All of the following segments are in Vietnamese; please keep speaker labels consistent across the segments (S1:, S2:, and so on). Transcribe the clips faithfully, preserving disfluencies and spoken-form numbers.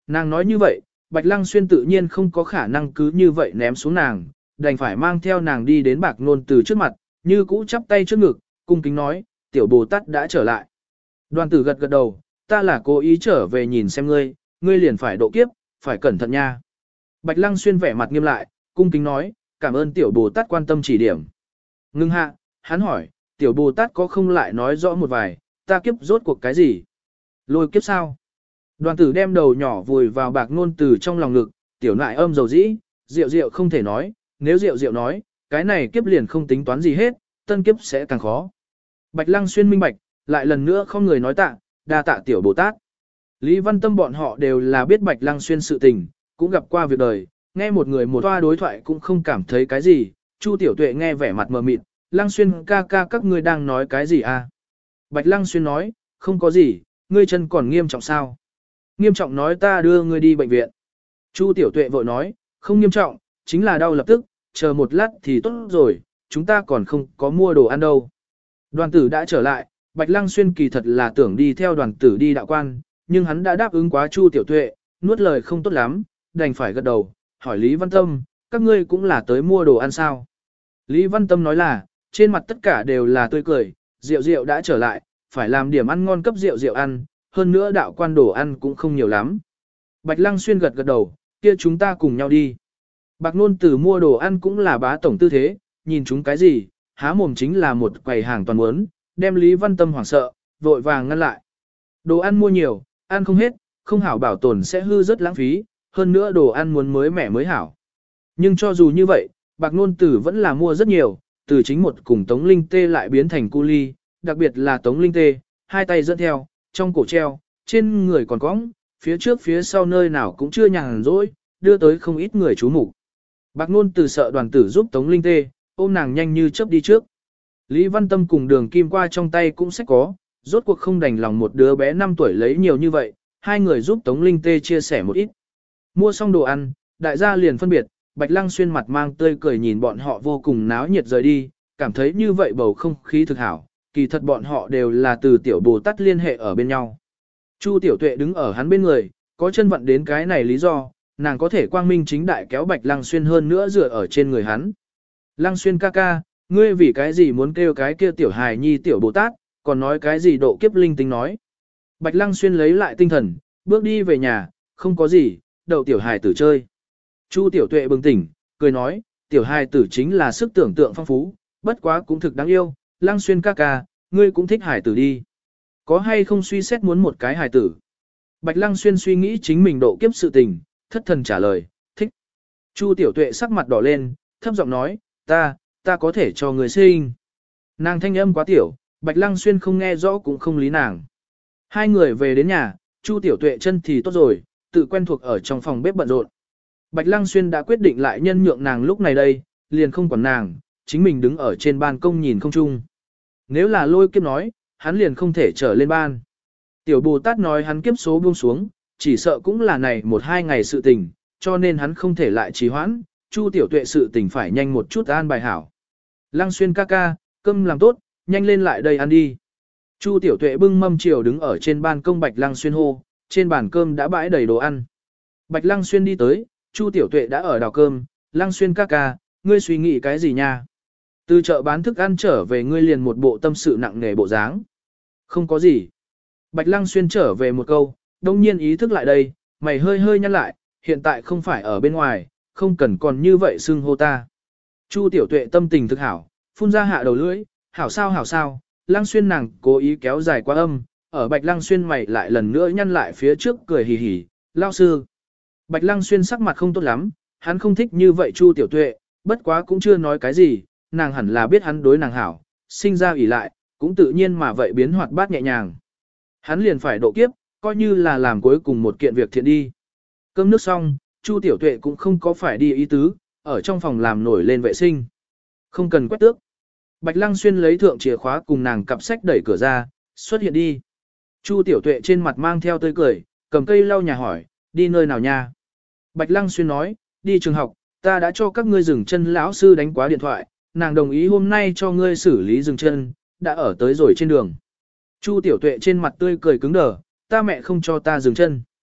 S1: Nàng nói như vậy, Bạch Lăng Xuyên tự nhiên không có khả năng cứ như vậy ném xuống nàng, đành phải mang theo nàng đi đến Bạc Nôn Từ trước mặt, như cũ chắp tay trước ngực, cung kính nói, tiểu Bồ Tát đã trở lại. Đoàn tử gật gật đầu, ta là cố ý trở về nhìn xem ngươi, ngươi liền phải độ kiếp, phải cẩn thận nha. Bạch Lăng Xuyên vẻ mặt nghiêm lại, cung kính nói, cảm ơn tiểu Bồ Tát quan tâm chỉ điểm. Ngưng hạ, hắn hỏi, tiểu Bồ Tát có không lại nói rõ một vài, ta kiếp rốt cuộc cái gì? Lôi kiếp sao? Đoàn tử đem đầu nhỏ vùi vào Bạc Nôn Từ trong lòng ngực, tiểu nại âm dầu dĩ, rượu rượu không thể nói, nếu rượu rượu nói, cái này kiếp liền không tính toán gì hết, tân kiếp sẽ càng khó. Bạch Lăng Xuyên minh bạch, lại lần nữa không người nói tạ, đa tạ tiểu Bồ Tát. Lý Văn Tâm bọn họ đều là biết Bạch Lăng Xuyên sự tình, cũng gặp qua việc đời, nghe một người một toa đối thoại cũng không cảm thấy cái gì. Chu Tiểu Tuệ nghe vẻ mặt mờ mịt, Lăng Xuyên ca ca các ngươi đang nói cái gì à? Bạch Lăng Xuyên nói, không có gì, ngươi chân còn nghiêm trọng sao? Nghiêm trọng nói ta đưa ngươi đi bệnh viện. Chu Tiểu Tuệ vội nói, không nghiêm trọng, chính là đau lập tức, chờ một lát thì tốt rồi, chúng ta còn không có mua đồ ăn đâu. Đoàn tử đã trở lại, Bạch Lăng Xuyên kỳ thật là tưởng đi theo đoàn tử đi đạo quan, nhưng hắn đã đáp ứng quá Chu Tiểu Tuệ, nuốt lời không tốt lắm, đành phải gật đầu, hỏi Lý Văn Tâm, các ngươi cũng là tới mua đồ ăn sao? Lý Văn Tâm nói là, trên mặt tất cả đều là tươi cười, Diệu Diệu đã trở lại, phải làm điểm ăn ngon cấp Diệu Diệu ăn, hơn nữa đạo quan đồ ăn cũng không nhiều lắm. Bạch Lăng Xuyên gật gật đầu, kia chúng ta cùng nhau đi. Bạc Nôn Từ mua đồ ăn cũng là bá tổng tư thế, nhìn chúng cái gì, há mồm chính là một quầy hàng toàn muốn, đem Lý Văn Tâm hoảng sợ, vội vàng ngăn lại. Đồ ăn mua nhiều, ăn không hết, không hảo bảo tồn sẽ hư rất lãng phí, hơn nữa đồ ăn muốn mới mẻ mới hảo. Nhưng cho dù như vậy, Bạc Nôn Từ vẫn là mua rất nhiều, từ chính một cùng Tống Linh Tê lại biến thành cu ly, đặc biệt là Tống Linh Tê, hai tay dẫn theo, trong cổ treo, trên người còn cõng, phía trước phía sau nơi nào cũng chưa nhàn rỗi, đưa tới không ít người chú mục. Bạc Nôn Từ sợ đoàn tử giúp Tống Linh Tê, ôm nàng nhanh như chớp đi trước. Lý Văn Tâm cùng Đường Kim qua trong tay cũng sẽ có, rốt cuộc không đành lòng một đứa bé năm tuổi lấy nhiều như vậy, hai người giúp Tống Linh Tê chia sẻ một ít. Mua xong đồ ăn, đại gia liền phân biệt, Bạch Lăng Xuyên mặt mang tươi cười nhìn bọn họ vô cùng náo nhiệt rời đi, cảm thấy như vậy bầu không khí thực hảo, kỳ thật bọn họ đều là từ tiểu Bồ Tát liên hệ ở bên nhau. Chu Tiểu Tuệ đứng ở hắn bên người, có chân vận đến cái này lý do, nàng có thể quang minh chính đại kéo Bạch Lăng Xuyên hơn nữa dựa ở trên người hắn. Lăng Xuyên ca ca, ngươi vì cái gì muốn kêu cái kia tiểu hài nhi tiểu Bồ Tát, còn nói cái gì độ kiếp linh tinh nói. Bạch Lăng Xuyên lấy lại tinh thần, bước đi về nhà, không có gì, đậu tiểu hài tử chơi. Chu Tiểu Tuệ bừng tỉnh, cười nói, tiểu hài tử chính là sức tưởng tượng phong phú, bất quá cũng thực đáng yêu, Lăng Xuyên ca ca, ngươi cũng thích hài tử đi. Có hay không suy xét muốn một cái hài tử? Bạch Lăng Xuyên suy nghĩ chính mình độ kiếp sự tình, thất thần trả lời, thích. Chu Tiểu Tuệ sắc mặt đỏ lên, thấp giọng nói, ta, ta có thể cho người sinh. Nàng thanh âm quá tiểu, Bạch Lăng Xuyên không nghe rõ cũng không lý nàng. Hai người về đến nhà, Chu Tiểu Tuệ chân thì tốt rồi, tự quen thuộc ở trong phòng bếp bận rộn. Bạch Lăng Xuyên đã quyết định lại nhân nhượng nàng lúc này đây, liền không quản nàng, chính mình đứng ở trên ban công nhìn không chung. Nếu là lôi kiếp nói, hắn liền không thể trở lên ban. Tiểu Bồ Tát nói hắn kiếp số buông xuống, chỉ sợ cũng là này một hai ngày sự tình, cho nên hắn không thể lại trì hoãn, Chu Tiểu Tuệ sự tình phải nhanh một chút an bài hảo. Lăng Xuyên ca ca, cơm làm tốt, nhanh lên lại đây ăn đi. Chu Tiểu Tuệ bưng mâm chiều đứng ở trên ban công Bạch Lăng Xuyên hô, trên bàn cơm đã bãi đầy đồ ăn. Bạch Lăng Xuyên đi tới, Chu Tiểu Tuệ đã ở đào cơm, Lăng Xuyên ca ca, ngươi suy nghĩ cái gì nha? Từ chợ bán thức ăn trở về ngươi liền một bộ tâm sự nặng nề bộ dáng. Không có gì. Bạch Lăng Xuyên trở về một câu, đông nhiên ý thức lại đây, mày hơi hơi nhăn lại, hiện tại không phải ở bên ngoài, không cần còn như vậy xưng hô ta. Chu Tiểu Tuệ tâm tình thực hảo, phun ra hạ đầu lưỡi, hảo sao hảo sao, Lăng Xuyên nàng cố ý kéo dài qua âm, ở Bạch Lăng Xuyên mày lại lần nữa nhăn lại phía trước cười hì hì, lao sư. Bạch Lăng Xuyên sắc mặt không tốt lắm, hắn không thích như vậy Chu Tiểu Tuệ, bất quá cũng chưa nói cái gì, nàng hẳn là biết hắn đối nàng hảo, sinh ra ủy lại, cũng tự nhiên mà vậy biến hoạt bát nhẹ nhàng. Hắn liền phải độ kiếp, coi như là làm cuối cùng một kiện việc thiện đi. Cơm nước xong, Chu Tiểu Tuệ cũng không có phải đi ý tứ, ở trong phòng làm nổi lên vệ sinh. Không cần quét tước. Bạch Lăng Xuyên lấy thượng chìa khóa cùng nàng cặp sách đẩy cửa ra, xuất hiện đi. Chu Tiểu Tuệ trên mặt mang theo tươi cười, cầm cây lau nhà hỏi, đi nơi nào nha? Bạch Lăng Xuyên nói, đi trường học, ta đã cho các ngươi dừng chân lão sư đánh quá điện thoại, nàng đồng ý hôm nay cho ngươi xử lý dừng chân, đã ở tới rồi trên đường. Chu Tiểu Tuệ trên mặt tươi cười cứng đờ, ta mẹ không cho ta dừng chân.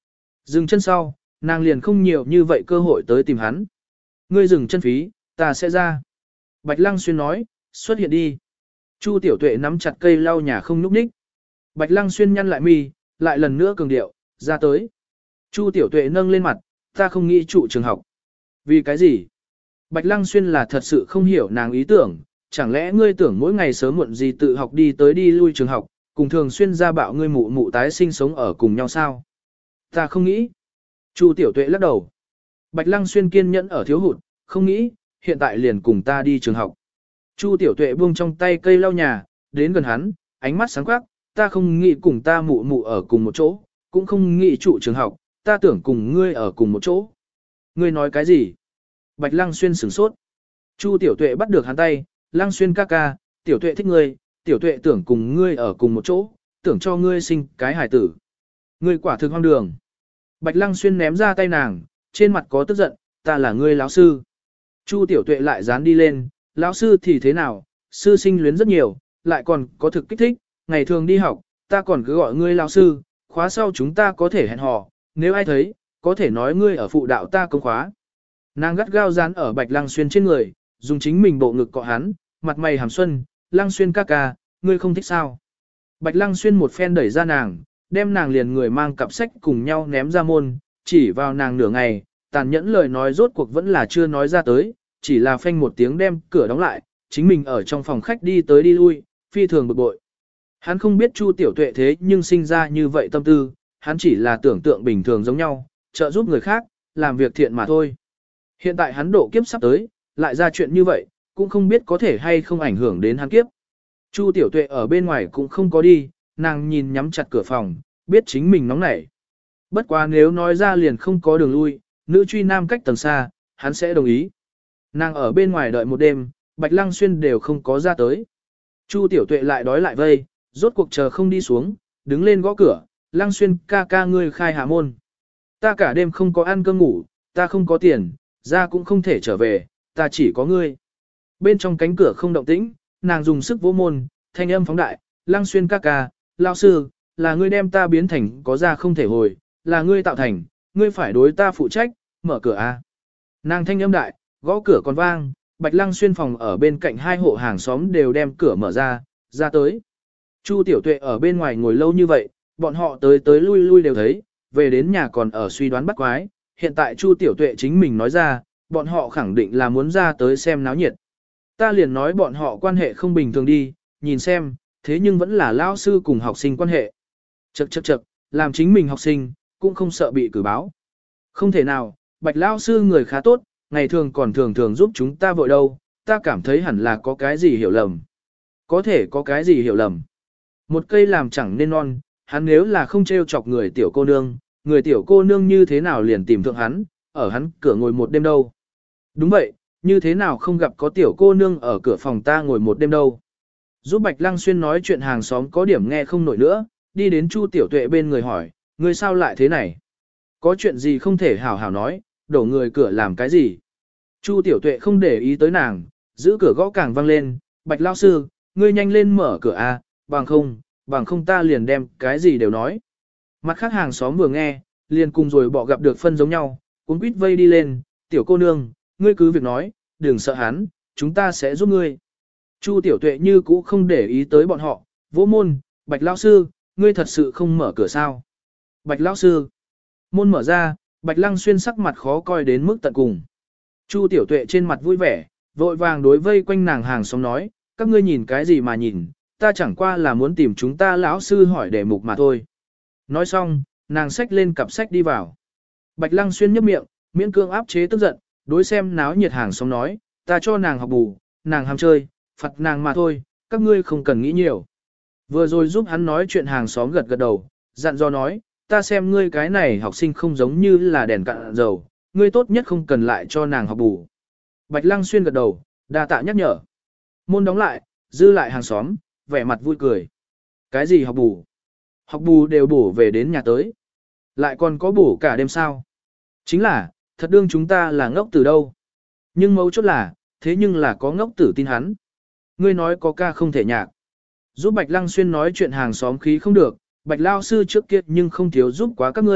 S1: Dừng chân sau, nàng liền không nhiều như vậy cơ hội tới tìm hắn. Ngươi dừng chân phí, ta sẽ ra. Bạch Lăng Xuyên nói, xuất hiện đi. Chu Tiểu Tuệ nắm chặt cây lau nhà không nhúc nhích. Bạch Lăng Xuyên nhăn lại mi, lại lần nữa cường điệu, ra tới. Chu Tiểu Tuệ nâng lên mặt, ta không nghĩ trụ trường học. Vì cái gì? Bạch Lăng Xuyên là thật sự không hiểu nàng ý tưởng, chẳng lẽ ngươi tưởng mỗi ngày sớm muộn gì tự học đi tới đi lui trường học, cùng thường xuyên ra bạo ngươi mụ mụ tái sinh sống ở cùng nhau sao? Ta không nghĩ. Chu Tiểu Tuệ lắc đầu. Bạch Lăng Xuyên kiên nhẫn ở thiếu hụt, không nghĩ, hiện tại liền cùng ta đi trường học. Chu Tiểu Tuệ buông trong tay cây lau nhà, đến gần hắn, ánh mắt sáng quắc, ta không nghĩ cùng ta mụ mụ ở cùng một chỗ, cũng không nghĩ trụ trường học, ta tưởng cùng ngươi ở cùng một chỗ. Ngươi nói cái gì? Bạch Lăng Xuyên sửng sốt. Chu Tiểu Tuệ bắt được hắn tay, Lăng Xuyên ca ca, Tiểu Tuệ thích ngươi, Tiểu Tuệ tưởng cùng ngươi ở cùng một chỗ, tưởng cho ngươi sinh cái hài tử. Ngươi quả thực hoang đường. Bạch Lăng Xuyên ném ra tay nàng, trên mặt có tức giận, ta là ngươi lão sư. Chu Tiểu Tuệ lại dán đi lên, lão sư thì thế nào, sư sinh luyến rất nhiều, lại còn có thực kích thích, ngày thường đi học, ta còn cứ gọi ngươi lão sư, khóa sau chúng ta có thể hẹn hò, nếu ai thấy, có thể nói ngươi ở phụ đạo ta công khóa. Nàng gắt gao dán ở Bạch Lăng Xuyên trên người, dùng chính mình bộ ngực cọ hắn, mặt mày hàm xuân, Lăng Xuyên ca ca, ngươi không thích sao. Bạch Lăng Xuyên một phen đẩy ra nàng, đem nàng liền người mang cặp sách cùng nhau ném ra môn, chỉ vào nàng nửa ngày, tàn nhẫn lời nói rốt cuộc vẫn là chưa nói ra tới, chỉ là phanh một tiếng đem cửa đóng lại, chính mình ở trong phòng khách đi tới đi lui, phi thường bực bội. Hắn không biết Chu Tiểu Tuệ thế nhưng sinh ra như vậy tâm tư, hắn chỉ là tưởng tượng bình thường giống nhau, trợ giúp người khác, làm việc thiện mà thôi. Hiện tại hắn độ kiếp sắp tới, lại ra chuyện như vậy, cũng không biết có thể hay không ảnh hưởng đến hắn kiếp. Chu Tiểu Tuệ ở bên ngoài cũng không có đi, nàng nhìn nhắm chặt cửa phòng, biết chính mình nóng nảy. Bất quá nếu nói ra liền không có đường lui, nữ truy nam cách tầng xa, hắn sẽ đồng ý. Nàng ở bên ngoài đợi một đêm, Bạch Lăng Xuyên đều không có ra tới. Chu Tiểu Tuệ lại đói lại vây, rốt cuộc chờ không đi xuống, đứng lên gõ cửa, Lăng Xuyên ca ca ngươi khai hạ môn. Ta cả đêm không có ăn cơm ngủ, ta không có tiền, ra cũng không thể trở về, ta chỉ có ngươi. Bên trong cánh cửa không động tĩnh, nàng dùng sức vỗ môn, thanh âm phóng đại, Lăng Xuyên ca ca, lão sư, là ngươi đem ta biến thành có ra không thể hồi, là ngươi tạo thành, ngươi phải đối ta phụ trách, mở cửa a. Nàng thanh âm đại, gõ cửa còn vang, Bạch Lăng Xuyên phòng ở bên cạnh hai hộ hàng xóm đều đem cửa mở ra, ra tới. Chu Tiểu Tuệ ở bên ngoài ngồi lâu như vậy, bọn họ tới tới lui lui đều thấy, về đến nhà còn ở suy đoán bắt quái, hiện tại Chu Tiểu Tuệ chính mình nói ra, bọn họ khẳng định là muốn ra tới xem náo nhiệt. Ta liền nói bọn họ quan hệ không bình thường đi, nhìn xem, thế nhưng vẫn là lao sư cùng học sinh quan hệ. Chậc chậc chậc, làm chính mình học sinh, cũng không sợ bị cử báo. Không thể nào, Bạch lao sư người khá tốt, ngày thường còn thường thường giúp chúng ta vội đâu, ta cảm thấy hẳn là có cái gì hiểu lầm. Có thể có cái gì hiểu lầm. Một cây làm chẳng nên non, hắn nếu là không trêu chọc người tiểu cô nương, người tiểu cô nương như thế nào liền tìm thượng hắn, ở hắn cửa ngồi một đêm đâu. Đúng vậy, như thế nào không gặp có tiểu cô nương ở cửa phòng ta ngồi một đêm đâu. Giúp Bạch Lăng Xuyên nói chuyện hàng xóm có điểm nghe không nổi nữa, đi đến Chu Tiểu Tuệ bên người hỏi, ngươi sao lại thế này? Có chuyện gì không thể hảo hảo nói, đổ người cửa làm cái gì? Chu Tiểu Tuệ không để ý tới nàng, giữ cửa gõ càng vang lên, Bạch Lao Sư, ngươi nhanh lên mở cửa a, bằng không, bằng không ta liền đem cái gì đều nói. Mặt khác hàng xóm vừa nghe, liền cùng rồi bỏ gặp được phân giống nhau, cuốn quýt vây đi lên, tiểu cô nương, ngươi cứ việc nói, đừng sợ hắn, chúng ta sẽ giúp ngươi. Chu Tiểu Tuệ như cũ không để ý tới bọn họ, vỗ môn, Bạch Lão Sư, ngươi thật sự không mở cửa sao? Bạch Lão Sư, môn mở ra, Bạch Lăng Xuyên sắc mặt khó coi đến mức tận cùng. Chu Tiểu Tuệ trên mặt vui vẻ, vội vàng đối vây quanh nàng hàng xóm nói, các ngươi nhìn cái gì mà nhìn, ta chẳng qua là muốn tìm chúng ta lão sư hỏi đề mục mà thôi. Nói xong, nàng xách lên cặp sách đi vào. Bạch Lăng Xuyên nhấp miệng, miễn cương áp chế tức giận, đối xem náo nhiệt hàng xóm nói, ta cho nàng học bù, nàng ham chơi, phạt nàng mà thôi, các ngươi không cần nghĩ nhiều. Vừa rồi giúp hắn nói chuyện hàng xóm gật gật đầu, dặn dò nói, ta xem ngươi cái này học sinh không giống như là đèn cạn dầu, ngươi tốt nhất không cần lại cho nàng học bù. Bạch Lăng Xuyên gật đầu, đa tạ nhắc nhở. Môn đóng lại, dư lại hàng xóm, vẻ mặt vui cười. Cái gì học bù? Học bù đều bổ về đến nhà tới. Lại còn có bổ cả đêm sao? Chính là, thật đương chúng ta là ngốc tử đâu. Nhưng mấu chốt là, thế nhưng là có ngốc tử tin hắn. Ngươi nói có ca không thể nhạc. Giúp Bạch Lăng Xuyên nói chuyện hàng xóm khí không được, Bạch Lao sư trước kia nhưng không thiếu giúp quá các ngươi,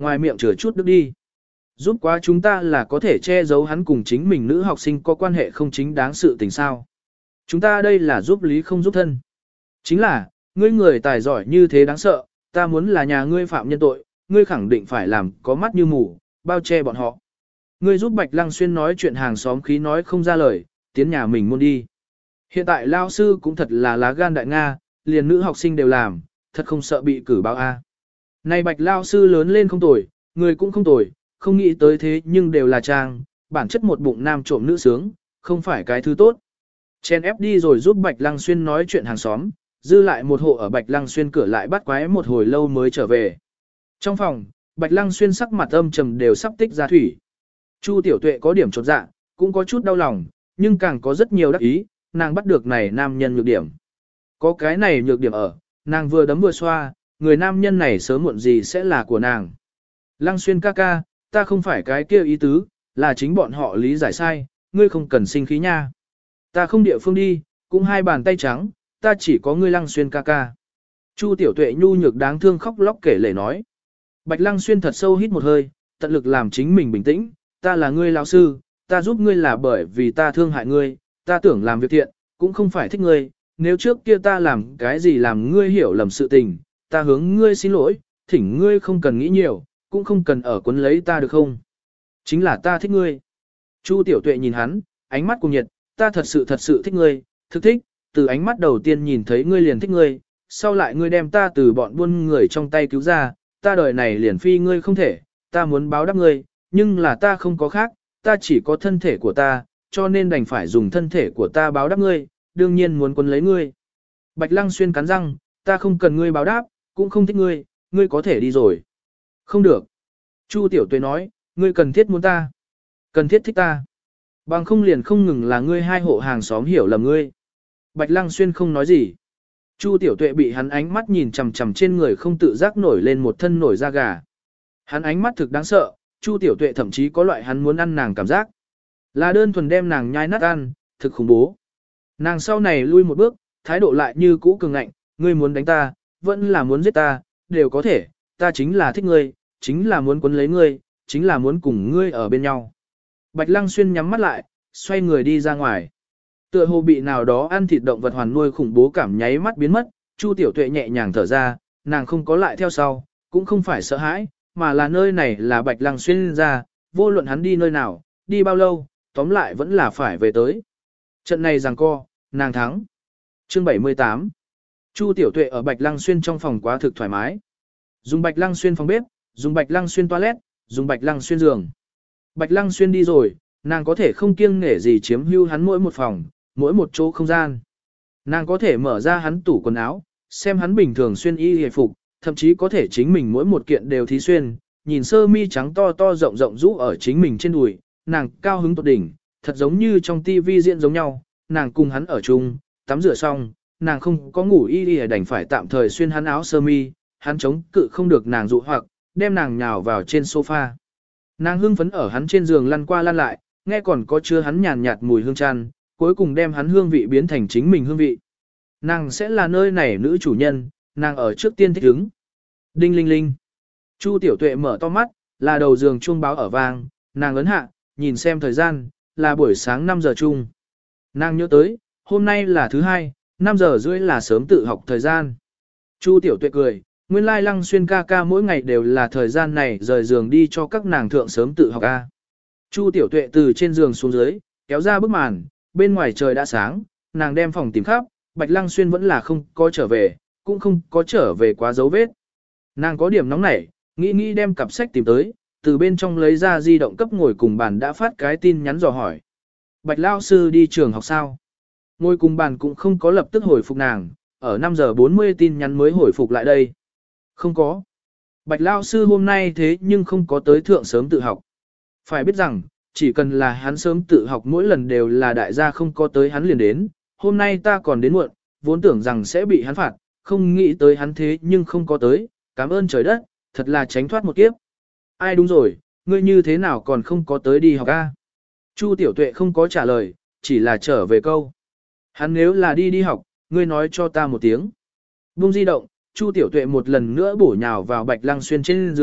S1: ngoài miệng chừa chút đức đi. Giúp quá chúng ta là có thể che giấu hắn cùng chính mình nữ học sinh có quan hệ không chính đáng sự tình sao. Chúng ta đây là giúp lý không giúp thân. Chính là, ngươi người tài giỏi như thế đáng sợ, ta muốn là nhà ngươi phạm nhân tội, ngươi khẳng định phải làm có mắt như mù, bao che bọn họ. Ngươi giúp Bạch Lăng Xuyên nói chuyện hàng xóm khí nói không ra lời, tiến nhà mình môn đi. Hiện tại lao sư cũng thật là lá gan đại Nga, liền nữ học sinh đều làm, thật không sợ bị cử báo A. Này Bạch lao sư lớn lên không tồi, người cũng không tồi, không nghĩ tới thế nhưng đều là trang, bản chất một bụng nam trộm nữ sướng, không phải cái thứ tốt. Chen ép đi rồi giúp Bạch Lăng Xuyên nói chuyện hàng xóm, dư lại một hộ ở Bạch Lăng Xuyên cửa lại bắt quái một hồi lâu mới trở về. Trong phòng, Bạch Lăng Xuyên sắc mặt âm trầm đều sắp tích ra thủy. Chu Tiểu Tuệ có điểm chột dạ, cũng có chút đau lòng, nhưng càng có rất nhiều đắc ý, nàng bắt được này nam nhân nhược điểm. Có cái này nhược điểm ở, nàng vừa đấm vừa xoa, người nam nhân này sớm muộn gì sẽ là của nàng. Lăng Xuyên ca ca, ta không phải cái kia ý tứ, là chính bọn họ lý giải sai, ngươi không cần sinh khí nha. Ta không địa phương đi, cũng hai bàn tay trắng, ta chỉ có ngươi Lăng Xuyên ca ca. Chu Tiểu Tuệ nhu nhược đáng thương khóc lóc kể lể nói. Bạch Lăng Xuyên thật sâu hít một hơi, tận lực làm chính mình bình tĩnh, ta là ngươi lão sư, ta giúp ngươi là bởi vì ta thương hại ngươi, ta tưởng làm việc thiện, cũng không phải thích ngươi, nếu trước kia ta làm cái gì làm ngươi hiểu lầm sự tình, ta hướng ngươi xin lỗi, thỉnh ngươi không cần nghĩ nhiều, cũng không cần ở quấn lấy ta được không? Chính là ta thích ngươi. Chu Tiểu Tuệ nhìn hắn, ánh mắt cùng nhiệt, ta thật sự thật sự thích ngươi, thực thích, từ ánh mắt đầu tiên nhìn thấy ngươi liền thích ngươi, sau lại ngươi đem ta từ bọn buôn người trong tay cứu ra, ta đời này liền phi ngươi không thể, ta muốn báo đáp ngươi, nhưng là ta không có khác, ta chỉ có thân thể của ta, cho nên đành phải dùng thân thể của ta báo đáp ngươi, đương nhiên muốn quấn lấy ngươi. Bạch Lăng Xuyên cắn răng, ta không cần ngươi báo đáp, cũng không thích ngươi, ngươi có thể đi rồi. Không được. Chu Tiểu Tuệ nói, ngươi cần thiết muốn ta. Cần thiết thích ta. Bằng không liền không ngừng là ngươi hai hộ hàng xóm hiểu lầm ngươi. Bạch Lăng Xuyên không nói gì. Chu Tiểu Tuệ bị hắn ánh mắt nhìn chằm chằm trên người không tự giác nổi lên một thân nổi da gà. Hắn ánh mắt thực đáng sợ, Chu Tiểu Tuệ thậm chí có loại hắn muốn ăn nàng cảm giác. Là đơn thuần đem nàng nhai nát ăn, thực khủng bố. Nàng sau này lui một bước, thái độ lại như cũ cường ngạnh, ngươi muốn đánh ta, vẫn là muốn giết ta, đều có thể, ta chính là thích ngươi, chính là muốn quấn lấy ngươi, chính là muốn cùng ngươi ở bên nhau. Bạch Lăng Xuyên nhắm mắt lại, xoay người đi ra ngoài. Tựa hồ bị nào đó ăn thịt động vật hoàn nuôi khủng bố cảm nháy mắt biến mất, Chu Tiểu Tuệ nhẹ nhàng thở ra, nàng không có lại theo sau, cũng không phải sợ hãi, mà là nơi này là Bạch Lăng Xuyên ra, vô luận hắn đi nơi nào, đi bao lâu, tóm lại vẫn là phải về tới. Trận này giằng co, nàng thắng. Chương bảy mươi tám. Chu Tiểu Tuệ ở Bạch Lăng Xuyên trong phòng quá thực thoải mái. Dùng Bạch Lăng Xuyên phòng bếp, dùng Bạch Lăng Xuyên toilet, dùng Bạch Lăng Xuyên giường. Bạch Lăng Xuyên đi rồi, nàng có thể không kiêng nể gì chiếm hữu hắn mỗi một phòng, mỗi một chỗ không gian. Nàng có thể mở ra hắn tủ quần áo, xem hắn bình thường xuyên y hề phục, thậm chí có thể chính mình mỗi một kiện đều thí xuyên, nhìn sơ mi trắng to to rộng rộng rũ ở chính mình trên đùi, nàng cao hứng tột đỉnh, thật giống như trong tivi diễn giống nhau, nàng cùng hắn ở chung, tắm rửa xong, nàng không có ngủ y y đành phải tạm thời xuyên hắn áo sơ mi, hắn chống cự không được nàng dụ hoặc, đem nàng nhào vào trên sofa. Nàng hưng phấn ở hắn trên giường lăn qua lăn lại, nghe còn có chứa hắn nhàn nhạt mùi hương chan, cuối cùng đem hắn hương vị biến thành chính mình hương vị. Nàng sẽ là nơi này nữ chủ nhân, nàng ở trước tiên thích ứng. Đinh linh linh. Chu Tiểu Tuệ mở to mắt, là đầu giường chuông báo ở vang, nàng ấn hạ, nhìn xem thời gian, là buổi sáng năm giờ chung. Nàng nhớ tới, hôm nay là thứ hai, năm giờ rưỡi là sớm tự học thời gian. Chu Tiểu Tuệ cười, nguyên lai Lăng Xuyên ca ca mỗi ngày đều là thời gian này rời giường đi cho các nàng thượng sớm tự học ca. Chu Tiểu Tuệ từ trên giường xuống dưới, kéo ra bức màn, bên ngoài trời đã sáng, nàng đem phòng tìm khắp, Bạch Lăng Xuyên vẫn là không có trở về, cũng không có trở về quá dấu vết. Nàng có điểm nóng nảy, nghĩ nghĩ đem cặp sách tìm tới, từ bên trong lấy ra di động cấp ngồi cùng bàn đã phát cái tin nhắn dò hỏi. Bạch Lao sư đi trường học sao? Ngồi cùng bàn cũng không có lập tức hồi phục nàng, ở năm giờ bốn mươi tin nhắn mới hồi phục lại đây. Không có. Bạch Lao sư hôm nay thế nhưng không có tới thượng sớm tự học. Phải biết rằng, chỉ cần là hắn sớm tự học mỗi lần đều là đại gia không có tới hắn liền đến, hôm nay ta còn đến muộn, vốn tưởng rằng sẽ bị hắn phạt, không nghĩ tới hắn thế nhưng không có tới, cảm ơn trời đất, thật là tránh thoát một kiếp. Ai đúng rồi, ngươi như thế nào còn không có tới đi học a? Chu Tiểu Tuệ không có trả lời, chỉ là trở về câu. Hắn nếu là đi đi học, ngươi nói cho ta một tiếng. Buông di động, Chu Tiểu Tuệ một lần nữa bổ nhào vào Bạch Lăng Xuyên trên giường,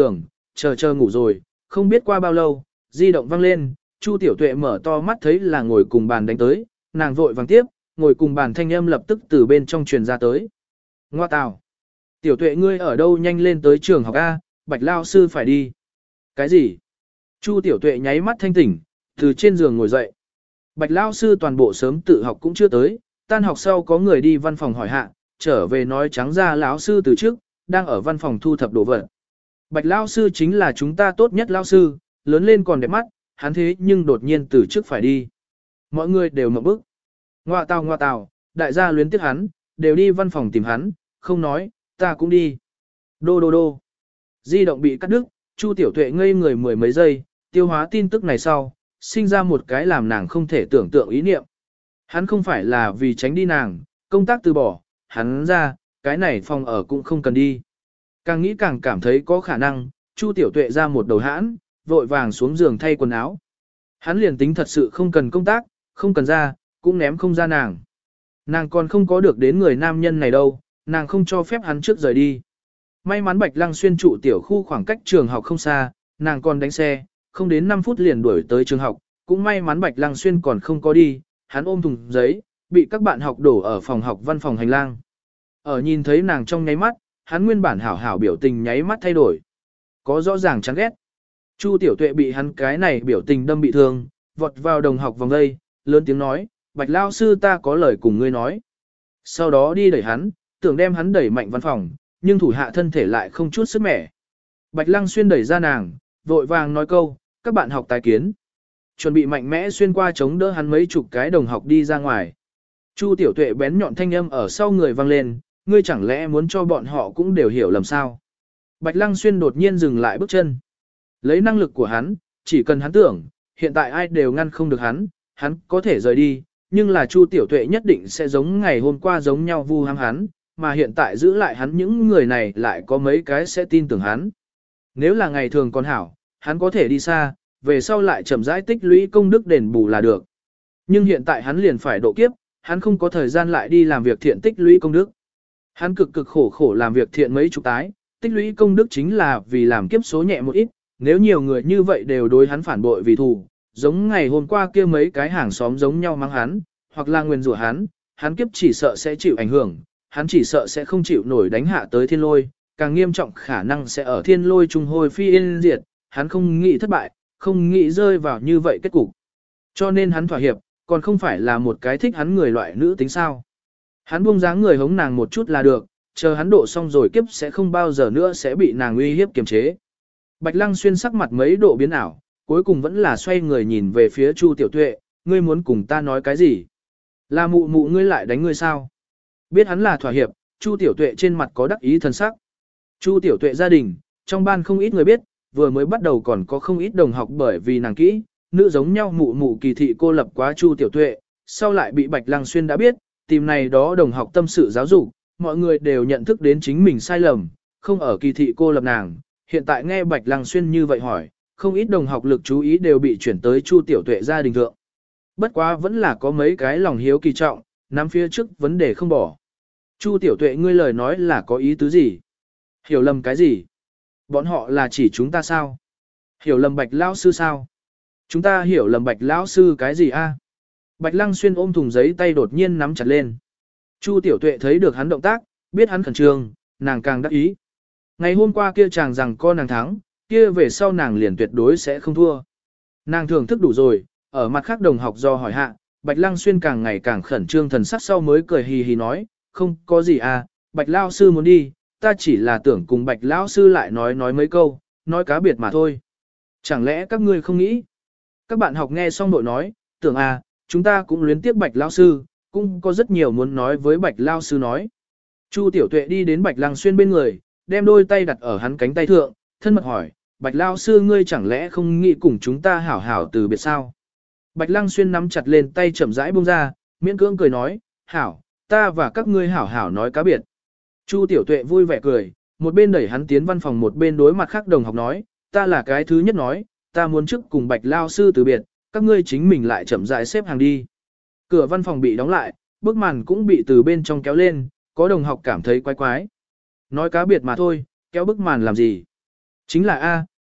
S1: chờ chờ ngủ rồi, không biết qua bao lâu, di động vang lên, Chu Tiểu Tuệ mở to mắt thấy là ngồi cùng bàn đánh tới, nàng vội vàng tiếp, ngồi cùng bàn thanh âm lập tức từ bên trong truyền ra tới. Ngoa tào. Tiểu Tuệ ngươi ở đâu, nhanh lên tới trường học A, Bạch lao sư phải đi. Cái gì? Chu Tiểu Tuệ nháy mắt thanh tỉnh, từ trên giường ngồi dậy. Bạch lao sư toàn bộ sớm tự học cũng chưa tới, tan học sau có người đi văn phòng hỏi hạ, trở về nói trắng ra lão sư từ trước, đang ở văn phòng thu thập đồ vật. Bạch lao sư chính là chúng ta tốt nhất lao sư, lớn lên còn đẹp mắt, hắn thế nhưng đột nhiên từ trước phải đi. Mọi người đều ngậm bức. Ngoa tào ngoa tào, đại gia luyến tiếc hắn, đều đi văn phòng tìm hắn, không nói, ta cũng đi. Đô đô đô. Di động bị cắt đứt, Chu Tiểu Tuệ ngây người mười mấy giây, tiêu hóa tin tức này sau, sinh ra một cái làm nàng không thể tưởng tượng ý niệm. Hắn không phải là vì tránh đi nàng, công tác từ bỏ, hắn ra, cái này phòng ở cũng không cần đi. Càng nghĩ càng cảm thấy có khả năng, Chu Tiểu Tuệ ra một đầu hãn, vội vàng xuống giường thay quần áo. Hắn liền tính thật sự không cần công tác, không cần ra, cũng ném không ra nàng. Nàng còn không có được đến người nam nhân này đâu, nàng không cho phép hắn trước rời đi. May mắn Bạch Lăng Xuyên trụ tiểu khu khoảng cách trường học không xa, nàng còn đánh xe, không đến năm phút liền đuổi tới trường học, cũng may mắn Bạch Lăng Xuyên còn không có đi, hắn ôm thùng giấy, bị các bạn học đổ ở phòng học văn phòng hành lang. Ở nhìn thấy nàng trong nháy mắt, hắn nguyên bản hảo hảo biểu tình nháy mắt thay đổi. Có rõ ràng chán ghét. Chu Tiểu Tuệ bị hắn cái này biểu tình đâm bị thương, vọt vào đồng học vòng đây, lớn tiếng nói, Bạch lao sư ta có lời cùng ngươi nói. Sau đó đi đẩy hắn, tưởng đem hắn đẩy mạnh văn phòng, nhưng thủ hạ thân thể lại không chút sức mẻ. Bạch Lăng Xuyên đẩy ra nàng, vội vàng nói câu, các bạn học tái kiến. Chuẩn bị mạnh mẽ xuyên qua chống đỡ hắn mấy chục cái đồng học đi ra ngoài. Chu Tiểu Tuệ bén nhọn thanh âm ở sau người vang lên, ngươi chẳng lẽ muốn cho bọn họ cũng đều hiểu lầm sao? Bạch Lăng Xuyên đột nhiên dừng lại bước chân. Lấy năng lực của hắn, chỉ cần hắn tưởng, hiện tại ai đều ngăn không được hắn, hắn có thể rời đi, nhưng là Chu Tiểu Tuệ nhất định sẽ giống ngày hôm qua giống nhau vu ham hắn, mà hiện tại giữ lại hắn những người này lại có mấy cái sẽ tin tưởng hắn. Nếu là ngày thường còn hảo, hắn có thể đi xa, về sau lại chậm rãi tích lũy công đức đền bù là được. Nhưng hiện tại hắn liền phải độ kiếp, hắn không có thời gian lại đi làm việc thiện tích lũy công đức. Hắn cực cực khổ khổ làm việc thiện mấy chục tái, tích lũy công đức chính là vì làm kiếp số nhẹ một ít, nếu nhiều người như vậy đều đối hắn phản bội vì thù, giống ngày hôm qua kia mấy cái hàng xóm giống nhau mắng hắn, hoặc là nguyền rủa hắn, hắn kiếp chỉ sợ sẽ chịu ảnh hưởng, hắn chỉ sợ sẽ không chịu nổi đánh hạ tới thiên lôi, càng nghiêm trọng khả năng sẽ ở thiên lôi trung hồi phi yên diệt, hắn không nghĩ thất bại, không nghĩ rơi vào như vậy kết cục. Cho nên hắn thỏa hiệp, còn không phải là một cái thích hắn người loại nữ tính sao. Hắn buông dáng người hống nàng một chút là được, chờ hắn độ xong rồi kiếp sẽ không bao giờ nữa sẽ bị nàng uy hiếp kiềm chế. Bạch Lăng Xuyên sắc mặt mấy độ biến ảo, cuối cùng vẫn là xoay người nhìn về phía Chu Tiểu Tuệ, ngươi muốn cùng ta nói cái gì? Là mụ mụ ngươi lại đánh ngươi sao? Biết hắn là thỏa hiệp, Chu Tiểu Tuệ trên mặt có đắc ý thần sắc. Chu Tiểu Tuệ gia đình, trong ban không ít người biết, vừa mới bắt đầu còn có không ít đồng học bởi vì nàng kỹ, nữ giống nhau mụ mụ kỳ thị cô lập quá Chu Tiểu Tuệ, sau lại bị Bạch Lăng Xuyên đã biết, tìm này đó đồng học tâm sự giáo dục, mọi người đều nhận thức đến chính mình sai lầm, không ở kỳ thị cô lập nàng. Hiện tại nghe Bạch Lăng Xuyên như vậy hỏi, không ít đồng học lực chú ý đều bị chuyển tới Chu Tiểu Tuệ gia đình thượng. Bất quá vẫn là có mấy cái lòng hiếu kỳ trọng, nắm phía trước vấn đề không bỏ. Chu Tiểu Tuệ ngươi lời nói là có ý tứ gì? Hiểu lầm cái gì? Bọn họ là chỉ chúng ta sao? Hiểu lầm Bạch lão sư sao? Chúng ta hiểu lầm Bạch lão sư cái gì a? Bạch Lăng Xuyên ôm thùng giấy tay đột nhiên nắm chặt lên. Chu Tiểu Tuệ thấy được hắn động tác, biết hắn khẩn trương, nàng càng đắc ý. Ngày hôm qua kia chàng rằng con nàng thắng, kia về sau nàng liền tuyệt đối sẽ không thua. Nàng thưởng thức đủ rồi, ở mặt khác đồng học do hỏi hạ, Bạch Lăng Xuyên càng ngày càng khẩn trương thần sắc sau mới cười hì hì nói, không có gì à, Bạch lão sư muốn đi, ta chỉ là tưởng cùng Bạch lão sư lại nói nói mấy câu, nói cá biệt mà thôi. Chẳng lẽ các ngươi không nghĩ? Các bạn học nghe xong đội nói, tưởng à, chúng ta cũng luyến tiếc Bạch lão sư, cũng có rất nhiều muốn nói với Bạch lão sư nói. Chu Tiểu Tuệ đi đến Bạch Lăng Xuyên bên người, đem đôi tay đặt ở hắn cánh tay thượng, thân mật hỏi, Bạch lão sư ngươi chẳng lẽ không nghĩ cùng chúng ta hảo hảo từ biệt sao? Bạch Lăng Xuyên nắm chặt lên tay chậm rãi buông ra, miễn cưỡng cười nói, hảo, ta và các ngươi hảo hảo nói cá biệt. Chu Tiểu Tuệ vui vẻ cười, một bên đẩy hắn tiến văn phòng một bên đối mặt khác đồng học nói, ta là cái thứ nhất nói, ta muốn trước cùng Bạch lão sư từ biệt, các ngươi chính mình lại chậm rãi xếp hàng đi. Cửa văn phòng bị đóng lại, bức màn cũng bị từ bên trong kéo lên, có đồng học cảm thấy quái quái. Nói cá biệt mà thôi, kéo bức màn làm gì? Chính là A,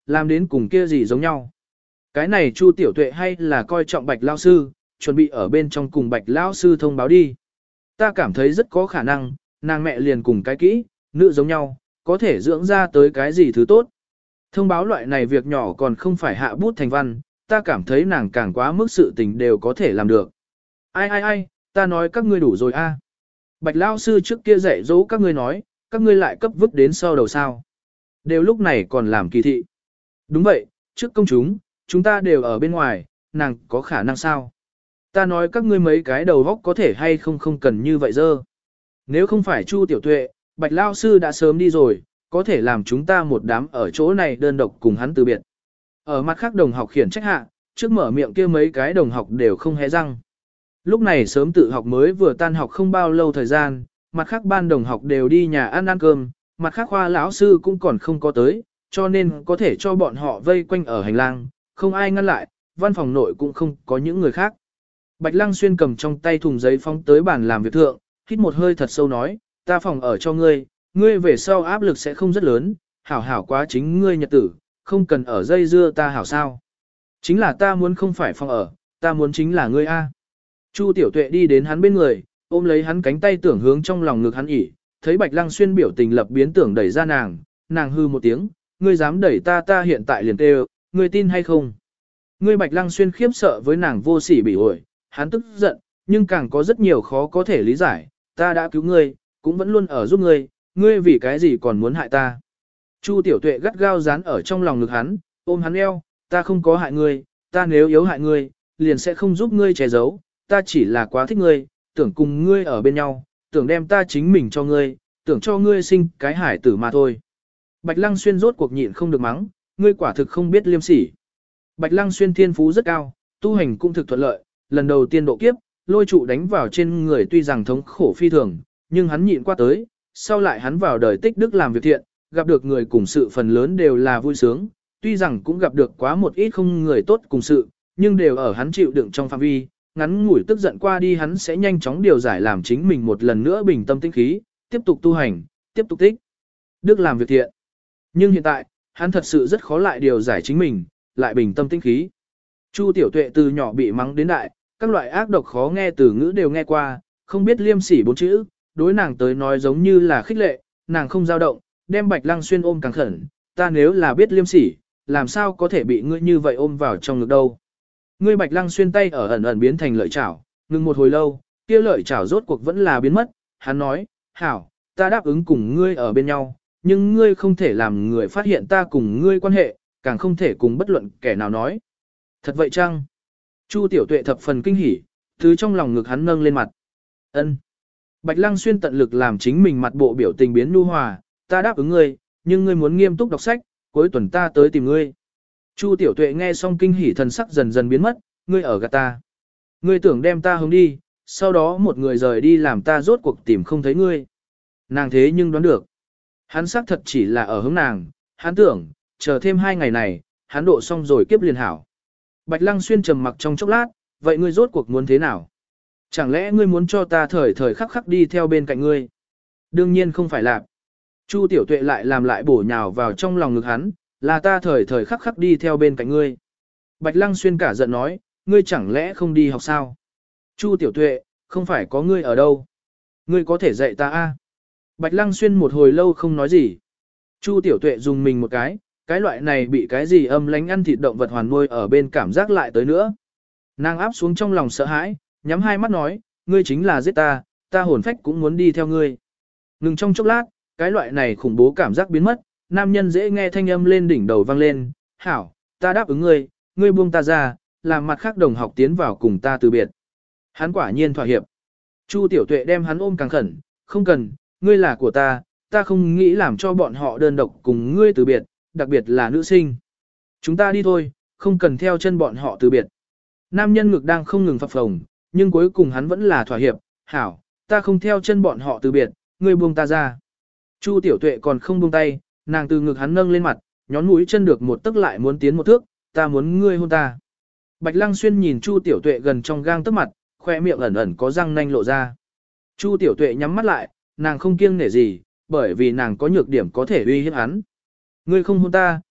S1: làm đến cùng kia gì giống nhau. Cái này Chu Tiểu Tuệ hay là coi trọng Bạch Lao Sư, chuẩn bị ở bên trong cùng Bạch Lao Sư thông báo đi. Ta cảm thấy rất có khả năng, nàng mẹ liền cùng cái kỹ, nữ giống nhau, có thể dưỡng ra tới cái gì thứ tốt. Thông báo loại này việc nhỏ còn không phải hạ bút thành văn, ta cảm thấy nàng càng quá mức sự tình đều có thể làm được. Ai ai ai, ta nói các ngươi đủ rồi a. Bạch Lao Sư trước kia dạy dỗ các ngươi nói, các ngươi lại cấp vứt đến sau đầu sao. Đều lúc này còn làm kỳ thị. Đúng vậy, trước công chúng, chúng ta đều ở bên ngoài, nàng có khả năng sao? Ta nói các ngươi mấy cái đầu góc có thể hay không không cần như vậy dơ. Nếu không phải Chu Tiểu Tuệ, Bạch Lao Sư đã sớm đi rồi, có thể làm chúng ta một đám ở chỗ này đơn độc cùng hắn từ biệt. Ở mặt khác đồng học khiển trách hạ, trước mở miệng kia mấy cái đồng học đều không hé răng. Lúc này sớm tự học mới vừa tan học không bao lâu thời gian, mặt khác ban đồng học đều đi nhà ăn ăn cơm, mặt khác khoa lão sư cũng còn không có tới, cho nên có thể cho bọn họ vây quanh ở hành lang, không ai ngăn lại, văn phòng nội cũng không có những người khác. Bạch Lăng Xuyên cầm trong tay thùng giấy phóng tới bàn làm việc thượng, hít một hơi thật sâu nói, ta phòng ở cho ngươi, ngươi về sau áp lực sẽ không rất lớn, hảo hảo quá chính ngươi nhật tử, không cần ở dây dưa ta hảo sao. Chính là ta muốn không phải phòng ở, ta muốn chính là ngươi A. Chu Tiểu Tuệ đi đến hắn bên người, ôm lấy hắn cánh tay tưởng hướng trong lòng ngực hắn ỉ, thấy Bạch Lăng Xuyên biểu tình lập biến tưởng đẩy ra nàng, nàng hư một tiếng, ngươi dám đẩy ta ta hiện tại liền kêu, ngươi tin hay không? Ngươi Bạch Lăng Xuyên khiếp sợ với nàng vô sỉ bị ổi, hắn tức giận, nhưng càng có rất nhiều khó có thể lý giải, ta đã cứu ngươi, cũng vẫn luôn ở giúp ngươi, ngươi vì cái gì còn muốn hại ta? Chu Tiểu Tuệ gắt gao dán ở trong lòng ngực hắn, ôm hắn eo, ta không có hại ngươi, ta nếu yếu hại ngươi, liền sẽ không giúp ngươi che giấu, ta chỉ là quá thích ngươi, tưởng cùng ngươi ở bên nhau, tưởng đem ta chính mình cho ngươi, tưởng cho ngươi sinh cái hải tử mà thôi. Bạch Lăng Xuyên rốt cuộc nhịn không được mắng, ngươi quả thực không biết liêm sỉ. Bạch Lăng Xuyên thiên phú rất cao, tu hành cũng thực thuận lợi, lần đầu tiên độ kiếp, lôi trụ đánh vào trên người tuy rằng thống khổ phi thường, nhưng hắn nhịn qua tới, sau lại hắn vào đời tích đức làm việc thiện, gặp được người cùng sự phần lớn đều là vui sướng, tuy rằng cũng gặp được quá một ít không người tốt cùng sự, nhưng đều ở hắn chịu đựng trong phạm vi, ngắn ngủi tức giận qua đi hắn sẽ nhanh chóng điều giải làm chính mình một lần nữa bình tâm tĩnh khí, tiếp tục tu hành, tiếp tục tích đức làm việc thiện. Nhưng hiện tại, hắn thật sự rất khó lại điều giải chính mình, lại bình tâm tĩnh khí. Chu Tiểu Tuệ từ nhỏ bị mắng đến đại, các loại ác độc khó nghe từ ngữ đều nghe qua, không biết liêm sỉ bốn chữ, đối nàng tới nói giống như là khích lệ, nàng không dao động, đem Bạch Lăng Xuyên ôm càng khẩn, ta nếu là biết liêm sỉ, làm sao có thể bị ngươi như vậy ôm vào trong ngực đâu. Ngươi Bạch Lăng Xuyên tay ở ẩn ẩn biến thành lợi chảo, ngừng một hồi lâu, kia lợi chảo rốt cuộc vẫn là biến mất, hắn nói, hảo, ta đáp ứng cùng ngươi ở bên nhau, nhưng ngươi không thể làm người phát hiện ta cùng ngươi quan hệ, càng không thể cùng bất luận kẻ nào nói. Thật vậy chăng? Chu Tiểu Tuệ thập phần kinh hỉ, thứ trong lòng ngực hắn nâng lên mặt. Ân. Bạch Lăng Xuyên tận lực làm chính mình mặt bộ biểu tình biến nhu hòa, ta đáp ứng ngươi, nhưng ngươi muốn nghiêm túc đọc sách, cuối tuần ta tới tìm ngươi. Chu Tiểu Tuệ nghe xong kinh hỉ thần sắc dần dần biến mất, ngươi ở gạt ta. Ngươi tưởng đem ta hướng đi, sau đó một người rời đi làm ta rốt cuộc tìm không thấy ngươi. Nàng thế nhưng đoán được. Hắn xác thật chỉ là ở hướng nàng, hắn tưởng, chờ thêm hai ngày này, hắn độ xong rồi kiếp liền hảo. Bạch Lăng Xuyên trầm mặc trong chốc lát, vậy ngươi rốt cuộc muốn thế nào? Chẳng lẽ ngươi muốn cho ta thời thời khắc khắc đi theo bên cạnh ngươi? Đương nhiên không phải là. Chu Tiểu Tuệ lại làm lại bổ nhào vào trong lòng ngực hắn, là ta thời thời khắc khắc đi theo bên cạnh ngươi. Bạch Lăng Xuyên cả giận nói, ngươi chẳng lẽ không đi học sao? Chu Tiểu Tuệ, không phải có ngươi ở đâu? Ngươi có thể dạy ta a? Bạch Lăng Xuyên một hồi lâu không nói gì. Chu Tiểu Tuệ dùng mình một cái, cái loại này bị cái gì âm lánh ăn thịt động vật hoàn nuôi ở bên cảm giác lại tới nữa. Nàng áp xuống trong lòng sợ hãi, nhắm hai mắt nói, ngươi chính là giết ta, ta hồn phách cũng muốn đi theo ngươi. Ngừng trong chốc lát, cái loại này khủng bố cảm giác biến mất, nam nhân dễ nghe thanh âm lên đỉnh đầu vang lên, hảo, ta đáp ứng ngươi, ngươi buông ta ra, làm mặt khác đồng học tiến vào cùng ta từ biệt. Hắn quả nhiên thỏa hiệp. Chu Tiểu Tuệ đem hắn ôm càng khẩn, không cần, ngươi là của ta, ta không nghĩ làm cho bọn họ đơn độc cùng ngươi từ biệt, đặc biệt là nữ sinh. Chúng ta đi thôi, không cần theo chân bọn họ từ biệt. Nam nhân ngực đang không ngừng phập phồng, nhưng cuối cùng hắn vẫn là thỏa hiệp, hảo, ta không theo chân bọn họ từ biệt, ngươi buông ta ra. Chu Tiểu Tuệ còn không buông tay, nàng từ ngực hắn nâng lên mặt, nhón mũi chân được một tức lại muốn tiến một thước, ta muốn ngươi hôn ta. Bạch Lăng Xuyên nhìn Chu Tiểu Tuệ gần trong gang tấc mặt, khoe miệng ẩn ẩn có răng nanh lộ ra. Chu Tiểu Tuệ nhắm mắt lại, nàng không kiêng nể gì, bởi vì nàng có nhược điểm có thể uy hiếp hắn. Ngươi không hôn ta,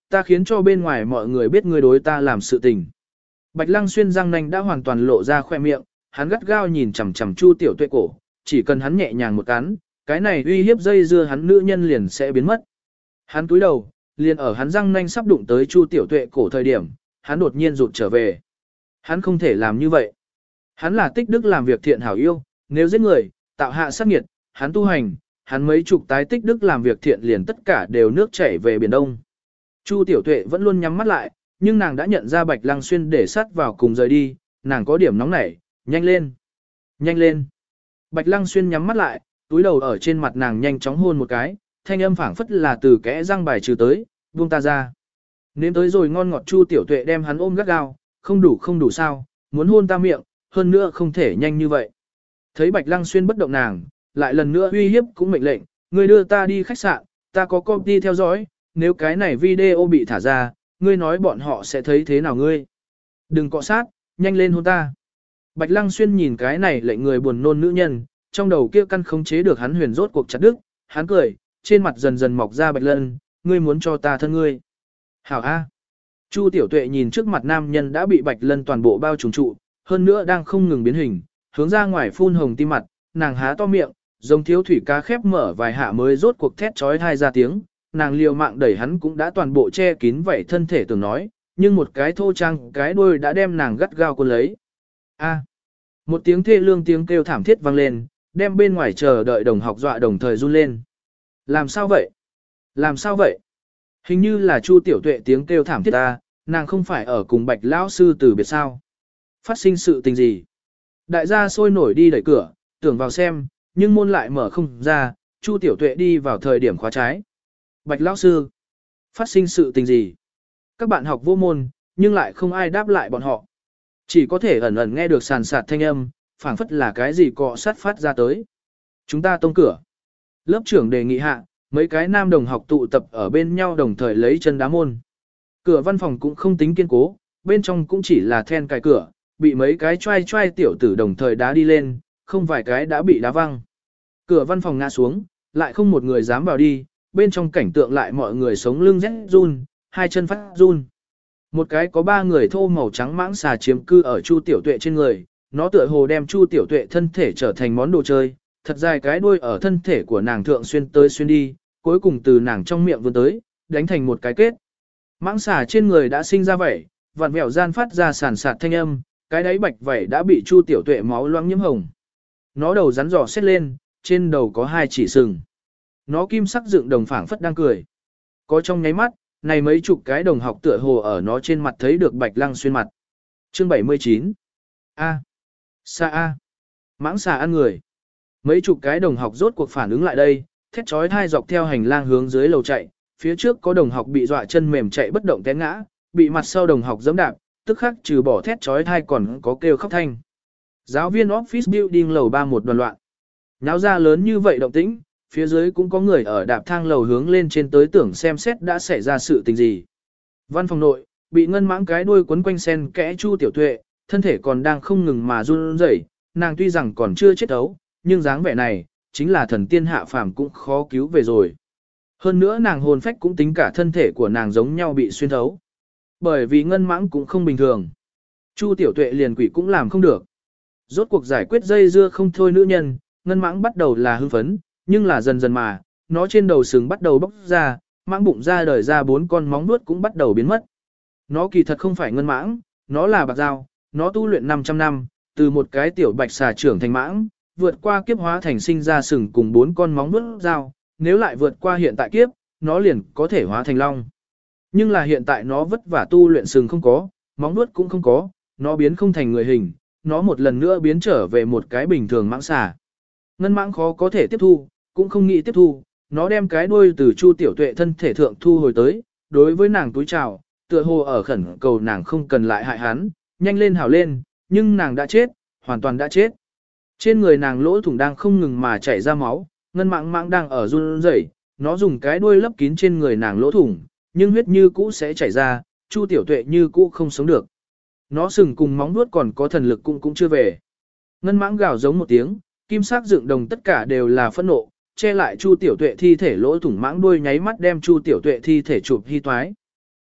S1: ta khiến cho bên ngoài mọi người biết ngươi đối ta làm sự tình. Bạch Lăng Xuyên răng nanh đã hoàn toàn lộ ra khoe miệng, hắn gắt gao nhìn chằm chằm Chu Tiểu Tuệ cổ, chỉ cần hắn nhẹ nhàng một cắn, cái này uy hiếp dây dưa hắn nữ nhân liền sẽ biến mất. Hắn cúi đầu, liền ở hắn răng nanh sắp đụng tới Chu Tiểu Tuệ cổ thời điểm, hắn đột nhiên rụt trở về. Hắn không thể làm như vậy. Hắn là tích đức làm việc thiện hảo yêu, nếu giết người, tạo hạ sát nghiệt, hắn tu hành, hắn mấy chục tái tích đức làm việc thiện liền tất cả đều nước chảy về biển đông. Chu Tiểu Tuệ vẫn luôn nhắm mắt lại, nhưng nàng đã nhận ra Bạch Lăng Xuyên để sát vào cùng rời đi, nàng có điểm nóng nảy, nhanh lên, nhanh lên. Bạch Lăng Xuyên nhắm mắt lại, túi đầu ở trên mặt nàng nhanh chóng hôn một cái, thanh âm phảng phất là từ kẽ răng bài trừ tới, buông ta ra. Nếm tới rồi ngon ngọt Chu Tiểu Tuệ đem hắn ôm gắt gao, không đủ không đủ sao, muốn hôn ta miệng, hơn nữa không thể nhanh như vậy. Thấy Bạch Lăng Xuyên bất động nàng, lại lần nữa uy hiếp cũng mệnh lệnh, ngươi đưa ta đi khách sạn, ta có công ty theo dõi, nếu cái này video bị thả ra, ngươi nói bọn họ sẽ thấy thế nào ngươi. Đừng cọ sát, nhanh lên hôn ta. Bạch Lăng Xuyên nhìn cái này lệnh người buồn nôn nữ nhân, trong đầu kia căn khống chế được hắn huyền rốt cuộc chặt đứt, hắn cười, trên mặt dần dần mọc ra Bạch Lân, ngươi muốn cho ta thân ngươi. Hảo A. Chu Tiểu Tuệ nhìn trước mặt nam nhân đã bị Bạch Lân toàn bộ bao trùm trụ, hơn nữa đang không ngừng biến hình, hướng ra ngoài phun hồng tim mặt, nàng há to miệng, giống thiếu thủy cá khép mở vài hạ mới rốt cuộc thét chói tai ra tiếng, nàng liều mạng đẩy hắn cũng đã toàn bộ che kín vậy thân thể tưởng nói, nhưng một cái thô trang cái đuôi đã đem nàng gắt gao cuốn lấy. A. Một tiếng thê lương tiếng kêu thảm thiết vang lên, đem bên ngoài chờ đợi đồng học dọa đồng thời run lên. Làm sao vậy? Làm sao vậy? Hình như là Chu Tiểu Tuệ tiếng kêu thảm thiết ta, nàng không phải ở cùng Bạch lão sư từ biệt sao? Phát sinh sự tình gì? Đại gia sôi nổi đi đẩy cửa, tưởng vào xem, nhưng môn lại mở không ra, Chu Tiểu Tuệ đi vào thời điểm khóa trái. Bạch lão sư, phát sinh sự tình gì? Các bạn học vô môn, nhưng lại không ai đáp lại bọn họ. Chỉ có thể ẩn ẩn nghe được sàn sạt thanh âm, phảng phất là cái gì cọ sát phát ra tới. Chúng ta tông cửa. Lớp trưởng đề nghị hạ, mấy cái nam đồng học tụ tập ở bên nhau đồng thời lấy chân đá môn. Cửa văn phòng cũng không tính kiên cố, bên trong cũng chỉ là then cài cửa, bị mấy cái trai trai tiểu tử đồng thời đá đi lên, không vài cái đã bị đá văng. Cửa văn phòng ngã xuống, lại không một người dám vào đi, bên trong cảnh tượng lại mọi người sống lưng rét run, hai chân phát run. Một cái có ba người thô màu trắng mãng xà chiếm cư ở Chu Tiểu Tuệ trên người, nó tựa hồ đem Chu Tiểu Tuệ thân thể trở thành món đồ chơi, thật dài cái đuôi ở thân thể của nàng thượng xuyên tới xuyên đi, cuối cùng từ nàng trong miệng vươn tới, đánh thành một cái kết. Mãng xà trên người đã sinh ra vảy, vặn vẹo gian phát ra sàn sạt thanh âm, cái đáy bạch vảy đã bị Chu Tiểu Tuệ máu loãng nhiễm hồng. Nó đầu rắn giò xét lên, trên đầu có hai chỉ sừng. Nó kim sắc dựng đồng phảng phất đang cười. Có trong nháy mắt, này mấy chục cái đồng học tựa hồ ở nó trên mặt thấy được Bạch Lăng Xuyên mặt. Chương bảy mươi chín. A. Sa A. Mãng xà ăn người. Mấy chục cái đồng học rốt cuộc phản ứng lại đây, thét chói tai dọc theo hành lang hướng dưới lầu chạy, phía trước có đồng học bị dọa chân mềm chạy bất động té ngã, bị mặt sau đồng học giẫm đạp, tức khắc trừ bỏ thét chói tai còn có kêu khóc thanh. Giáo viên office building lầu ba một đoàn loạn. Náo ra lớn như vậy động tĩnh, phía dưới cũng có người ở đạp thang lầu hướng lên trên tới tưởng xem xét đã xảy ra sự tình gì. Văn phòng nội, bị ngân mãng cái đuôi quấn quanh sen kẽ Chu Tiểu Tuệ, thân thể còn đang không ngừng mà run rẩy, nàng tuy rằng còn chưa chết ấu, nhưng dáng vẻ này, chính là thần tiên hạ phàm cũng khó cứu về rồi. Hơn nữa nàng hồn phách cũng tính cả thân thể của nàng giống nhau bị xuyên thấu. Bởi vì ngân mãng cũng không bình thường. Chu Tiểu Tuệ liền quỷ cũng làm không được. Rốt cuộc giải quyết dây dưa không thôi nữ nhân, ngân mãng bắt đầu là hưng phấn, nhưng là dần dần mà, nó trên đầu sừng bắt đầu bóc ra, mãng bụng ra đời ra bốn con móng vuốt cũng bắt đầu biến mất. Nó kỳ thật không phải ngân mãng, nó là bạc dao, nó tu luyện năm trăm năm, từ một cái tiểu bạch xà trưởng thành mãng, vượt qua kiếp hóa thành sinh ra sừng cùng bốn con móng vuốt dao, nếu lại vượt qua hiện tại kiếp, nó liền có thể hóa thành long. Nhưng là hiện tại nó vất vả tu luyện sừng không có, móng vuốt cũng không có, nó biến không thành người hình, nó một lần nữa biến trở về một cái bình thường mãng xà. Ngân mãng khó có thể tiếp thu, cũng không nghĩ tiếp thu, nó đem cái đuôi từ Chu Tiểu Tuệ thân thể thượng thu hồi tới, đối với nàng túi chào, tựa hồ ở khẩn cầu nàng không cần lại hại hắn, nhanh lên hảo lên, nhưng nàng đã chết, hoàn toàn đã chết. Trên người nàng lỗ thủng đang không ngừng mà chảy ra máu, ngân mãng mãng đang ở run rẩy, nó dùng cái đuôi lấp kín trên người nàng lỗ thủng, nhưng huyết như cũ sẽ chảy ra, Chu Tiểu Tuệ như cũ không sống được. Nó sừng cùng móng vuốt còn có thần lực cũng cũng chưa về. Ngân mãng gào giống một tiếng, kim sắc dựng đồng tất cả đều là phẫn nộ, che lại Chu Tiểu Tuệ thi thể lỗ thủng mãng đuôi nháy mắt đem Chu Tiểu Tuệ thi thể chụp hy toái.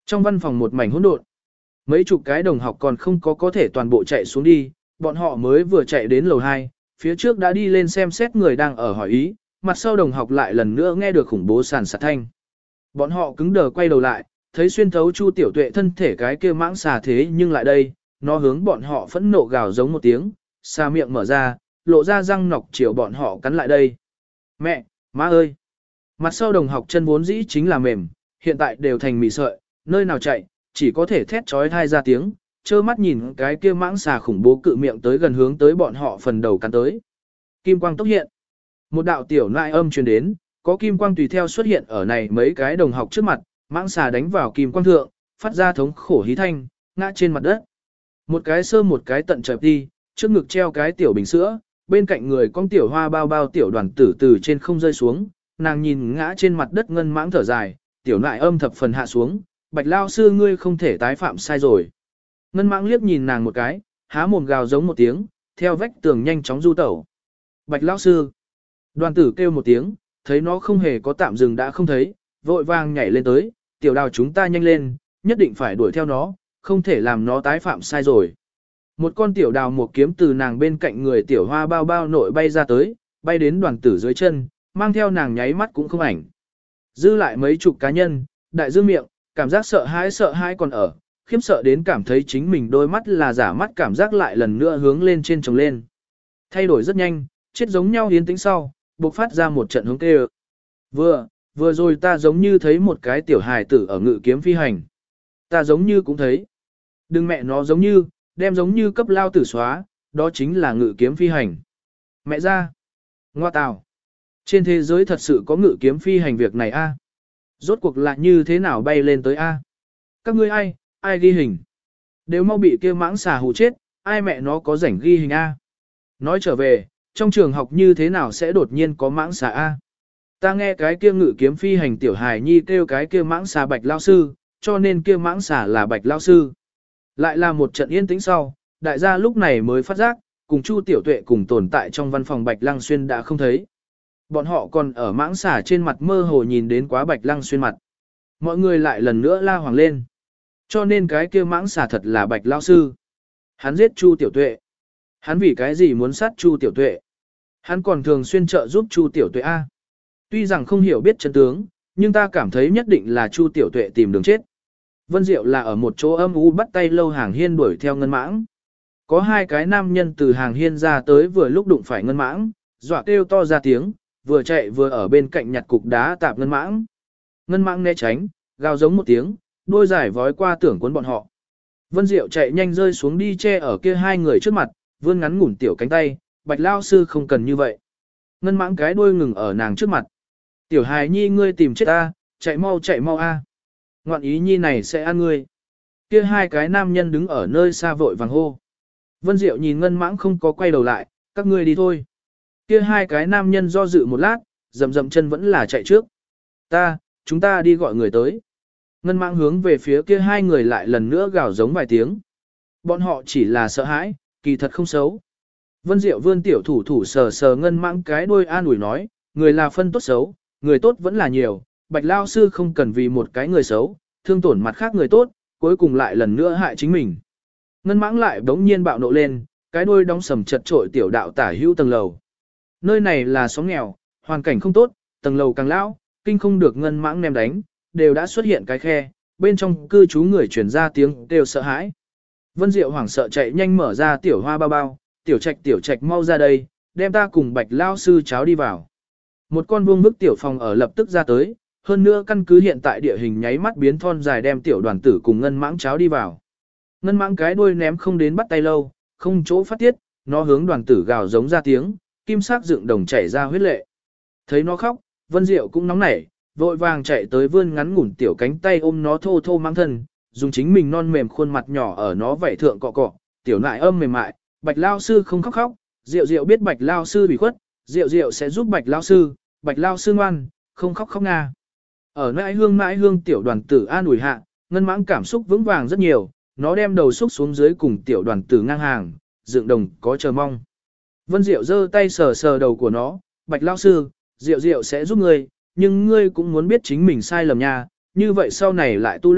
S1: Trong văn phòng một mảnh hỗn độn, mấy chục cái đồng học còn không có có thể toàn bộ chạy xuống đi, bọn họ mới vừa chạy đến lầu hai, phía trước đã đi lên xem xét người đang ở hỏi ý, mặt sau đồng học lại lần nữa nghe được khủng bố sàn sạt thanh. Bọn họ cứng đờ quay đầu lại, thấy xuyên thấu Chu Tiểu Tuệ thân thể cái kia mãng xà thế nhưng lại đây, nó hướng bọn họ phẫn nộ gào giống một tiếng, xà miệng mở ra, lộ ra răng nọc chiều bọn họ cắn lại đây. Mẹ, má ơi! Mặt sau đồng học chân vốn dĩ chính là mềm, hiện tại đều thành mì sợi, nơi nào chạy, chỉ có thể thét trói thai ra tiếng, trơ mắt nhìn cái kia mãng xà khủng bố cự miệng tới gần hướng tới bọn họ phần đầu cắn tới. Kim quang tốc hiện. Một đạo tiểu nại âm truyền đến, có kim quang tùy theo xuất hiện ở này mấy cái đồng học trước mặt, mãng xà đánh vào kim quang thượng, phát ra thống khổ hí thanh, ngã trên mặt đất. Một cái sơ một cái tận chợp đi, trước ngực treo cái tiểu bình sữa, bên cạnh người con tiểu hoa bao bao tiểu đoàn tử từ trên không rơi xuống, nàng nhìn ngã trên mặt đất ngân mãng thở dài, tiểu nại âm thập phần hạ xuống, Bạch lao sư ngươi không thể tái phạm sai rồi. Ngân mãng liếc nhìn nàng một cái, há mồm gào giống một tiếng, theo vách tường nhanh chóng du tẩu. Bạch lao sư. Đoàn tử kêu một tiếng, thấy nó không hề có tạm dừng đã không thấy, vội vàng nhảy lên tới, tiểu đào chúng ta nhanh lên, nhất định phải đuổi theo nó, không thể làm nó tái phạm sai rồi. Một con tiểu đào một kiếm từ nàng bên cạnh người tiểu hoa bao bao nội bay ra tới, bay đến đoàn tử dưới chân, mang theo nàng nháy mắt cũng không ảnh. Dư lại mấy chục cá nhân, đại dương miệng, cảm giác sợ hãi sợ hãi còn ở, khiếp sợ đến cảm thấy chính mình đôi mắt là giả mắt cảm giác lại lần nữa hướng lên trên trồng lên. Thay đổi rất nhanh, chết giống nhau hiến tĩnh sau, bộc phát ra một trận hướng kêu. Vừa, vừa rồi ta giống như thấy một cái tiểu hài tử ở ngự kiếm phi hành. Ta giống như cũng thấy. Đừng mẹ nó giống như, đem giống như cấp lao tử xóa, đó chính là ngự kiếm phi hành. Mẹ ra. Ngoa tào. Trên thế giới thật sự có ngự kiếm phi hành việc này a? Rốt cuộc là như thế nào bay lên tới a? Các ngươi ai, ai ghi hình? Đều mau bị kia mãng xà hù chết, ai mẹ nó có rảnh ghi hình a? Nói trở về, trong trường học như thế nào sẽ đột nhiên có mãng xà a? Ta nghe cái kia ngự kiếm phi hành tiểu hài nhi kêu cái kia mãng xà Bạch lao sư, cho nên kia mãng xà là Bạch lao sư. Lại là một trận yên tĩnh sau, đại gia lúc này mới phát giác, cùng Chu Tiểu Tuệ cùng tồn tại trong văn phòng Bạch Lăng Xuyên đã không thấy. Bọn họ còn ở mãng xà trên mặt mơ hồ nhìn đến quá Bạch Lăng Xuyên mặt. Mọi người lại lần nữa la hoàng lên. Cho nên cái kia mãng xà thật là Bạch lao sư. Hắn giết Chu Tiểu Tuệ. Hắn vì cái gì muốn sát Chu Tiểu Tuệ? Hắn còn thường xuyên trợ giúp Chu Tiểu Tuệ A. Tuy rằng không hiểu biết chân tướng, nhưng ta cảm thấy nhất định là Chu Tiểu Tuệ tìm đường chết. Vân Diệu là ở một chỗ âm u bắt tay lâu hàng hiên đuổi theo ngân mãng. Có hai cái nam nhân từ hàng hiên ra tới vừa lúc đụng phải ngân mãng, dọa kêu to ra tiếng, vừa chạy vừa ở bên cạnh nhặt cục đá tạp ngân mãng. Ngân mãng né tránh, gào giống một tiếng, đôi giải vói qua tưởng cuốn bọn họ. Vân Diệu chạy nhanh rơi xuống đi che ở kia hai người trước mặt, vươn ngắn ngủn tiểu cánh tay, Bạch lao sư không cần như vậy. Ngân mãng cái đuôi ngừng ở nàng trước mặt. Tiểu hài nhi ngươi tìm chết ta, chạy mau chạy mau a. Ngoạn ý nhi này sẽ ăn ngươi. Kia hai cái nam nhân đứng ở nơi xa vội vàng hô. Vân Diệu nhìn ngân mãng không có quay đầu lại, các ngươi đi thôi. Kia hai cái nam nhân do dự một lát, dầm dầm chân vẫn là chạy trước. Ta, chúng ta đi gọi người tới. Ngân mãng hướng về phía kia hai người lại lần nữa gào giống vài tiếng. Bọn họ chỉ là sợ hãi, kỳ thật không xấu. Vân Diệu vươn tiểu thủ thủ sờ sờ ngân mãng cái đuôi an ủi nói, người là phân tốt xấu, người tốt vẫn là nhiều, Bạch lao sư không cần vì một cái người xấu, thương tổn mặt khác người tốt, cuối cùng lại lần nữa hại chính mình. Ngân mãng lại đống nhiên bạo nộ lên, cái đuôi đóng sầm chật trội tiểu đạo tả hữu tầng lầu. Nơi này là xóm nghèo, hoàn cảnh không tốt, tầng lầu càng lão, kinh không được ngân mãng ném đánh, đều đã xuất hiện cái khe, bên trong cư trú người truyền ra tiếng đều sợ hãi. Vân Diệu hoảng sợ chạy nhanh mở ra tiểu hoa bao bao, tiểu trạch tiểu trạch mau ra đây, đem ta cùng Bạch lao sư cháo đi vào. Một con vuông bức tiểu phòng ở lập tức ra tới, hơn nữa căn cứ hiện tại địa hình nháy mắt biến thon dài đem tiểu đoàn tử cùng ngân mãng cháo đi vào. Ngân mãng cái đuôi ném không đến bắt tay lâu, không chỗ phát tiết, nó hướng đoàn tử gào giống ra tiếng, kim sắc dựng đồng chảy ra huyết lệ. Thấy nó khóc, Vân Diệu cũng nóng nảy, vội vàng chạy tới vươn ngắn ngủn tiểu cánh tay ôm nó thô thô mang thân, dùng chính mình non mềm khuôn mặt nhỏ ở nó vảy thượng cọ cọ, tiểu nại âm mềm mại, Bạch lao sư không khóc khóc, Diệu Diệu biết Bạch lao sư bị khuất, Diệu Diệu sẽ giúp Bạch lao sư, Bạch lao sư ngoan, không khóc khóc nga. Ở nãi hương nãi hương tiểu đoàn tử an ủi hạ, ngân mãng cảm xúc vững vàng rất nhiều, nó đem đầu xúc xuống dưới cùng tiểu đoàn tử ngang hàng, dựng đồng có chờ mong. Vân Diệu giơ tay sờ sờ đầu của nó, Bạch lao sư, Diệu Diệu sẽ giúp ngươi, nhưng ngươi cũng muốn biết chính mình sai lầm nha, như vậy sau này lại tu luyện,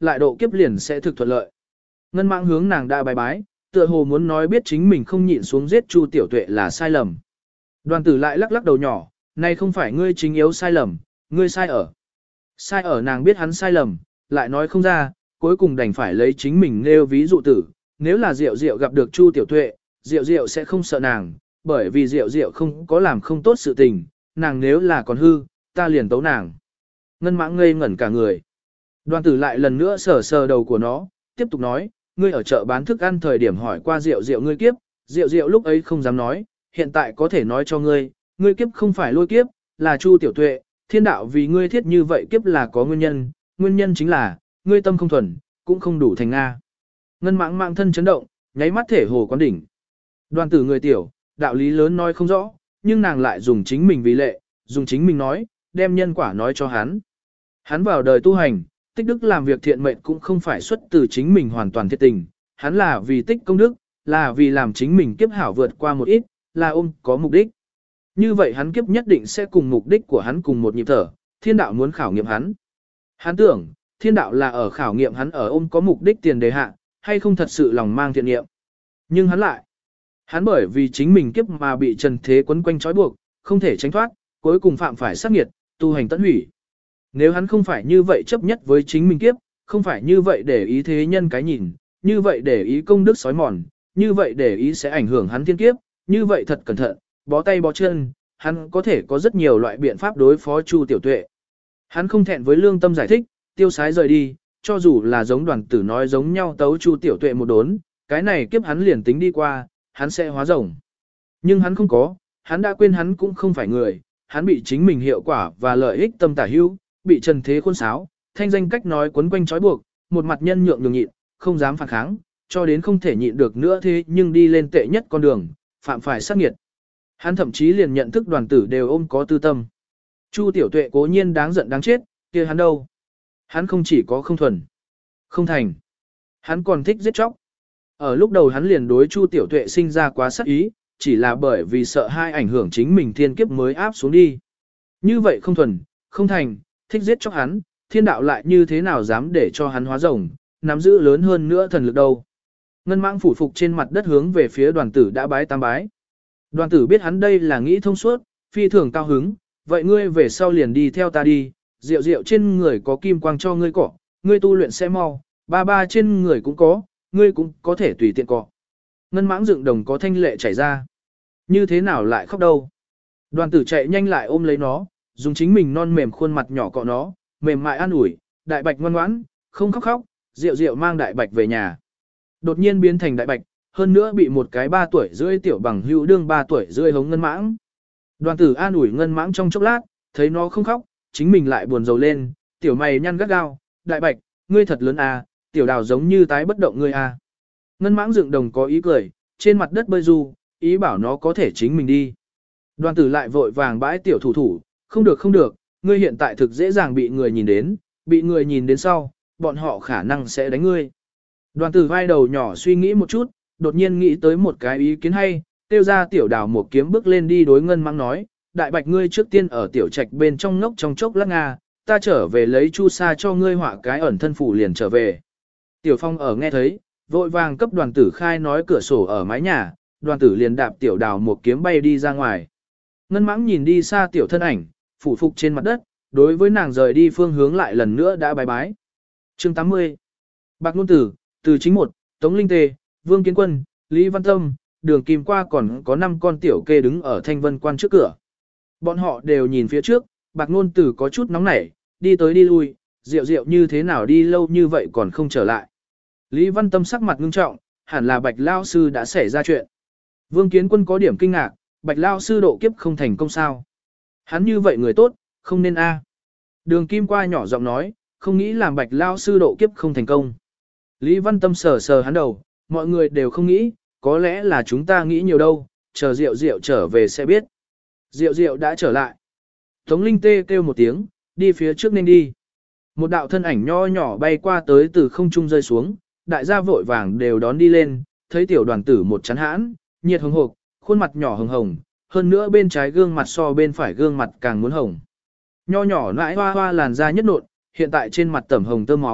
S1: lại độ kiếp liền sẽ thực thuận lợi. Ngân mãng hướng nàng đã bài bái, tựa hồ muốn nói biết chính mình không nhịn xuống giết Chu Tiểu Tuệ là sai lầm. Đoàn tử lại lắc lắc đầu nhỏ, này không phải ngươi chính yếu sai lầm, ngươi sai ở. Sai ở nàng biết hắn sai lầm, lại nói không ra, cuối cùng đành phải lấy chính mình nêu ví dụ tử. Nếu là Diệu Diệu gặp được Chu Tiểu Tuệ, Diệu Diệu sẽ không sợ nàng, bởi vì Diệu Diệu không có làm không tốt sự tình, nàng nếu là còn hư, ta liền tấu nàng. Ngân mãng ngây ngẩn cả người. Đoàn tử lại lần nữa sờ sờ đầu của nó, tiếp tục nói, ngươi ở chợ bán thức ăn thời điểm hỏi qua Diệu Diệu ngươi kiếp, Diệu Diệu lúc ấy không dám nói, hiện tại có thể nói cho ngươi, ngươi kiếp không phải lôi kiếp, là Chu Tiểu Tuệ, thiên đạo vì ngươi thiết như vậy kiếp là có nguyên nhân, nguyên nhân chính là, ngươi tâm không thuần, cũng không đủ thành Nga. Ngân mãng mạng thân chấn động, nháy mắt thể hồ quán đỉnh. Đoàn tử người tiểu, đạo lý lớn nói không rõ, nhưng nàng lại dùng chính mình vì lệ, dùng chính mình nói, đem nhân quả nói cho hắn. Hắn vào đời tu hành, tích đức làm việc thiện mệnh cũng không phải xuất từ chính mình hoàn toàn thiệt tình, hắn là vì tích công đức, là vì làm chính mình kiếp hảo vượt qua một ít, là ôm có mục đích. Như vậy hắn kiếp nhất định sẽ cùng mục đích của hắn cùng một nhịp thở, thiên đạo muốn khảo nghiệm hắn. Hắn tưởng, thiên đạo là ở khảo nghiệm hắn ở ôm có mục đích tiền đề hạ, hay không thật sự lòng mang thiện niệm. Nhưng hắn lại, hắn bởi vì chính mình kiếp mà bị trần thế quấn quanh trói buộc, không thể tránh thoát, cuối cùng phạm phải sát nghiệt, tu hành tận hủy. Nếu hắn không phải như vậy chấp nhất với chính mình kiếp, không phải như vậy để ý thế nhân cái nhìn, như vậy để ý công đức sói mòn, như vậy để ý sẽ ảnh hưởng hắn thiên kiếp, như vậy thật cẩn thận, bó tay bó chân, hắn có thể có rất nhiều loại biện pháp đối phó Chu Tiểu Tuệ. Hắn không thẹn với lương tâm giải thích, tiêu sái rời đi, cho dù là giống đoàn tử nói giống nhau tấu Chu Tiểu Tuệ một đốn, cái này kiếp hắn liền tính đi qua, hắn sẽ hóa rồng. Nhưng hắn không có, hắn đã quên hắn cũng không phải người, hắn bị chính mình hiệu quả và lợi ích tâm tả hữu, bị trần thế khuôn sáo, thanh danh cách nói quấn quanh trói buộc, một mặt nhân nhượng nhường nhịn, không dám phản kháng, cho đến không thể nhịn được nữa thế nhưng đi lên tệ nhất con đường, phạm phải sát nghiệt. Hắn thậm chí liền nhận thức đoàn tử đều ôm có tư tâm. Chu Tiểu Tuệ cố nhiên đáng giận đáng chết, kia hắn đâu? Hắn không chỉ có không thuần, không thành, hắn còn thích giết chóc. Ở lúc đầu hắn liền đối Chu Tiểu Tuệ sinh ra quá sát ý, chỉ là bởi vì sợ hai ảnh hưởng chính mình thiên kiếp mới áp xuống đi. Như vậy không thuần, không thành, thích giết chóc hắn, thiên đạo lại như thế nào dám để cho hắn hóa rồng, nắm giữ lớn hơn nữa thần lực đâu. Ngân mãng phủ phục trên mặt đất hướng về phía đoàn tử đã bái tam bái. Đoàn tử biết hắn đây là nghĩ thông suốt, phi thường cao hứng, vậy ngươi về sau liền đi theo ta đi, rượu rượu trên người có kim quang cho ngươi cọ, ngươi tu luyện sẽ mau, ba ba trên người cũng có, ngươi cũng có thể tùy tiện cọ. Ngân mãng dựng đồng có thanh lệ chảy ra. Như thế nào lại khóc đâu? Đoàn tử chạy nhanh lại ôm lấy nó, dùng chính mình non mềm khuôn mặt nhỏ cọ nó, mềm mại an ủi, đại bạch ngoan ngoãn, không khóc khóc, rượu rượu mang đại bạch về nhà. Đột nhiên biến thành đại bạch, hơn nữa bị một cái ba tuổi rưỡi tiểu bằng hữu đương ba tuổi rưỡi hống ngân mãng. Đoàn tử an ủi ngân mãng trong chốc lát, thấy nó không khóc, chính mình lại buồn rầu lên, tiểu mày nhăn gắt gao, đại bạch, ngươi thật lớn à, tiểu đào giống như tái bất động ngươi à. Ngân mãng dựng đồng có ý cười, trên mặt đất bơi du, ý bảo nó có thể chính mình đi. Đoàn tử lại vội vàng bãi tiểu thủ thủ, không được không được, ngươi hiện tại thực dễ dàng bị người nhìn đến, bị người nhìn đến sau, bọn họ khả năng sẽ đánh ngươi. Đoàn tử vai đầu nhỏ suy nghĩ một chút, đột nhiên nghĩ tới một cái ý kiến hay, tiêu ra tiểu đào một kiếm bước lên đi đối ngân mãng nói, đại bạch ngươi trước tiên ở tiểu trạch bên trong ngốc trong chốc lát nga, ta trở về lấy chu sa cho ngươi họa cái ẩn thân phủ liền trở về. Tiểu phong ở nghe thấy, vội vàng cấp đoàn tử khai nói cửa sổ ở mái nhà, đoàn tử liền đạp tiểu đào một kiếm bay đi ra ngoài. Ngân mãng nhìn đi xa tiểu thân ảnh, phủ phục trên mặt đất, đối với nàng rời đi phương hướng lại lần nữa đã bái bái. Chương tám mươi. Bạc Nôn Tử, Từ Chính Một, Tống Linh Tề, Vương Kiến Quân, Lý Văn Tâm, đường kìm qua còn có năm con tiểu kê đứng ở Thanh Vân Quan trước cửa. Bọn họ đều nhìn phía trước, Bạc Nôn Tử có chút nóng nảy, đi tới đi lui, rượu rượu như thế nào đi lâu như vậy còn không trở lại. Lý Văn Tâm sắc mặt ngưng trọng, hẳn là Bạch Lao Sư đã xảy ra chuyện. Vương Kiến Quân có điểm kinh ngạc, Bạch Lao Sư độ kiếp không thành công sao. Hắn như vậy người tốt, không nên a. Đường Kim qua nhỏ giọng nói, không nghĩ làm Bạch Lao Sư độ kiếp không thành công. Lý Văn Tâm sờ sờ hắn đầu, mọi người đều không nghĩ, có lẽ là chúng ta nghĩ nhiều đâu, chờ Diệu Diệu trở về sẽ biết. Diệu Diệu đã trở lại. Tống Linh Tê kêu một tiếng, đi phía trước nên đi. Một đạo thân ảnh nho nhỏ bay qua tới từ không trung rơi xuống, đại gia vội vàng đều đón đi lên, thấy tiểu đoàn tử một chán hãn, nhiệt hồng hộc, khuôn mặt nhỏ hồng hồng, hơn nữa bên trái gương mặt so bên phải gương mặt càng muốn hồng. Nho nhỏ nãi hoa hoa làn da nhất nộn, hiện tại trên mặt tẩm hồng tơ máu,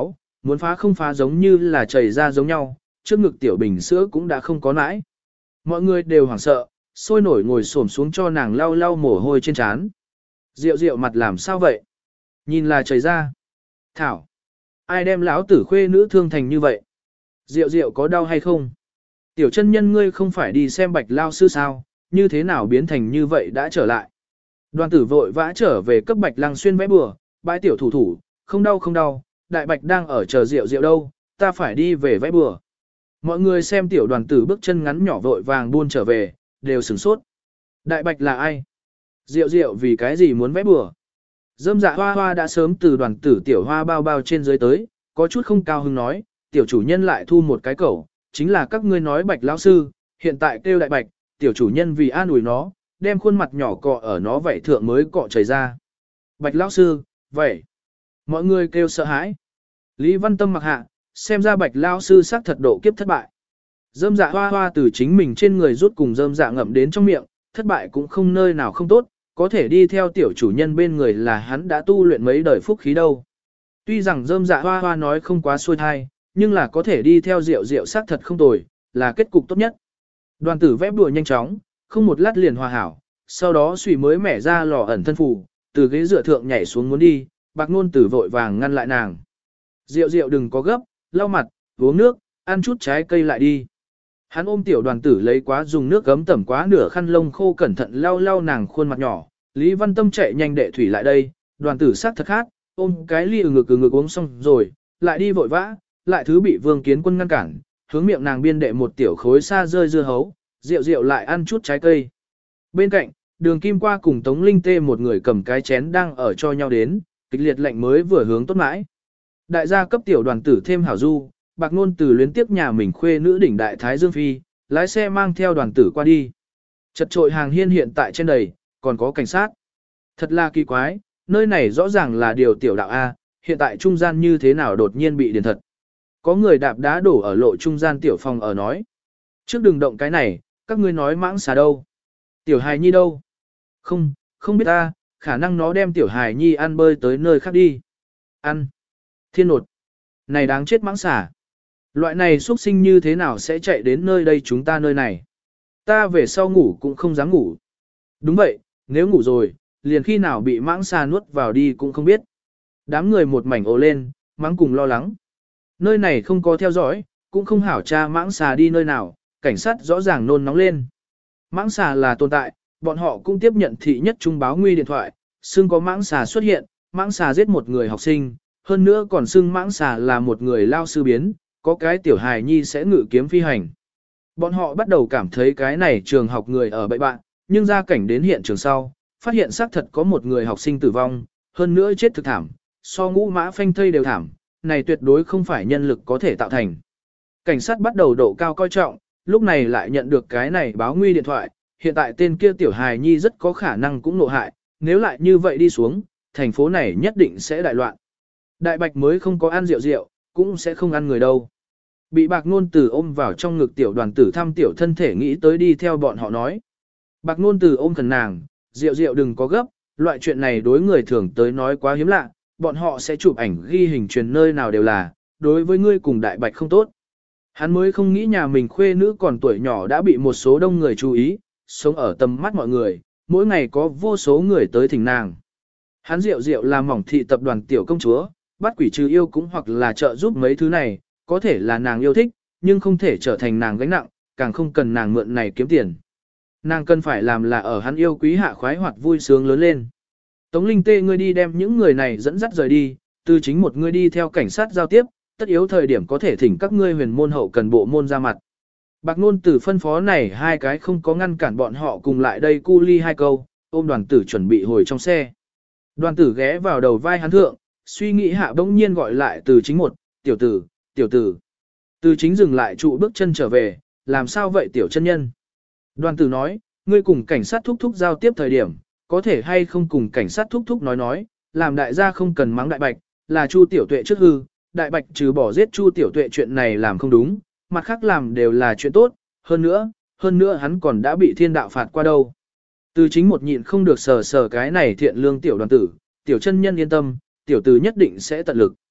S1: muốn phá không phá giống như là chảy ra giống nhau, trước ngực tiểu bình sữa cũng đã không có nãi. Mọi người đều hoảng sợ, sôi nổi ngồi xổm xuống cho nàng lau lau mồ hôi trên trán. Rượu rượu mặt làm sao vậy? Nhìn là chảy ra. Thảo, ai đem lão tử khuê nữ thương thành như vậy? Rượu rượu có đau hay không? Tiểu chân nhân ngươi không phải đi xem bạch lao sư sao, như thế nào biến thành như vậy đã trở lại. Đoàn tử vội vã trở về cấp bạch lăng xuyên vẽ bừa, bãi tiểu thủ thủ, không đau không đau, đại bạch đang ở chờ rượu rượu đâu, ta phải đi về vẽ bừa. Mọi người xem tiểu đoàn tử bước chân ngắn nhỏ vội vàng buôn trở về, đều sửng sốt. Đại bạch là ai? Rượu rượu vì cái gì muốn vẽ bừa? Dâm dạ hoa hoa đã sớm từ đoàn tử tiểu hoa bao bao trên dưới tới, có chút không cao hứng nói, tiểu chủ nhân lại thu một cái cẩu, chính là các ngươi nói bạch lão sư, hiện tại kêu đại bạch, tiểu chủ nhân vì an ủi nó, đem khuôn mặt nhỏ cọ ở nó vảy thượng mới cọ chảy ra. Bạch lão sư, vậy. Mọi người kêu sợ hãi. Lý Văn Tâm mặc hạ, xem ra bạch lão sư xác thật độ kiếp thất bại. Dâm dạ hoa hoa từ chính mình trên người rút cùng dâm dạ ngậm đến trong miệng, thất bại cũng không nơi nào không tốt, có thể đi theo tiểu chủ nhân bên người là hắn đã tu luyện mấy đời phúc khí đâu. Tuy rằng dâm dạ hoa hoa nói không quá xuôi thai, nhưng là có thể đi theo rượu rượu xác thật không tồi, là kết cục tốt nhất. Đoàn tử vẽ bùa nhanh chóng, không một lát liền hòa hảo, sau đó suy mới mẻ ra lò ẩn thân phủ, từ ghế dựa thượng nhảy xuống muốn đi, bạc nôn tử vội vàng ngăn lại nàng. Rượu rượu đừng có gấp, lau mặt, uống nước, ăn chút trái cây lại đi. Hắn ôm tiểu đoàn tử lấy quá dùng nước gấm tẩm quá nửa khăn lông khô cẩn thận lau lau nàng khuôn mặt nhỏ. Lý Văn Tâm chạy nhanh đệ thủy lại đây, đoàn tử sắc thật khát, ôm cái ly ừ ngực ừ ngực uống xong rồi, lại đi vội vã, lại thứ bị Vương Kiến Quân ngăn cản, hướng miệng nàng biên đệ một tiểu khối xa rơi dưa hấu, rượu rượu lại ăn chút trái cây. Bên cạnh, Đường Kim Qua cùng Tống Linh Tê một người cầm cái chén đang ở cho nhau đến, kịch liệt lạnh mới vừa hướng tốt mãi. Đại gia cấp tiểu đoàn tử thêm hảo du, bạc nôn từ luyến tiếp nhà mình khuê nữ đỉnh đại thái Dương Phi, lái xe mang theo đoàn tử qua đi. Chật trội hàng hiên hiện tại trên đầy, còn có cảnh sát. Thật là kỳ quái, nơi này rõ ràng là điều tiểu đạo A, hiện tại trung gian như thế nào đột nhiên bị điền thật. Có người đạp đá đổ ở lộ trung gian tiểu phòng ở nói. Trước đừng động cái này, các ngươi nói mãng xà đâu. Tiểu hài nhi đâu? Không, không biết ta, khả năng nó đem tiểu hài nhi ăn bơi tới nơi khác đi. Ăn. Thiên nột. Này đáng chết mãng xà. Loại này xuất sinh như thế nào sẽ chạy đến nơi đây chúng ta nơi này. Ta về sau ngủ cũng không dám ngủ. Đúng vậy, nếu ngủ rồi, liền khi nào bị mãng xà nuốt vào đi cũng không biết. Đám người một mảnh ồ lên, mắng cùng lo lắng. Nơi này không có theo dõi, cũng không hảo tra mãng xà đi nơi nào, cảnh sát rõ ràng nôn nóng lên. Mãng xà là tồn tại, bọn họ cũng tiếp nhận thị nhất trung báo nguy điện thoại, xưng có mãng xà xuất hiện, mãng xà giết một người học sinh, hơn nữa còn xưng mãng xà là một người lao sư biến, có cái tiểu hài nhi sẽ ngự kiếm phi hành. Bọn họ bắt đầu cảm thấy cái này trường học người ở bậy bạn, nhưng ra cảnh đến hiện trường sau, phát hiện xác thật có một người học sinh tử vong, hơn nữa chết thực thảm, so ngũ mã phanh thây đều thảm, này tuyệt đối không phải nhân lực có thể tạo thành. Cảnh sát bắt đầu độ cao coi trọng, lúc này lại nhận được cái này báo nguy điện thoại, hiện tại tên kia tiểu hài nhi rất có khả năng cũng nộ hại, nếu lại như vậy đi xuống, thành phố này nhất định sẽ đại loạn. Đại bạch mới không có ăn rượu rượu, cũng sẽ không ăn người đâu. Bị bạc nôn tử ôm vào trong ngực tiểu đoàn tử thăm tiểu thân thể nghĩ tới đi theo bọn họ nói. Bạc nôn tử ôm thần nàng, rượu rượu đừng có gấp, loại chuyện này đối người thường tới nói quá hiếm lạ, bọn họ sẽ chụp ảnh ghi hình truyền nơi nào đều là, đối với ngươi cùng đại bạch không tốt. Hắn mới không nghĩ nhà mình khuê nữ còn tuổi nhỏ đã bị một số đông người chú ý, sống ở tầm mắt mọi người, mỗi ngày có vô số người tới thỉnh nàng. Hắn rượu rượu là mỏng thị tập đoàn tiểu công chúa, bắt quỷ trừ yêu cũng hoặc là trợ giúp mấy thứ này, có thể là nàng yêu thích, nhưng không thể trở thành nàng gánh nặng, càng không cần nàng mượn này kiếm tiền. Nàng cần phải làm là ở hắn yêu quý hạ khoái hoạt vui sướng lớn lên. Tống Linh Tê ngươi đi đem những người này dẫn dắt rời đi, từ chính một ngươi đi theo cảnh sát giao tiếp, tất yếu thời điểm có thể thỉnh các ngươi huyền môn hậu cần bộ môn ra mặt. Bạc nôn tử phân phó này hai cái không có ngăn cản bọn họ cùng lại đây cu ly hai câu, ôm đoàn tử chuẩn bị hồi trong xe. Đoàn tử ghé vào đầu vai hắn thượng, suy nghĩ hạ bỗng nhiên gọi lại từ chính một, tiểu tử, tiểu tử. Từ chính dừng lại trụ bước chân trở về, làm sao vậy tiểu chân nhân? Đoàn tử nói, ngươi cùng cảnh sát thúc thúc giao tiếp thời điểm, có thể hay không cùng cảnh sát thúc thúc nói nói, làm đại gia không cần mắng đại bạch, là Chu tiểu tuệ trước hư, đại bạch trừ bỏ giết Chu tiểu tuệ chuyện này làm không đúng, mặt khác làm đều là chuyện tốt, hơn nữa, hơn nữa hắn còn đã bị thiên đạo phạt qua đâu. Từ chính một nhịn không được sờ sờ cái này thiện lương tiểu đoàn tử, tiểu chân nhân yên tâm, tiểu tử nhất định sẽ tận lực.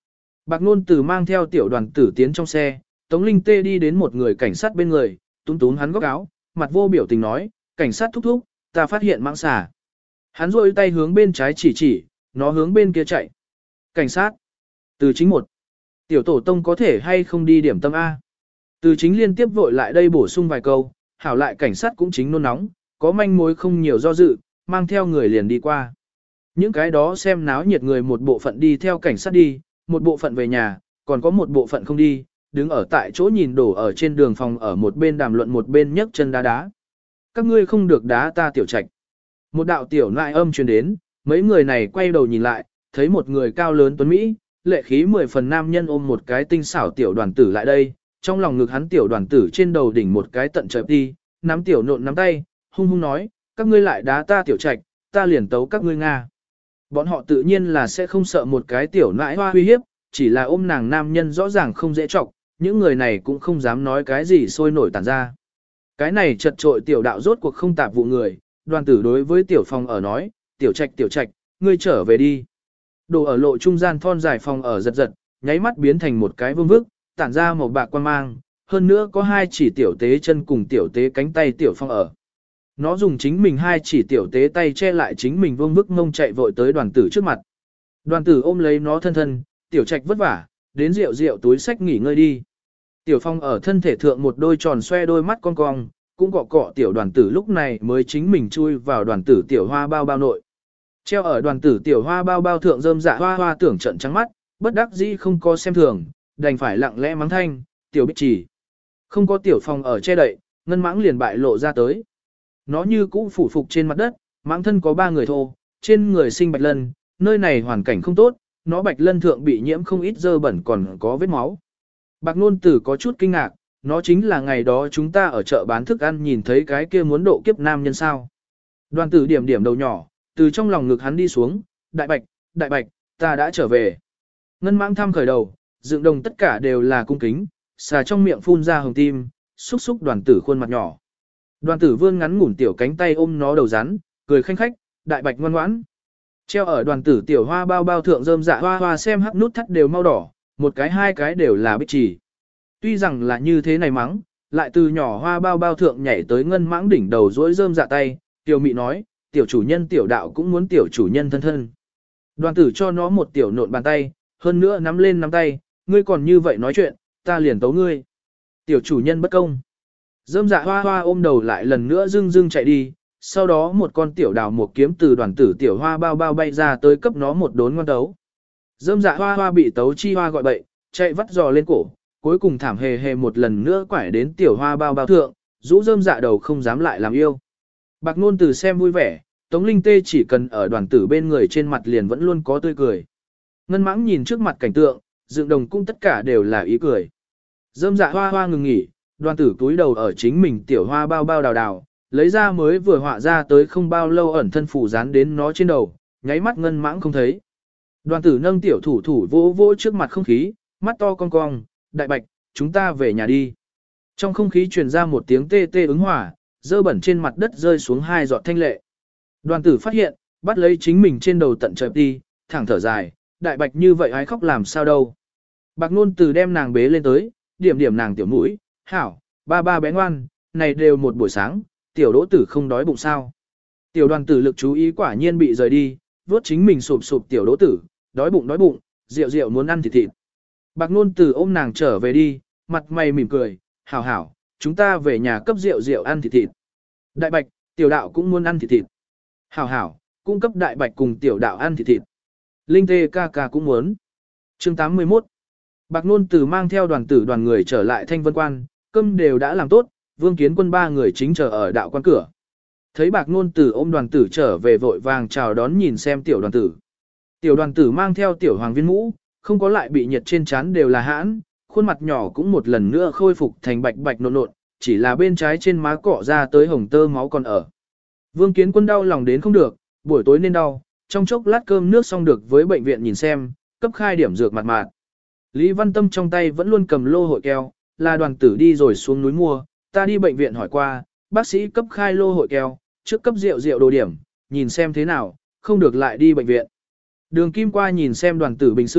S1: Bạc Nôn Từ mang theo tiểu đoàn tử tiến trong xe, Tống Linh Tê đi đến một người cảnh sát bên người, túm túm hắn góc áo, mặt vô biểu tình nói, cảnh sát thúc thúc, ta phát hiện mãng xà. Hắn rôi tay hướng bên trái chỉ chỉ, nó hướng bên kia chạy. Cảnh sát. Từ chính một. Tiểu tổ tông có thể hay không đi điểm tâm A. Từ chính liên tiếp vội lại đây bổ sung vài câu, hảo lại cảnh sát cũng chính nôn nóng, có manh mối không nhiều do dự, mang theo người liền đi qua. Những cái đó xem náo nhiệt người một bộ phận đi theo cảnh sát đi, một bộ phận về nhà, còn có một bộ phận không đi, đứng ở tại chỗ nhìn đổ ở trên đường phòng ở một bên đàm luận một bên nhấc chân đá đá. Các ngươi không được đá ta tiểu trạch. Một đạo tiểu nại âm truyền đến, mấy người này quay đầu nhìn lại, thấy một người cao lớn tuấn Mỹ, lệ khí mười phần nam nhân ôm một cái tinh xảo tiểu đoàn tử lại đây, trong lòng ngực hắn tiểu đoàn tử trên đầu đỉnh một cái tận trời đi, nắm tiểu nộn nắm tay, hung hung nói, các ngươi lại đá ta tiểu trạch, ta liền tấu các ngươi Nga. Bọn họ tự nhiên là sẽ không sợ một cái tiểu nãi hoa uy hiếp, chỉ là ôm nàng nam nhân rõ ràng không dễ trọng, những người này cũng không dám nói cái gì sôi nổi tản ra. Cái này chật trội tiểu đạo rốt cuộc không tạp vụ người, đoàn tử đối với tiểu phòng ở nói, tiểu trạch tiểu trạch, ngươi trở về đi. Đồ ở lộ trung gian thon dài phòng ở giật giật, nháy mắt biến thành một cái vương vức, tản ra một bạc quan mang, hơn nữa có hai chỉ tiểu tế chân cùng tiểu tế cánh tay tiểu phòng ở. Nó dùng chính mình hai chỉ tiểu tế tay che lại chính mình vương vức mông chạy vội tới đoàn tử trước mặt. Đoàn tử ôm lấy nó thân thân, tiểu trạch vất vả, đến rượu rượu túi sách nghỉ ngơi đi. Tiểu phong ở thân thể thượng một đôi tròn xoe đôi mắt con cong, cũng cọ cọ tiểu đoàn tử lúc này mới chính mình chui vào đoàn tử tiểu hoa bao bao nội. Treo ở đoàn tử tiểu hoa bao bao thượng rơm dạ hoa hoa tưởng trận trắng mắt, bất đắc dĩ không có xem thường, đành phải lặng lẽ mắng thanh, tiểu bích chỉ. Không có tiểu phong ở che đậy, ngân mãng liền bại lộ ra tới. Nó như cũ phủ phục trên mặt đất, mãng thân có ba người thô, trên người sinh bạch lân, nơi này hoàn cảnh không tốt, nó bạch lân thượng bị nhiễm không ít dơ bẩn còn có vết máu. Bạc Nôn Tử có chút kinh ngạc, nó chính là ngày đó chúng ta ở chợ bán thức ăn nhìn thấy cái kia muốn độ kiếp nam nhân sao. Đoàn tử điểm điểm đầu nhỏ, từ trong lòng ngực hắn đi xuống, đại bạch, đại bạch, ta đã trở về. Ngân mãng thăm khởi đầu, dựng đồng tất cả đều là cung kính, xà trong miệng phun ra hồng tim, xúc xúc đoàn tử khuôn mặt nhỏ. Đoàn tử vươn ngắn ngủn tiểu cánh tay ôm nó đầu rắn, cười khanh khách, đại bạch ngoan ngoãn. Treo ở đoàn tử tiểu hoa bao bao thượng rơm dạ hoa hoa xem hắc nút thắt đều mau đỏ, một cái hai cái đều là bích chỉ. Tuy rằng là như thế này mắng, lại từ nhỏ hoa bao bao thượng nhảy tới ngân mãng đỉnh đầu dỗi rơm dạ tay, tiểu mị nói, tiểu chủ nhân tiểu đạo cũng muốn tiểu chủ nhân thân thân. Đoàn tử cho nó một tiểu nộn bàn tay, hơn nữa nắm lên nắm tay, ngươi còn như vậy nói chuyện, ta liền tấu ngươi. Tiểu chủ nhân bất công. Rơm dạ hoa hoa ôm đầu lại lần nữa dưng dưng chạy đi, sau đó một con tiểu đào một kiếm từ đoàn tử tiểu hoa bao bao bay ra tới cấp nó một đốn ngon tấu. Rơm dạ hoa hoa bị tấu chi hoa gọi bậy, chạy vắt giò lên cổ, cuối cùng thảm hề hề một lần nữa quải đến tiểu hoa bao bao thượng, rũ rơm dạ đầu không dám lại làm yêu. Bạc Nôn Từ xem vui vẻ, Tống Linh Tê chỉ cần ở đoàn tử bên người trên mặt liền vẫn luôn có tươi cười. Ngân mãng nhìn trước mặt cảnh tượng, dựng đồng cung tất cả đều là ý cười. Rơm dạ hoa hoa ngừng nghỉ, đoàn tử túi đầu ở chính mình tiểu hoa bao bao đào đào, lấy ra mới vừa họa ra tới không bao lâu ẩn thân phủ dán đến nó trên đầu, nháy mắt ngân mãng không thấy. Đoàn tử nâng tiểu thủ thủ vỗ vỗ trước mặt không khí, mắt to cong cong, đại bạch, chúng ta về nhà đi. Trong không khí truyền ra một tiếng tê tê ứng hỏa, dơ bẩn trên mặt đất rơi xuống hai giọt thanh lệ. Đoàn tử phát hiện, bắt lấy chính mình trên đầu tận trời đi, thẳng thở dài, đại bạch như vậy ai khóc làm sao đâu. Bạc Nôn Từ đem nàng bế lên tới, điểm điểm nàng tiểu mũi, hảo, ba ba bé ngoan, này đều một buổi sáng, tiểu đỗ tử không đói bụng sao. Tiểu đoàn tử lực chú ý quả nhiên bị rời đi, vuốt chính mình sụp sụp tiểu đỗ tử, đói bụng đói bụng, rượu rượu muốn ăn thịt thịt. Bạc Nôn Từ ôm nàng trở về đi, mặt mày mỉm cười, hảo hảo, chúng ta về nhà cấp rượu rượu ăn thịt thịt. Đại bạch, tiểu đạo cũng muốn ăn thịt thịt. Hảo hảo, cung cấp đại bạch cùng tiểu đạo ăn thịt thịt. Linh Tê ca ca cũng muốn. Chương tám mươi mốt. Bạc Nôn Từ mang theo đoàn tử đoàn người trở lại Thanh Vân Quan, cơm đều đã làm tốt, Vương Kiến Quân ba người chính chờ ở đạo quan cửa. Thấy Bạc Nôn Từ ôm đoàn tử trở về vội vàng chào đón nhìn xem tiểu đoàn tử. Tiểu đoàn tử mang theo tiểu hoàng viên mũ, không có lại bị nhiệt trên trán đều là hãn, khuôn mặt nhỏ cũng một lần nữa khôi phục thành bạch bạch nộn nộn, chỉ là bên trái trên má cọ ra tới hồng tơ máu còn ở. Vương Kiến Quân đau lòng đến không được, buổi tối nên đau, trong chốc lát cơm nước xong được với bệnh viện nhìn xem, cấp khai điểm dược mặt mạt. Lý Văn Tâm trong tay vẫn luôn cầm lô hội keo, là đoàn tử đi rồi xuống núi mua, ta đi bệnh viện hỏi qua, bác sĩ cấp khai lô hội keo, trước cấp rượu rượu đồ điểm, nhìn xem thế nào, không được lại đi bệnh viện. Đường Kim qua nhìn xem đoàn tử bình sữa,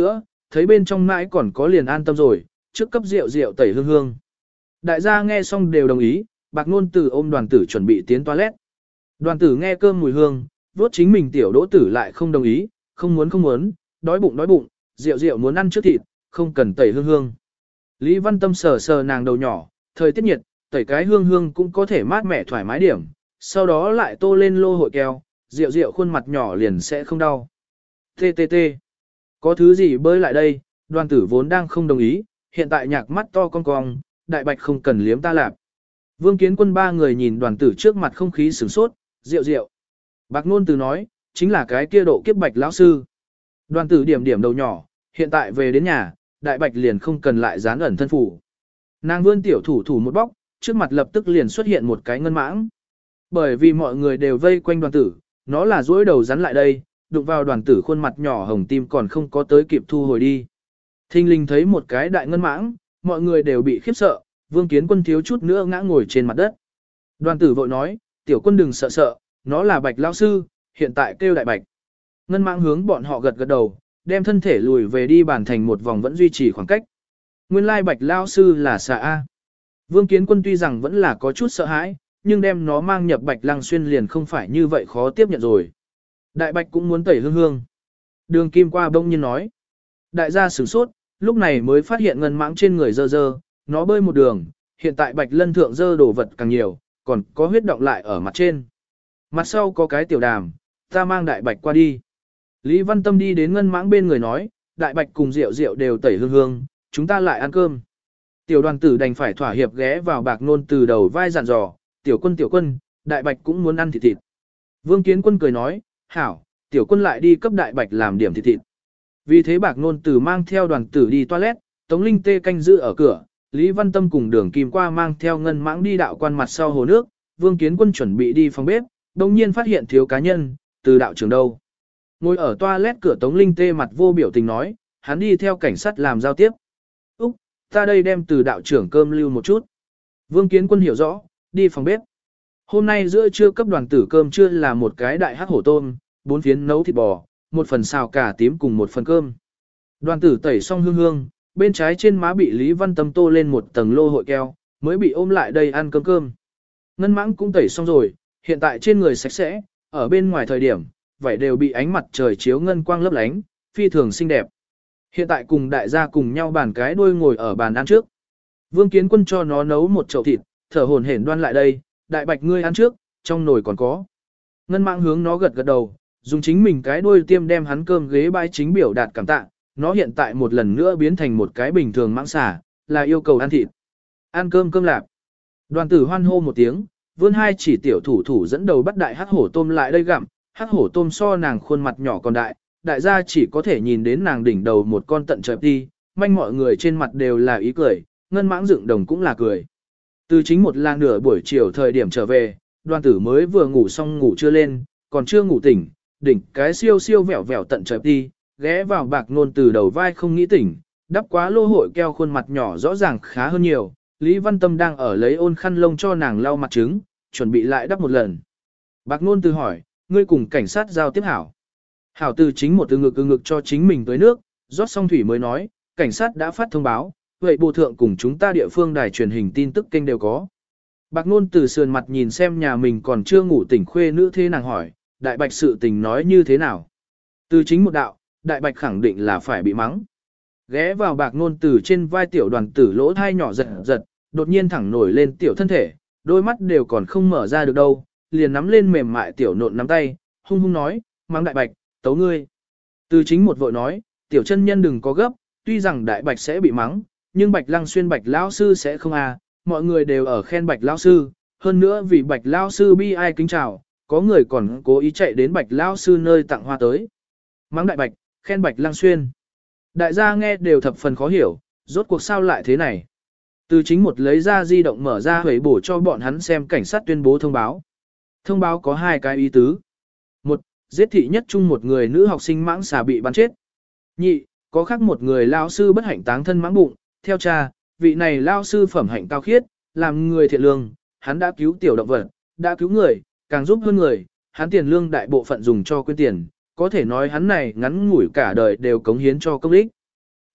S1: thấy bên trong mãi còn có liền an tâm rồi, trước cấp rượu rượu tẩy hương hương. Đại gia nghe xong đều đồng ý, Bạc Nôn Tử ôm đoàn tử chuẩn bị tiến toilet. Đoàn tử nghe cơm mùi hương, vốt chính mình tiểu đỗ tử lại không đồng ý, không muốn không muốn, đói bụng đói bụng, rượu rượu muốn ăn trước thịt, không cần tẩy hương hương. Lý Văn Tâm sờ sờ nàng đầu nhỏ, thời tiết nhiệt, tẩy cái hương hương cũng có thể mát mẻ thoải mái điểm, sau đó lại tô lên lô hội keo, rượu rượu khuôn mặt nhỏ liền sẽ không đau. Tê tê tê, có thứ gì bơi lại đây, đoàn tử vốn đang không đồng ý, hiện tại nhạc mắt to cong cong, đại bạch không cần liếm ta lạp. Vương Kiến Quân ba người nhìn đoàn tử trước mặt không khí sửng sốt, rượu rượu. Bạc Nôn Từ nói, chính là cái kia độ kiếp bạch lão sư. Đoàn tử điểm điểm đầu nhỏ, hiện tại về đến nhà, đại bạch liền không cần lại dán ẩn thân phủ. Nàng vươn tiểu thủ thủ một bóc, trước mặt lập tức liền xuất hiện một cái ngân mãng. Bởi vì mọi người đều vây quanh đoàn tử, nó là duỗi đầu rắn lại đây, đụng vào đoàn tử khuôn mặt nhỏ hồng tim còn không có tới kịp thu hồi đi. Thinh linh thấy một cái đại ngân mãng, mọi người đều bị khiếp sợ, Vương Kiến Quân thiếu chút nữa ngã ngồi trên mặt đất. Đoàn tử vội nói, tiểu quân đừng sợ sợ, nó là bạch lão sư, hiện tại kêu đại bạch. Ngân mãng hướng bọn họ gật gật đầu, đem thân thể lùi về đi bàn thành một vòng vẫn duy trì khoảng cách. Nguyên lai bạch lão sư là xà A. Vương Kiến Quân tuy rằng vẫn là có chút sợ hãi, nhưng đem nó mang nhập bạch lăng xuyên liền không phải như vậy khó tiếp nhận rồi. Đại bạch cũng muốn tẩy hương hương. Đường Kim qua bỗng nhiên nói. Đại gia sửng sốt, lúc này mới phát hiện ngân mãng trên người dơ dơ, nó bơi một đường, hiện tại bạch lân thượng dơ đồ vật càng nhiều, còn có huyết động lại ở mặt trên. Mặt sau có cái tiểu đàm, ta mang đại bạch qua đi. Lý Văn Tâm đi đến ngân mãng bên người nói, đại bạch cùng rượu rượu đều tẩy hương hương, chúng ta lại ăn cơm. Tiểu đoàn tử đành phải thỏa hiệp ghé vào Bạc Nôn từ đầu vai dặn dò, tiểu quân tiểu quân, đại bạch cũng muốn ăn thịt thịt. Vương Kiến Quân cười nói, hảo, tiểu quân lại đi cấp đại bạch làm điểm thịt thịt. Vì thế Bạc Nôn từ mang theo đoàn tử đi toilet, Tống Linh Tê canh giữ ở cửa, Lý Văn Tâm cùng Đường Kim qua mang theo ngân mãng đi đạo quan mặt sau hồ nước, Vương Kiến Quân chuẩn bị đi phòng bếp, đồng nhiên phát hiện thiếu cá nhân, từ đạo trưởng đâu. Ngồi ở toilet cửa Tống Linh Tê mặt vô biểu tình nói, hắn đi theo cảnh sát làm giao tiếp. Úc, ta đây đem từ đạo trưởng cơm lưu một chút. Vương Kiến Quân hiểu rõ, đi phòng bếp. Hôm nay giữa trưa cấp đoàn tử cơm trưa là một cái đại hắc hổ tôm, bốn phiến nấu thịt bò, một phần xào cà tím cùng một phần cơm. Đoàn tử tẩy xong hương hương, bên trái trên má bị Lý Văn Tâm tô lên một tầng lô hội keo, mới bị ôm lại đây ăn cơm cơm. Ngân mãng cũng tẩy xong rồi, hiện tại trên người sạch sẽ, ở bên ngoài thời điểm, vảy đều bị ánh mặt trời chiếu ngân quang lấp lánh, phi thường xinh đẹp. Hiện tại cùng đại gia cùng nhau bàn cái đuôi ngồi ở bàn ăn trước. Vương Kiến Quân cho nó nấu một chậu thịt, thở hổn hển đoan lại đây, đại bạch ngươi ăn trước, trong nồi còn có. Ngân mãng hướng nó gật gật đầu, dùng chính mình cái đuôi tiêm đem hắn cơm ghế bãi chính biểu đạt cảm tạ, nó hiện tại một lần nữa biến thành một cái bình thường mãng xà, là yêu cầu ăn thịt. Ăn cơm cơm lạp. Đoàn tử hoan hô một tiếng, vươn hai chỉ tiểu thủ thủ dẫn đầu bắt đại hắc hổ tôm lại đây gặm, hắc hổ tôm so nàng khuôn mặt nhỏ còn đại, đại gia chỉ có thể nhìn đến nàng đỉnh đầu một con tận trời đi, manh mọi người trên mặt đều là ý cười, ngân mãng dựng đồng cũng là cười. Từ chính một là nửa buổi chiều thời điểm trở về, đoàn tử mới vừa ngủ xong ngủ chưa lên, còn chưa ngủ tỉnh, đỉnh cái siêu siêu vẹo vẹo tận trời đi, ghé vào Bạc Nôn từ đầu vai không nghĩ tỉnh, đắp quá lô hội keo khuôn mặt nhỏ rõ ràng khá hơn nhiều, Lý Văn Tâm đang ở lấy ôn khăn lông cho nàng lau mặt trứng, chuẩn bị lại đắp một lần. Bạc Nôn từ hỏi, ngươi cùng cảnh sát giao tiếp hảo. Hảo từ chính một từ ngực từ ngực cho chính mình tới nước, rót xong thủy mới nói, cảnh sát đã phát thông báo, vậy bộ thượng cùng chúng ta địa phương đài truyền hình tin tức kênh đều có. Bạc Nôn từ sườn mặt nhìn xem nhà mình còn chưa ngủ tỉnh khuê nữ thế nàng hỏi, đại bạch sự tình nói như thế nào. Từ chính một đạo, đại bạch khẳng định là phải bị mắng. Ghé vào Bạc Nôn từ trên vai tiểu đoàn tử lỗ thai nhỏ giật giật, đột nhiên thẳng nổi lên tiểu thân thể, đôi mắt đều còn không mở ra được đâu, liền nắm lên mềm mại tiểu nộn nắm tay, hung hung nói, mắng đại bạch, tấu ngươi. Từ chính một vội nói, tiểu chân nhân đừng có gấp, tuy rằng đại bạch sẽ bị mắng, nhưng bạch lăng xuyên bạch lão sư sẽ không à, mọi người đều ở khen bạch lão sư, hơn nữa vì bạch lão sư bi ai kính chào, có người còn cố ý chạy đến bạch lão sư nơi tặng hoa tới. Mắng đại bạch, khen bạch lăng xuyên. Đại gia nghe đều thập phần khó hiểu, rốt cuộc sao lại thế này. Từ chính một lấy ra di động mở ra huẩy bổ cho bọn hắn xem cảnh sát tuyên bố thông báo. Thông báo có hai cái ý tứ. Một, giết thị nhất chung một người nữ học sinh mãng xà bị bắn chết. Nhị, có khác một người lao sư bất hạnh táng thân mãng bụng, theo cha, vị này lao sư phẩm hạnh cao khiết, làm người thiện lương, hắn đã cứu tiểu động vật, đã cứu người, càng giúp hơn người, hắn tiền lương đại bộ phận dùng cho quyên tiền, có thể nói hắn này ngắn ngủi cả đời đều cống hiến cho công ích.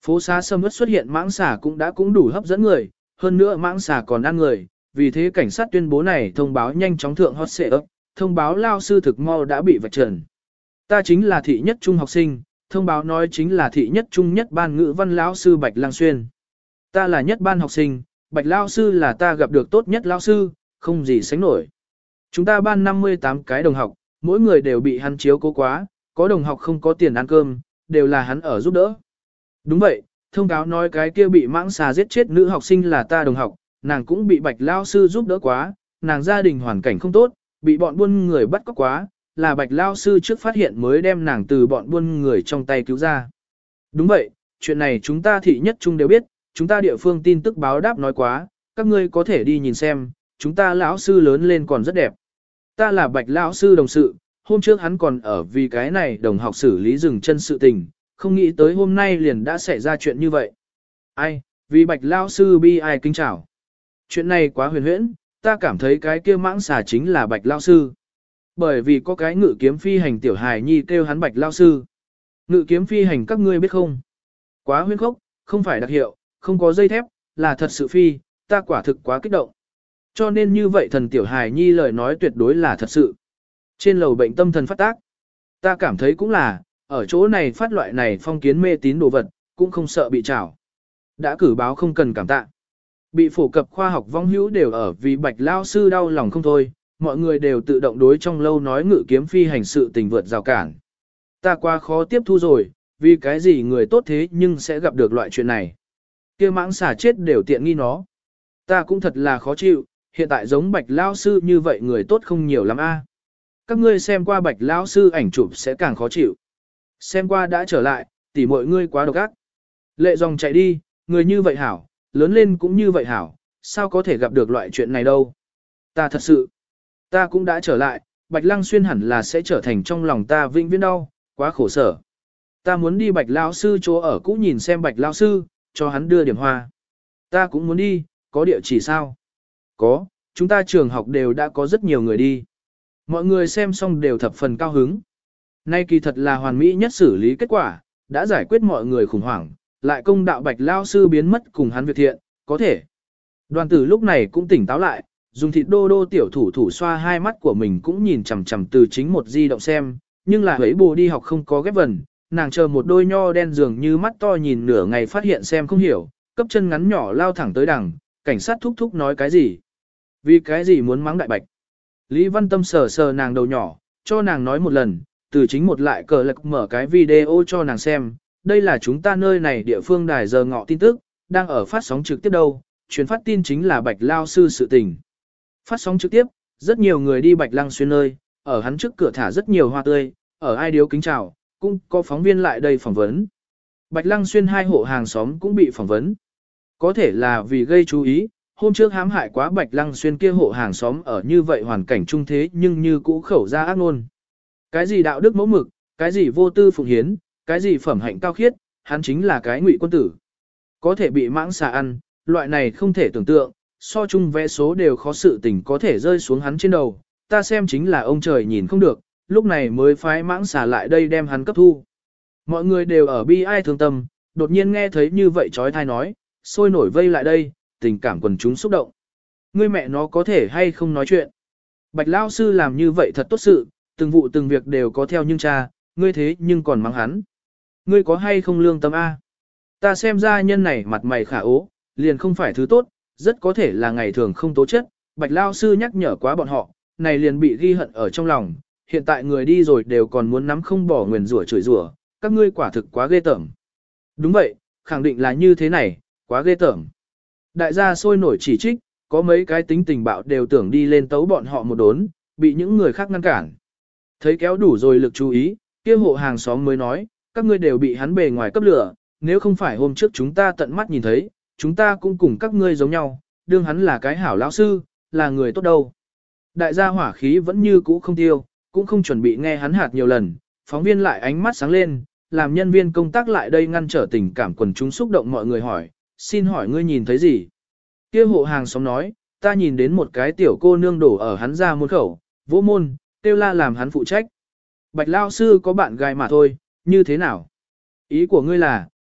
S1: Phố xá sầm uất xuất hiện mãng xà cũng đã cũng đủ hấp dẫn người, hơn nữa mãng xà còn ăn người, vì thế cảnh sát tuyên bố này thông báo nhanh chóng thượng hot xệ ấp, thông báo lao sư thực mau đã bị vạch trần. Ta chính là thị nhất trung học sinh, thông báo nói chính là thị nhất trung nhất ban ngữ văn lão sư Bạch Lang Xuyên. Ta là nhất ban học sinh, Bạch lão sư là ta gặp được tốt nhất lão sư, không gì sánh nổi. Chúng ta ban năm mươi tám cái đồng học, mỗi người đều bị hắn chiếu cố quá, có đồng học không có tiền ăn cơm, đều là hắn ở giúp đỡ. Đúng vậy, thông cáo nói cái kia bị mãng xà giết chết nữ học sinh là ta đồng học, nàng cũng bị Bạch lão sư giúp đỡ quá, nàng gia đình hoàn cảnh không tốt, bị bọn buôn người bắt cóc quá, là Bạch lão sư trước phát hiện mới đem nàng từ bọn buôn người trong tay cứu ra. Đúng vậy, chuyện này chúng ta thị nhất trung đều biết, chúng ta địa phương tin tức báo đáp nói quá, các ngươi có thể đi nhìn xem, chúng ta lão sư lớn lên còn rất đẹp. Ta là Bạch lão sư đồng sự, hôm trước hắn còn ở vì cái này đồng học xử lý dừng chân sự tình, không nghĩ tới hôm nay liền đã xảy ra chuyện như vậy. Ai, vì Bạch lão sư bi ai kinh chào. Chuyện này quá huyền huyễn, ta cảm thấy cái kia mãng xà chính là Bạch lão sư. Bởi vì có cái ngự kiếm phi hành tiểu hài nhi kêu hắn Bạch lão sư. Ngự kiếm phi hành các ngươi biết không? Quá huyễn khốc, không phải đặc hiệu, không có dây thép, là thật sự phi, ta quả thực quá kích động. Cho nên như vậy thần tiểu hài nhi lời nói tuyệt đối là thật sự. Trên lầu bệnh tâm thần phát tác, ta cảm thấy cũng là, ở chỗ này phát loại này phong kiến mê tín đồ vật, cũng không sợ bị trảo. Đã cử báo không cần cảm tạ. Bị phổ cập khoa học vong hữu đều ở vì Bạch lao sư đau lòng không thôi, mọi người đều tự động đối trong lâu nói ngự kiếm phi hành sự tình vượt rào cản. Ta quá khó tiếp thu rồi, vì cái gì người tốt thế nhưng sẽ gặp được loại chuyện này. Kia mãng xà chết đều tiện nghi nó. Ta cũng thật là khó chịu, hiện tại giống Bạch lao sư như vậy người tốt không nhiều lắm a. Các ngươi xem qua Bạch lão sư ảnh chụp sẽ càng khó chịu. Xem qua đã trở lại, tỉ mọi ngươi quá độc ác. Lệ dòng chạy đi, người như vậy hảo, lớn lên cũng như vậy hảo, sao có thể gặp được loại chuyện này đâu. Ta thật sự, ta cũng đã trở lại, Bạch Lăng Xuyên hẳn là sẽ trở thành trong lòng ta vĩnh viễn đau, quá khổ sở. Ta muốn đi Bạch lão sư chỗ ở cũ nhìn xem Bạch lão sư, cho hắn đưa điểm hoa. Ta cũng muốn đi, có địa chỉ sao? Có, chúng ta trường học đều đã có rất nhiều người đi. Mọi người xem xong đều thập phần cao hứng. Nay kỳ thật là hoàn mỹ nhất xử lý kết quả, đã giải quyết mọi người khủng hoảng, lại công đạo Bạch lao sư biến mất cùng hắn việc thiện, có thể. Đoàn tử lúc này cũng tỉnh táo lại, dùng thịt đô đô tiểu thủ thủ xoa hai mắt của mình cũng nhìn chằm chằm từ chính một di động xem, nhưng là ấy bồ đi học không có ghép vần, nàng chờ một đôi nho đen dường như mắt to nhìn nửa ngày phát hiện xem không hiểu, cấp chân ngắn nhỏ lao thẳng tới đằng, cảnh sát thúc thúc nói cái gì? Vì cái gì muốn mắng đại Bạch? Lý Văn Tâm sờ sờ nàng đầu nhỏ, cho nàng nói một lần, từ chính một lại cờ lạc mở cái video cho nàng xem, đây là chúng ta nơi này địa phương đài giờ ngọ tin tức, đang ở phát sóng trực tiếp đâu, truyền phát tin chính là Bạch lao sư sự tình. Phát sóng trực tiếp, rất nhiều người đi Bạch Lăng Xuyên nơi, ở hắn trước cửa thả rất nhiều hoa tươi, ở ai điếu kính chào, cũng có phóng viên lại đây phỏng vấn. Bạch Lăng Xuyên hai hộ hàng xóm cũng bị phỏng vấn. Có thể là vì gây chú ý, hôm trước hãm hại quá Bạch Lăng Xuyên kia hộ hàng xóm ở như vậy hoàn cảnh trung thế nhưng như cũ khẩu ra ác ngôn. Cái gì đạo đức mẫu mực, cái gì vô tư phụng hiến, cái gì phẩm hạnh cao khiết, hắn chính là cái ngụy quân tử. Có thể bị mãng xà ăn, loại này không thể tưởng tượng, so chung vẽ số đều khó sự tình có thể rơi xuống hắn trên đầu, ta xem chính là ông trời nhìn không được, lúc này mới phái mãng xà lại đây đem hắn cấp thu. Mọi người đều ở bi ai thương tâm, đột nhiên nghe thấy như vậy trói thai nói, sôi nổi vây lại đây, tình cảm quần chúng xúc động. Ngươi mẹ nó có thể hay không nói chuyện. Bạch Lao sư làm như vậy thật tốt sự, từng vụ từng việc đều có theo nhưng cha, ngươi thế nhưng còn mắng hắn. Ngươi có hay không lương tâm A? Ta xem ra nhân này mặt mày khả ố, liền không phải thứ tốt, rất có thể là ngày thường không tố chất. Bạch Lao sư nhắc nhở quá bọn họ, này liền bị ghi hận ở trong lòng, hiện tại người đi rồi đều còn muốn nắm không bỏ nguyền rủa chửi rủa, các ngươi quả thực quá ghê tởm. Đúng vậy, khẳng định là như thế này, quá ghê tởm. Đại gia sôi nổi chỉ trích, có mấy cái tính tình bạo đều tưởng đi lên tấu bọn họ một đốn, bị những người khác ngăn cản. Thấy kéo đủ rồi lực chú ý, kia hộ hàng xóm mới nói, các ngươi đều bị hắn bề ngoài cấp lửa, nếu không phải hôm trước chúng ta tận mắt nhìn thấy, chúng ta cũng cùng các ngươi giống nhau, đương hắn là cái hảo lão sư, là người tốt đâu. Đại gia hỏa khí vẫn như cũ không tiêu, cũng không chuẩn bị nghe hắn hạt nhiều lần, phóng viên lại ánh mắt sáng lên, làm nhân viên công tác lại đây ngăn trở tình cảm quần chúng xúc động mọi người hỏi, xin hỏi ngươi nhìn thấy gì? Kia hộ hàng xóm nói, ta nhìn đến một cái tiểu cô nương đổ ở hắn ra môn khẩu, vỗ môn, kêu la làm hắn phụ trách. Bạch lao sư có bạn gái mà thôi, như thế nào? Ý của ngươi là,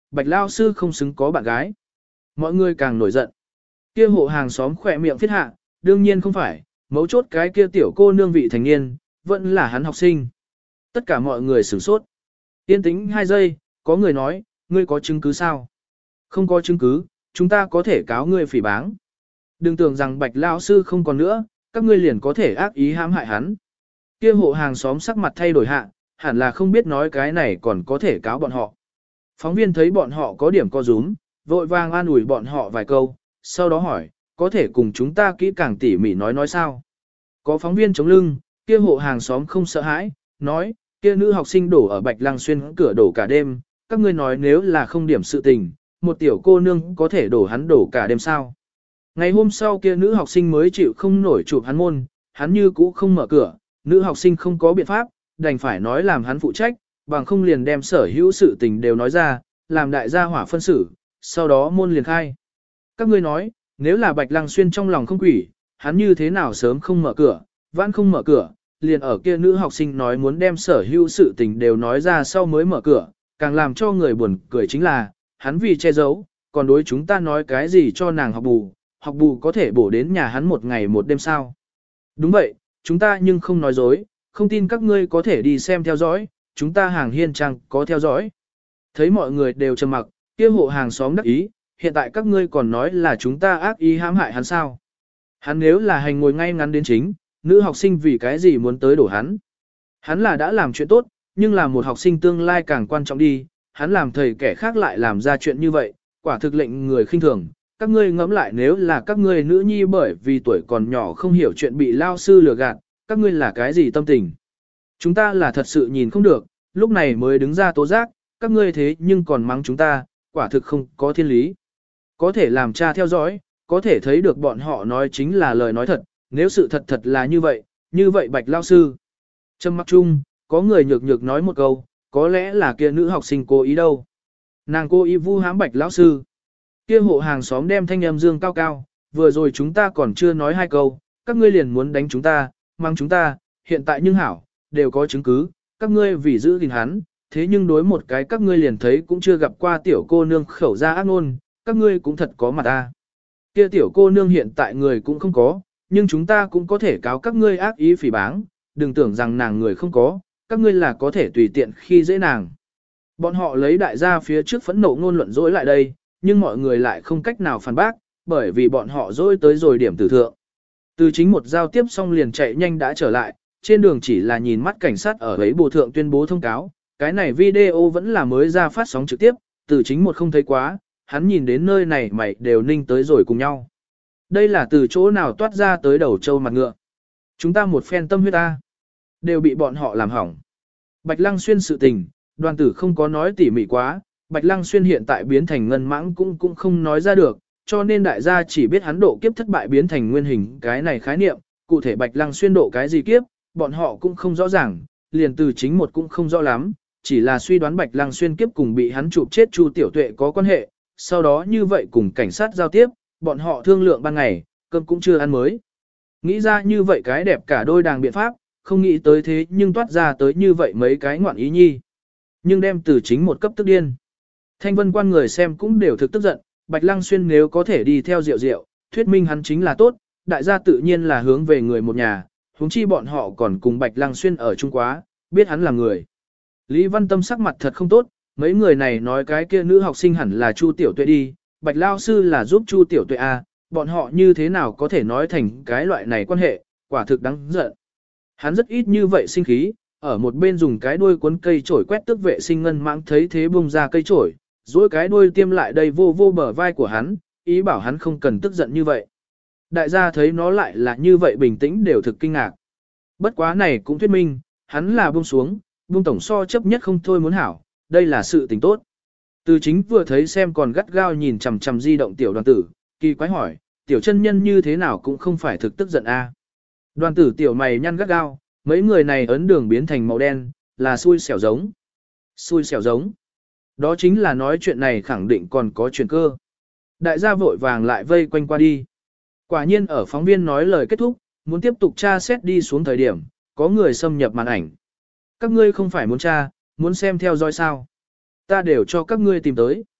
S1: Bạch lao sư không xứng có bạn gái. Mọi người càng nổi giận. Kia hộ hàng xóm khỏe miệng phiết hạ, đương nhiên không phải, mấu chốt cái kia tiểu cô nương vị thành niên, vẫn là hắn học sinh. Tất cả mọi người sửng sốt. Yên tĩnh hai giây, có người nói, ngươi có chứng cứ sao? Không có chứng cứ, chúng ta có thể cáo ngươi phỉ báng. Đừng tưởng rằng Bạch lão sư không còn nữa, các ngươi liền có thể ác ý hãm hại hắn. Kia hộ hàng xóm sắc mặt thay đổi hạ, hẳn là không biết nói cái này còn có thể cáo bọn họ. Phóng viên thấy bọn họ có điểm co rúm, vội vàng an ủi bọn họ vài câu, sau đó hỏi, có thể cùng chúng ta kỹ càng tỉ mỉ nói nói sao? Có phóng viên chống lưng, kia hộ hàng xóm không sợ hãi, nói, kia nữ học sinh đổ ở Bạch Lăng Xuyên cửa đổ cả đêm, các ngươi nói nếu là không điểm sự tình, một tiểu cô nương có thể đổ hắn đổ cả đêm sao? Ngày hôm sau kia nữ học sinh mới chịu không nổi chụp hắn môn, hắn như cũ không mở cửa, nữ học sinh không có biện pháp, đành phải nói làm hắn phụ trách, bằng không liền đem sở hữu sự tình đều nói ra, làm đại gia hỏa phân xử, sau đó môn liền khai. Các ngươi nói, nếu là Bạch Lăng Xuyên trong lòng không quỷ, hắn như thế nào sớm không mở cửa, vãn không mở cửa, liền ở kia nữ học sinh nói muốn đem sở hữu sự tình đều nói ra sau mới mở cửa, càng làm cho người buồn cười chính là, hắn vì che giấu, còn đối chúng ta nói cái gì cho nàng học bù, học bù có thể bổ đến nhà hắn một ngày một đêm sao. Đúng vậy, chúng ta nhưng không nói dối, không tin các ngươi có thể đi xem theo dõi, chúng ta hàng hiên trang có theo dõi. Thấy mọi người đều trầm mặc, kia hộ hàng xóm đắc ý, hiện tại các ngươi còn nói là chúng ta ác ý hãm hại hắn sao. Hắn nếu là hành ngồi ngay ngắn đến chính, nữ học sinh vì cái gì muốn tới đổ hắn. Hắn là đã làm chuyện tốt, nhưng là một học sinh tương lai càng quan trọng đi, hắn làm thầy kẻ khác lại làm ra chuyện như vậy, quả thực lệnh người khinh thường. Các ngươi ngẫm lại nếu là các ngươi nữ nhi bởi vì tuổi còn nhỏ không hiểu chuyện bị lao sư lừa gạt, các ngươi là cái gì tâm tình? Chúng ta là thật sự nhìn không được, lúc này mới đứng ra tố giác, các ngươi thế nhưng còn mắng chúng ta, quả thực không có thiên lý. Có thể làm cha theo dõi, có thể thấy được bọn họ nói chính là lời nói thật, nếu sự thật thật là như vậy, như vậy Bạch lao sư. Trâm mặc chung, có người nhược nhược nói một câu, có lẽ là kia nữ học sinh cố ý đâu. Nàng cố ý vu hãm Bạch lão sư. Kia hộ hàng xóm đem thanh âm dương cao cao, vừa rồi chúng ta còn chưa nói hai câu, các ngươi liền muốn đánh chúng ta, mang chúng ta, hiện tại nhưng hảo, đều có chứng cứ, các ngươi vì giữ gìn hắn, thế nhưng đối một cái các ngươi liền thấy cũng chưa gặp qua tiểu cô nương khẩu ra ác ngôn, các ngươi cũng thật có mặt ta. Kia tiểu cô nương hiện tại người cũng không có, nhưng chúng ta cũng có thể cáo các ngươi ác ý phỉ báng, đừng tưởng rằng nàng người không có, các ngươi là có thể tùy tiện khi dễ nàng. Bọn họ lấy đại gia phía trước phẫn nộ ngôn luận dối lại đây, nhưng mọi người lại không cách nào phản bác, bởi vì bọn họ dối tới rồi điểm tử thượng. Từ chính một giao tiếp xong liền chạy nhanh đã trở lại, trên đường chỉ là nhìn mắt cảnh sát ở ấy bộ thượng tuyên bố thông cáo, cái này video vẫn là mới ra phát sóng trực tiếp, từ chính một không thấy quá, hắn nhìn đến nơi này mày đều ninh tới rồi cùng nhau. Đây là từ chỗ nào toát ra tới đầu trâu mặt ngựa. Chúng ta một phen tâm huyết ta, đều bị bọn họ làm hỏng. Bạch Lăng Xuyên sự tình, đoàn tử không có nói tỉ mỉ quá, Bạch Lăng Xuyên hiện tại biến thành ngân mãng cũng cũng không nói ra được, cho nên đại gia chỉ biết hắn độ kiếp thất bại biến thành nguyên hình cái này khái niệm, cụ thể Bạch Lăng Xuyên độ cái gì kiếp, bọn họ cũng không rõ ràng, liền từ chính một cũng không rõ lắm, chỉ là suy đoán Bạch Lăng Xuyên kiếp cùng bị hắn chụp chết Chu Tiểu Tuệ có quan hệ, sau đó như vậy cùng cảnh sát giao tiếp, bọn họ thương lượng ban ngày, cơm cũng chưa ăn mới. Nghĩ ra như vậy cái đẹp cả đôi đàng biện pháp, không nghĩ tới thế nhưng toát ra tới như vậy mấy cái ngoạn ý nhi. Nhưng đem từ chính một cấp tức điên. Thanh vân quan người xem cũng đều thực tức giận, Bạch Lăng Xuyên nếu có thể đi theo Diệu Diệu, thuyết minh hắn chính là tốt, đại gia tự nhiên là hướng về người một nhà, huống chi bọn họ còn cùng Bạch Lăng Xuyên ở chung quá, biết hắn là người. Lý Văn Tâm sắc mặt thật không tốt, mấy người này nói cái kia nữ học sinh hẳn là Chu Tiểu Tuệ đi, Bạch Lao Sư là giúp Chu Tiểu Tuệ à, bọn họ như thế nào có thể nói thành cái loại này quan hệ, quả thực đáng giận. Hắn rất ít như vậy sinh khí, ở một bên dùng cái đuôi cuốn cây chổi quét tước vệ sinh ngân mãng thấy thế bung ra cây chổi, duỗi cái đuôi tiêm lại đây vô vô bờ vai của hắn, ý bảo hắn không cần tức giận như vậy. Đại gia thấy nó lại là như vậy bình tĩnh đều thực kinh ngạc. Bất quá này cũng thuyết minh, hắn là buông xuống, buông tổng so chấp nhất không thôi muốn hảo, đây là sự tình tốt. Từ chính vừa thấy xem còn gắt gao nhìn chằm chằm di động tiểu đoàn tử, kỳ quái hỏi, tiểu chân nhân như thế nào cũng không phải thực tức giận a. Đoàn tử tiểu mày nhăn gắt gao, mấy người này ấn đường biến thành màu đen, là xui xẻo giống. Xui xẻo giống. Đó chính là nói chuyện này khẳng định còn có chuyện cơ. Đại gia vội vàng lại vây quanh qua đi. Quả nhiên ở phóng viên nói lời kết thúc, muốn tiếp tục tra xét đi xuống thời điểm, có người xâm nhập màn ảnh. Các ngươi không phải muốn tra, muốn xem theo dõi sao. Ta đều cho các ngươi tìm tới.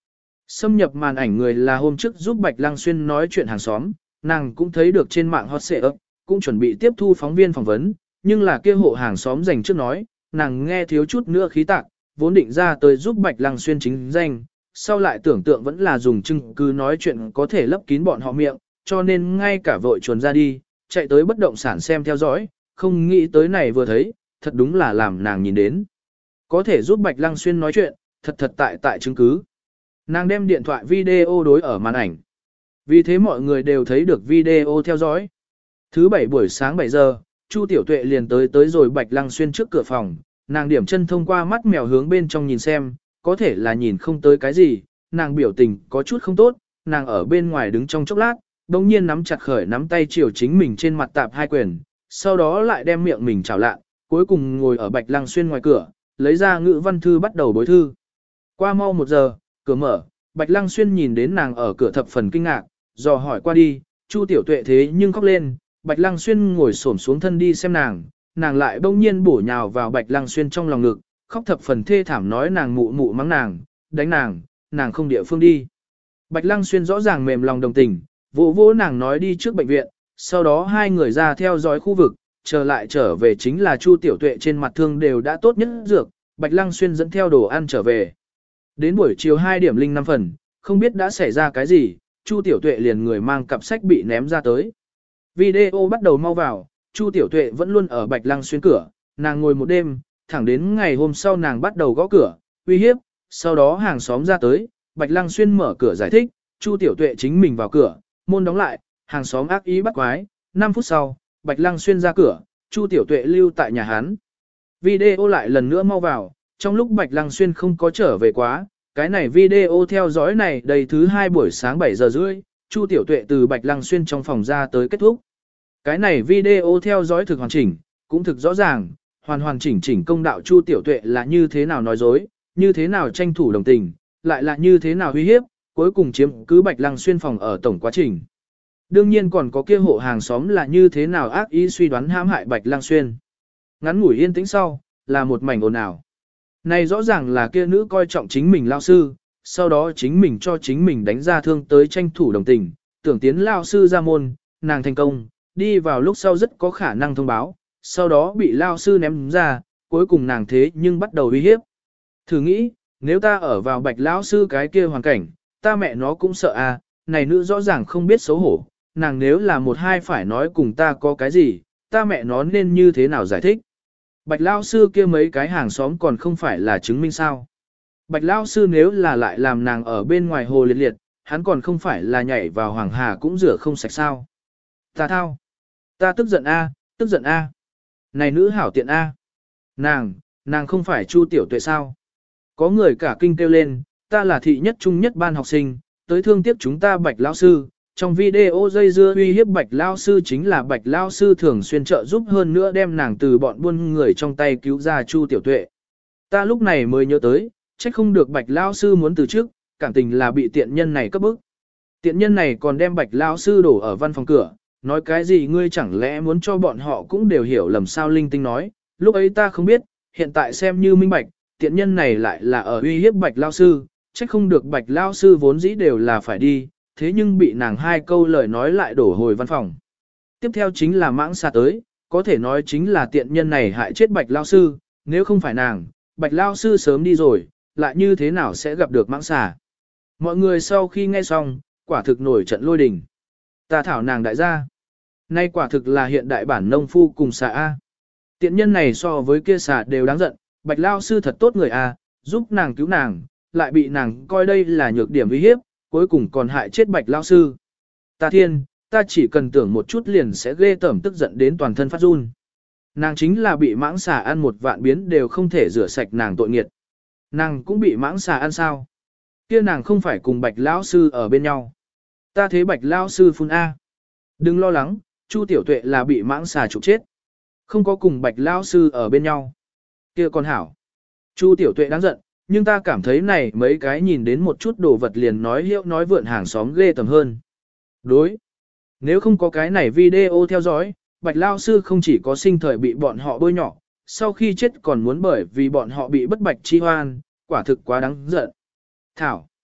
S1: Xâm nhập màn ảnh người là hôm trước giúp Bạch Lăng Xuyên nói chuyện hàng xóm, nàng cũng thấy được trên mạng hot search, cũng chuẩn bị tiếp thu phóng viên phỏng vấn, nhưng là kia hộ hàng xóm dành trước nói, nàng nghe thiếu chút nữa khí tạc, vốn định ra tới giúp Bạch Lăng Xuyên chính danh, sau lại tưởng tượng vẫn là dùng chứng cứ nói chuyện có thể lấp kín bọn họ miệng, cho nên ngay cả vội chuồn ra đi, chạy tới bất động sản xem theo dõi, không nghĩ tới này vừa thấy, thật đúng là làm nàng nhìn đến. Có thể giúp Bạch Lăng Xuyên nói chuyện, thật thật tại tại chứng cứ. Nàng đem điện thoại video đối ở màn ảnh. Vì thế mọi người đều thấy được video theo dõi. Thứ bảy buổi sáng bảy giờ, Chu Tiểu Tuệ liền tới tới rồi Bạch Lăng Xuyên trước cửa phòng, nàng điểm chân thông qua mắt mèo hướng bên trong nhìn xem, có thể là nhìn không tới cái gì, nàng biểu tình có chút không tốt, nàng ở bên ngoài đứng trong chốc lát, đồng nhiên nắm chặt khởi nắm tay chiều chính mình trên mặt tạp hai quyền, sau đó lại đem miệng mình chảo lạ, cuối cùng ngồi ở Bạch Lăng Xuyên ngoài cửa, lấy ra ngữ văn thư bắt đầu bối thư. Qua mau một giờ, cửa mở, Bạch Lăng Xuyên nhìn đến nàng ở cửa thập phần kinh ngạc, dò hỏi qua đi, Chu Tiểu Tuệ thế nhưng khóc lên, Bạch Lăng Xuyên ngồi xổm xuống thân đi xem nàng, nàng lại bỗng nhiên bổ nhào vào Bạch Lăng Xuyên trong lòng ngực, khóc thập phần thê thảm nói nàng mụ mụ mắng nàng, đánh nàng, nàng không địa phương đi. Bạch Lăng Xuyên rõ ràng mềm lòng đồng tình, vỗ vỗ nàng nói đi trước bệnh viện, sau đó hai người ra theo dõi khu vực, trở lại trở về chính là Chu Tiểu Tuệ trên mặt thương đều đã tốt nhất dược, Bạch Lăng Xuyên dẫn theo đồ ăn trở về. Đến buổi chiều hai điểm linh năm phần, không biết đã xảy ra cái gì, Chu Tiểu Tuệ liền người mang cặp sách bị ném ra tới. Video bắt đầu mau vào, Chu Tiểu Tuệ vẫn luôn ở Bạch Lăng Xuyên cửa, nàng ngồi một đêm, thẳng đến ngày hôm sau nàng bắt đầu gõ cửa, uy hiếp, sau đó hàng xóm ra tới, Bạch Lăng Xuyên mở cửa giải thích, Chu Tiểu Tuệ chính mình vào cửa, môn đóng lại, hàng xóm ác ý bắt quái, năm phút sau, Bạch Lăng Xuyên ra cửa, Chu Tiểu Tuệ lưu tại nhà hắn. Video lại lần nữa mau vào, trong lúc Bạch Lăng Xuyên không có trở về quá, cái này video theo dõi này đầy thứ hai buổi sáng bảy giờ rưỡi, Chu Tiểu Tuệ từ Bạch Lăng Xuyên trong phòng ra tới kết thúc. Cái này video theo dõi thực hoàn chỉnh, cũng thực rõ ràng, hoàn hoàn chỉnh chỉnh công đạo Chu Tiểu Tuệ là như thế nào nói dối, như thế nào tranh thủ đồng tình, lại là như thế nào uy hiếp, cuối cùng chiếm cứ Bạch Lăng Xuyên phòng ở tổng quá trình. Đương nhiên còn có kia hộ hàng xóm là như thế nào ác ý suy đoán hãm hại Bạch Lăng Xuyên. Ngắn ngủi yên tĩnh sau, là một mảnh ồn ào. Này rõ ràng là kia nữ coi trọng chính mình lao sư, sau đó chính mình cho chính mình đánh ra thương tới tranh thủ đồng tình, tưởng tiến lao sư ra môn, nàng thành công, đi vào lúc sau rất có khả năng thông báo, sau đó bị lao sư ném ra, cuối cùng nàng thế nhưng bắt đầu uy hiếp. Thử nghĩ, nếu ta ở vào Bạch lão sư cái kia hoàn cảnh, ta mẹ nó cũng sợ à, này nữ rõ ràng không biết xấu hổ, nàng nếu là một hai phải nói cùng ta có cái gì, ta mẹ nó nên như thế nào giải thích. Bạch lão sư kia mấy cái hàng xóm còn không phải là chứng minh sao. Bạch lão sư nếu là lại làm nàng ở bên ngoài hồ liệt liệt, hắn còn không phải là nhảy vào hoàng hà cũng rửa không sạch sao. Ta thao. Ta tức giận a, tức giận a. Này nữ hảo tiện a. Nàng, nàng không phải Chu Tiểu Tuệ sao. Có người cả kinh kêu lên, ta là thị nhất trung nhất ban học sinh, tới thương tiếc chúng ta Bạch lão sư. Trong video dây dưa uy hiếp Bạch lão sư chính là Bạch lão sư thường xuyên trợ giúp hơn nữa đem nàng từ bọn buôn người trong tay cứu ra Chu Tiểu Tuệ. Ta lúc này mới nhớ tới, trách không được Bạch lão sư muốn từ trước, cảm tình là bị tiện nhân này cấp bức. Tiện nhân này còn đem Bạch lão sư đổ ở văn phòng cửa, nói cái gì ngươi chẳng lẽ muốn cho bọn họ cũng đều hiểu lầm sao linh tinh nói, lúc ấy ta không biết, hiện tại xem như minh bạch, tiện nhân này lại là ở uy hiếp Bạch lão sư, trách không được Bạch lão sư vốn dĩ đều là phải đi, thế nhưng bị nàng hai câu lời nói lại đổ hồi văn phòng. Tiếp theo chính là mãng xà tới, có thể nói chính là tiện nhân này hại chết Bạch lão sư, nếu không phải nàng, Bạch lão sư sớm đi rồi, lại như thế nào sẽ gặp được mãng xà. Mọi người sau khi nghe xong, quả thực nổi trận lôi đình. Ta thảo nàng đại gia. Nay quả thực là hiện đại bản nông phu cùng xà A. Tiện nhân này so với kia xà đều đáng giận, Bạch lão sư thật tốt người A, giúp nàng cứu nàng, lại bị nàng coi đây là nhược điểm uy hiếp, cuối cùng còn hại chết Bạch lão sư. Ta thiên, ta chỉ cần tưởng một chút liền sẽ ghê tởm tức giận đến toàn thân phát run. Nàng chính là bị mãng xà ăn một vạn biến đều không thể rửa sạch nàng tội nghiệt. Nàng cũng bị mãng xà ăn sao? Kia nàng không phải cùng Bạch lão sư ở bên nhau. Ta thấy Bạch lão sư phun A. Đừng lo lắng, Chu Tiểu Tuệ là bị mãng xà trục chết. Không có cùng Bạch lão sư ở bên nhau. Kia còn hảo. Chu Tiểu Tuệ đáng giận, nhưng ta cảm thấy này mấy cái nhìn đến một chút đồ vật liền nói hiệu nói vượn hàng xóm ghê tầm hơn. Đối. Nếu không có cái này video theo dõi, Bạch lão sư không chỉ có sinh thời bị bọn họ bôi nhọ, sau khi chết còn muốn bởi vì bọn họ bị bất bạch chi hoan, quả thực quá đáng giận. Thảo.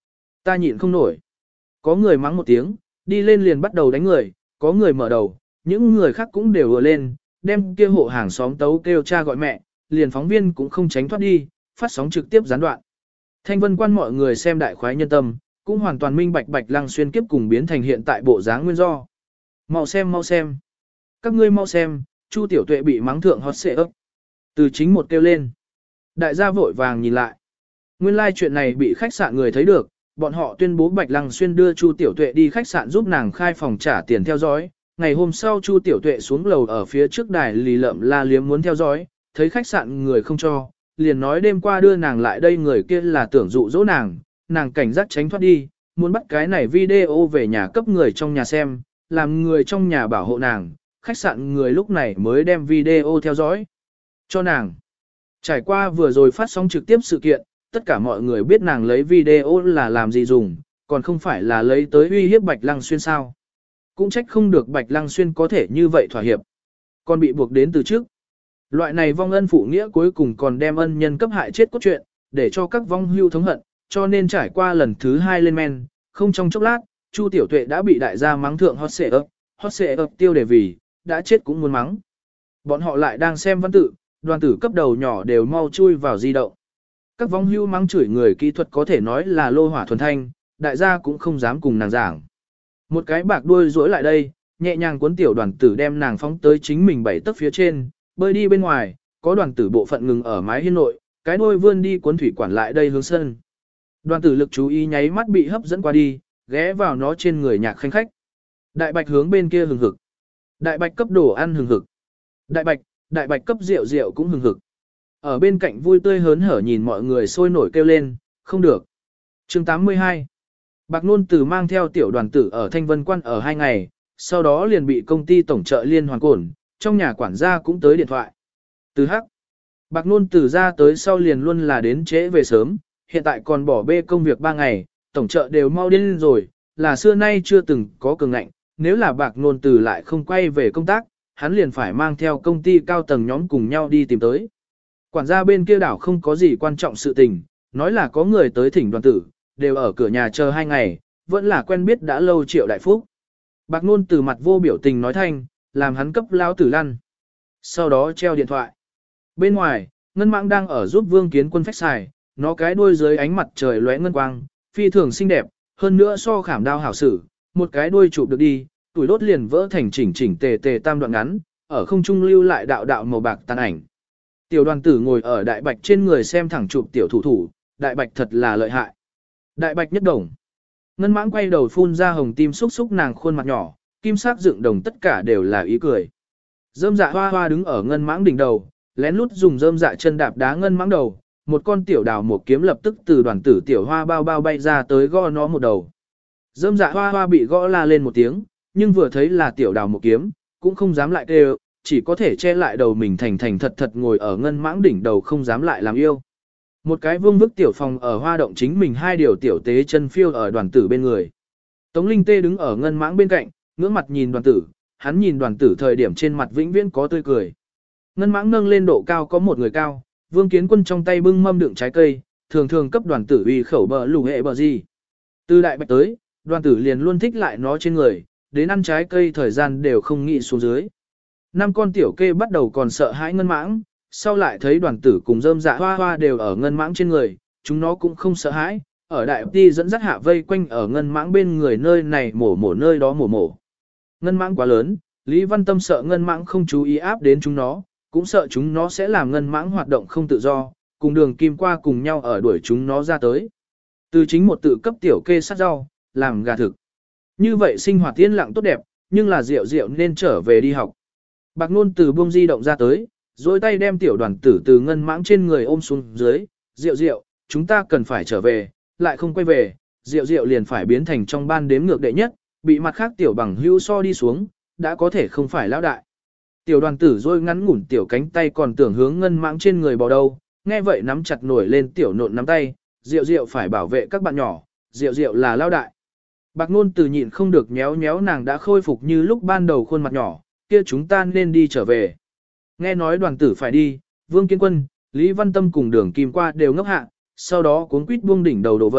S1: Ta nhịn không nổi. Có người mắng một tiếng, đi lên liền bắt đầu đánh người, có người mở đầu, những người khác cũng đều ùa lên, đem kia hộ hàng xóm tấu kêu cha gọi mẹ, liền phóng viên cũng không tránh thoát đi, phát sóng trực tiếp gián đoạn. Thanh Vân Quan mọi người xem đại khoái nhân tâm, cũng hoàn toàn minh bạch Bạch Lăng Xuyên kiếp cùng biến thành hiện tại bộ dáng nguyên do. Mau xem mau xem. Các ngươi mau xem, Chu Tiểu Tuệ bị mắng thượng hot xệ ấp. Từ chính một kêu lên. Đại gia vội vàng nhìn lại. Nguyên lai like chuyện này bị khách sạn người thấy được, bọn họ tuyên bố Bạch Lăng Xuyên đưa Chu Tiểu Tuệ đi khách sạn giúp nàng khai phòng trả tiền theo dõi. Ngày hôm sau Chu Tiểu Tuệ xuống lầu ở phía trước đài lì lợm la liếm muốn theo dõi, thấy khách sạn người không cho, liền nói đêm qua đưa nàng lại đây người kia là tưởng dụ dỗ nàng, nàng cảnh giác tránh thoát đi, muốn bắt cái này video về nhà cấp người trong nhà xem, làm người trong nhà bảo hộ nàng, khách sạn người lúc này mới đem video theo dõi cho nàng. Trải qua vừa rồi phát sóng trực tiếp sự kiện, tất cả mọi người biết nàng lấy video là làm gì dùng, còn không phải là lấy tới uy hiếp Bạch Lăng Xuyên sao. Cũng trách không được Bạch Lăng Xuyên có thể như vậy thỏa hiệp, còn bị buộc đến từ trước. Loại này vong ân phụ nghĩa cuối cùng còn đem ân nhân cấp hại chết cốt truyện, để cho các vong hưu thống hận, cho nên trải qua lần thứ hai lên men, không trong chốc lát, Chu Tiểu Tuệ đã bị đại gia mắng thượng hot xệ ấp, hot xệ ấp tiêu đề vì, đã chết cũng muốn mắng. Bọn họ lại đang xem văn tự, đoàn tử cấp đầu nhỏ đều mau chui vào di động. Các vong hưu mắng chửi người kỹ thuật có thể nói là lô hỏa thuần thanh, đại gia cũng không dám cùng nàng giảng. Một cái bạc đuôi rối lại đây, nhẹ nhàng cuốn tiểu đoàn tử đem nàng phóng tới chính mình bảy tấc phía trên, bơi đi bên ngoài, có đoàn tử bộ phận ngừng ở mái hiên nội, cái đuôi vươn đi cuốn thủy quản lại đây hướng sân. Đoàn tử lực chú ý nháy mắt bị hấp dẫn qua đi, ghé vào nó trên người nhạc khanh khách. Đại bạch hướng bên kia hừng hực. Đại bạch cấp đồ ăn hừng hực. Đại bạch, đại bạch cấp rượu rượu cũng hừng hực. Ở bên cạnh vui tươi hớn hở nhìn mọi người sôi nổi kêu lên, không được. Chương tám mươi hai. Bạc Nôn Từ mang theo tiểu đoàn tử ở Thanh Vân Quan ở hai ngày, sau đó liền bị công ty tổng trợ liên hoàn cổn, trong nhà quản gia cũng tới điện thoại. Từ hắc. Bạc Nôn Từ ra tới sau liền luôn là đến trễ về sớm, hiện tại còn bỏ bê công việc ba ngày, tổng trợ đều mau điên rồi, là xưa nay chưa từng có cường ngạnh, nếu là Bạc Nôn Từ lại không quay về công tác, hắn liền phải mang theo công ty cao tầng nhóm cùng nhau đi tìm tới. Quản gia bên kia đảo không có gì quan trọng sự tình, nói là có người tới thỉnh đoàn tử, đều ở cửa nhà chờ hai ngày, vẫn là quen biết đã lâu Triệu Đại Phúc. Bạc Nôn Từ mặt vô biểu tình nói thanh, làm hắn cấp lao tử lăn. Sau đó treo điện thoại. Bên ngoài, Ngân Mãng đang ở giúp Vương Kiến Quân phách xài, nó cái đuôi dưới ánh mặt trời lóe ngân quang, phi thường xinh đẹp, hơn nữa so khảm đao hảo sử, một cái đuôi chụp được đi, tuổi đốt liền vỡ thành chỉnh chỉnh tề tề tam đoạn ngắn, ở không trung lưu lại đạo đạo màu bạc tàn ảnh. Tiểu đoàn tử ngồi ở đại bạch trên người xem thẳng chụp tiểu thủ thủ, đại bạch thật là lợi hại. Đại bạch nhất đồng. Ngân Mãng quay đầu phun ra hồng tim xúc xúc nàng khuôn mặt nhỏ, kim sắc dựng đồng tất cả đều là ý cười. Dơm dạ hoa hoa đứng ở Ngân Mãng đỉnh đầu, lén lút dùng dơm dạ chân đạp đá Ngân Mãng đầu, một con tiểu đào một kiếm lập tức từ đoàn tử tiểu hoa bao bao bay ra tới gõ nó một đầu. Dơm dạ hoa hoa bị gõ la lên một tiếng, nhưng vừa thấy là tiểu đào một kiếm, cũng không dám lại kêu, chỉ có thể che lại đầu mình thành thành thật thật ngồi ở Ngân Mãng đỉnh đầu không dám lại làm yêu. Một cái vương vức tiểu phòng ở hoa động chính mình hai điều tiểu tế chân phiêu ở đoàn tử bên người. Tống Linh Tê đứng ở Ngân Mãng bên cạnh, ngưỡng mặt nhìn đoàn tử, hắn nhìn đoàn tử thời điểm trên mặt vĩnh viễn có tươi cười. Ngân Mãng nâng lên độ cao có một người cao, Vương Kiến Quân trong tay bưng mâm đựng trái cây, thường thường cấp đoàn tử uy khẩu bờ lù hệ bờ gì. Từ đại bạch tới, đoàn tử liền luôn thích lại nó trên người, đến ăn trái cây thời gian đều không nghĩ xuống dưới. Năm con tiểu kê bắt đầu còn sợ hãi Ngân Mãng, sau lại thấy đoàn tử cùng rơm dạ hoa hoa đều ở Ngân Mãng trên người, chúng nó cũng không sợ hãi, ở đại ti dẫn dắt hạ vây quanh ở Ngân Mãng bên người nơi này mổ mổ nơi đó mổ mổ. Ngân Mãng quá lớn, Lý Văn Tâm sợ Ngân Mãng không chú ý áp đến chúng nó, cũng sợ chúng nó sẽ làm Ngân Mãng hoạt động không tự do, cùng Đường Kim qua cùng nhau ở đuổi chúng nó ra tới. Từ chính một tự cấp tiểu kê sát rau, làm gà thực. Như vậy sinh hoạt yên lặng tốt đẹp, nhưng là Diệu Diệu nên trở về đi học. Bạc Nôn từ buông di động ra tới, dối tay đem tiểu đoàn tử từ Ngân Mãng trên người ôm xuống dưới, Diệu Diệu, chúng ta cần phải trở về, lại không quay về, Diệu Diệu liền phải biến thành trong ban đếm ngược đệ nhất, bị mặt khác tiểu bằng hưu so đi xuống, đã có thể không phải lão đại. Tiểu đoàn tử dôi ngắn ngủn tiểu cánh tay còn tưởng hướng Ngân Mãng trên người bò đâu, nghe vậy nắm chặt nổi lên tiểu nộn nắm tay, Diệu Diệu phải bảo vệ các bạn nhỏ, Diệu Diệu là lão đại. Bạc Nôn từ nhịn không được nhéo nhéo nàng đã khôi phục như lúc ban đầu khuôn mặt nhỏ, kia chúng ta nên đi trở về. Nghe nói đoàn tử phải đi, Vương Kiến Quân, Lý Văn Tâm cùng Đường Kim qua đều ngốc hạ, sau đó cuốn quýt buông đỉnh đầu đổ vật,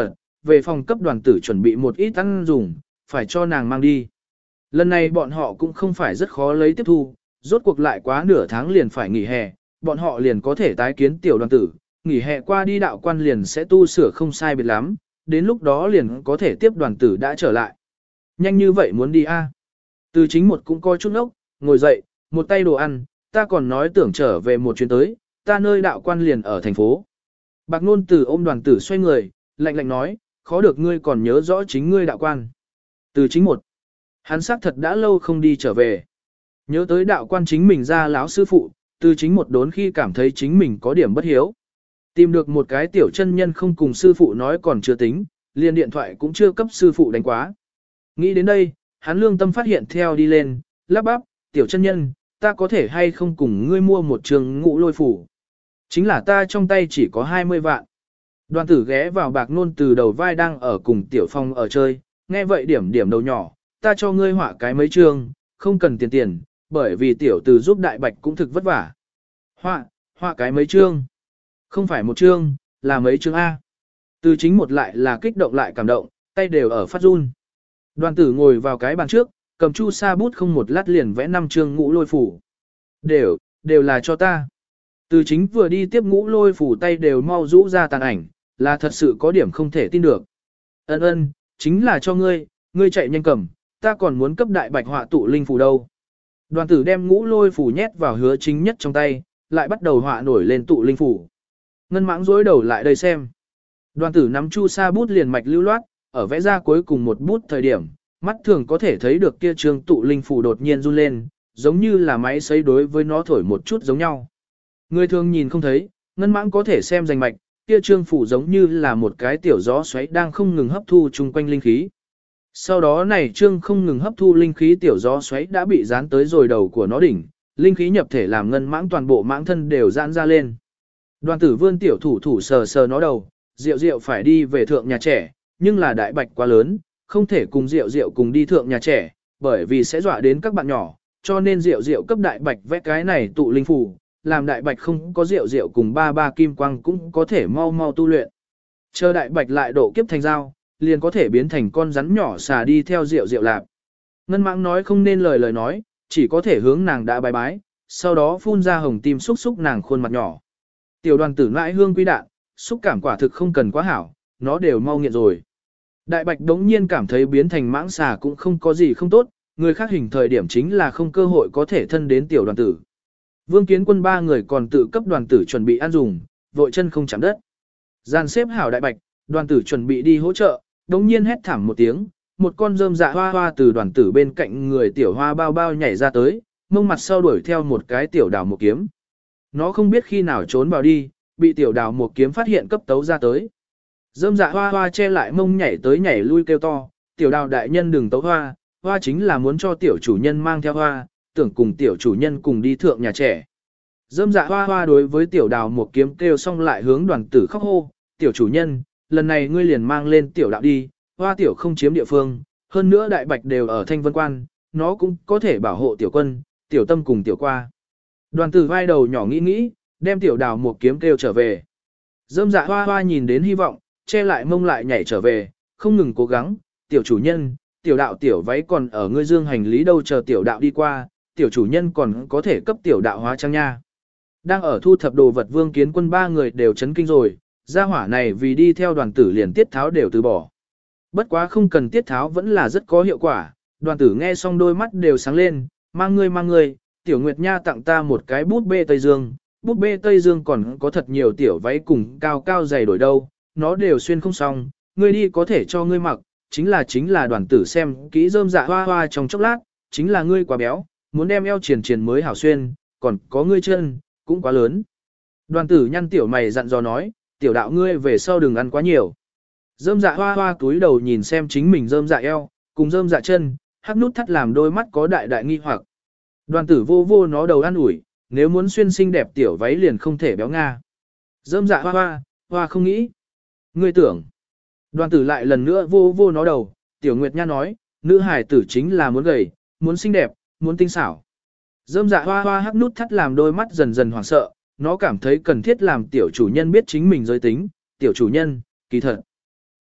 S1: về phòng cấp đoàn tử chuẩn bị một ít ăn dùng, phải cho nàng mang đi. Lần này bọn họ cũng không phải rất khó lấy tiếp thu, rốt cuộc lại quá nửa tháng liền phải nghỉ hè, bọn họ liền có thể tái kiến tiểu đoàn tử, nghỉ hè qua đi đạo quan liền sẽ tu sửa không sai biệt lắm, đến lúc đó liền có thể tiếp đoàn tử đã trở lại. Nhanh như vậy muốn đi a? À? Từ chính một cũng coi chút ốc, ngồi dậy, một tay đồ ăn, ta còn nói tưởng trở về một chuyến tới, ta nơi đạo quan liền ở thành phố. Bạc Nôn Tử ôm đoàn tử xoay người, lạnh lạnh nói, khó được ngươi còn nhớ rõ chính ngươi đạo quan. Từ chính một, hắn xác thật đã lâu không đi trở về. Nhớ tới đạo quan chính mình ra lão sư phụ, từ chính một đốn khi cảm thấy chính mình có điểm bất hiếu. Tìm được một cái tiểu chân nhân không cùng sư phụ nói còn chưa tính, liền điện thoại cũng chưa cấp sư phụ đánh quá. Nghĩ đến đây, hắn lương tâm phát hiện theo đi lên, lắp bắp, tiểu chân nhân, ta có thể hay không cùng ngươi mua một trường ngũ lôi phủ. Chính là ta trong tay chỉ có hai mươi vạn. Đoàn tử ghé vào Bạc Nôn từ đầu vai đang ở cùng tiểu phong ở chơi, nghe vậy điểm điểm đầu nhỏ, ta cho ngươi họa cái mấy chương, không cần tiền tiền, bởi vì tiểu từ giúp đại bạch cũng thực vất vả. Họa, họa cái mấy chương. Không phải một chương, là mấy chương A. Từ chính một lại là kích động lại cảm động, tay đều ở phát run. Đoàn tử ngồi vào cái bàn trước, cầm chu sa bút không một lát liền vẽ năm chương ngũ lôi phủ. Đều, đều là cho ta. Từ chính vừa đi tiếp ngũ lôi phủ tay đều mau rũ ra tàn ảnh, là thật sự có điểm không thể tin được. Ân ân, chính là cho ngươi, ngươi chạy nhanh cầm, ta còn muốn cấp đại bạch họa tụ linh phủ đâu. Đoàn tử đem ngũ lôi phủ nhét vào hứa chính nhất trong tay, lại bắt đầu họa nổi lên tụ linh phủ. Ngân mãng dối đầu lại đây xem. Đoàn tử nắm chu sa bút liền mạch lưu loát, ở vẽ ra cuối cùng một bút thời điểm, mắt thường có thể thấy được kia trường tụ linh phủ đột nhiên run lên, giống như là máy sấy đối với nó thổi một chút giống nhau. Người thường nhìn không thấy, ngân mãng có thể xem rành mạch, kia trương phủ giống như là một cái tiểu gió xoáy đang không ngừng hấp thu chung quanh linh khí. Sau đó này trương không ngừng hấp thu linh khí tiểu gió xoáy đã bị dán tới rồi đầu của nó đỉnh, linh khí nhập thể làm ngân mãng toàn bộ mãng thân đều giãn ra lên. Đoàn tử vươn tiểu thủ thủ sờ sờ nó đầu, Diệu Diệu phải đi về thượng nhà trẻ, nhưng là đại bạch quá lớn, không thể cùng Diệu Diệu cùng đi thượng nhà trẻ, bởi vì sẽ dọa đến các bạn nhỏ, cho nên Diệu Diệu cấp đại bạch vẽ cái này tụ linh phủ, làm đại bạch không có Diệu Diệu cùng ba ba kim quang cũng có thể mau mau tu luyện. Chờ đại bạch lại độ kiếp thành dao, liền có thể biến thành con rắn nhỏ xà đi theo Diệu Diệu lạp. Ngân mãng nói không nên lời lời nói, chỉ có thể hướng nàng đã bái bái, sau đó phun ra hồng tim xúc xúc nàng khuôn mặt nhỏ. Tiểu đoàn tử ngãi hương quý đạn, xúc cảm quả thực không cần quá hảo, nó đều mau nghiện rồi. Đại bạch đống nhiên cảm thấy biến thành mãng xà cũng không có gì không tốt, người khác hình thời điểm chính là không cơ hội có thể thân đến tiểu đoàn tử. Vương Kiến Quân ba người còn tự cấp đoàn tử chuẩn bị ăn dùng, vội chân không chạm đất. Gian xếp hảo đại bạch, đoàn tử chuẩn bị đi hỗ trợ, đống nhiên hét thảm một tiếng, một con rơm dạ hoa hoa từ đoàn tử bên cạnh người tiểu hoa bao bao nhảy ra tới, mông mặt sau đuổi theo một cái tiểu đào một kiếm. Nó không biết khi nào trốn vào đi, bị tiểu đào một kiếm phát hiện cấp tấu ra tới. Rơm dạ hoa hoa che lại mông nhảy tới nhảy lui kêu to, tiểu đào đại nhân đừng tấu hoa, hoa chính là muốn cho tiểu chủ nhân mang theo hoa, tưởng cùng tiểu chủ nhân cùng đi thượng nhà trẻ. Rơm dạ hoa hoa đối với tiểu đào một kiếm kêu xong lại hướng đoàn tử khóc hô, tiểu chủ nhân, lần này ngươi liền mang lên tiểu đạo đi, hoa tiểu không chiếm địa phương, hơn nữa đại bạch đều ở thanh vân quan, nó cũng có thể bảo hộ tiểu quân, tiểu tâm cùng tiểu qua. Đoàn tử vai đầu nhỏ nghĩ nghĩ, đem tiểu đào một kiếm kêu trở về. Rơm dạ hoa hoa nhìn đến hy vọng, che lại mông lại nhảy trở về, không ngừng cố gắng, tiểu chủ nhân, tiểu đạo tiểu váy còn ở ngươi dương hành lý đâu chờ tiểu đạo đi qua, tiểu chủ nhân còn có thể cấp tiểu đạo hóa trang nha. Đang ở thu thập đồ vật Vương Kiến Quân ba người đều chấn kinh rồi, gia hỏa này vì đi theo đoàn tử liền tiết tháo đều từ bỏ. Bất quá không cần tiết tháo vẫn là rất có hiệu quả, đoàn tử nghe xong đôi mắt đều sáng lên, mang ngươi mang ngươi, tiểu Nguyệt Nha tặng ta một cái bút bê Tây Dương, bút bê Tây Dương còn có thật nhiều tiểu váy cùng cao cao dày đổi đâu, nó đều xuyên không xong, ngươi đi có thể cho ngươi mặc, chính là chính là đoàn tử xem kỹ rơm dạ hoa hoa trong chốc lát, chính là ngươi quá béo, muốn đem eo triển triển mới hảo xuyên, còn có ngươi chân, cũng quá lớn. Đoàn tử nhăn tiểu mày dặn dò nói, tiểu đạo ngươi về sau đừng ăn quá nhiều. Rơm dạ hoa hoa túi đầu nhìn xem chính mình rơm dạ eo, cùng rơm dạ chân, hắc nút thắt làm đôi mắt có đại đại nghi hoặc. Đoàn tử vô vô nó đầu ăn ủi, nếu muốn xuyên xinh đẹp tiểu váy liền không thể béo nga. Rơm dạ hoa hoa, hoa không nghĩ. Ngươi tưởng. Đoàn tử lại lần nữa vô vô nó đầu, tiểu Nguyệt Nha nói, nữ hài tử chính là muốn gầy, muốn xinh đẹp, muốn tinh xảo. Rơm dạ hoa hoa hắc nút thắt làm đôi mắt dần dần hoảng sợ, nó cảm thấy cần thiết làm tiểu chủ nhân biết chính mình giới tính, tiểu chủ nhân, kỳ thật.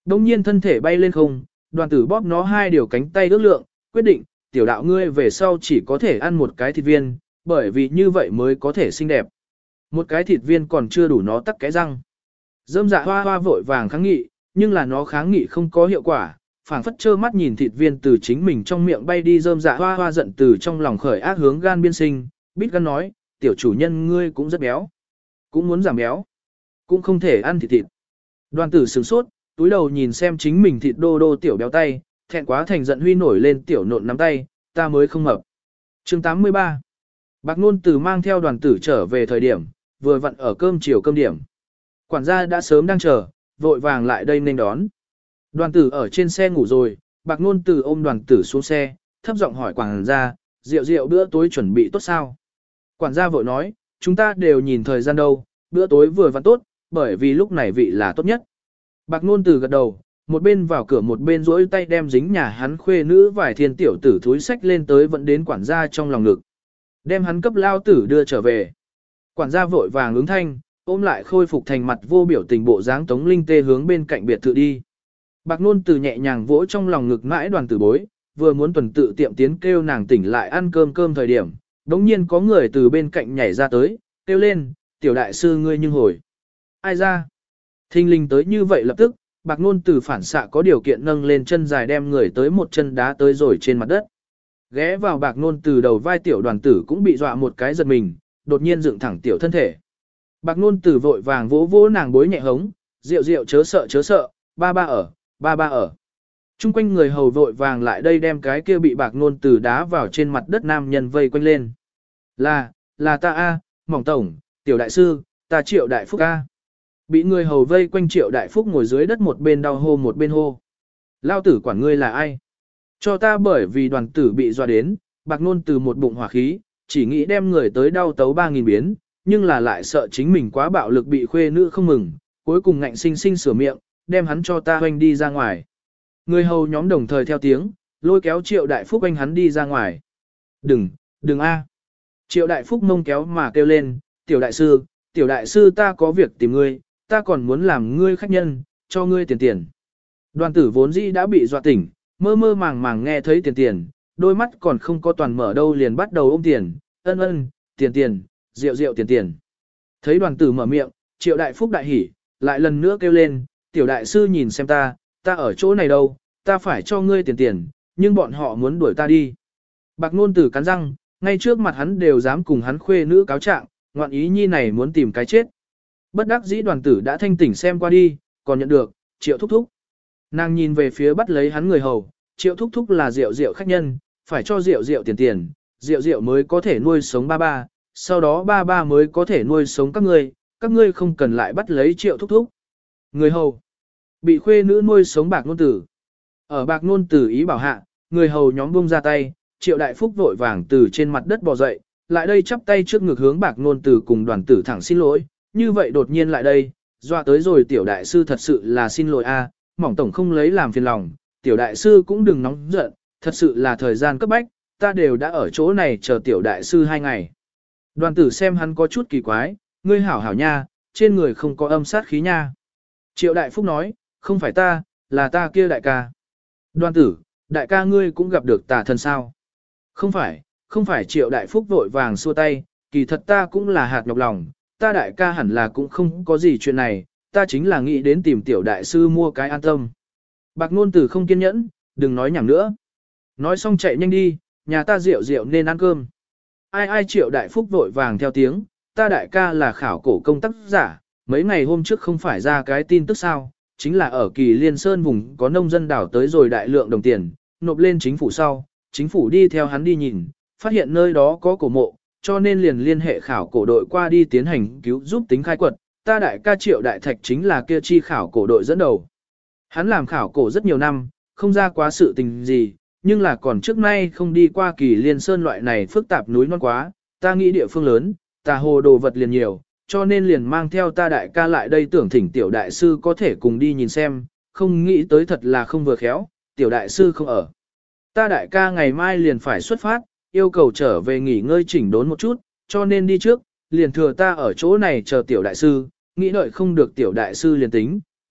S1: Đông nhiên thân thể bay lên không, đoàn tử bóp nó hai điều cánh tay ước lượng, quyết định, tiểu đạo ngươi về sau chỉ có thể ăn một cái thịt viên, bởi vì như vậy mới có thể xinh đẹp. Một cái thịt viên còn chưa đủ nó tắc cái răng. Dơm dạ hoa hoa vội vàng kháng nghị, nhưng là nó kháng nghị không có hiệu quả, phảng phất trơ mắt nhìn thịt viên từ chính mình trong miệng bay đi. Dơm dạ hoa hoa giận từ trong lòng khởi ác hướng gan biên sinh, bít gan nói, tiểu chủ nhân ngươi cũng rất béo, cũng muốn giảm béo, cũng không thể ăn thịt thịt. Đoàn tử sửng sốt, túi đầu nhìn xem chính mình thịt đô đô tiểu béo tay, thẹn quá thành giận huy nổi lên tiểu nộn nắm tay, ta mới không mập. Chương tám mươi ba. Bạc Nôn Từ mang theo đoàn tử trở về thời điểm, vừa vặn ở cơm chiều cơm điểm. Quản gia đã sớm đang chờ, vội vàng lại đây nên đón. Đoàn tử ở trên xe ngủ rồi, Bạc Nôn Từ ôm đoàn tử xuống xe, thấp giọng hỏi quản gia, rượu rượu bữa tối chuẩn bị tốt sao? Quản gia vội nói, chúng ta đều nhìn thời gian đâu, bữa tối vừa vặn tốt, bởi vì lúc này vị là tốt nhất. Bạc Nôn Từ gật đầu, một bên vào cửa một bên duỗi tay đem dính nhà hắn khuê nữ vài thiên tiểu tử thúi sách lên tới vẫn đến quản gia trong lòng ngực. Đem hắn cấp lao tử đưa trở về. Quản gia vội vàng ứng thanh, ôm lại khôi phục thành mặt vô biểu tình bộ dáng Tống Linh Tê hướng bên cạnh biệt thự đi. Bạc Nôn Từ nhẹ nhàng vỗ trong lòng ngực mãi đoàn tử bối, vừa muốn tuần tự tiệm tiến kêu nàng tỉnh lại ăn cơm cơm thời điểm, đống nhiên có người từ bên cạnh nhảy ra tới, kêu lên, tiểu đại sư ngươi nhưng hồi. Ai ra? Thinh linh tới như vậy lập tức, Bạc Nôn Từ phản xạ có điều kiện nâng lên chân dài đem người tới một chân đá tới rồi trên mặt đất. Ghé vào Bạc Nôn Từ đầu vai tiểu đoàn tử cũng bị dọa một cái giật mình, đột nhiên dựng thẳng tiểu thân thể. Bạc Nôn Từ vội vàng vỗ vỗ nàng bối nhẹ hống, rượu rượu chớ sợ chớ sợ, ba ba ở, ba ba ở. Trung quanh người hầu vội vàng lại đây đem cái kia bị Bạc Nôn Từ đá vào trên mặt đất nam nhân vây quanh lên. Là, là ta a, Mỏng tổng, tiểu đại sư, ta Triệu Đại Phúc a. Bị người hầu vây quanh Triệu Đại Phúc ngồi dưới đất một bên đau hô một bên hô. Lao tử quản ngươi là ai? Cho ta bởi vì đoàn tử bị dọa đến, Bạc Nôn Từ một bụng hỏa khí, chỉ nghĩ đem người tới đau tấu ba nghìn biến, nhưng là lại sợ chính mình quá bạo lực bị khuê nữ không mừng, cuối cùng ngạnh sinh sinh sửa miệng, đem hắn cho ta hoanh đi ra ngoài. Người hầu nhóm đồng thời theo tiếng, lôi kéo Triệu Đại Phúc anh hắn đi ra ngoài. Đừng, đừng a. Triệu Đại Phúc mông kéo mà kêu lên, tiểu đại sư, tiểu đại sư ta có việc tìm ngươi, ta còn muốn làm ngươi khách nhân, cho ngươi tiền tiền. Đoàn tử vốn dĩ đã bị dọa tỉnh, mơ mơ màng màng nghe thấy tiền tiền, đôi mắt còn không có toàn mở đâu liền bắt đầu ôm tiền, ân ân, tiền tiền, rượu rượu tiền tiền. Thấy đoàn tử mở miệng, Triệu Đại Phúc đại hỉ, lại lần nữa kêu lên, tiểu đại sư nhìn xem ta, ta ở chỗ này đâu, ta phải cho ngươi tiền tiền, nhưng bọn họ muốn đuổi ta đi. Bạc Nôn Từ cắn răng, ngay trước mặt hắn đều dám cùng hắn khuê nữ cáo trạng, ngoạn ý nhi này muốn tìm cái chết. Bất đắc dĩ đoàn tử đã thanh tỉnh xem qua đi, còn nhận được, Triệu thúc thúc. Nàng nhìn về phía bắt lấy hắn người hầu, Triệu thúc thúc là rượu rượu khách nhân, phải cho rượu rượu tiền tiền, rượu rượu mới có thể nuôi sống ba ba, sau đó ba ba mới có thể nuôi sống các ngươi, các ngươi không cần lại bắt lấy Triệu thúc thúc. Người hầu, bị khuê nữ nuôi sống Bạc Nôn Tử. Ở Bạc Nôn Tử ý bảo hạ, người hầu nhóm buông ra tay, Triệu Đại Phúc vội vàng từ trên mặt đất bò dậy, lại đây chắp tay trước ngực hướng Bạc Nôn Tử cùng đoàn tử thẳng xin lỗi, như vậy đột nhiên lại đây, dọa tới rồi tiểu đại sư thật sự là xin lỗi a, Mỏng tổng không lấy làm phiền lòng, tiểu đại sư cũng đừng nóng giận, thật sự là thời gian cấp bách, ta đều đã ở chỗ này chờ tiểu đại sư hai ngày. Đoàn tử xem hắn có chút kỳ quái, ngươi hảo hảo nha, trên người không có âm sát khí nha. Triệu Đại Phúc nói, không phải ta, là ta kia đại ca. Đoàn tử, đại ca ngươi cũng gặp được tà thần sao? Không phải, không phải Triệu Đại Phúc vội vàng xua tay, kỳ thật ta cũng là hạt nhọc lòng, ta đại ca hẳn là cũng không có gì chuyện này, ta chính là nghĩ đến tìm tiểu đại sư mua cái an tâm. Bạc Nôn Tử không kiên nhẫn, đừng nói nhảm nữa. Nói xong chạy nhanh đi, nhà ta rượu rượu nên ăn cơm. Ai ai Triệu Đại Phúc vội vàng theo tiếng, ta đại ca là khảo cổ công tác giả, mấy ngày hôm trước không phải ra cái tin tức sao, chính là ở Kỳ Liên Sơn vùng có nông dân đảo tới rồi đại lượng đồng tiền, nộp lên chính phủ sau, chính phủ đi theo hắn đi nhìn, phát hiện nơi đó có cổ mộ, cho nên liền liên hệ khảo cổ đội qua đi tiến hành cứu giúp tính khai quật, ta đại ca Triệu Đại Thạch chính là kia chi khảo cổ đội dẫn đầu. Hắn làm khảo cổ rất nhiều năm, không ra quá sự tình gì, nhưng là còn trước nay không đi qua Kỳ Liên Sơn loại này phức tạp núi non quá, ta nghĩ địa phương lớn, tà hồ đồ vật liền nhiều, cho nên liền mang theo ta đại ca lại đây tưởng thỉnh tiểu đại sư có thể cùng đi nhìn xem, không nghĩ tới thật là không vừa khéo, tiểu đại sư không ở. Ta đại ca ngày mai liền phải xuất phát, yêu cầu trở về nghỉ ngơi chỉnh đốn một chút, cho nên đi trước, liền thừa ta ở chỗ này chờ tiểu đại sư, nghĩ đợi không được tiểu đại sư liền tính,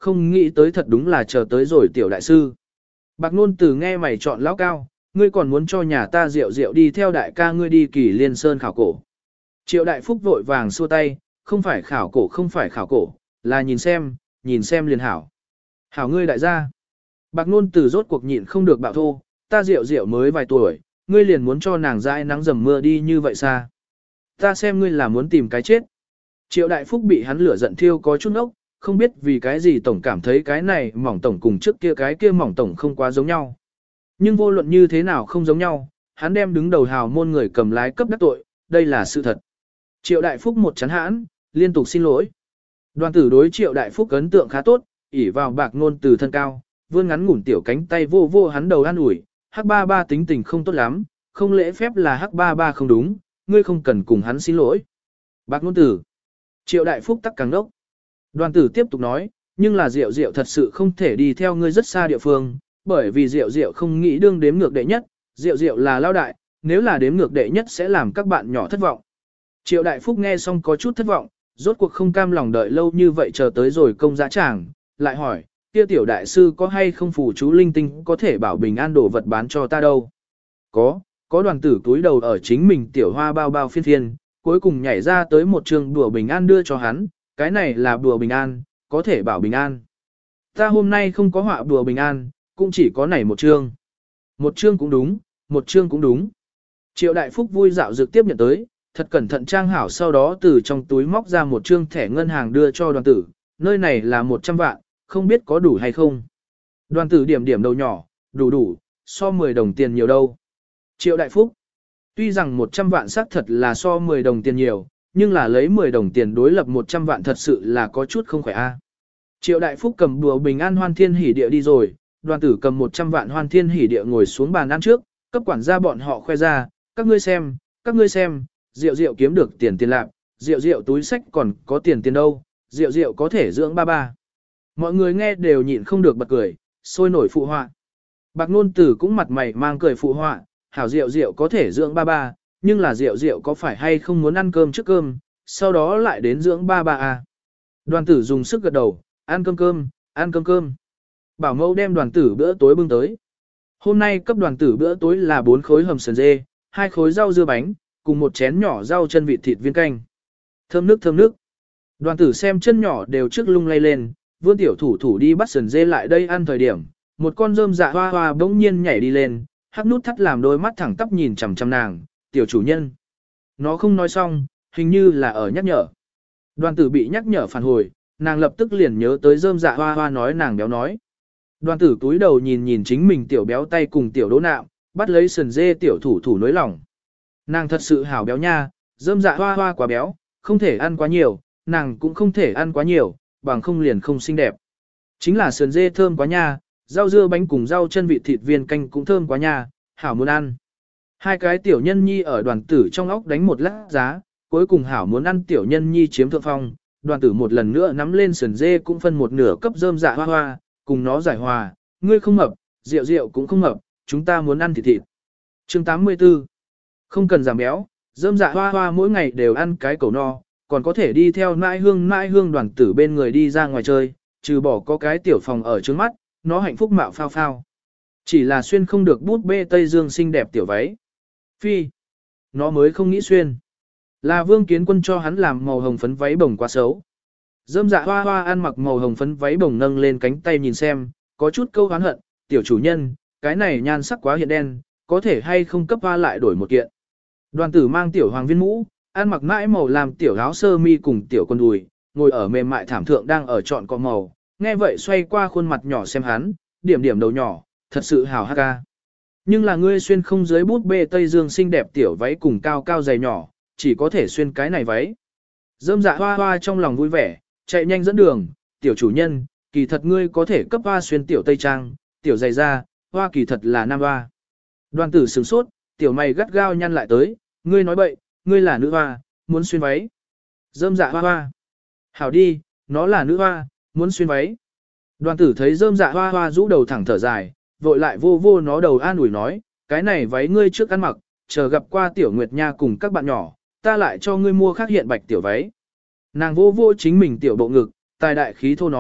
S1: không nghĩ tới thật đúng là chờ tới rồi tiểu đại sư. Bạc Nôn Tử nghe mày chọn lão cao, ngươi còn muốn cho nhà ta rượu rượu đi theo đại ca ngươi đi Kỳ Liên Sơn khảo cổ. Triệu đại phúc vội vàng xua tay, không phải khảo cổ không phải khảo cổ, là nhìn xem, nhìn xem liền hảo. Hảo ngươi đại gia. Bạc Nôn Tử rốt cuộc nhịn không được bạo thô, ta rượu rượu mới vài tuổi, ngươi liền muốn cho nàng dãi nắng dầm mưa đi như vậy xa. Ta xem ngươi là muốn tìm cái chết. Triệu đại phúc bị hắn lửa giận thiêu có chút ốc, không biết vì cái gì tổng cảm thấy cái này mỏng tổng cùng trước kia cái kia mỏng tổng không quá giống nhau. Nhưng vô luận như thế nào không giống nhau, hắn đem đứng đầu hào môn người cầm lái cấp đắc tội, đây là sự thật. Triệu đại phúc một chán hãn, liên tục xin lỗi. Đoàn tử đối triệu đại phúc ấn tượng khá tốt, ỉ vào Bạc Nôn Từ thân cao, vươn ngắn ngủn tiểu cánh tay vô vô hắn đầu an ủi, hắc ba ba tính tình không tốt lắm, không lễ phép là hắc ba ba không đúng, ngươi không cần cùng hắn xin lỗi. Bạc Nôn Tử. Triệu đại phúc tắc càng đốc. Đoàn tử tiếp tục nói, nhưng là Diệu Diệu thật sự không thể đi theo ngươi rất xa địa phương, bởi vì Diệu Diệu không nghĩ đương đếm ngược đệ nhất, Diệu Diệu là lao đại, nếu là đếm ngược đệ nhất sẽ làm các bạn nhỏ thất vọng. Triệu đại phúc nghe xong có chút thất vọng, rốt cuộc không cam lòng đợi lâu như vậy chờ tới rồi công dã tràng, lại hỏi, kia tiểu đại sư có hay không phù chú linh tinh có thể bảo bình an đồ vật bán cho ta đâu? Có, có. Đoàn tử túi đầu ở chính mình tiểu hoa bao bao phiên phiên, cuối cùng nhảy ra tới một trường đùa bình an đưa cho hắn, cái này là đùa bình an, có thể bảo bình an. Ta hôm nay không có họa đùa bình an, cũng chỉ có này một chương. Một chương cũng đúng, một chương cũng đúng. Triệu đại phúc vui dạo dược tiếp nhận tới, thật cẩn thận trang hảo sau đó từ trong túi móc ra một chương thẻ ngân hàng đưa cho đoàn tử, nơi này là một trăm vạn, không biết có đủ hay không. Đoàn tử điểm điểm đầu nhỏ, đủ đủ, so mười đồng tiền nhiều đâu. Triệu đại phúc, tuy rằng một trăm vạn xác thật là so mười đồng tiền nhiều, nhưng là lấy mười đồng tiền đối lập một trăm vạn thật sự là có chút không khỏe a. Triệu đại phúc cầm đùa bình an hoan thiên hỉ địa đi rồi, đoàn tử cầm một trăm vạn hoan thiên hỉ địa ngồi xuống bàn ăn trước, cấp quản gia bọn họ khoe ra, các ngươi xem, các ngươi xem, Diệu Diệu kiếm được tiền tiền lạc, Diệu Diệu túi sách còn có tiền tiền đâu, Diệu Diệu có thể dưỡng ba ba. Mọi người nghe đều nhịn không được bật cười, sôi nổi phụ họa. Bạc Nôn Tử cũng mặt mày mang cười phụ họa, hảo Diệu Diệu có thể dưỡng ba ba, nhưng là Diệu Diệu có phải hay không muốn ăn cơm trước cơm, sau đó lại đến dưỡng ba ba à. Đoàn tử dùng sức gật đầu, ăn cơm cơm, ăn cơm cơm. Bảo mẫu đem đoàn tử bữa tối bưng tới. Hôm nay cấp đoàn tử bữa tối là bốn khối hầm sườn dê, hai khối rau dưa bánh, cùng một chén nhỏ rau chân vịt thịt viên canh. Thơm nước thơm nước. Đoàn tử xem chân nhỏ đều trước lung lay lên, vươn tiểu thủ thủ đi bắt sườn dê lại đây ăn thời điểm. Một con rơm dạ hoa hoa bỗng nhiên nhảy đi lên, hắc nút thắt làm đôi mắt thẳng tắp nhìn chằm chằm nàng, tiểu chủ nhân. Nó không nói xong, hình như là ở nhắc nhở. Đoàn tử bị nhắc nhở phản hồi, nàng lập tức liền nhớ tới rơm dạ hoa hoa nói nàng béo nói. Đoàn tử túi đầu nhìn nhìn chính mình tiểu béo tay cùng tiểu đỗ nạm, bắt lấy sườn dê tiểu thủ thủ nối lỏng. Nàng thật sự hảo béo nha, rơm dạ hoa hoa quá béo, không thể ăn quá nhiều, nàng cũng không thể ăn quá nhiều, bằng không liền không xinh đẹp. Chính là sườn dê thơm quá nha, rau dưa bánh cùng rau chân vịt thịt viên canh cũng thơm quá nha, hảo muốn ăn. Hai cái tiểu nhân nhi ở đoàn tử trong óc đánh một lát giá, cuối cùng hảo muốn ăn tiểu nhân nhi chiếm thượng phong, đoàn tử một lần nữa nắm lên sườn dê cũng phân một nửa cấp rơm dạ hoa hoa, cùng nó giải hòa, ngươi không mập, rượu rượu cũng không mập, chúng ta muốn ăn thịt thịt. Chương tám mươi tư. Không cần giảm béo, rơm dạ hoa hoa mỗi ngày đều ăn cái cầu no, còn có thể đi theo nãi hương nãi hương đoàn tử bên người đi ra ngoài chơi, trừ bỏ có cái tiểu phòng ở trước mắt, nó hạnh phúc mạo phao phao. Chỉ là xuyên không được bút bê Tây Dương xinh đẹp tiểu váy. Phi, nó mới không nghĩ xuyên. Là Vương Kiến Quân cho hắn làm màu hồng phấn váy bồng quá xấu. Rơm dạ hoa hoa ăn mặc màu hồng phấn váy bồng nâng lên cánh tay nhìn xem, có chút câu hán hận, tiểu chủ nhân, cái này nhan sắc quá hiện đen, có thể hay không cấp hoa lại đổi một kiện. Đoàn tử mang tiểu hoàng viên mũ, ăn mặc mãi màu làm tiểu áo sơ mi cùng tiểu con đùi, ngồi ở mềm mại thảm thượng đang ở chọn cọ màu, nghe vậy xoay qua khuôn mặt nhỏ xem hắn, điểm điểm đầu nhỏ, thật sự hào hát ca. Nhưng là ngươi xuyên không dưới bút bê Tây Dương xinh đẹp tiểu váy cùng cao cao dày nhỏ, chỉ có thể xuyên cái này váy. Rơm dạ hoa hoa trong lòng vui vẻ, chạy nhanh dẫn đường, tiểu chủ nhân, kỳ thật ngươi có thể cấp hoa xuyên tiểu Tây Trang, tiểu dày da, hoa kỳ thật là nam hoa. Đoàn tử sửng sốt, tiểu mày gắt gao nhăn lại tới, ngươi nói bậy, ngươi là nữ hoa, muốn xuyên váy. Rơm dạ hoa hoa. Hảo đi, nó là nữ hoa, muốn xuyên váy. Đoàn tử thấy rơm dạ hoa hoa rũ đầu thẳng thở dài, vội lại vô vô nó đầu an ủi nói, cái này váy ngươi trước ăn mặc, chờ gặp qua tiểu Nguyệt Nha cùng các bạn nhỏ, ta lại cho ngươi mua khác hiện bạch tiểu váy. Nàng vô vô chính mình tiểu bộ ngực, tài đại khí thô nói,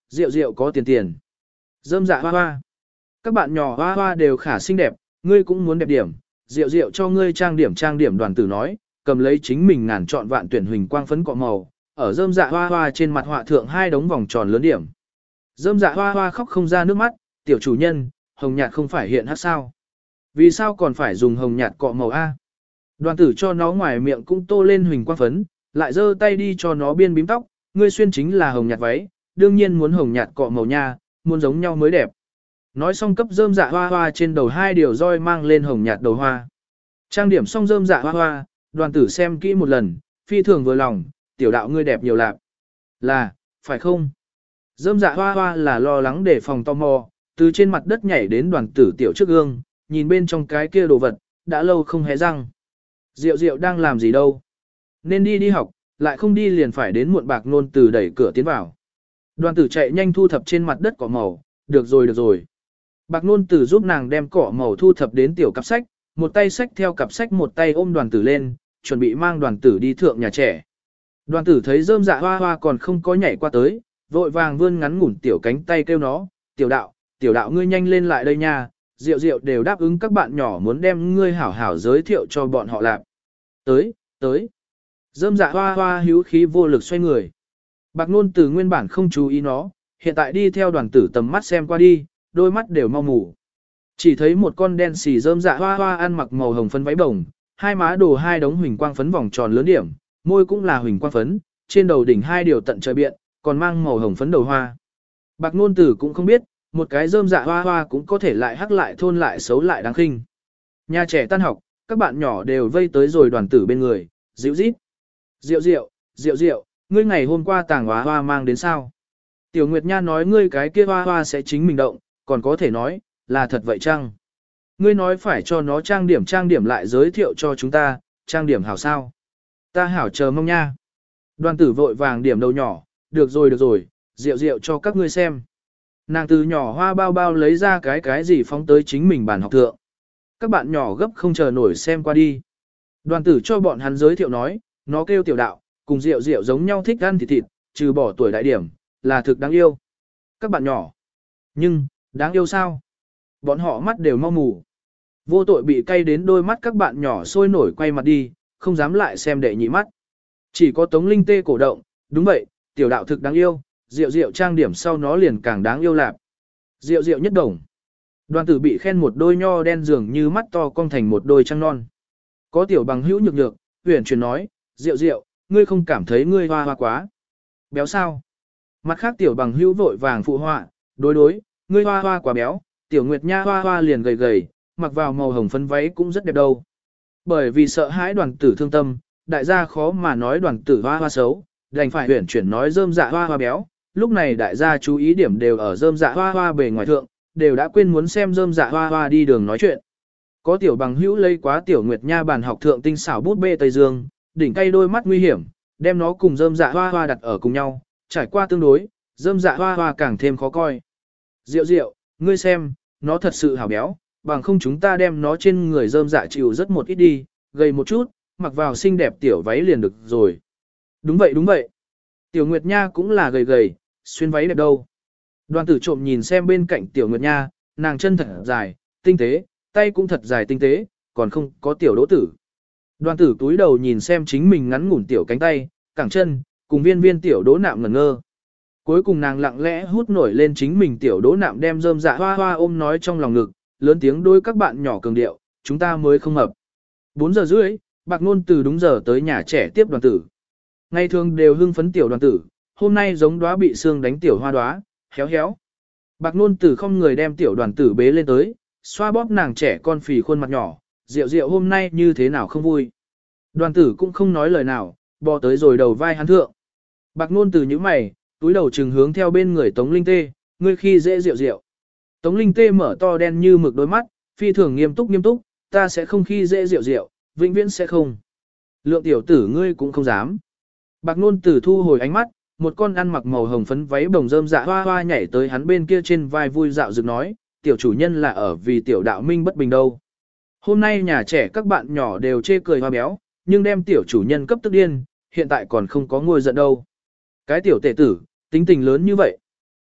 S1: rượu rượu có tiền tiền. Dâm dạ hoa hoa. Các bạn nhỏ hoa hoa đều khả xinh đẹp, ngươi cũng muốn đẹp điểm, rượu rượu cho ngươi trang điểm trang điểm. Đoàn tử nói, cầm lấy chính mình ngàn chọn vạn tuyển huỳnh quang phấn cọ màu, ở dâm dạ hoa hoa trên mặt họa thượng hai đống vòng tròn lớn điểm. Dâm dạ hoa hoa khóc không ra nước mắt, tiểu chủ nhân, hồng nhạt không phải hiện hát sao? Vì sao còn phải dùng hồng nhạt cọ màu A? Đoàn tử cho nó ngoài miệng cũng tô lên huỳnh quang phấn, lại giơ tay đi cho nó biên bím tóc, ngươi xuyên chính là hồng nhạt váy, đương nhiên muốn hồng nhạt cọ màu nha, muốn giống nhau mới đẹp. Nói xong cấp rơm dạ hoa hoa trên đầu hai điều roi mang lên hồng nhạt đầu hoa. Trang điểm xong rơm dạ hoa hoa, đoàn tử xem kỹ một lần, phi thường vừa lòng, tiểu đạo ngươi đẹp nhiều lạc. Là, phải không? Rơm dạ hoa hoa là lo lắng để phòng tò mò, từ trên mặt đất nhảy đến đoàn tử tiểu trước gương, nhìn bên trong cái kia đồ vật, đã lâu không hé răng. Diệu diệu đang làm gì đâu? Nên đi đi học, lại không đi liền phải đến muộn. Bạc nôn từ đẩy cửa tiến vào. Đoàn tử chạy nhanh thu thập trên mặt đất cỏ màu, được rồi được rồi. Bạc nôn từ giúp nàng đem cỏ màu thu thập đến tiểu cặp sách, một tay sách theo cặp sách một tay ôm đoàn tử lên, chuẩn bị mang đoàn tử đi thượng nhà trẻ. Đoàn tử thấy rơm dạ hoa hoa còn không có nhảy qua tới, vội vàng vươn ngắn ngủn tiểu cánh tay kêu nó, tiểu đạo, tiểu đạo ngươi nhanh lên lại đây nha, Diệu Diệu đều đáp ứng các bạn nhỏ muốn đem ngươi hảo hảo giới thiệu cho bọn họ làm. Tới, tới. Rơm dạ hoa hoa hữu khí vô lực xoay người. Bạc nôn từ nguyên bản không chú ý nó, hiện tại đi theo đoàn tử tầm mắt xem qua đi, đôi mắt đều mau mù. Chỉ thấy một con đen xì rơm dạ hoa hoa ăn mặc màu hồng phấn váy bồng, hai má đồ hai đống huỳnh quang phấn vòng tròn lớn điểm, môi cũng là huỳnh quang phấn, trên đầu đỉnh hai điều tận trời biện, còn mang màu hồng phấn đầu hoa. Bạc nôn tử cũng không biết, một cái rơm dạ hoa hoa cũng có thể lại hắc lại thôn lại xấu lại đáng khinh. Nhà trẻ tan học, các bạn nhỏ đều vây tới rồi đoàn tử bên người, dịu rít. Diệu diệu, diệu diệu, ngươi ngày hôm qua tàng hoa hoa mang đến sao? Tiểu Nguyệt Nha nói ngươi cái kia hoa hoa sẽ chính mình động, còn có thể nói, là thật vậy chăng? Ngươi nói phải cho nó trang điểm trang điểm lại giới thiệu cho chúng ta, trang điểm hảo sao? Ta hảo chờ mong nha. Đoàn tử vội vàng điểm đầu nhỏ, được rồi được rồi, diệu diệu cho các ngươi xem. Nàng từ nhỏ hoa bao bao lấy ra cái cái gì phóng tới chính mình bàn học thượng. Các bạn nhỏ gấp không chờ nổi xem qua đi. Đoàn tử cho bọn hắn giới thiệu nói, nó kêu tiểu đạo, cùng diệu diệu giống nhau thích ăn thịt thịt, trừ bỏ tuổi đại điểm, là thực đáng yêu. Các bạn nhỏ. Nhưng, đáng yêu sao? Bọn họ mắt đều mau mù. Vô tội bị cay đến đôi mắt các bạn nhỏ sôi nổi quay mặt đi, không dám lại xem đệ nhị mắt. Chỉ có Tống Linh Tê cổ động, đúng vậy, tiểu đạo thực đáng yêu, Diệu Diệu trang điểm sau nó liền càng đáng yêu lạp. Diệu Diệu nhất đồng. Đoàn tử bị khen một đôi nho đen dường như mắt to cong thành một đôi trăng non. Có tiểu bằng hữu nhược nhược, huyền truyền nói, Diệu Diệu, ngươi không cảm thấy ngươi hoa hoa quá. Béo sao? Mặt khác tiểu bằng hữu vội vàng phụ họa, đối đối, ngươi hoa hoa quá béo, tiểu Nguyệt Nha hoa hoa liền gầy gầy, mặc vào màu hồng phấn váy cũng rất đẹp đâu. Bởi vì sợ hãi đoàn tử thương tâm, đại gia khó mà nói đoàn tử hoa hoa xấu, đành phải huyền chuyển nói rơm dạ hoa hoa béo. Lúc này đại gia chú ý điểm đều ở rơm dạ hoa hoa bề ngoài thượng, đều đã quên muốn xem rơm dạ hoa hoa đi đường nói chuyện. Có tiểu bằng hữu lây quá tiểu Nguyệt Nha bàn học thượng tinh xảo bút bê Tây Dương, đỉnh cay đôi mắt nguy hiểm, đem nó cùng rơm dạ hoa hoa đặt ở cùng nhau, trải qua tương đối, rơm dạ hoa hoa càng thêm khó coi. Diệu diệu, ngươi xem, nó thật sự hảo béo, bằng không chúng ta đem nó trên người rơm dạ chịu rất một ít đi, gầy một chút, mặc vào xinh đẹp tiểu váy liền được rồi. Đúng vậy đúng vậy. Tiểu Nguyệt Nha cũng là gầy gầy, xuyên váy đẹp đâu. Đoàn tử trộm nhìn xem bên cạnh tiểu Nguyệt Nha, nàng chân thật dài, tinh tế, tay cũng thật dài tinh tế, còn không có tiểu đỗ tử. Đoàn tử túi đầu nhìn xem chính mình ngắn ngủn tiểu cánh tay, cẳng chân, cùng viên viên tiểu đỗ nạm ngẩn ngơ. Cuối cùng nàng lặng lẽ hút nổi lên chính mình tiểu đỗ nạm đem rơm dạ hoa hoa ôm nói trong lòng ngực, lớn tiếng đối các bạn nhỏ cường điệu, chúng ta mới không hợp. bốn giờ rưỡi, Bạc Nôn từ đúng giờ tới nhà trẻ tiếp đoàn tử. Ngày thường đều hưng phấn tiểu đoàn tử, hôm nay giống đóa bị xương đánh tiểu hoa đóa, héo héo. Bạc Nôn từ không người đem tiểu đoàn tử bế lên tới, xoa bóp nàng trẻ con phì khuôn mặt nhỏ, Diệu Diệu hôm nay như thế nào không vui. Đoàn tử cũng không nói lời nào, bò tới rồi đầu vai hắn thượng. Bạc Nôn từ những mày, túi đầu trừng hướng theo bên người Tống Linh Tê, ngươi khi dễ Diệu Diệu. Tống Linh Tê mở to đen như mực đôi mắt, phi thường nghiêm túc nghiêm túc, ta sẽ không khi dễ Diệu Diệu, vĩnh viễn sẽ không. Lượng tiểu tử ngươi cũng không dám. Bạc Nôn Tử thu hồi ánh mắt, một con ăn mặc màu hồng phấn váy bồng rơm dạ hoa hoa nhảy tới hắn bên kia trên vai vui dạo dựng nói, tiểu chủ nhân là ở vì tiểu đạo minh bất bình đâu. Hôm nay nhà trẻ các bạn nhỏ đều chê cười hoa béo, nhưng đem tiểu chủ nhân cấp tức điên, hiện tại còn không có ngôi giận đâu. Cái tiểu tể tử, tính tình lớn như vậy.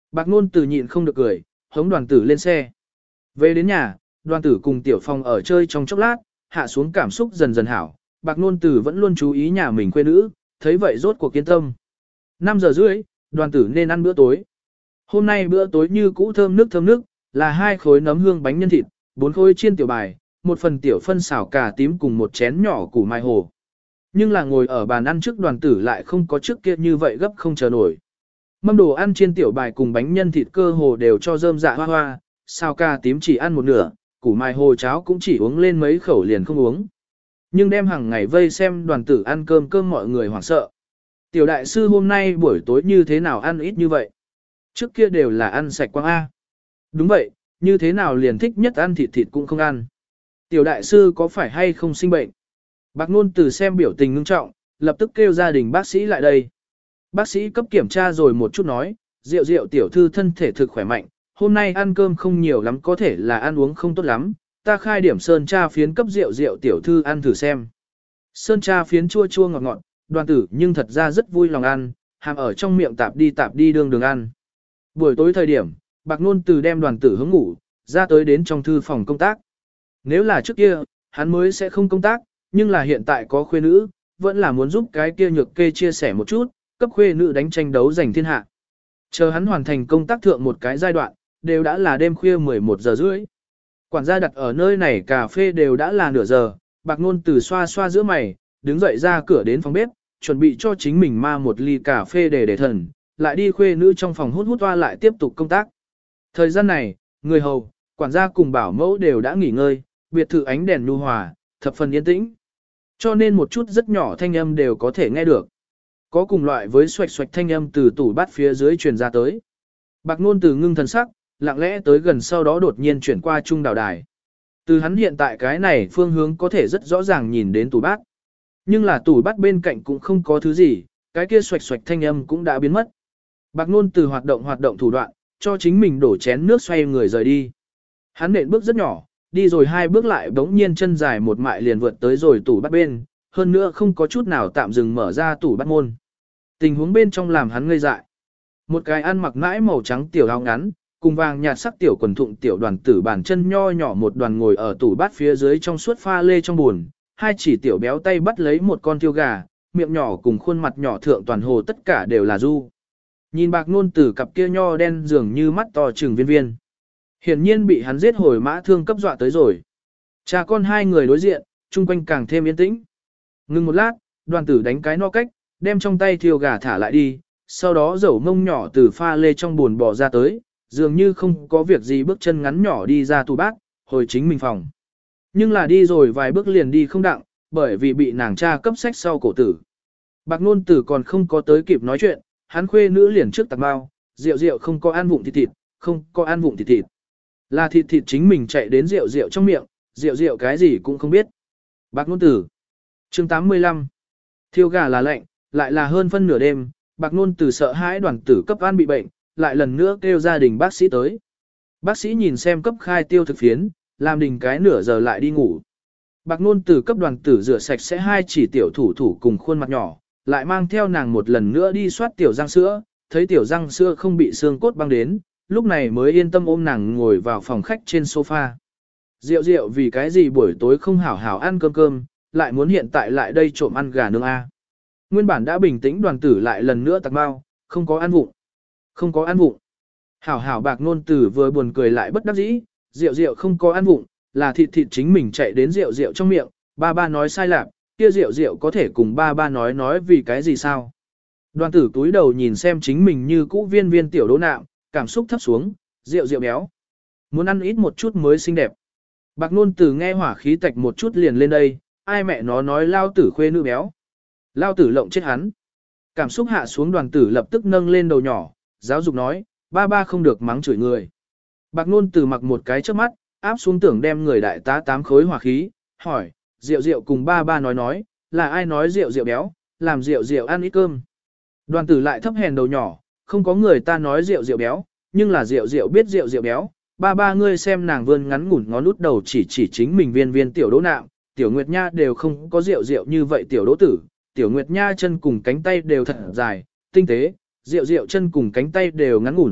S1: Bạc Nôn Tử nhịn không được cười, hống đoàn tử lên xe. Về đến nhà, đoàn tử cùng Tiểu Phong ở chơi trong chốc lát, hạ xuống cảm xúc dần dần hảo. Bạc Nôn Tử vẫn luôn chú ý nhà mình quê nữ, thấy vậy rốt cuộc kiên tâm. năm giờ rưỡi, đoàn tử nên ăn bữa tối. Hôm nay bữa tối như cũ thơm nước thơm nước, là hai khối nấm hương bánh nhân thịt, bốn khối chiên tiểu bài, một phần tiểu phân xào cà tím cùng một chén nhỏ củ mai hồ. Nhưng là ngồi ở bàn ăn trước đoàn tử lại không có trước kia như vậy gấp không chờ nổi. Mâm đồ ăn chiên tiểu bài cùng bánh nhân thịt cơ hồ đều cho rơm dạ hoa hoa, xào cà tím chỉ ăn một nửa, củ mai hồ cháo cũng chỉ uống lên mấy khẩu liền không uống. Nhưng đem hàng ngày vây xem đoàn tử ăn cơm cơm mọi người hoảng sợ. Tiểu đại sư hôm nay buổi tối như thế nào ăn ít như vậy? Trước kia đều là ăn sạch quang A. Đúng vậy, như thế nào liền thích nhất ăn thịt thịt cũng không ăn. Tiểu đại sư có phải hay không sinh bệnh? Bạc Nôn Tử xem biểu tình ngưng trọng, lập tức kêu gia đình bác sĩ lại đây. Bác sĩ cấp kiểm tra rồi một chút nói, Diệu Diệu tiểu thư thân thể thực khỏe mạnh, hôm nay ăn cơm không nhiều lắm có thể là ăn uống không tốt lắm, ta khai điểm sơn tra phiến cấp Diệu Diệu tiểu thư ăn thử xem. Sơn tra phiến chua chua ngọt ngọt, đoàn tử nhưng thật ra rất vui lòng ăn, hàm ở trong miệng tạp đi tạp đi đường đường ăn. Buổi tối thời điểm, Bạc Nôn Tử đem đoàn tử hướng ngủ, ra tới đến trong thư phòng công tác. Nếu là trước kia, hắn mới sẽ không công tác, nhưng là hiện tại có khuê nữ, vẫn là muốn giúp cái kia nhược kê chia sẻ một chút, cấp khuê nữ đánh tranh đấu giành thiên hạ. Chờ hắn hoàn thành công tác thượng một cái giai đoạn, đều đã là đêm khuya mười một giờ rưỡi. Quản gia đặt ở nơi này cà phê đều đã là nửa giờ, Bạc Nôn Tử xoa xoa giữa mày, đứng dậy ra cửa đến phòng bếp, chuẩn bị cho chính mình ma một ly cà phê để để thần, lại đi khuê nữ trong phòng hút hút toa lại tiếp tục công tác. Thời gian này, người hầu, quản gia cùng bảo mẫu đều đã nghỉ ngơi, biệt thự ánh đèn nhu hòa, thập phần yên tĩnh. Cho nên một chút rất nhỏ thanh âm đều có thể nghe được. Có cùng loại với xoạch xoạch thanh âm từ tủ bát phía dưới truyền ra tới. Bạc Nôn Tử ngưng thần sắc, lặng lẽ tới gần sau đó đột nhiên chuyển qua trung đảo đài. Từ hắn hiện tại cái này phương hướng có thể rất rõ ràng nhìn đến tủ bát. Nhưng là tủ bát bên cạnh cũng không có thứ gì, cái kia xoạch xoạch thanh âm cũng đã biến mất. Bạc Nôn Tử hoạt động hoạt động thủ đoạn, cho chính mình đổ chén nước xoay người rời đi. Hắn nện bước rất nhỏ, đi rồi hai bước lại bỗng nhiên chân dài một mại liền vượt tới rồi tủ bát bên, hơn nữa không có chút nào tạm dừng mở ra tủ bát môn. Tình huống bên trong làm hắn ngây dại. Một cái ăn mặc mãi màu trắng tiểu áo ngắn, cùng vàng nhạt sắc tiểu quần thụng tiểu đoàn tử bàn chân nho nhỏ một đoàn ngồi ở tủ bát phía dưới trong suốt pha lê trong buồn, hai chỉ tiểu béo tay bắt lấy một con thiêu gà, miệng nhỏ cùng khuôn mặt nhỏ thượng toàn hồ tất cả đều là du. Nhìn Bạc Nôn Tử cặp kia nho đen dường như mắt to trừng viên viên. Hiển nhiên bị hắn giết hồi mã thương cấp dọa tới rồi. Cha con hai người đối diện, chung quanh càng thêm yên tĩnh. Ngừng một lát, đoàn tử đánh cái no cách, đem trong tay thiêu gà thả lại đi, sau đó dẩu mông nhỏ từ pha lê trong buồn bò ra tới, dường như không có việc gì bước chân ngắn nhỏ đi ra tủ bát, hồi chính mình phòng. Nhưng là đi rồi vài bước liền đi không đặng, bởi vì bị nàng cha cấp sách sau cổ tử. Bạc Nôn Tử còn không có tới kịp nói chuyện, hắn khuê nữ liền trước tạc bao, rượu rượu không có ăn vụng thịt thịt, không có ăn vụng thịt thịt. Là thịt thịt chính mình chạy đến rượu rượu trong miệng, rượu rượu cái gì cũng không biết. Bạc Nôn Tử. Chương tám mươi lăm. Thiêu gà là lạnh, lại là hơn phân nửa đêm, Bạc Nôn Tử sợ hãi đoàn tử cấp ăn bị bệnh, lại lần nữa kêu gia đình bác sĩ tới. Bác sĩ nhìn xem cấp khai tiêu thực phiến, làm đình cái nửa giờ lại đi ngủ. Bạc Nôn Tử cấp đoàn tử rửa sạch sẽ hai chỉ tiểu thủ thủ cùng khuôn mặt nhỏ, lại mang theo nàng một lần nữa đi soát tiểu răng sữa, thấy tiểu răng sữa không bị xương cốt băng đến, lúc này mới yên tâm ôm nàng ngồi vào phòng khách trên sofa. Diệu Diệu vì cái gì buổi tối không hảo hảo ăn cơm cơm, lại muốn hiện tại lại đây trộm ăn gà nướng A. Nguyên bản đã bình tĩnh đoàn tử lại lần nữa tạc bao, không có ăn vụng. Không có ăn vụng. Hảo hảo Bạc Nôn Tử vừa buồn cười lại bất đắc dĩ, Diệu Diệu không có ăn vụng, là thịt thịt chính mình chạy đến Diệu Diệu trong miệng, ba ba nói sai lạc, kia Diệu Diệu có thể cùng ba ba nói nói vì cái gì sao. Đoàn tử túi đầu nhìn xem chính mình như cũ viên viên tiểu đỗ nạm, cảm xúc thấp xuống, Diệu Diệu béo. Muốn ăn ít một chút mới xinh đẹp. Bạc Nôn Tử nghe hỏa khí tạch một chút liền lên đây, ai mẹ nó nói lao tử khuê nữ béo. Lao tử lộng chết hắn. Cảm xúc hạ xuống đoàn tử lập tức nâng lên đầu nhỏ, giáo dục nói, ba ba không được mắng chửi người. Bạc Nôn Tử mặc một cái trước mắt, áp xuống tưởng đem người đại tá tám khối hỏa khí, hỏi, Diệu Diệu cùng ba ba nói nói, là ai nói Diệu Diệu béo, làm Diệu Diệu ăn ít cơm. Đoàn tử lại thấp hèn đầu nhỏ, không có người ta nói Diệu Diệu béo, nhưng là Diệu Diệu biết Diệu Diệu béo. Ba ba ngươi xem nàng vươn ngắn ngủn ngón út đầu chỉ chỉ chính mình viên viên tiểu đỗ nạm, tiểu Nguyệt Nha đều không có Diệu Diệu như vậy tiểu đỗ tử, tiểu Nguyệt Nha chân cùng cánh tay đều thật dài, tinh tế, Diệu Diệu chân cùng cánh tay đều ngắn ngủn,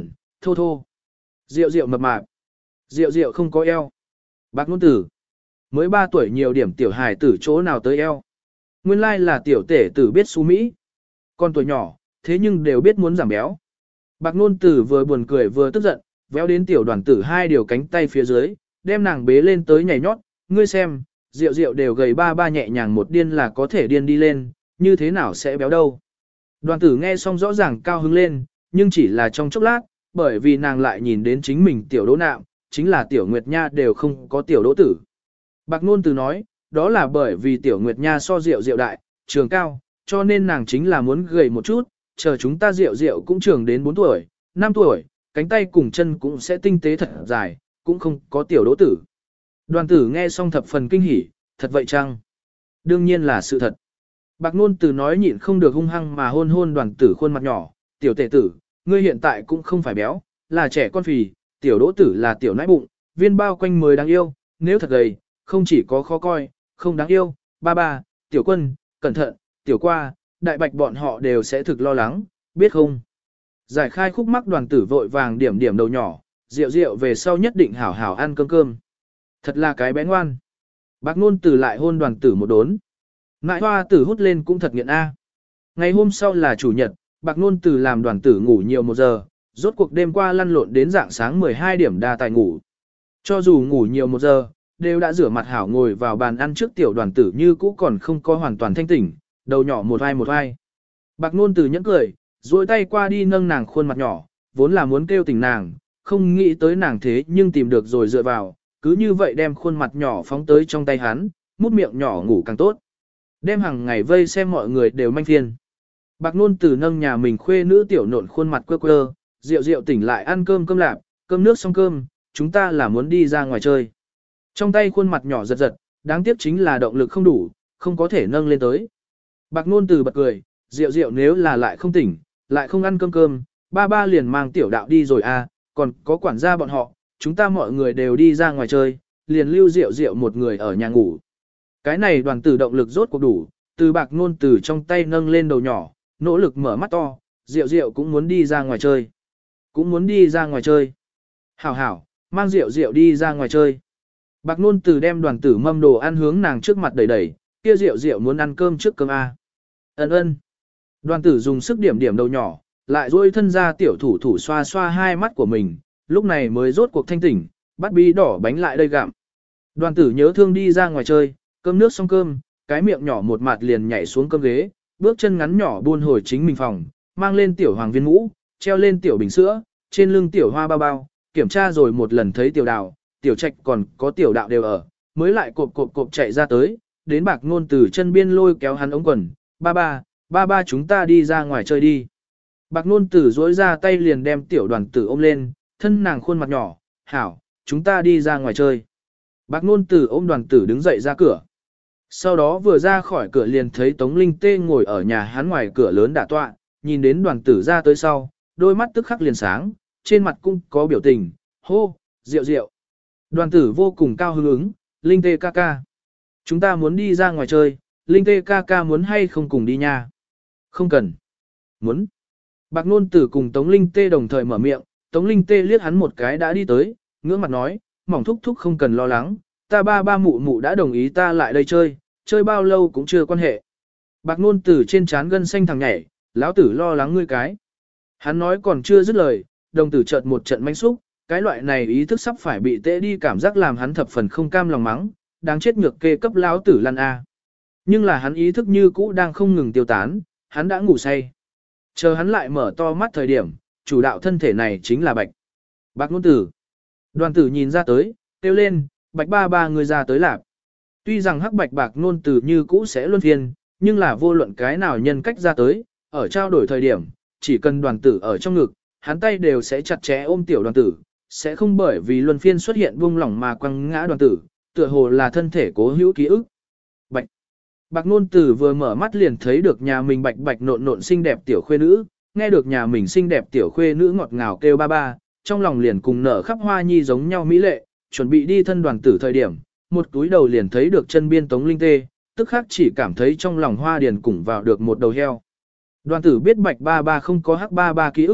S1: Thô thô. Rượu rượu mập mạp. Rượu rượu không có eo. Bạc Nôn Tử. Mới ba tuổi nhiều điểm tiểu hài tử chỗ nào tới eo. Nguyên lai là tiểu tể tử biết su Mỹ. Con tuổi nhỏ, thế nhưng đều biết muốn giảm béo. Bạc Nôn Tử vừa buồn cười vừa tức giận, véo đến tiểu đoàn tử hai điều cánh tay phía dưới, đem nàng bế lên tới nhảy nhót. Ngươi xem, rượu rượu đều gầy ba ba nhẹ nhàng một điên là có thể điên đi lên, như thế nào sẽ béo đâu. Đoàn tử nghe xong rõ ràng cao hứng lên, nhưng chỉ là trong chốc lát, bởi vì nàng lại nhìn đến chính mình tiểu đỗ nạm, chính là tiểu Nguyệt Nha đều không có tiểu đỗ tử. Bạc Nôn Tử nói, đó là bởi vì tiểu Nguyệt Nha so rượu rượu đại, trường cao, cho nên nàng chính là muốn gầy một chút, chờ chúng ta rượu rượu cũng trường đến bốn tuổi, năm tuổi, cánh tay cùng chân cũng sẽ tinh tế thật dài, cũng không có tiểu đỗ tử. Đoàn tử nghe xong thập phần kinh hỉ, thật vậy chăng? Đương nhiên là sự thật. Bạc Nôn Tử nói nhịn không được hung hăng mà hôn hôn đoàn tử khuôn mặt nhỏ, tiểu tể tử, ngươi hiện tại cũng không phải béo, là trẻ con phì, tiểu đỗ tử là tiểu nãi bụng, viên bao quanh mới đáng yêu, nếu thật gầy, không chỉ có khó coi, không đáng yêu, ba ba, tiểu quân, cẩn thận, tiểu qua, đại bạch bọn họ đều sẽ thực lo lắng, biết không? Giải khai khúc mắc đoàn tử vội vàng điểm điểm đầu nhỏ, rượu rượu về sau nhất định hảo hảo ăn cơm cơm. Thật là cái bé ngoan. Bạc Nôn Tử lại hôn đoàn tử một đốn. Ngại hoa tử hút lên cũng thật nghiện a. Ngày hôm sau là chủ nhật, Bạc Nôn Tử làm đoàn tử ngủ nhiều một giờ, rốt cuộc đêm qua lăn lộn đến dạng sáng mười hai điểm đa tài ngủ. Cho dù ngủ nhiều một giờ, đều đã rửa mặt hảo ngồi vào bàn ăn trước tiểu đoàn tử như cũ còn không có hoàn toàn thanh tỉnh, đầu nhỏ một vai một vai. Bạc Nôn Tử nhẫn cười, duỗi tay qua đi nâng nàng khuôn mặt nhỏ, vốn là muốn kêu tỉnh nàng, không nghĩ tới nàng thế nhưng tìm được rồi dựa vào, cứ như vậy đem khuôn mặt nhỏ phóng tới trong tay hắn, mút miệng nhỏ ngủ càng tốt. Đem hàng ngày vây xem mọi người đều manh phiền. Bạc Nôn Tử nâng nhà mình khuê nữ tiểu nộn khuôn mặt quơ quơ, rượu rượu tỉnh lại ăn cơm cơm lạp, cơm nước xong cơm, chúng ta là muốn đi ra ngoài chơi. Trong tay khuôn mặt nhỏ giật giật, đáng tiếc chính là động lực không đủ, không có thể nâng lên tới. Bạc Nôn Tử bật cười, rượu rượu nếu là lại không tỉnh, lại không ăn cơm cơm, ba ba liền mang tiểu đạo đi rồi à, còn có quản gia bọn họ, chúng ta mọi người đều đi ra ngoài chơi, liền lưu rượu rượu một người ở nhà ngủ. Cái này đoàn tử động lực rốt cuộc đủ, từ Bạc Nôn Tử trong tay nâng lên đầu nhỏ, nỗ lực mở mắt to, rượu rượu cũng muốn đi ra ngoài chơi. Cũng muốn đi ra ngoài chơi. Hảo hảo, mang rượu rượu đi ra ngoài chơi. Bạc Nôn Tử đem đoàn tử mâm đồ ăn hướng nàng trước mặt đẩy đẩy, kia rượu rượu muốn ăn cơm trước cơm A. Ấn ơn. Đoàn tử dùng sức điểm điểm đầu nhỏ, lại duỗi thân ra tiểu thủ thủ xoa xoa hai mắt của mình, lúc này mới rốt cuộc thanh tỉnh, bắt bí đỏ bánh lại đây gặm. Đoàn tử nhớ thương đi ra ngoài chơi, cơm nước xong cơm, cái miệng nhỏ một mặt liền nhảy xuống cơm ghế, bước chân ngắn nhỏ buôn hồi chính mình phòng, mang lên tiểu hoàng viên mũ, treo lên tiểu bình sữa, trên lưng tiểu hoa bao bao, kiểm tra rồi một lần thấy tiểu đào, tiểu trạch còn có tiểu đạo đều ở, mới lại cộp cộp cộp chạy ra tới, đến Bạc Nôn Tử chân biên lôi kéo hắn ống quần, ba ba, ba ba chúng ta đi ra ngoài chơi đi. Bạc Nôn Tử duỗi ra tay liền đem tiểu đoàn tử ôm lên, thân nàng khuôn mặt nhỏ, hảo, chúng ta đi ra ngoài chơi. Bạc Nôn Tử ôm đoàn tử đứng dậy ra cửa. Sau đó vừa ra khỏi cửa liền thấy Tống Linh Tê ngồi ở nhà hắn ngoài cửa lớn đả tọa, nhìn đến đoàn tử ra tới sau, đôi mắt tức khắc liền sáng, trên mặt cũng có biểu tình, hô, rượu rượu. Đoàn tử vô cùng cao hứng ứng, Linh Tê ca ca. Chúng ta muốn đi ra ngoài chơi, Linh Tê ca ca muốn hay không cùng đi nha? Không cần. Muốn. Bạc Nôn Tử cùng Tống Linh Tê đồng thời mở miệng, Tống Linh Tê liếc hắn một cái đã đi tới, ngưỡng mặt nói, mỏng thúc thúc không cần lo lắng, ta ba ba mụ mụ đã đồng ý ta lại đây chơi, chơi bao lâu cũng chưa quan hệ. Bạc Nôn Tử trên trán gân xanh thằng nhảy, lão tử lo lắng ngươi cái. Hắn nói còn chưa dứt lời, đồng tử chợt một trận manh xúc, cái loại này ý thức sắp phải bị tệ đi cảm giác làm hắn thập phần không cam lòng mắng, đáng chết nhược kê cấp lão tử lăn a. Nhưng là hắn ý thức như cũ đang không ngừng tiêu tán, hắn đã ngủ say. Chờ hắn lại mở to mắt thời điểm, chủ đạo thân thể này chính là Bạch. Bạc Nôn Tử. Đoàn tử nhìn ra tới, kêu lên, Bạch ba ba người ra tới lạp. Tuy rằng hắc bạch Bạc Nôn Tử như cũ sẽ luân phiên, nhưng là vô luận cái nào nhân cách ra tới, ở trao đổi thời điểm, chỉ cần đoàn tử ở trong ngực, hắn tay đều sẽ chặt chẽ ôm tiểu đoàn tử, sẽ không bởi vì luân phiên xuất hiện buông lỏng mà quăng ngã đoàn tử, tựa hồ là thân thể cố hữu ký ức. Bạch. Bạc Nôn Tử vừa mở mắt liền thấy được nhà mình bạch bạch nộn nộn xinh đẹp tiểu khuê nữ, nghe được nhà mình xinh đẹp tiểu khuê nữ ngọt ngào kêu ba ba, trong lòng liền cùng nở khắp hoa nhi giống nhau mỹ lệ, chuẩn bị đi thân đoàn tử thời điểm, một túi đầu liền thấy được chân biên Tống Linh Tê, tức khắc chỉ cảm thấy trong lòng hoa điền cùng vào được một đầu heo. Đoàn tử biết bạch ba ba không có hắc ba ba ký ức,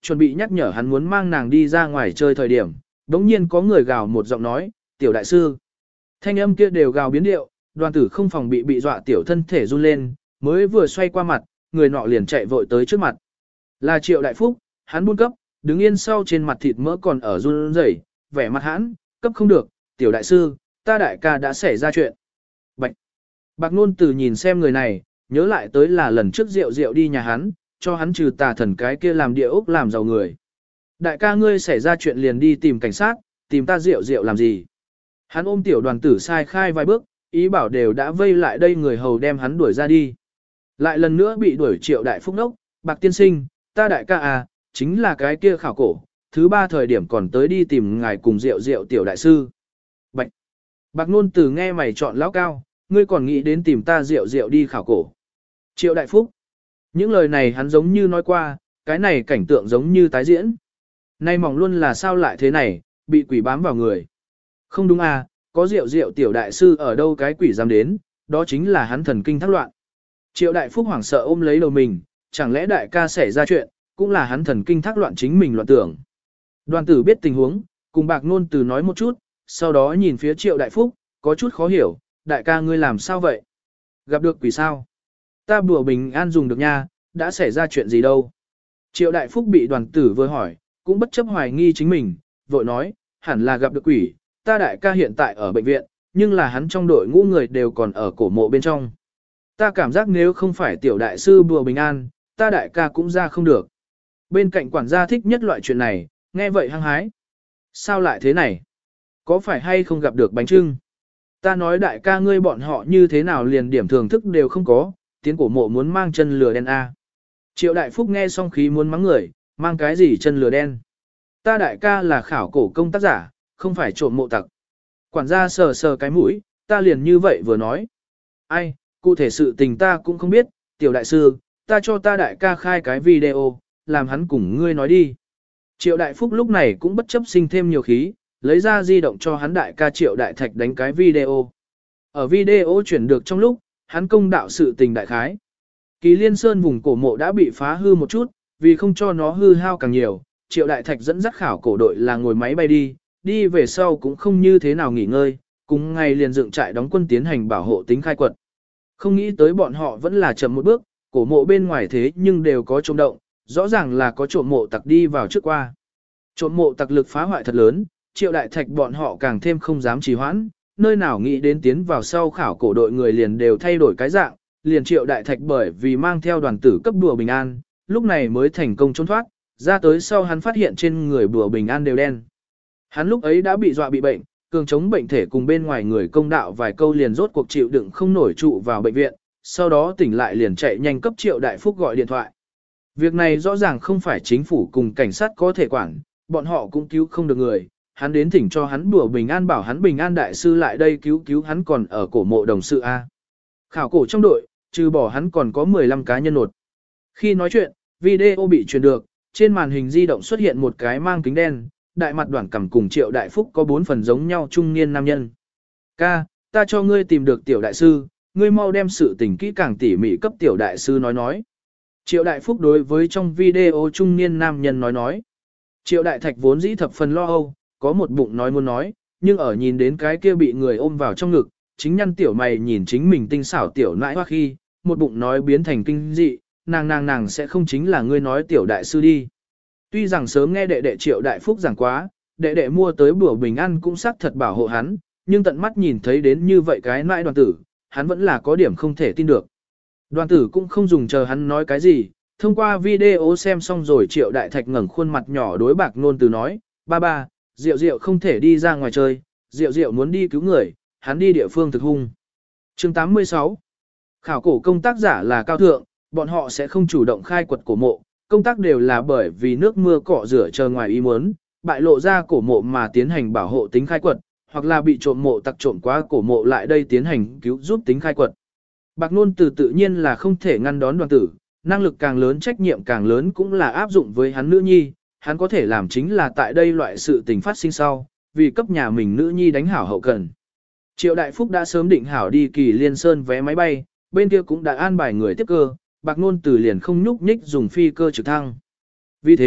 S1: chuẩn bị nhắc nhở hắn muốn mang nàng đi ra ngoài chơi thời điểm, đống nhiên có người gào một giọng nói, tiểu đại sư. Thanh âm kia đều gào biến điệu, đoàn tử không phòng bị bị dọa tiểu thân thể run lên, mới vừa xoay qua mặt, người nọ liền chạy vội tới trước mặt. Là Triệu Đại Phúc, hắn buôn cấp, đứng yên sau trên mặt thịt mỡ còn ở run rẩy, vẻ mặt hãn, cấp không được, tiểu đại sư, ta đại ca đã xảy ra chuyện. Bạch. Bạc Nôn Tử nhìn xem người này, nhớ lại tới là lần trước Diệu Diệu đi nhà hắn, cho hắn trừ tà thần cái kia làm địa ốc làm giàu người. Đại ca ngươi xảy ra chuyện liền đi tìm cảnh sát, tìm ta Diệu Diệu làm gì? Hắn ôm tiểu đoàn tử sai khai vài bước, ý bảo đều đã vây lại đây người hầu đem hắn đuổi ra đi. Lại lần nữa bị đuổi Triệu Đại Phúc nốc, Bạc tiên sinh, ta đại ca à, chính là cái kia khảo cổ, thứ ba thời điểm còn tới đi tìm ngài cùng Diệu Diệu tiểu đại sư. Bạch. Bạc Nôn Tử nghe mày chọn lão cao, ngươi còn nghĩ đến tìm ta Diệu Diệu đi khảo cổ. Triệu Đại Phúc. Những lời này hắn giống như nói qua, cái này cảnh tượng giống như tái diễn. Nay mỏng luôn là sao lại thế này, bị quỷ bám vào người. Không đúng à, có Diệu Diệu tiểu đại sư ở đâu cái quỷ dám đến, đó chính là hắn thần kinh thác loạn. Triệu Đại Phúc hoảng sợ ôm lấy đầu mình, chẳng lẽ đại ca xảy ra chuyện, cũng là hắn thần kinh thác loạn chính mình loạn tưởng. Đoàn tử biết tình huống, cùng Bạc Nôn Tử nói một chút, sau đó nhìn phía Triệu Đại Phúc, có chút khó hiểu, đại ca ngươi làm sao vậy? Gặp được quỷ sao? Ta bùa bình an dùng được nha, đã xảy ra chuyện gì đâu? Triệu Đại Phúc bị đoàn tử vừa hỏi, cũng bất chấp hoài nghi chính mình, vội nói, hẳn là gặp được quỷ, ta đại ca hiện tại ở bệnh viện, nhưng là hắn trong đội ngũ người đều còn ở cổ mộ bên trong. Ta cảm giác nếu không phải tiểu đại sư bùa bình an, ta đại ca cũng ra không được. Bên cạnh quản gia thích nhất loại chuyện này, nghe vậy hăng hái. Sao lại thế này? Có phải hay không gặp được bánh trưng? Ta nói đại ca ngươi bọn họ như thế nào liền điểm thưởng thức đều không có, tiến cổ mộ muốn mang chân lừa đen a. Triệu Đại Phúc nghe xong khí muốn mắng người, mang cái gì chân lừa đen? Ta đại ca là khảo cổ công tác giả, không phải trộm mộ tặc. Quản gia sờ sờ cái mũi, ta liền như vậy vừa nói. Ai, cụ thể sự tình ta cũng không biết, tiểu đại sư, ta cho ta đại ca khai cái video, làm hắn cùng ngươi nói đi. Triệu Đại Phúc lúc này cũng bất chấp sinh thêm nhiều khí, lấy ra di động cho hắn đại ca Triệu Đại Thạch đánh cái video. Ở video chuyển được trong lúc, hắn công đạo sự tình đại khái. Kỳ Liên Sơn vùng cổ mộ đã bị phá hư một chút, vì không cho nó hư hao càng nhiều, Triệu Đại Thạch dẫn dắt khảo cổ đội là ngồi máy bay đi, đi về sau cũng không như thế nào nghỉ ngơi, cùng ngày liền dựng trại đóng quân tiến hành bảo hộ tính khai quật. Không nghĩ tới bọn họ vẫn là chậm một bước, cổ mộ bên ngoài thế nhưng đều có trộm động, rõ ràng là có trộm mộ tặc đi vào trước qua. Trộm mộ tặc lực phá hoại thật lớn, Triệu Đại Thạch bọn họ càng thêm không dám trì hoãn, nơi nào nghĩ đến tiến vào sau khảo cổ đội người liền đều thay đổi cái dạng, liền Triệu Đại Thạch bởi vì mang theo đoàn tử cấp đùa bình an, lúc này mới thành công trốn thoát, ra tới sau hắn phát hiện trên người đùa bình an đều đen. Hắn lúc ấy đã bị dọa bị bệnh, cường chống bệnh thể cùng bên ngoài người công đạo vài câu liền rốt cuộc chịu đựng không nổi trụ vào bệnh viện, sau đó tỉnh lại liền chạy nhanh cấp Triệu Đại Phúc gọi điện thoại. Việc này rõ ràng không phải chính phủ cùng cảnh sát có thể quản, bọn họ cũng cứu không được người, hắn đến thỉnh cho hắn đùa bình an bảo hắn bình an đại sư lại đây cứu cứu hắn còn ở cổ mộ đồng sự A. Khảo cổ trong đội, trừ bỏ hắn còn có mười lăm cá nhân nột. Khi nói chuyện, video bị truyền được, trên màn hình di động xuất hiện một cái mang kính đen, đại mặt đoạn cằm cùng Triệu Đại Phúc có bốn phần giống nhau trung niên nam nhân. Ca, ta cho ngươi tìm được tiểu đại sư, ngươi mau đem sự tình kỹ càng tỉ mỉ cấp tiểu đại sư nói nói. Triệu Đại Phúc đối với trong video trung niên nam nhân nói nói. Triệu Đại Thạch vốn dĩ thập phần lo âu, có một bụng nói muốn nói, nhưng ở nhìn đến cái kia bị người ôm vào trong ngực, chính nhăn tiểu mày nhìn chính mình tinh xảo tiểu nãi hoa khi, một bụng nói biến thành kinh dị, nàng nàng nàng sẽ không chính là ngươi nói tiểu đại sư đi. Tuy rằng sớm nghe đệ đệ Triệu Đại Phúc giảng quá, đệ đệ mua tới bữa bình ăn cũng xác thật bảo hộ hắn, nhưng tận mắt nhìn thấy đến như vậy cái nãi đoàn tử, hắn vẫn là có điểm không thể tin được. Đoàn tử cũng không dùng chờ hắn nói cái gì, thông qua video xem xong rồi Triệu Đại Thạch ngẩng khuôn mặt nhỏ đối Bạc Nôn Tử nói, ba ba, Diệu Diệu không thể đi ra ngoài chơi, Diệu Diệu muốn đi cứu người, hắn đi địa phương thực hung. Chương tám mươi sáu. Khảo cổ công tác giả là cao thượng, bọn họ sẽ không chủ động khai quật cổ mộ, công tác đều là bởi vì nước mưa cọ rửa chờ ngoài ý muốn, bại lộ ra cổ mộ mà tiến hành bảo hộ tính khai quật, hoặc là bị trộm mộ tặc trộm qua cổ mộ lại đây tiến hành cứu giúp tính khai quật. Bạc Nôn Tử tự nhiên là không thể ngăn đón đoàn tử, năng lực càng lớn trách nhiệm càng lớn cũng là áp dụng với hắn nữ nhi, hắn có thể làm chính là tại đây loại sự tình phát sinh sau, vì cấp nhà mình nữ nhi đánh hảo hậu cần. Triệu Đại Phúc đã sớm định hảo đi Kỳ Liên Sơn vé máy bay, bên kia cũng đã an bài người tiếp cơ, Bạc Nôn Tử liền không nhúc nhích dùng phi cơ trực thăng. Vì thế,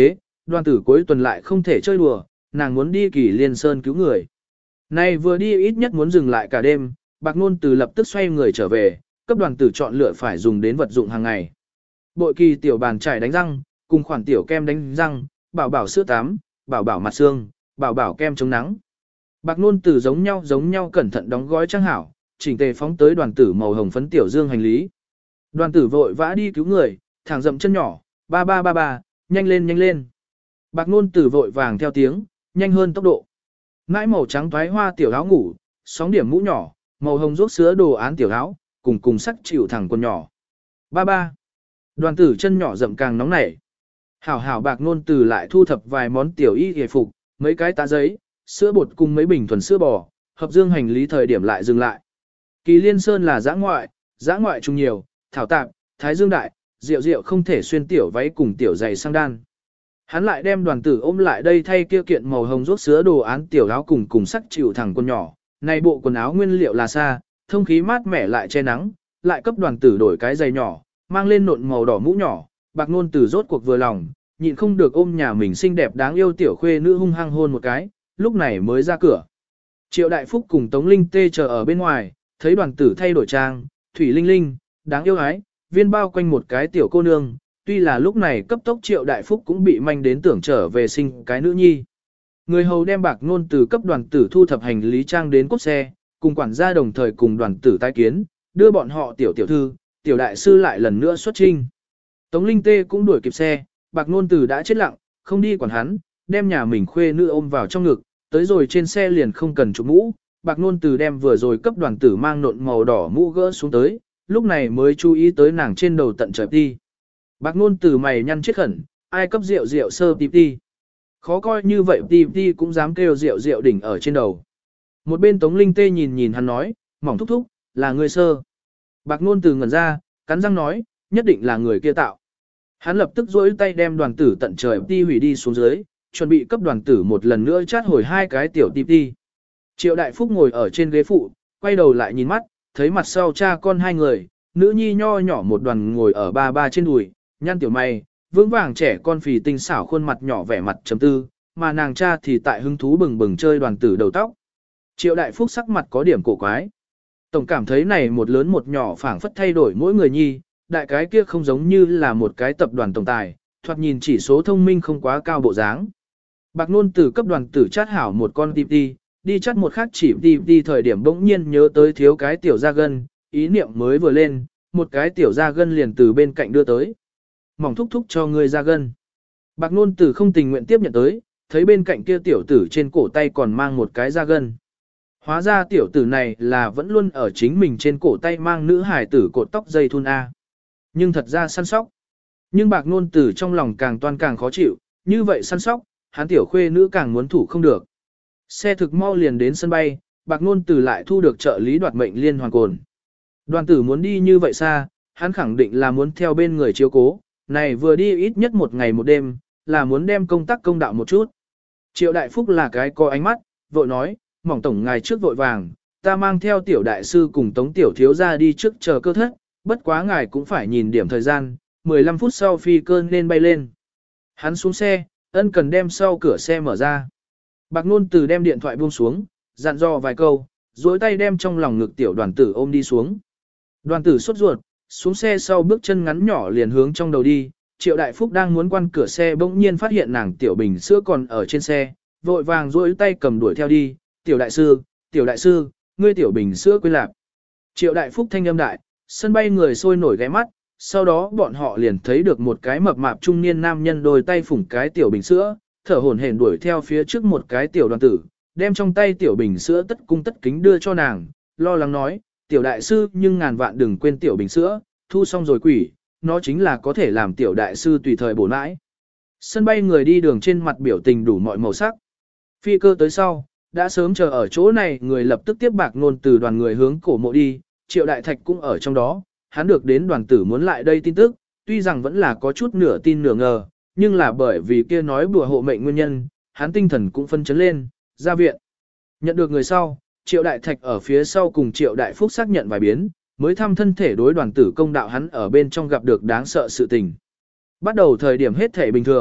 S1: Đoàn tử cuối tuần lại không thể chơi đùa, nàng muốn đi Kỳ Liên Sơn cứu người. Này vừa đi ít nhất muốn dừng lại cả đêm, Bạc Nôn Từ lập tức xoay người trở về, cấp đoàn tử chọn lựa phải dùng đến vật dụng hàng ngày. Bội kỳ tiểu bàn chải đánh răng, cùng khoản tiểu kem đánh răng, bảo bảo sữa tắm, bảo bảo mặt xương, bảo bảo kem chống nắng. Bạc Nôn Từ giống nhau giống nhau cẩn thận đóng gói trang hảo, chỉnh tề phóng tới đoàn tử màu hồng phấn tiểu dương hành lý. Đoàn tử vội vã đi cứu người, thẳng dậm chân nhỏ, ba ba ba ba, nhanh lên nhanh lên. Bạc Nôn Từ vội vàng theo tiếng, nhanh hơn tốc độ. Mãi màu trắng toái hoa tiểu áo ngủ, sóng điểm mũ nhỏ, màu hồng rốt sữa đồ án tiểu áo, cùng cùng sắc chịu thẳng quần nhỏ. Ba ba. Đoàn tử chân nhỏ rậm càng nóng nảy. Hảo hảo Bạc Nôn Từ lại thu thập vài món tiểu y hề phục, mấy cái tá giấy, sữa bột cùng mấy bình thuần sữa bò, hợp dương hành lý thời điểm lại dừng lại. Kỳ Liên Sơn là giã ngoại, giã ngoại trung nhiều, thảo tạp, thái dương đại, rượu rượu không thể xuyên tiểu váy cùng tiểu giày sang đan. Hắn lại đem đoàn tử ôm lại đây thay kia kiện màu hồng rốt sữa đồ án tiểu áo cùng cùng sắc chịu thẳng quần nhỏ. Này bộ quần áo nguyên liệu là xa, thông khí mát mẻ lại che nắng, lại cấp đoàn tử đổi cái giày nhỏ, mang lên nộn màu đỏ mũ nhỏ. Bạc Nôn Từ rốt cuộc vừa lòng, nhịn không được ôm nhà mình xinh đẹp đáng yêu tiểu khuê nữ hung hăng hôn một cái, lúc này mới ra cửa. Triệu Đại Phúc cùng Tống Linh Tê chờ ở bên ngoài, thấy đoàn tử thay đổi trang, Thủy Linh Linh, đáng yêu ái, viên bao quanh một cái tiểu cô nương, tuy là lúc này cấp tốc Triệu Đại Phúc cũng bị manh đến tưởng trở về sinh cái nữ nhi. Người hầu đem Bạc Nôn Từ cấp đoàn tử thu thập hành lý trang đến cốp xe, cùng quản gia đồng thời cùng đoàn tử tái kiến, đưa bọn họ tiểu tiểu thư, tiểu đại sư lại lần nữa xuất trinh. Tống Linh Tê cũng đuổi kịp xe, Bạc Nôn Từ đã chết lặng, không đi quản hắn, đem nhà mình khuê nữ ôm vào trong ngực, tới rồi trên xe liền không cần chụp mũ. Bạc Nôn Từ đem vừa rồi cấp đoàn tử mang nộn màu đỏ mũ gỡ xuống tới, lúc này mới chú ý tới nàng trên đầu tận trời đi. Bạc Nôn Từ mày nhăn chết khẩn, ai cấp rượu rượu sơ tí tí. Khó coi như vậy tí tí cũng dám kêu rượu rượu đỉnh ở trên đầu. Một bên Tống Linh Tê nhìn nhìn hắn nói, mỏng thúc thúc, là người sơ. Bạc Nôn Từ ngẩn ra, cắn răng nói, nhất định là người kia tạo. Hắn lập tức duỗi tay đem đoàn tử tận trời ti hủy đi xuống dưới, chuẩn bị cấp đoàn tử một lần nữa chát hồi hai cái tiểu ti ti. Triệu Đại Phúc ngồi ở trên ghế phụ, quay đầu lại nhìn mắt, thấy mặt sau cha con hai người, nữ nhi nho nhỏ một đoàn ngồi ở ba ba trên đùi, nhăn tiểu mày, vững vàng trẻ con phì tinh xảo khuôn mặt nhỏ vẻ mặt trầm tư, mà nàng cha thì tại hứng thú bừng bừng chơi đoàn tử đầu tóc. Triệu Đại Phúc sắc mặt có điểm cổ quái. Tổng cảm thấy này một lớn một nhỏ phảng phất thay đổi mỗi người nhi, đại cái kia không giống như là một cái tập đoàn tổng tài, thoạt nhìn chỉ số thông minh không quá cao bộ dáng. Bạc Nôn Từ cấp đoàn tử chát hảo một con ti ti, đi chát một khác chỉ ti ti thời điểm bỗng nhiên nhớ tới thiếu cái tiểu da gân, ý niệm mới vừa lên, một cái tiểu da gân liền từ bên cạnh đưa tới. Mỏng thúc thúc cho người da gân. Bạc Nôn Từ không tình nguyện tiếp nhận tới, thấy bên cạnh kia tiểu tử trên cổ tay còn mang một cái da gân. Hóa ra tiểu tử này là vẫn luôn ở chính mình trên cổ tay mang nữ hải tử cột tóc dây thun A. Nhưng thật ra săn sóc. Nhưng Bạc Nôn Từ trong lòng càng toan càng khó chịu, như vậy săn sóc, hắn tiểu khuê nữ càng muốn thủ không được. Xe thực mau liền đến sân bay, Bạc Nôn Từ lại thu được trợ lý đoạt mệnh liên hoàn cồn. Đoàn tử muốn đi như vậy xa, hắn khẳng định là muốn theo bên người chiếu cố, này vừa đi ít nhất một ngày một đêm, là muốn đem công tác công đạo một chút. Triệu Đại Phúc là cái có ánh mắt, vội nói, mỏng tổng ngài trước vội vàng, ta mang theo tiểu đại sư cùng tống tiểu thiếu ra đi trước chờ cơ thất, bất quá ngài cũng phải nhìn điểm thời gian, mười lăm phút sau phi cơ nên bay lên. Hắn xuống xe, ân cần đem sau cửa xe mở ra. Bạc Nôn Từ đem điện thoại buông xuống, dặn dò vài câu, duỗi tay đem trong lòng ngực tiểu đoàn tử ôm đi xuống. Đoàn tử sốt ruột, xuống xe sau bước chân ngắn nhỏ liền hướng trong đầu đi, Triệu Đại Phúc đang muốn quan cửa xe bỗng nhiên phát hiện nàng tiểu bình sữa còn ở trên xe, vội vàng duỗi tay cầm đuổi theo đi, tiểu đại sư, tiểu đại sư, ngươi tiểu bình sữa quên lạc. Triệu Đại Phúc thanh âm đại, sân bay người sôi nổi ghé mắt, sau đó bọn họ liền thấy được một cái mập mạp trung niên nam nhân đôi tay phủng cái tiểu bình sữa, thở hổn hển đuổi theo phía trước một cái tiểu đoàn tử, đem trong tay tiểu bình sữa tất cung tất kính đưa cho nàng, lo lắng nói, tiểu đại sư nhưng ngàn vạn đừng quên tiểu bình sữa, thu xong rồi quỷ, nó chính là có thể làm tiểu đại sư tùy thời bổ nãi. Sân bay người đi đường trên mặt biểu tình đủ mọi màu sắc. Phi cơ tới sau, đã sớm chờ ở chỗ này người lập tức tiếp Bạc Nôn từ đoàn người hướng cổ mộ đi, Triệu Đại Thạch cũng ở trong đó, hắn được đến đoàn tử muốn lại đây tin tức, tuy rằng vẫn là có chút nửa tin nửa ngờ, nhưng là bởi vì kia nói bùa hộ mệnh nguyên nhân, hắn tinh thần cũng phân chấn lên, ra viện. Nhận được người sau, Triệu Đại Thạch ở phía sau cùng Triệu Đại Phúc xác nhận vài biến, mới thăm thân thể đối đoàn tử công đạo hắn ở bên trong gặp được đáng sợ sự tình. Bắt đầu thời điểm hết thể bình thường,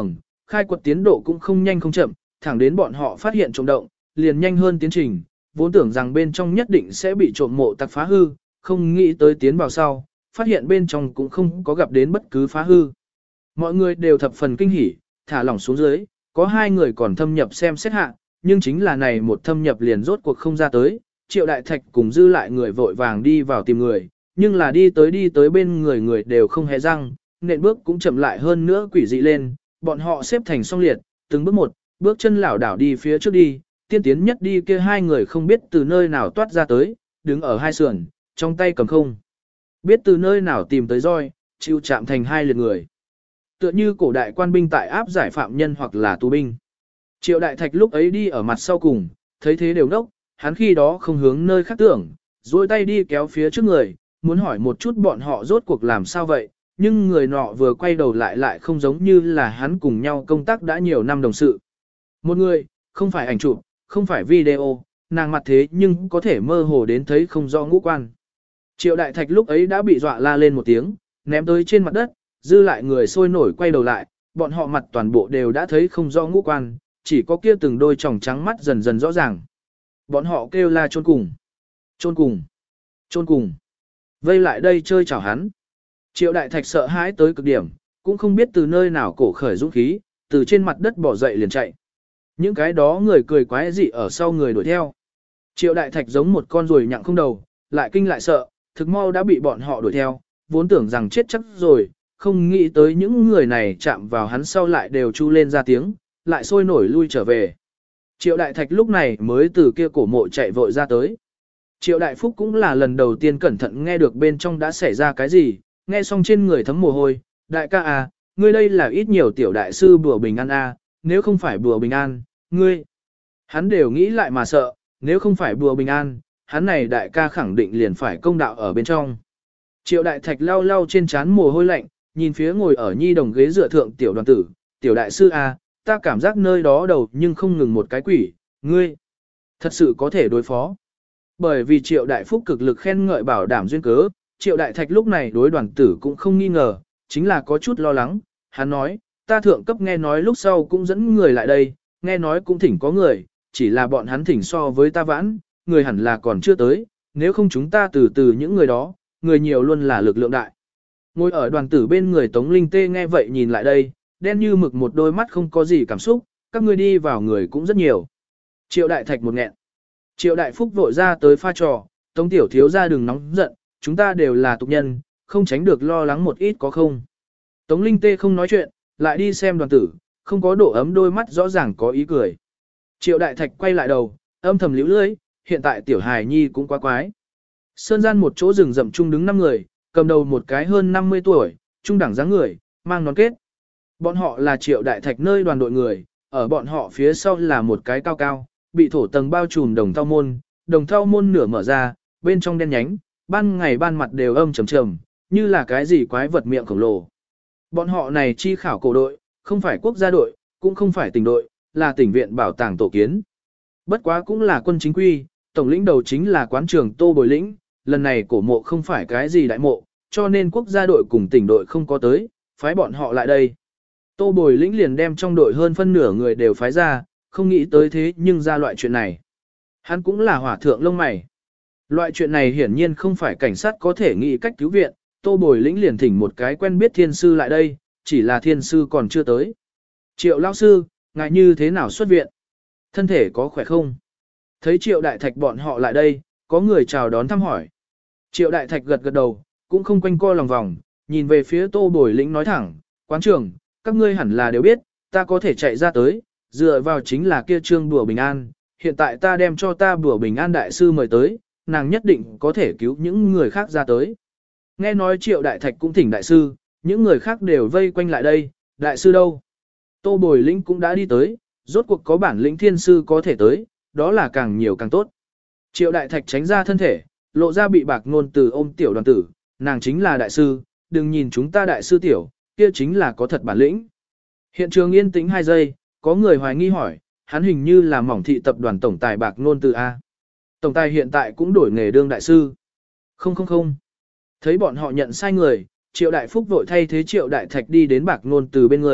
S1: khai quật tiến độ cũng không nhanh không chậm, thẳng đến bọn họ phát hiện trộm động, liền nhanh hơn tiến trình, vốn tưởng rằng bên trong nhất định sẽ bị trộm mộ tặc phá hư, không nghĩ tới tiến vào sau, phát hiện bên trong cũng không có gặp đến bất cứ phá hư. Mọi người đều thập phần kinh hỉ, thả lỏng xuống dưới, có hai người còn thâm nhập xem xét hạ, nhưng chính là này một thâm nhập liền rốt cuộc không ra tới, Triệu Đại Thạch cùng dư lại người vội vàng đi vào tìm người, nhưng là đi tới đi tới bên người người đều không hề răng, nện bước cũng chậm lại hơn nữa quỷ dị lên, bọn họ xếp thành song liệt, từng bước một, bước chân lảo đảo đi phía trước đi, tiên tiến nhất đi kia hai người không biết từ nơi nào toát ra tới, đứng ở hai sườn, trong tay cầm không. Biết từ nơi nào tìm tới roi, chịu chạm thành hai liệt người. Tựa như cổ đại quan binh tại áp giải phạm nhân hoặc là tù binh. Triệu Đại Thạch lúc ấy đi ở mặt sau cùng, thấy thế đều ngốc, hắn khi đó không hướng nơi khác tưởng, duỗi tay đi kéo phía trước người, muốn hỏi một chút bọn họ rốt cuộc làm sao vậy, nhưng người nọ vừa quay đầu lại lại không giống như là hắn cùng nhau công tác đã nhiều năm đồng sự. Một người, không phải ảnh chụp, không phải video, nàng mặt thế nhưng có thể mơ hồ đến thấy không rõ ngũ quan. Triệu Đại Thạch lúc ấy đã bị dọa la lên một tiếng, ném tới trên mặt đất, dư lại người sôi nổi quay đầu lại, bọn họ mặt toàn bộ đều đã thấy không rõ ngũ quan, chỉ có kia từng đôi tròng trắng mắt dần dần rõ ràng. Bọn họ kêu la chôn cùng, chôn cùng, chôn cùng. Vây lại đây chơi chào hắn. Triệu Đại Thạch sợ hãi tới cực điểm, cũng không biết từ nơi nào cổ khởi dũng khí, từ trên mặt đất bỏ dậy liền chạy. Những cái đó người cười quái dị ở sau người đuổi theo. Triệu Đại Thạch giống một con ruồi nhặng không đầu, lại kinh lại sợ, thực mau đã bị bọn họ đuổi theo, vốn tưởng rằng chết chắc rồi, không nghĩ tới những người này chạm vào hắn sau lại đều chu lên ra tiếng, lại sôi nổi lui trở về. Triệu Đại Thạch lúc này mới từ kia cổ mộ chạy vội ra tới. Triệu Đại Phúc cũng là lần đầu tiên cẩn thận nghe được bên trong đã xảy ra cái gì, nghe xong trên người thấm mồ hôi, đại ca à, ngươi đây là ít nhiều tiểu đại sư bùa bình an à, nếu không phải bùa bình an, ngươi. Hắn đều nghĩ lại mà sợ, nếu không phải bùa bình an, hắn này đại ca khẳng định liền phải công đạo ở bên trong. Triệu Đại Thạch lau lau trên trán mồ hôi lạnh, nhìn phía ngồi ở nhi đồng ghế dựa thượng tiểu đoàn tử, tiểu đại sư à, ta cảm giác nơi đó đầu nhưng không ngừng một cái quỷ, ngươi. Thật sự có thể đối phó. Bởi vì Triệu Đại Phúc cực lực khen ngợi bảo đảm duyên cớ, Triệu Đại Thạch lúc này đối đoàn tử cũng không nghi ngờ, chính là có chút lo lắng. Hắn nói, ta thượng cấp nghe nói lúc sau cũng dẫn người lại đây, nghe nói cũng thỉnh có người, chỉ là bọn hắn thỉnh so với ta vãn, người hẳn là còn chưa tới, nếu không chúng ta từ từ những người đó, người nhiều luôn là lực lượng đại. Ngồi ở đoàn tử bên người Tống Linh Tê nghe vậy nhìn lại đây, đen như mực một đôi mắt không có gì cảm xúc, các ngươi đi vào người cũng rất nhiều. Triệu Đại Thạch một nghẹn. Triệu Đại Phúc vội ra tới pha trò, Tống Tiểu Thiếu ra đừng nóng giận, chúng ta đều là tục nhân, không tránh được lo lắng một ít có không. Tống Linh Tê không nói chuyện, lại đi xem đoàn tử, không có độ ấm đôi mắt rõ ràng có ý cười. Triệu Đại Thạch quay lại đầu, âm thầm liễu lưỡi, hiện tại Tiểu Hài Nhi cũng quá quái. Sơn gian một chỗ rừng rậm chung đứng năm người, cầm đầu một cái hơn năm mươi tuổi, trung đẳng dáng người, mang nón kết. Bọn họ là Triệu Đại Thạch nơi đoàn đội người, ở bọn họ phía sau là một cái cao cao, bị thổ tầng bao trùm đồng thau môn, đồng thau môn nửa mở ra, bên trong đen nhánh, ban ngày ban mặt đều âm trầm trầm, như là cái gì quái vật miệng khổng lồ. Bọn họ này chi khảo cổ đội, không phải quốc gia đội, cũng không phải tỉnh đội, là tỉnh viện bảo tàng tổ kiến. Bất quá cũng là quân chính quy, tổng lĩnh đầu chính là quán trưởng Tô Bồi Lĩnh, lần này cổ mộ không phải cái gì đại mộ, cho nên quốc gia đội cùng tỉnh đội không có tới, phái bọn họ lại đây. Tô Bồi Lĩnh liền đem trong đội hơn phân nửa người đều phái ra, không nghĩ tới thế nhưng ra loại chuyện này. Hắn cũng là hỏa thượng lông mày. Loại chuyện này hiển nhiên không phải cảnh sát có thể nghĩ cách cứu viện, Tô Bồi Lĩnh liền thỉnh một cái quen biết thiên sư lại đây, chỉ là thiên sư còn chưa tới. Triệu lão sư, ngài như thế nào xuất viện? Thân thể có khỏe không? Thấy Triệu Đại Thạch bọn họ lại đây, có người chào đón thăm hỏi. Triệu Đại Thạch gật gật đầu, cũng không quanh co lòng vòng, nhìn về phía Tô Bồi Lĩnh nói thẳng, quán trưởng, các ngươi hẳn là đều biết, ta có thể chạy ra tới, dựa vào chính là kia trương bùa bình an, hiện tại ta đem cho ta bùa bình an đại sư mời tới, nàng nhất định có thể cứu những người khác ra tới. Nghe nói Triệu Đại Thạch cũng thỉnh đại sư, những người khác đều vây quanh lại đây, đại sư đâu? Tô Bồi Lĩnh cũng đã đi tới, rốt cuộc có bản lĩnh thiên sư có thể tới, đó là càng nhiều càng tốt. Triệu Đại Thạch tránh ra thân thể, lộ ra bị bạc ngôn từ ôm tiểu đoàn tử, nàng chính là đại sư, đừng nhìn chúng ta đại sư tiểu, kia chính là có thật bản lĩnh. Hiện trường yên tĩnh hai giây, có người hoài nghi hỏi, hắn hình như là mỏng thị tập đoàn tổng tài bạc ngôn từ A. Tổng tài hiện tại cũng đổi nghề đương đại sư. Không không không. Thấy bọn họ nhận sai người, Triệu Đại Phúc vội thay thế Triệu Đại Thạch đi đến bạc ngôn từ bên người,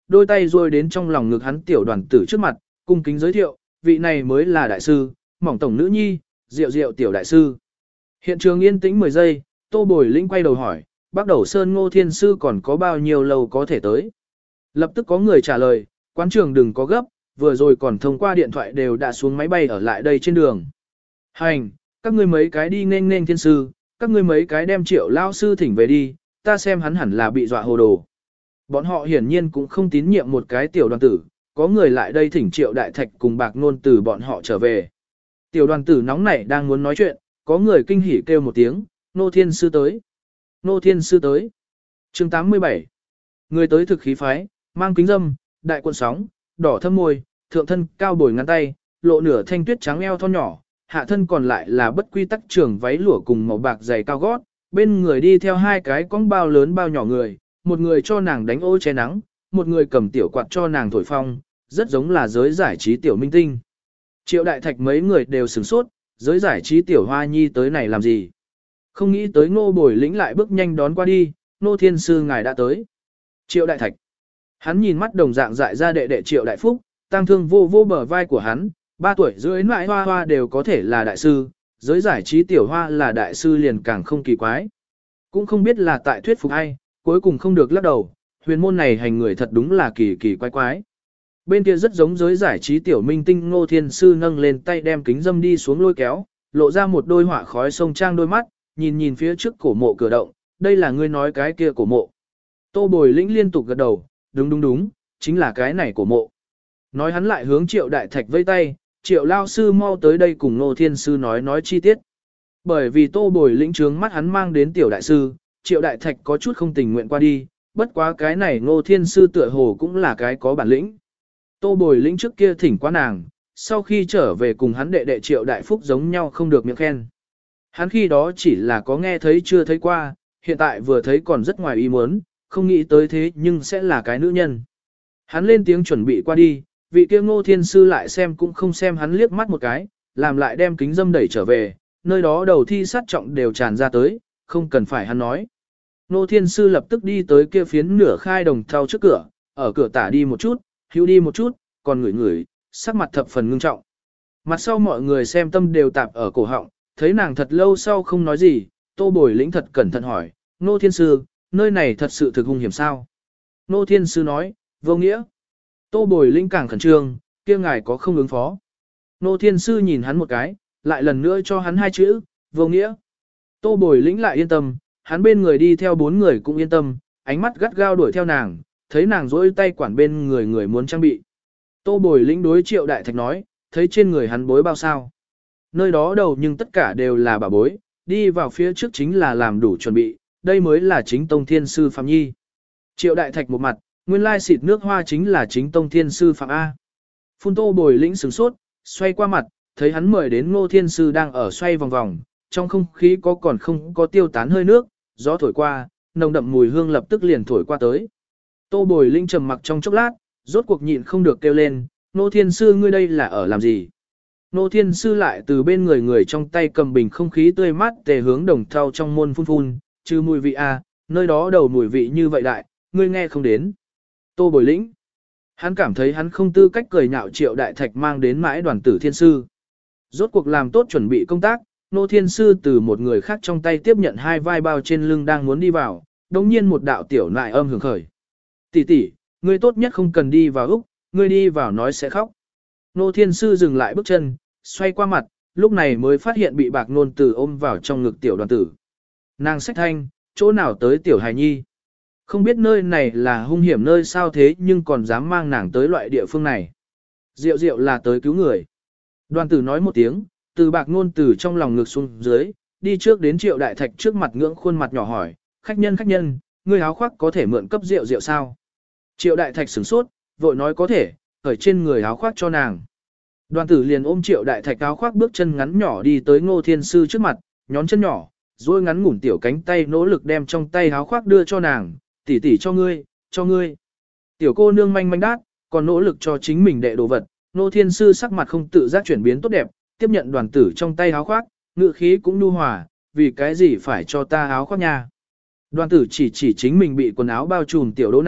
S1: đôi tay rôi đến trong lòng ngực hắn tiểu đoàn tử trước mặt, cung kính giới thiệu, vị này mới là đại sư, Mỏng tổng nữ nhi, Diệu Diệu tiểu đại sư. Hiện trường yên tĩnh mười giây, Tô Bồi Lĩnh quay đầu hỏi, Bắc Đầu Sơn Ngô Thiên Sư còn có bao nhiêu lâu có thể tới? Lập tức có người trả lời, quán trường đừng có gấp, vừa rồi còn thông qua điện thoại đều đã xuống máy bay ở lại đây trên đường. Hành, các ngươi mấy cái đi nên nên thiên sư, các ngươi mấy cái đem Triệu lao sư thỉnh về đi, ta xem hắn hẳn là bị dọa hồ đồ. Bọn họ hiển nhiên cũng không tín nhiệm một cái tiểu đoàn tử, có người lại đây thỉnh Triệu Đại Thạch cùng Bạc Nôn từ bọn họ trở về. Tiểu đoàn tử nóng nảy đang muốn nói chuyện, có người kinh hỉ kêu một tiếng, Nô Thiên Sư tới. Nô Thiên Sư tới. chương tám mươi bảy. Người tới thực khí phái, mang kính dâm, đại cuộn sóng, đỏ thâm môi, thượng thân cao bồi ngắn tay, lộ nửa thanh tuyết trắng eo thon nhỏ, hạ thân còn lại là bất quy tắc trường váy lụa cùng màu bạc dày cao gót, bên người đi theo hai cái cong bao lớn bao nhỏ người, một người cho nàng đánh ô che nắng, một người cầm tiểu quạt cho nàng thổi phong, rất giống là giới giải trí tiểu minh tinh. Triệu Đại Thạch mấy người đều sửng sốt, giới giải trí tiểu hoa nhi tới này làm gì? Không nghĩ tới Ngô Bồi Lĩnh lại bước nhanh đón qua đi, Nô Thiên Sư ngài đã tới. Triệu Đại Thạch. Hắn nhìn mắt đồng dạng dại ra đệ đệ Triệu Đại Phúc, tăng thương vô vô bờ vai của hắn, ba tuổi rưỡi mãi hoa hoa đều có thể là đại sư, giới giải trí tiểu hoa là đại sư liền càng không kỳ quái. Cũng không biết là tại thuyết phục ai, cuối cùng không được lắc đầu, huyền môn này hành người thật đúng là kỳ kỳ quái quái. Bên kia rất giống giới giải trí tiểu minh tinh Ngô Thiên Sư nâng lên tay đem kính dâm đi xuống lôi kéo, lộ ra một đôi họa khói sông trang đôi mắt, nhìn nhìn phía trước cổ mộ cửa động, đây là ngươi nói cái kia cổ mộ. Tô Bồi Lĩnh liên tục gật đầu, đúng đúng đúng, chính là cái này cổ mộ. Nói hắn lại hướng Triệu Đại Thạch vây tay, Triệu lao sư mau tới đây cùng Ngô Thiên Sư nói nói chi tiết. Bởi vì Tô Bồi Lĩnh trướng mắt hắn mang đến tiểu đại sư, Triệu Đại Thạch có chút không tình nguyện qua đi, bất quá cái này Ngô Thiên Sư tựa hồ cũng là cái có bản lĩnh. Tô Bồi Lĩnh trước kia thỉnh quá nàng, sau khi trở về cùng hắn đệ đệ Triệu Đại Phúc giống nhau không được miệng khen. Hắn khi đó chỉ là có nghe thấy chưa thấy qua, hiện tại vừa thấy còn rất ngoài ý muốn, không nghĩ tới thế nhưng sẽ là cái nữ nhân. Hắn lên tiếng chuẩn bị qua đi, vị kia Ngô Thiên Sư lại xem cũng không xem hắn liếc mắt một cái, làm lại đem kính dâm đẩy trở về, nơi đó đầu thi sát trọng đều tràn ra tới, không cần phải hắn nói. Ngô Thiên Sư lập tức đi tới kia phiến nửa khai đồng thau trước cửa, ở cửa tả đi một chút, hữu đi một chút, còn ngửi ngửi, sắc mặt thập phần ngưng trọng. Mặt sau mọi người xem tâm đều tạp ở cổ họng, thấy nàng thật lâu sau không nói gì, Tô Bồi Lĩnh thật cẩn thận hỏi, Ngô Thiên Sư, nơi này thật sự thực hung hiểm sao? Ngô Thiên Sư nói, vô nghĩa. Tô Bồi Lĩnh càng khẩn trương, kia ngài có không ứng phó. Ngô Thiên Sư nhìn hắn một cái, lại lần nữa cho hắn hai chữ, vô nghĩa. Tô Bồi Lĩnh lại yên tâm, hắn bên người đi theo bốn người cũng yên tâm, ánh mắt gắt gao đuổi theo nàng, thấy nàng dỗi tay quản bên người người muốn trang bị. Tô Bồi Lĩnh đối Triệu Đại Thạch nói, thấy trên người hắn bối bao sao. Nơi đó đầu nhưng tất cả đều là bà bối, đi vào phía trước chính là làm đủ chuẩn bị, đây mới là chính tông thiên sư Phạm Nhi. Triệu Đại Thạch một mặt, nguyên lai xịt nước hoa chính là chính tông thiên sư Phạm A. Phun Tô Bồi Lĩnh sửng sốt, xoay qua mặt, thấy hắn mời đến Ngô Thiên Sư đang ở xoay vòng vòng, trong không khí có còn không có tiêu tán hơi nước, gió thổi qua, nồng đậm mùi hương lập tức liền thổi qua tới. Tô Bồi Lĩnh trầm mặc trong chốc lát, rốt cuộc nhịn không được kêu lên, Ngô Thiên Sư ngươi đây là ở làm gì? Ngô Thiên Sư lại từ bên người người trong tay cầm bình không khí tươi mát tề hướng đồng thau trong môn phun phun, trừ mùi vị a, nơi đó đầu mùi vị như vậy đại, ngươi nghe không đến. Tô Bồi Lĩnh, hắn cảm thấy hắn không tư cách cười nhạo Triệu Đại Thạch mang đến mãi đoàn tử Thiên Sư. Rốt cuộc làm tốt chuẩn bị công tác, Ngô Thiên Sư từ một người khác trong tay tiếp nhận hai vai bao trên lưng đang muốn đi vào, đồng nhiên một đạo tiểu nại âm hưởng khởi. Tỷ tỷ, ngươi tốt nhất không cần đi vào Úc, ngươi đi vào nói sẽ khóc. Ngô Thiên Sư dừng lại bước chân, xoay qua mặt, lúc này mới phát hiện bị Bạc Nôn Tử ôm vào trong ngực tiểu đoàn tử. Nàng sách thanh, chỗ nào tới tiểu hài nhi. Không biết nơi này là hung hiểm nơi sao thế nhưng còn dám mang nàng tới loại địa phương này. Diệu diệu là tới cứu người. Đoàn tử nói một tiếng, từ Bạc Nôn Tử trong lòng ngực xuống dưới, đi trước đến Triệu Đại Thạch trước mặt ngưỡng khuôn mặt nhỏ hỏi, khách nhân khách nhân, ngươi áo khoác có thể mượn cấp rượu rượu sao? Triệu Đại Thạch sửng sốt, vội nói có thể, cởi trên người áo khoác cho nàng. Đoàn tử liền ôm Triệu Đại Thạch áo khoác bước chân ngắn nhỏ đi tới Ngô Thiên Sư trước mặt, nhón chân nhỏ, duỗi ngắn ngủn tiểu cánh tay nỗ lực đem trong tay áo khoác đưa cho nàng, tỷ tỷ cho ngươi, cho ngươi. Tiểu cô nương manh manh đát, còn nỗ lực cho chính mình đệ đồ vật, Ngô Thiên Sư sắc mặt không tự giác chuyển biến tốt đẹp, tiếp nhận đoàn tử trong tay áo khoác, ngữ khí cũng nhu hòa, vì cái gì phải cho ta áo khoác nha. Đoàn tử chỉ chỉ chính mình bị quần áo bao trùm tiểu đỗ nạm,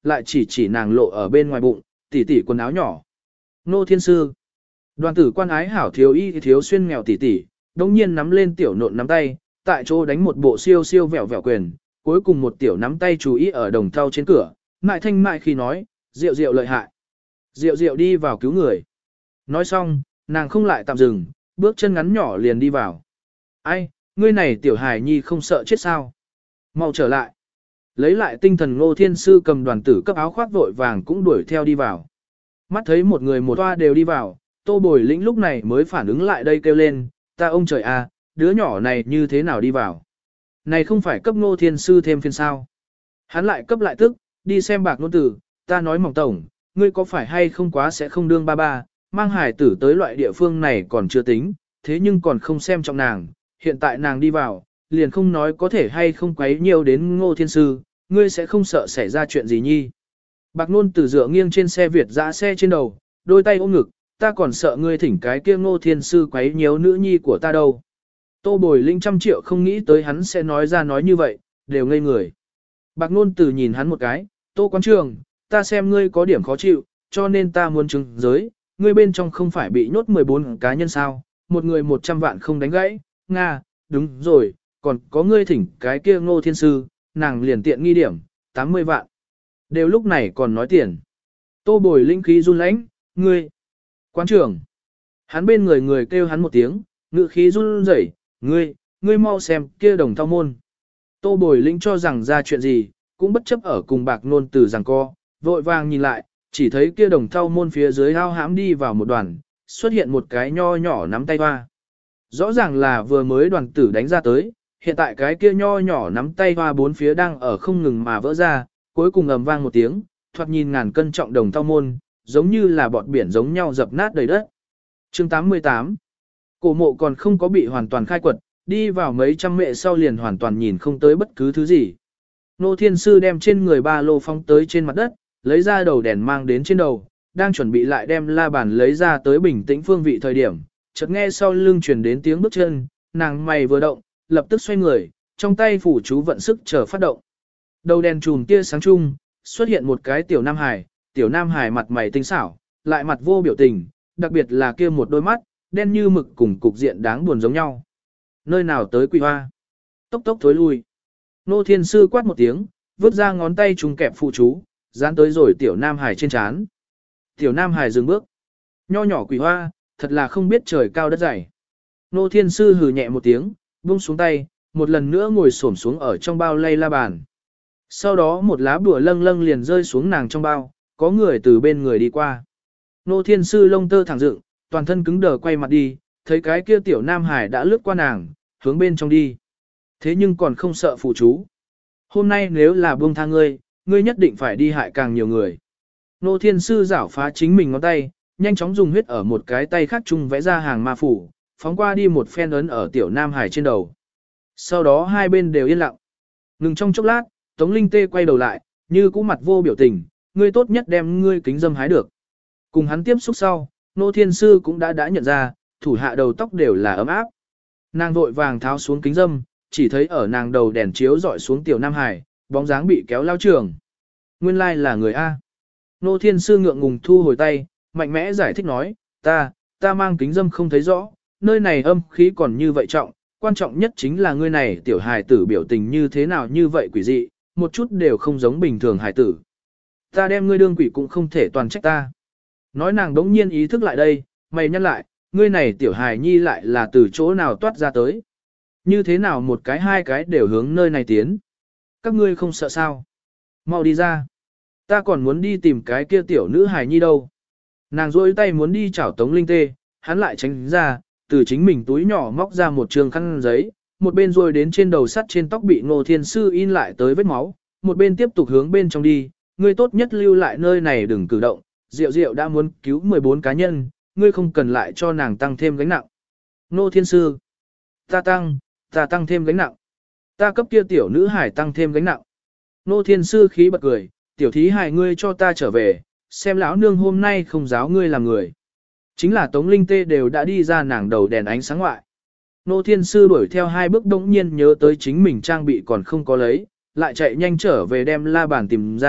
S1: lại chỉ chỉ nàng lộ ở bên ngoài bụng, tỉ tỉ quần áo nhỏ. Nô thiên sư. Đoàn tử quan ái hảo thiếu y thiếu xuyên nghèo tỉ tỉ, đồng nhiên nắm lên tiểu nộn nắm tay, tại chỗ đánh một bộ siêu siêu vẹo vẹo quyền, cuối cùng một tiểu nắm tay chú ý ở đồng thau trên cửa, mại thanh mại khi nói, rượu rượu lợi hại. Rượu rượu đi vào cứu người. Nói xong, nàng không lại tạm dừng, bước chân ngắn nhỏ liền đi vào. Ai, ngươi này tiểu hài nhi không sợ chết sao? Mau trở lại. Lấy lại tinh thần Ngô Thiên Sư cầm đoàn tử cấp áo khoác vội vàng cũng đuổi theo đi vào. Mắt thấy một người một toa đều đi vào, Tô Bồi Lĩnh lúc này mới phản ứng lại đây kêu lên, ta ông trời à, đứa nhỏ này như thế nào đi vào? Này không phải cấp Ngô Thiên Sư thêm phiên sao? Hắn lại cấp lại tức, đi xem bạc nôn tử, ta nói mỏng tổng, ngươi có phải hay không quá sẽ không đương ba ba, mang hải tử tới loại địa phương này còn chưa tính, thế nhưng còn không xem trọng nàng, hiện tại nàng đi vào, liền không nói có thể hay không quấy nhiều đến Ngô Thiên Sư, ngươi sẽ không sợ xảy ra chuyện gì nhi. Bạc nôn tử dựa nghiêng trên xe Việt dã xe trên đầu, đôi tay ôm ngực, ta còn sợ ngươi thỉnh cái kia Ngô Thiên Sư quấy nhiễu nữ nhi của ta đâu. Tô Bồi Linh trăm triệu không nghĩ tới hắn sẽ nói ra nói như vậy, đều ngây người. Bạc nôn tử nhìn hắn một cái, Tô Quán Trường, ta xem ngươi có điểm khó chịu, cho nên ta muốn chứng giới, ngươi bên trong không phải bị nhốt mười bốn cá nhân sao, một người một trăm vạn không đánh gãy, Nga, đúng rồi, còn có ngươi thỉnh cái kia Ngô Thiên Sư, nàng liền tiện nghi điểm, tám mươi vạn. Đều lúc này còn nói tiền. Tô Bồi Linh khí run lãnh, ngươi, Quán trưởng. Hắn bên người người kêu hắn một tiếng, ngự khí run rẩy, ngươi, ngươi mau xem kia đồng thao môn. Tô Bồi Linh cho rằng ra chuyện gì, cũng bất chấp ở cùng bạc nôn từ rằng co, vội vàng nhìn lại, chỉ thấy kia đồng thau môn phía dưới hao hãm đi vào một đoàn, xuất hiện một cái nho nhỏ nắm tay hoa. Rõ ràng là vừa mới đoàn tử đánh ra tới, hiện tại cái kia nho nhỏ nắm tay hoa bốn phía đang ở không ngừng mà vỡ ra, cuối cùng ầm vang một tiếng, thoạt nhìn ngàn cân trọng đồng thau môn, giống như là bọt biển giống nhau dập nát đầy đất. Chương tám mươi tám. Cổ mộ còn không có bị hoàn toàn khai quật, đi vào mấy trăm mệ sau liền hoàn toàn nhìn không tới bất cứ thứ gì. Nô Thiên Sư đem trên người ba lô phóng tới trên mặt đất, lấy ra đầu đèn mang đến trên đầu, đang chuẩn bị lại đem la bàn lấy ra tới bình tĩnh phương vị thời điểm, chợt nghe sau lưng truyền đến tiếng bước chân, nàng mày vừa động, lập tức xoay người, trong tay phủ chú vận sức chờ phát động. Đầu đèn chùm tia sáng chung, xuất hiện một cái tiểu nam hải, tiểu nam hải mặt mày tinh xảo, lại mặt vô biểu tình, đặc biệt là kia một đôi mắt, đen như mực cùng cục diện đáng buồn giống nhau. Nơi nào tới quỷ hoa? Tốc tốc thối lui. Nô Thiên Sư quát một tiếng, vứt ra ngón tay trùng kẹp phụ chú, dán tới rồi tiểu nam hải trên trán. Tiểu nam hải dừng bước. Nho nhỏ quỷ hoa, thật là không biết trời cao đất dày. Nô Thiên Sư hừ nhẹ một tiếng, buông xuống tay, một lần nữa ngồi xổm xuống ở trong bao lay la bàn. Sau đó một lá bùa lâng lâng liền rơi xuống nàng trong bao, có người từ bên người đi qua. Nô Thiên Sư lông tơ thẳng dựng, toàn thân cứng đờ quay mặt đi, thấy cái kia tiểu nam hải đã lướt qua nàng, hướng bên trong đi. Thế nhưng còn không sợ phụ chú. Hôm nay nếu là buông tha ngươi, ngươi nhất định phải đi hại càng nhiều người. Nô Thiên Sư giảo phá chính mình ngón tay, nhanh chóng dùng huyết ở một cái tay khác chung vẽ ra hàng ma phủ, phóng qua đi một phen ấn ở tiểu nam hải trên đầu. Sau đó hai bên đều yên lặng. Ngừng trong chốc lát, Tống Linh Tê quay đầu lại, như cũ mặt vô biểu tình, ngươi tốt nhất đem ngươi kính dâm hái được. Cùng hắn tiếp xúc sau, Nô Thiên Sư cũng đã đã nhận ra, thủ hạ đầu tóc đều là ấm áp. Nàng vội vàng tháo xuống kính dâm, chỉ thấy ở nàng đầu đèn chiếu dọi xuống tiểu nam hải, bóng dáng bị kéo lao trường. Nguyên lai là người A. Nô Thiên Sư ngượng ngùng thu hồi tay, mạnh mẽ giải thích nói, ta, ta mang kính dâm không thấy rõ, nơi này âm khí còn như vậy trọng, quan trọng nhất chính là ngươi này tiểu hài tử biểu tình như thế nào như vậy quỷ dị, một chút đều không giống bình thường hài tử. Ta đem ngươi đương quỷ cũng không thể toàn trách ta. Nói nàng đống nhiên ý thức lại đây, mày nhắc lại, ngươi này tiểu hài nhi lại là từ chỗ nào toát ra tới. Như thế nào một cái hai cái đều hướng nơi này tiến. Các ngươi không sợ sao. Mau đi ra. Ta còn muốn đi tìm cái kia tiểu nữ hài nhi đâu. Nàng rôi tay muốn đi chảo Tống Linh Tê, hắn lại tránh ra, từ chính mình túi nhỏ móc ra một trường khăn giấy, một bên rồi đến trên đầu sắt trên tóc bị Ngô Thiên Sư in lại tới vết máu, một bên tiếp tục hướng bên trong đi, ngươi tốt nhất lưu lại nơi này đừng cử động, Diệu Diệu đã muốn cứu mười bốn cá nhân, ngươi không cần lại cho nàng tăng thêm gánh nặng. Ngô Thiên Sư, ta tăng, ta tăng thêm gánh nặng, ta cấp kia tiểu nữ hải tăng thêm gánh nặng. Ngô Thiên Sư khí bật cười, tiểu thí hải ngươi cho ta trở về, xem lão nương hôm nay không giáo ngươi làm người. Chính là Tống Linh Tê đều đã đi ra nàng đầu đèn ánh sáng ngoại. Nô Thiên Sư đuổi theo hai bước đống nhiên nhớ tới chính mình trang bị còn không có lấy, lại chạy nhanh trở về đem la bàn tìm ra,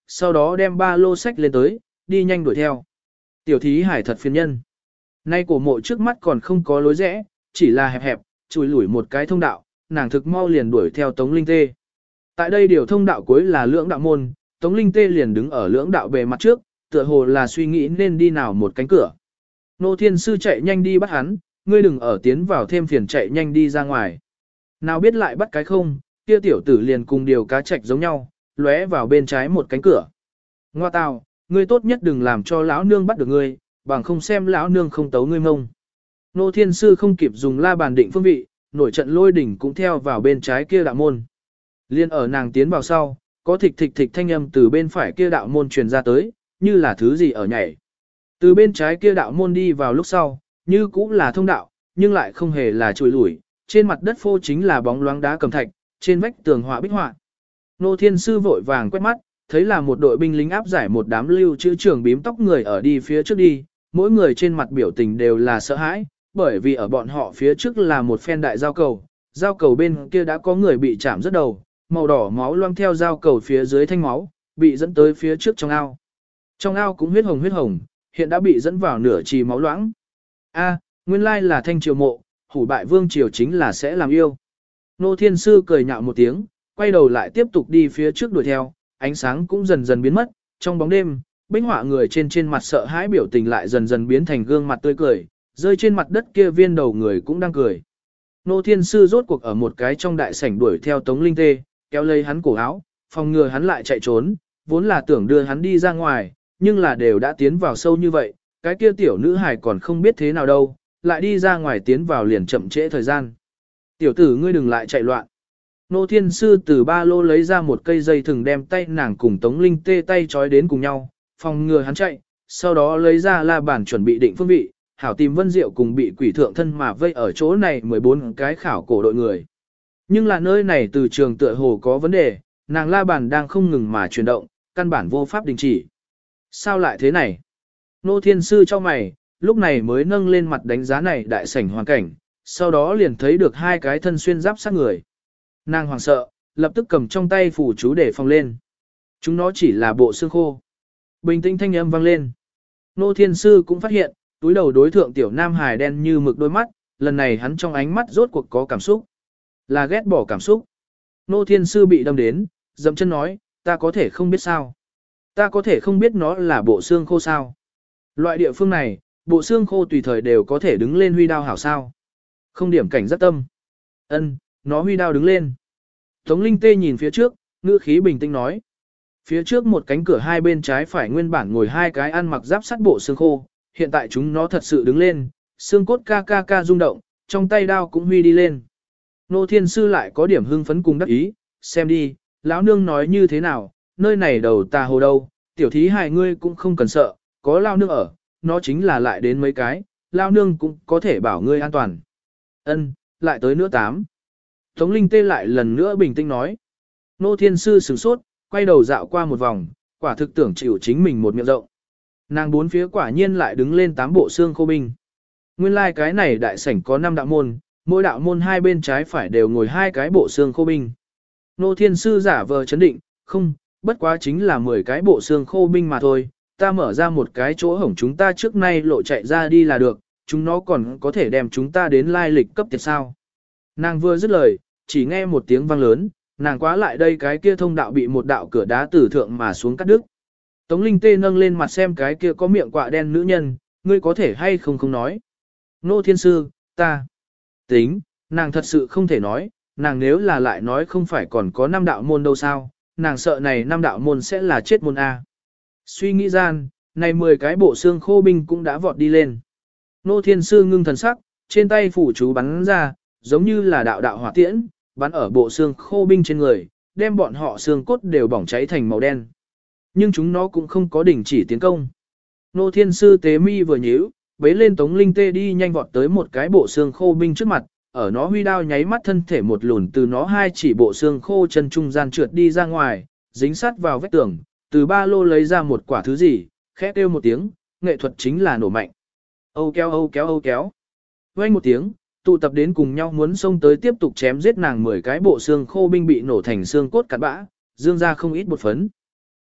S1: sau đó đem ba lô sách lên tới, đi nhanh đuổi theo. Tiểu thí hải thật phiền nhân. Nay cổ mộ trước mắt còn không có lối rẽ, chỉ là hẹp hẹp, chùi lủi một cái thông đạo, nàng thực mau liền đuổi theo Tống Linh Tê. Tại đây điều thông đạo cuối là lưỡng đạo môn, Tống Linh Tê liền đứng ở lưỡng đạo bề mặt trước, tựa hồ là suy nghĩ nên đi nào một cánh cửa. Nô Thiên Sư chạy nhanh đi bắt hắn, ngươi đừng ở tiến vào thêm phiền chạy nhanh đi ra ngoài. Nào biết lại bắt cái không, kia tiểu tử liền cùng điều cá trạch giống nhau, lóe vào bên trái một cánh cửa. Ngoa tào, ngươi tốt nhất đừng làm cho lão nương bắt được ngươi, bằng không xem lão nương không tấu ngươi mông. Nô Thiên Sư không kịp dùng la bàn định phương vị, nổi trận lôi đỉnh cũng theo vào bên trái kia đạo môn. Liên ở nàng tiến vào sau, có thịch thịch thịch thanh âm từ bên phải kia đạo môn truyền ra tới, như là thứ gì ở nhảy. Từ bên trái kia đạo môn đi vào lúc sau, như cũng là thông đạo, nhưng lại không hề là chùi lủi, trên mặt đất phô chính là bóng loáng đá cẩm thạch, trên vách tường họa bích họa. Nô Thiên Sư vội vàng quét mắt, thấy là một đội binh lính áp giải một đám lưu chữ trưởng bím tóc người ở đi phía trước đi, mỗi người trên mặt biểu tình đều là sợ hãi, bởi vì ở bọn họ phía trước là một phen đại giao cầu, giao cầu bên kia đã có người bị chạm rất đầu, màu đỏ máu loang theo giao cầu phía dưới thanh máu, bị dẫn tới phía trước trong ao. Trong ao cũng huyết hồng huyết hồng, hiện đã bị dẫn vào nửa trì máu loãng. A, nguyên lai là thanh triều mộ, hủ bại vương triều chính là sẽ làm yêu. Nô Thiên Sư cười nhạo một tiếng, quay đầu lại tiếp tục đi phía trước đuổi theo, ánh sáng cũng dần dần biến mất, trong bóng đêm, bích họa người trên trên mặt sợ hãi biểu tình lại dần dần biến thành gương mặt tươi cười, rơi trên mặt đất kia viên đầu người cũng đang cười. Nô Thiên Sư rốt cuộc ở một cái trong đại sảnh đuổi theo Tống Linh Tê, kéo lấy hắn cổ áo, phòng ngừa hắn lại chạy trốn, vốn là tưởng đưa hắn đi ra ngoài, nhưng là đều đã tiến vào sâu như vậy, cái kia tiểu nữ hài còn không biết thế nào đâu, lại đi ra ngoài tiến vào liền chậm trễ thời gian. Tiểu tử ngươi đừng lại chạy loạn. Nô Thiên Sư từ ba lô lấy ra một cây dây thừng đem tay nàng cùng Tống Linh Tê tay trói đến cùng nhau, phòng ngừa hắn chạy, sau đó lấy ra la bàn chuẩn bị định phương vị, hảo tìm Vân Diệu cùng bị quỷ thượng thân mà vây ở chỗ này mười bốn cái khảo cổ đội người. Nhưng là nơi này từ trường tựa hồ có vấn đề, nàng la bàn đang không ngừng mà chuyển động, căn bản vô pháp đình chỉ. Sao lại thế này? Nô Thiên Sư cho mày, lúc này mới nâng lên mặt đánh giá này đại sảnh hoàn cảnh, sau đó liền thấy được hai cái thân xuyên giáp sát người. Nàng hoảng sợ, lập tức cầm trong tay phủ chú để phòng lên. Chúng nó chỉ là bộ xương khô. Bình tĩnh thanh âm vang lên. Nô Thiên Sư cũng phát hiện, túi đầu đối thượng tiểu nam hài đen như mực đôi mắt, lần này hắn trong ánh mắt rốt cuộc có cảm xúc. Là ghét bỏ cảm xúc. Nô Thiên Sư bị đâm đến, dậm chân nói, ta có thể không biết sao. Ta có thể không biết nó là bộ xương khô sao. Loại địa phương này, bộ xương khô tùy thời đều có thể đứng lên huy đao hảo sao. Không điểm cảnh giác tâm. Ân, nó huy đao đứng lên. Tống Linh Tê nhìn phía trước, ngữ khí bình tĩnh nói. Phía trước một cánh cửa hai bên trái phải nguyên bản ngồi hai cái ăn mặc giáp sắt bộ xương khô, hiện tại chúng nó thật sự đứng lên, xương cốt ca ca ca rung động, trong tay đao cũng huy đi lên. Nô Thiên Sư lại có điểm hưng phấn cùng đắc ý, xem đi, lão nương nói như thế nào, nơi này đầu tà hồ đâu, tiểu thí hài ngươi cũng không cần sợ, có lao nương ở, nó chính là lại đến mấy cái, lao nương cũng có thể bảo ngươi an toàn. Ân, lại tới nữa tám. Tống Linh Tê lại lần nữa bình tĩnh nói. Nô Thiên Sư sửng sốt, quay đầu dạo qua một vòng, quả thực tưởng chịu chính mình một miệng rộng. Nàng bốn phía quả nhiên lại đứng lên tám bộ xương khô binh. Nguyên lai like cái này đại sảnh có năm đạo môn, mỗi đạo môn hai bên trái phải đều ngồi hai cái bộ xương khô binh. Nô Thiên Sư giả vờ chấn định, không, bất quá chính là mười cái bộ xương khô binh mà thôi, ta mở ra một cái chỗ hổng chúng ta trước nay lộ chạy ra đi là được, chúng nó còn có thể đem chúng ta đến lai lịch cấp tiệt sao. Nàng vừa dứt lời, chỉ nghe một tiếng vang lớn, nàng quá lại đây cái kia thông đạo bị một đạo cửa đá tử thượng mà xuống cắt đứt. Tống Linh Tê nâng lên mặt xem cái kia có miệng quạ đen nữ nhân, ngươi có thể hay không không nói. Nô Thiên Sư, ta, tính, nàng thật sự không thể nói, nàng nếu là lại nói không phải còn có năm đạo môn đâu sao, nàng sợ này năm đạo môn sẽ là chết môn A. Suy nghĩ gian, này mười cái bộ xương khô binh cũng đã vọt đi lên. Nô Thiên Sư ngưng thần sắc, trên tay phủ chú bắn ra, giống như là đạo đạo hỏa tiễn, bắn ở bộ xương khô binh trên người, đem bọn họ xương cốt đều bỏng cháy thành màu đen. Nhưng chúng nó cũng không có đình chỉ tiến công. Nô Thiên Sư tế mi vừa nhíu, bế lên Tống Linh Tê đi nhanh vọt tới một cái bộ xương khô binh trước mặt, ở nó huy đao nháy mắt thân thể một lùn từ nó hai chỉ bộ xương khô chân trung gian trượt đi ra ngoài, dính sát vào vách tường, từ ba lô lấy ra một quả thứ gì, khẽ kêu một tiếng, nghệ thuật chính là nổ mạnh. Âu kéo âu kéo âu kéo. Vang một tiếng, tụ tập đến cùng nhau muốn xông tới tiếp tục chém giết nàng mười cái bộ xương khô binh bị nổ thành xương cốt cặn bã, dương ra không ít bột phấn.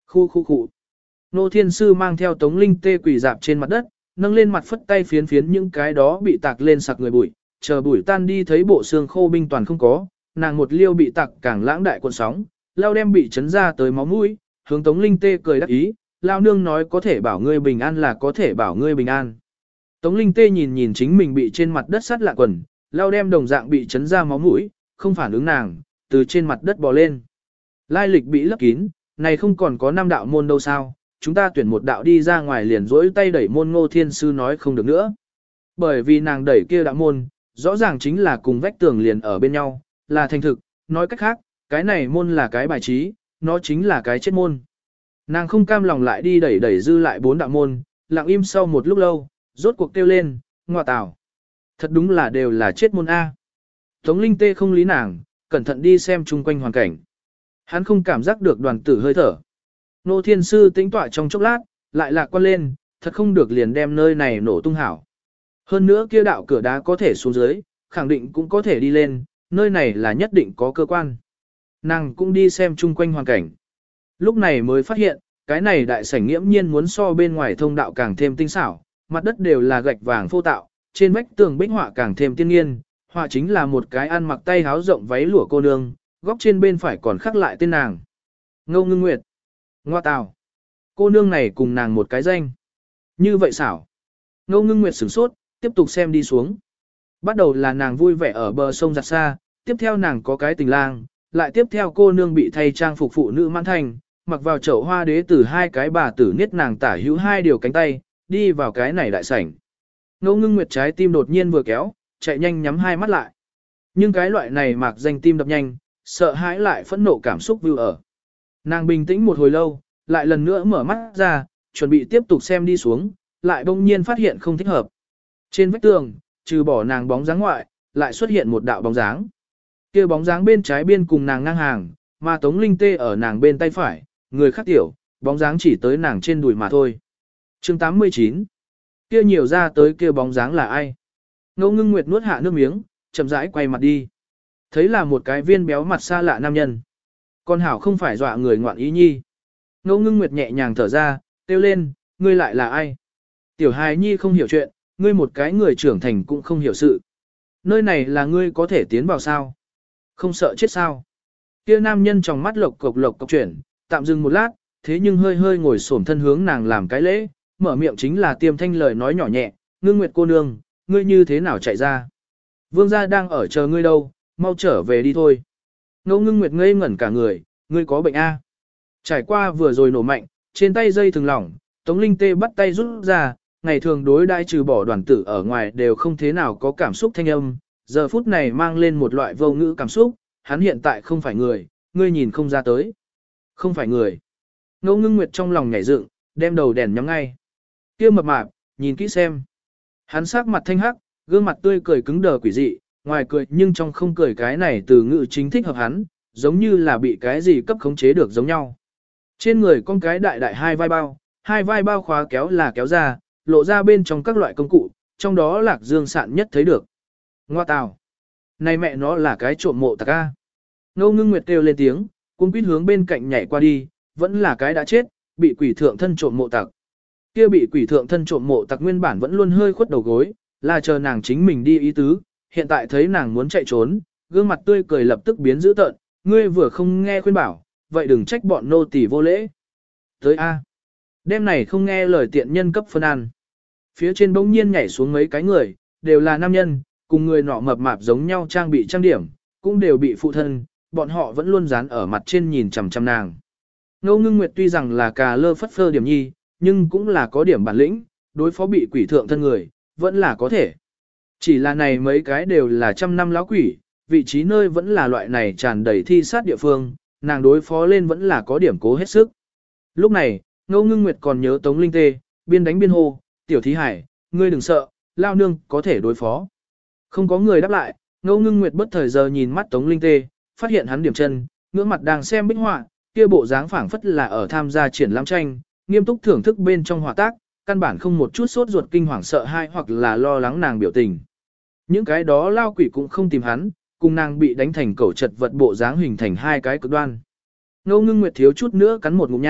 S1: Khu khu khu. Nô Thiên Sư mang theo Tống Linh Tê quỳ dạp trên mặt đất, nâng lên mặt phất tay phiến phiến những cái đó bị tạc lên sặc người bụi, chờ bụi tan đi thấy bộ xương khô binh toàn không có, nàng một liêu bị tạc càng lãng đại cuộn sóng, lao đem bị chấn ra tới máu mũi, hướng Tống Linh Tê cười đắc ý, lao nương nói có thể bảo ngươi bình an là có thể bảo ngươi bình an. Tống Linh Tê nhìn nhìn chính mình bị trên mặt đất sắt lạ quần, lao đem đồng dạng bị chấn ra máu mũi, không phản ứng nàng, từ trên mặt đất bò lên. Lai lịch bị lấp kín, này không còn có năm đạo môn đâu sao, chúng ta tuyển một đạo đi ra ngoài liền rỗi tay đẩy môn. Ngô Thiên Sư nói không được nữa. Bởi vì nàng đẩy kia đạo môn, rõ ràng chính là cùng vách tường liền ở bên nhau, là thành thực, nói cách khác, cái này môn là cái bài trí, nó chính là cái chết môn. Nàng không cam lòng lại đi đẩy đẩy dư lại bốn đạo môn, lặng im sau một lúc lâu, rốt cuộc kêu lên, ngọa tào. Thật đúng là đều là chết môn A. Tống Linh Tê không lý nàng, cẩn thận đi xem chung quanh hoàn cảnh. Hắn không cảm giác được đoàn tử hơi thở. Nô Thiên Sư tĩnh tọa trong chốc lát, lại lạc quan lên, thật không được liền đem nơi này nổ tung hảo. Hơn nữa kia đạo cửa đá có thể xuống dưới, khẳng định cũng có thể đi lên, nơi này là nhất định có cơ quan. Nàng cũng đi xem chung quanh hoàn cảnh. Lúc này mới phát hiện, cái này đại sảnh nghiễm nhiên muốn so bên ngoài thông đạo càng thêm tinh xảo, mặt đất đều là gạch vàng phô tạo, trên vách tường bích họa càng thêm tiên nghiên, họa chính là một cái ăn mặc tay háo rộng váy lụa cô nương, góc trên bên phải còn khắc lại tên nàng. Ngô Ngưng Nguyệt. Ngoa tào. Cô nương này cùng nàng một cái danh. Như vậy xảo. Ngô Ngưng Nguyệt sửng sốt, tiếp tục xem đi xuống. Bắt đầu là nàng vui vẻ ở bờ sông giặt xa, tiếp theo nàng có cái tình lang, lại tiếp theo cô nương bị thay trang phục phụ nữ mãn thành, mặc vào chậu hoa đế từ hai cái bà tử niết nàng tả hữu hai điều cánh tay, đi vào cái này đại sảnh. Ngô Ngưng Nguyệt trái tim đột nhiên vừa kéo, chạy nhanh nhắm hai mắt lại. Nhưng cái loại này mặc danh tim đập nhanh, sợ hãi lại phẫn nộ cảm xúc vưu ở. Nàng bình tĩnh một hồi lâu, lại lần nữa mở mắt ra, chuẩn bị tiếp tục xem đi xuống, lại bỗng nhiên phát hiện không thích hợp. Trên vách tường, trừ bỏ nàng bóng dáng ngoại, lại xuất hiện một đạo bóng dáng. Kia bóng dáng bên trái biên cùng nàng ngang hàng, mà Tống Linh Tê ở nàng bên tay phải, người khác tiểu, bóng dáng chỉ tới nàng trên đùi mà thôi. Chương tám mươi chín. Kia nhiều ra tới kia bóng dáng là ai? Ngô Ngưng Nguyệt nuốt hạ nước miếng, chậm rãi quay mặt đi. Thấy là một cái viên béo mặt xa lạ nam nhân. Con hảo không phải dọa người ngoạn ý nhi. Ngô Ngưng Nguyệt nhẹ nhàng thở ra, kêu lên, ngươi lại là ai? Tiểu hài nhi không hiểu chuyện, ngươi một cái người trưởng thành cũng không hiểu sự. Nơi này là ngươi có thể tiến vào sao? Không sợ chết sao? Kia nam nhân trong mắt lộc cộc lộc cộc chuyển, tạm dừng một lát, thế nhưng hơi hơi ngồi xổm thân hướng nàng làm cái lễ, mở miệng chính là tiêm thanh lời nói nhỏ nhẹ, Ngưng Nguyệt cô nương, ngươi như thế nào chạy ra? Vương gia đang ở chờ ngươi đâu, mau trở về đi thôi. Ngô Ngưng Nguyệt ngây ngẩn cả người, ngươi có bệnh a? Trải qua vừa rồi nổ mạnh, trên tay dây thừng lỏng, Tống Linh Tê bắt tay rút ra, ngày thường đối đãi trừ bỏ đoàn tử ở ngoài đều không thế nào có cảm xúc thanh âm, giờ phút này mang lên một loại vô ngữ cảm xúc, hắn hiện tại không phải người, ngươi nhìn không ra tới. Không phải người. Ngô Ngưng Nguyệt trong lòng nhảy dựng, đem đầu đèn nhắm ngay. Kia mập mạp, nhìn kỹ xem. Hắn sắc mặt thanh hắc, gương mặt tươi cười cứng đờ quỷ dị, ngoài cười nhưng trong không cười, cái này từ ngữ chính thích hợp hắn, giống như là bị cái gì cấp khống chế được giống nhau. Trên người con cái đại đại hai vai bao, hai vai bao khóa kéo là kéo ra, lộ ra bên trong các loại công cụ, trong đó Lạc Dương sạn nhất thấy được. Ngoa tào. Này mẹ nó là cái trộm mộ tặc a. Ngô Ngưng Nguyệt kêu lên tiếng, cuống quýt hướng bên cạnh nhảy qua đi, vẫn là cái đã chết, bị quỷ thượng thân trộm mộ tặc. Kia bị quỷ thượng thân trộm mộ tặc nguyên bản vẫn luôn hơi khuất đầu gối, là chờ nàng chính mình đi ý tứ, hiện tại thấy nàng muốn chạy trốn, gương mặt tươi cười lập tức biến dữ tợn, ngươi vừa không nghe khuyên bảo, vậy đừng trách bọn nô tỳ vô lễ. Tới A. Đêm này không nghe lời tiện nhân cấp phân ăn. Phía trên bỗng nhiên nhảy xuống mấy cái người, đều là nam nhân, cùng người nọ mập mạp giống nhau trang bị trang điểm, cũng đều bị phụ thân, bọn họ vẫn luôn dán ở mặt trên nhìn chằm chằm nàng. Ngô Ngưng Nguyệt tuy rằng là cà lơ phất phơ điểm nhi, nhưng cũng là có điểm bản lĩnh, đối phó bị quỷ thượng thân người, vẫn là có thể. Chỉ là này mấy cái đều là trăm năm lão quỷ, vị trí nơi vẫn là loại này tràn đầy thi sát địa phương, nàng đối phó lên vẫn là có điểm cố hết sức. Lúc này, Ngô Ngưng Nguyệt còn nhớ Tống Linh Tê, biên đánh biên hô, tiểu thí hải, ngươi đừng sợ, lao nương có thể đối phó. Không có người đáp lại, Ngô Ngưng Nguyệt bất thời giờ nhìn mắt Tống Linh Tê, phát hiện hắn điểm chân, ngưỡng mặt đang xem bích họa, kia bộ dáng phảng phất là ở tham gia triển lãm tranh, nghiêm túc thưởng thức bên trong họa tác, căn bản không một chút sốt ruột kinh hoàng sợ hãi hoặc là lo lắng nàng biểu tình. Những cái đó lao quỷ cũng không tìm hắn, cùng nàng bị đánh thành cẩu chật vật bộ dáng hình thành hai cái cực đoan. Ngô Ngưng Nguyệt thiếu chút nữa cắn một ngụm nha,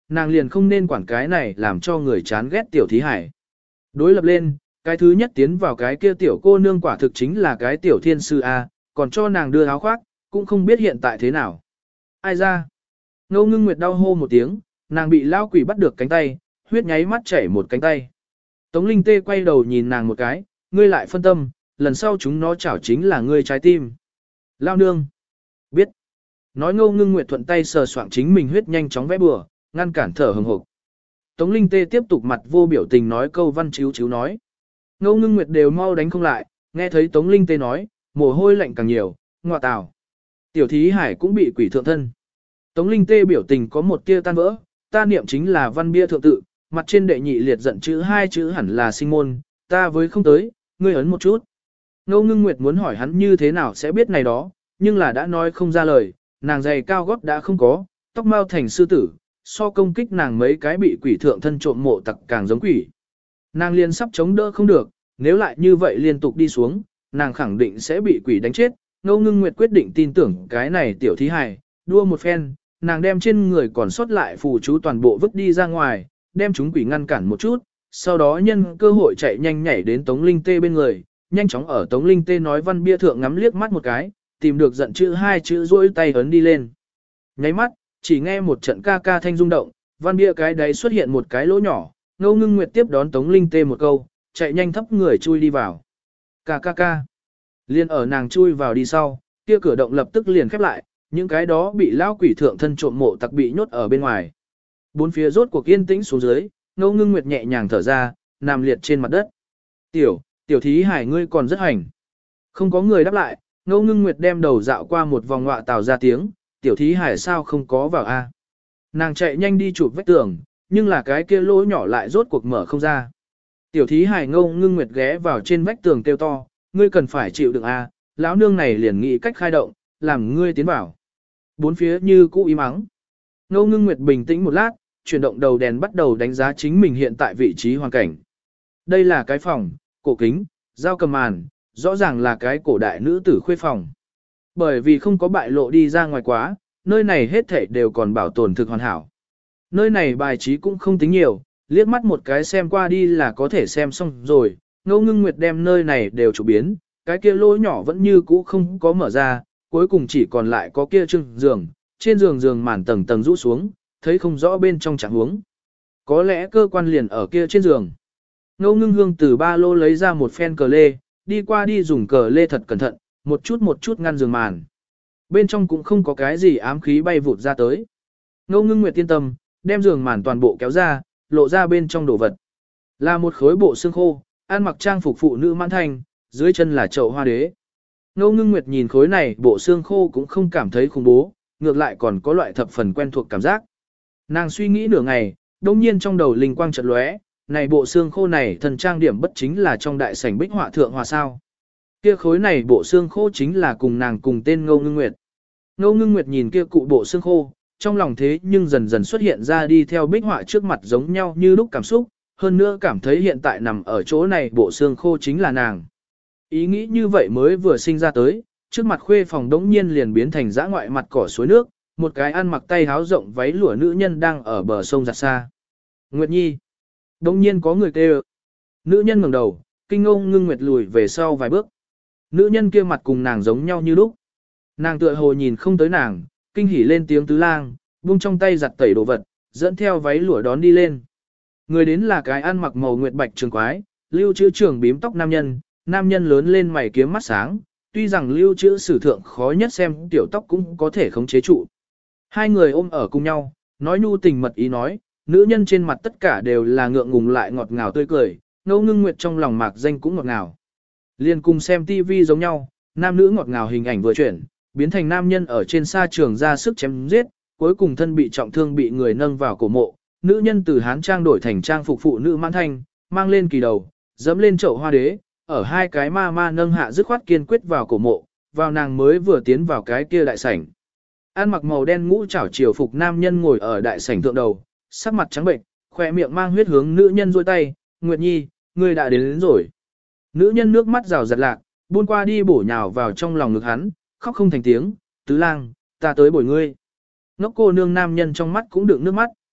S1: nàng liền không nên quản cái này làm cho người chán ghét tiểu thí hải. Đối lập lên, cái thứ nhất tiến vào cái kia tiểu cô nương quả thực chính là cái tiểu thiên sư A, còn cho nàng đưa áo khoác, cũng không biết hiện tại thế nào. Ai ra? Ngô Ngưng Nguyệt đau hô một tiếng, nàng bị lao quỷ bắt được cánh tay, huyết nháy mắt chảy một cánh tay. Tống Linh Tê quay đầu nhìn nàng một cái, ngươi lại phân tâm, lần sau chúng nó chảo chính là ngươi trái tim. Lao nương. Biết. Nói Ngô Ngưng Nguyệt thuận tay sờ soạng chính mình huyết nhanh chóng vẽ bừa, ngăn cản thở hừng hực. Tống Linh Tê tiếp tục mặt vô biểu tình nói câu văn chiếu chiếu nói. Ngô Ngưng Nguyệt đều mau đánh không lại, nghe thấy Tống Linh Tê nói, mồ hôi lạnh càng nhiều, ngọa tào. Tiểu thí hải cũng bị quỷ thượng thân. Tống Linh Tê biểu tình có một tia tan vỡ, ta niệm chính là văn bia thượng tự, mặt trên đệ nhị liệt giận chữ hai chữ hẳn là sinh môn, ta với không tới, ngươi ấn một chút. Ngô Ngưng Nguyệt muốn hỏi hắn như thế nào sẽ biết này đó, nhưng là đã nói không ra lời, nàng giày cao gót đã không có, tóc mau thành sư tử, so công kích nàng mấy cái bị quỷ thượng thân trộm mộ tặc càng giống quỷ. Nàng liền sắp chống đỡ không được, nếu lại như vậy liên tục đi xuống, nàng khẳng định sẽ bị quỷ đánh chết. Ngô Ngưng Nguyệt quyết định tin tưởng cái này tiểu thí hài, đua một phen, nàng đem trên người còn sót lại phù chú toàn bộ vứt đi ra ngoài, đem chúng quỷ ngăn cản một chút, sau đó nhân cơ hội chạy nhanh nhảy đến Tống Linh Tê bên người, nhanh chóng ở Tống Linh Tê nói văn bia thượng ngắm liếc mắt một cái, tìm được giận chữ hai chữ rỗi tay ấn đi lên. Nháy mắt, chỉ nghe một trận ca ca thanh rung động, văn bia cái đấy xuất hiện một cái lỗ nhỏ, Ngô Ngưng Nguyệt tiếp đón Tống Linh Tê một câu, chạy nhanh thấp người chui đi vào. Ca ca ca. Liên ở nàng chui vào đi sau, kia cửa động lập tức liền khép lại, những cái đó bị lao quỷ thượng thân trộm mộ tặc bị nhốt ở bên ngoài. Bốn phía rốt cuộc yên tĩnh xuống dưới, Ngô Ngưng Nguyệt nhẹ nhàng thở ra, nằm liệt trên mặt đất. Tiểu, tiểu thí hải ngươi còn rất hành. Không có người đáp lại, Ngô Ngưng Nguyệt đem đầu dạo qua một vòng ngọa tào ra tiếng, tiểu thí hải sao không có vào a? Nàng chạy nhanh đi chụp vách tường, nhưng là cái kia lỗ nhỏ lại rốt cuộc mở không ra. Tiểu thí hải Ngô Ngưng Nguyệt ghé vào trên vách tường kêu to, ngươi cần phải chịu đựng a, lão nương này liền nghĩ cách khai động, làm ngươi tiến vào. Bốn phía như cũ im ắng. Ngô Ngưng Nguyệt bình tĩnh một lát, chuyển động đầu đèn bắt đầu đánh giá chính mình hiện tại vị trí hoàn cảnh. Đây là cái phòng, cổ kính, dao cầm màn, rõ ràng là cái cổ đại nữ tử khuê phòng. Bởi vì không có bại lộ đi ra ngoài quá, nơi này hết thảy đều còn bảo tồn thực hoàn hảo. Nơi này bài trí cũng không tính nhiều, liếc mắt một cái xem qua đi là có thể xem xong rồi. Ngô Ngưng Nguyệt đem nơi này đều chủ biến, cái kia lỗ nhỏ vẫn như cũ không có mở ra, cuối cùng chỉ còn lại có kia trưng giường, trên giường giường màn tầng tầng rũ xuống, thấy không rõ bên trong trạng huống. Có lẽ cơ quan liền ở kia trên giường. Ngô Ngưng Hương từ ba lô lấy ra một phen cờ lê, đi qua đi dùng cờ lê thật cẩn thận, một chút một chút ngăn giường màn. Bên trong cũng không có cái gì ám khí bay vụt ra tới. Ngô Ngưng Nguyệt yên tâm, đem giường màn toàn bộ kéo ra, lộ ra bên trong đồ vật. Là một khối bộ xương khô, ăn mặc trang phục phụ nữ mãn thanh, dưới chân là chậu hoa đế. Ngô Ngưng Nguyệt nhìn khối này bộ xương khô cũng không cảm thấy khủng bố, ngược lại còn có loại thập phần quen thuộc cảm giác. Nàng suy nghĩ nửa ngày, đông nhiên trong đầu linh quang chợt lóe, này bộ xương khô này thần trang điểm bất chính là trong đại sảnh bích họa thượng hòa sao. Kia khối này bộ xương khô chính là cùng nàng cùng tên Ngô Ngưng Nguyệt. Ngô Ngưng Nguyệt nhìn kia cụ bộ xương khô, trong lòng thế nhưng dần dần xuất hiện ra đi theo bích họa trước mặt giống nhau như lúc cảm xúc, hơn nữa cảm thấy hiện tại nằm ở chỗ này bộ xương khô chính là nàng. Ý nghĩ như vậy mới vừa sinh ra tới, trước mặt khuê phòng đống nhiên liền biến thành dã ngoại mặt cỏ suối nước, một cái ăn mặc tay háo rộng váy lụa nữ nhân đang ở bờ sông giặt xa. Nguyệt Nhi. Đống nhiên có người kêu. Nữ nhân ngẩng đầu, kinh Ngô Ngưng Nguyệt lùi về sau vài bước. Nữ nhân kia mặt cùng nàng giống nhau như lúc. Nàng tựa hồ nhìn không tới nàng, kinh hỉ lên tiếng tứ lang, buông trong tay giặt tẩy đồ vật, dẫn theo váy lụa đón đi lên. Người đến là cái ăn mặc màu nguyệt bạch trường quái, lưu trữ trường bím tóc nam nhân, nam nhân lớn lên mày kiếm mắt sáng, tuy rằng lưu trữ sử thượng khó nhất xem tiểu tóc cũng có thể khống chế trụ. Hai người ôm ở cùng nhau, nói nhu tình mật ý nói, nữ nhân trên mặt tất cả đều là ngượng ngùng lại ngọt ngào tươi cười, Ngô Ngưng Nguyệt trong lòng mạc danh cũng ngọt ngào. Liên cùng xem tivi giống nhau, nam nữ ngọt ngào hình ảnh vừa chuyển, biến thành nam nhân ở trên sa trường ra sức chém giết, cuối cùng thân bị trọng thương bị người nâng vào cổ mộ, nữ nhân từ hán trang đổi thành trang phục phụ nữ mãn thanh, mang lên kỳ đầu, dẫm lên chậu hoa đế, ở hai cái ma ma nâng hạ dứt khoát kiên quyết vào cổ mộ, vào nàng mới vừa tiến vào cái kia đại sảnh. Ăn mặc màu đen ngũ trảo triều phục nam nhân ngồi ở đại sảnh thượng đầu, sắc mặt trắng bệnh, khỏe miệng mang huyết hướng nữ nhân duỗi tay, Nguyệt Nhi, ngươi đã đến, đến rồi. Nữ nhân nước mắt rào giật lạc, buôn qua đi bổ nhào vào trong lòng ngực hắn, khóc không thành tiếng, tứ lang, ta tới bồi ngươi. Ngốc cô nương nam nhân trong mắt cũng đựng nước mắt,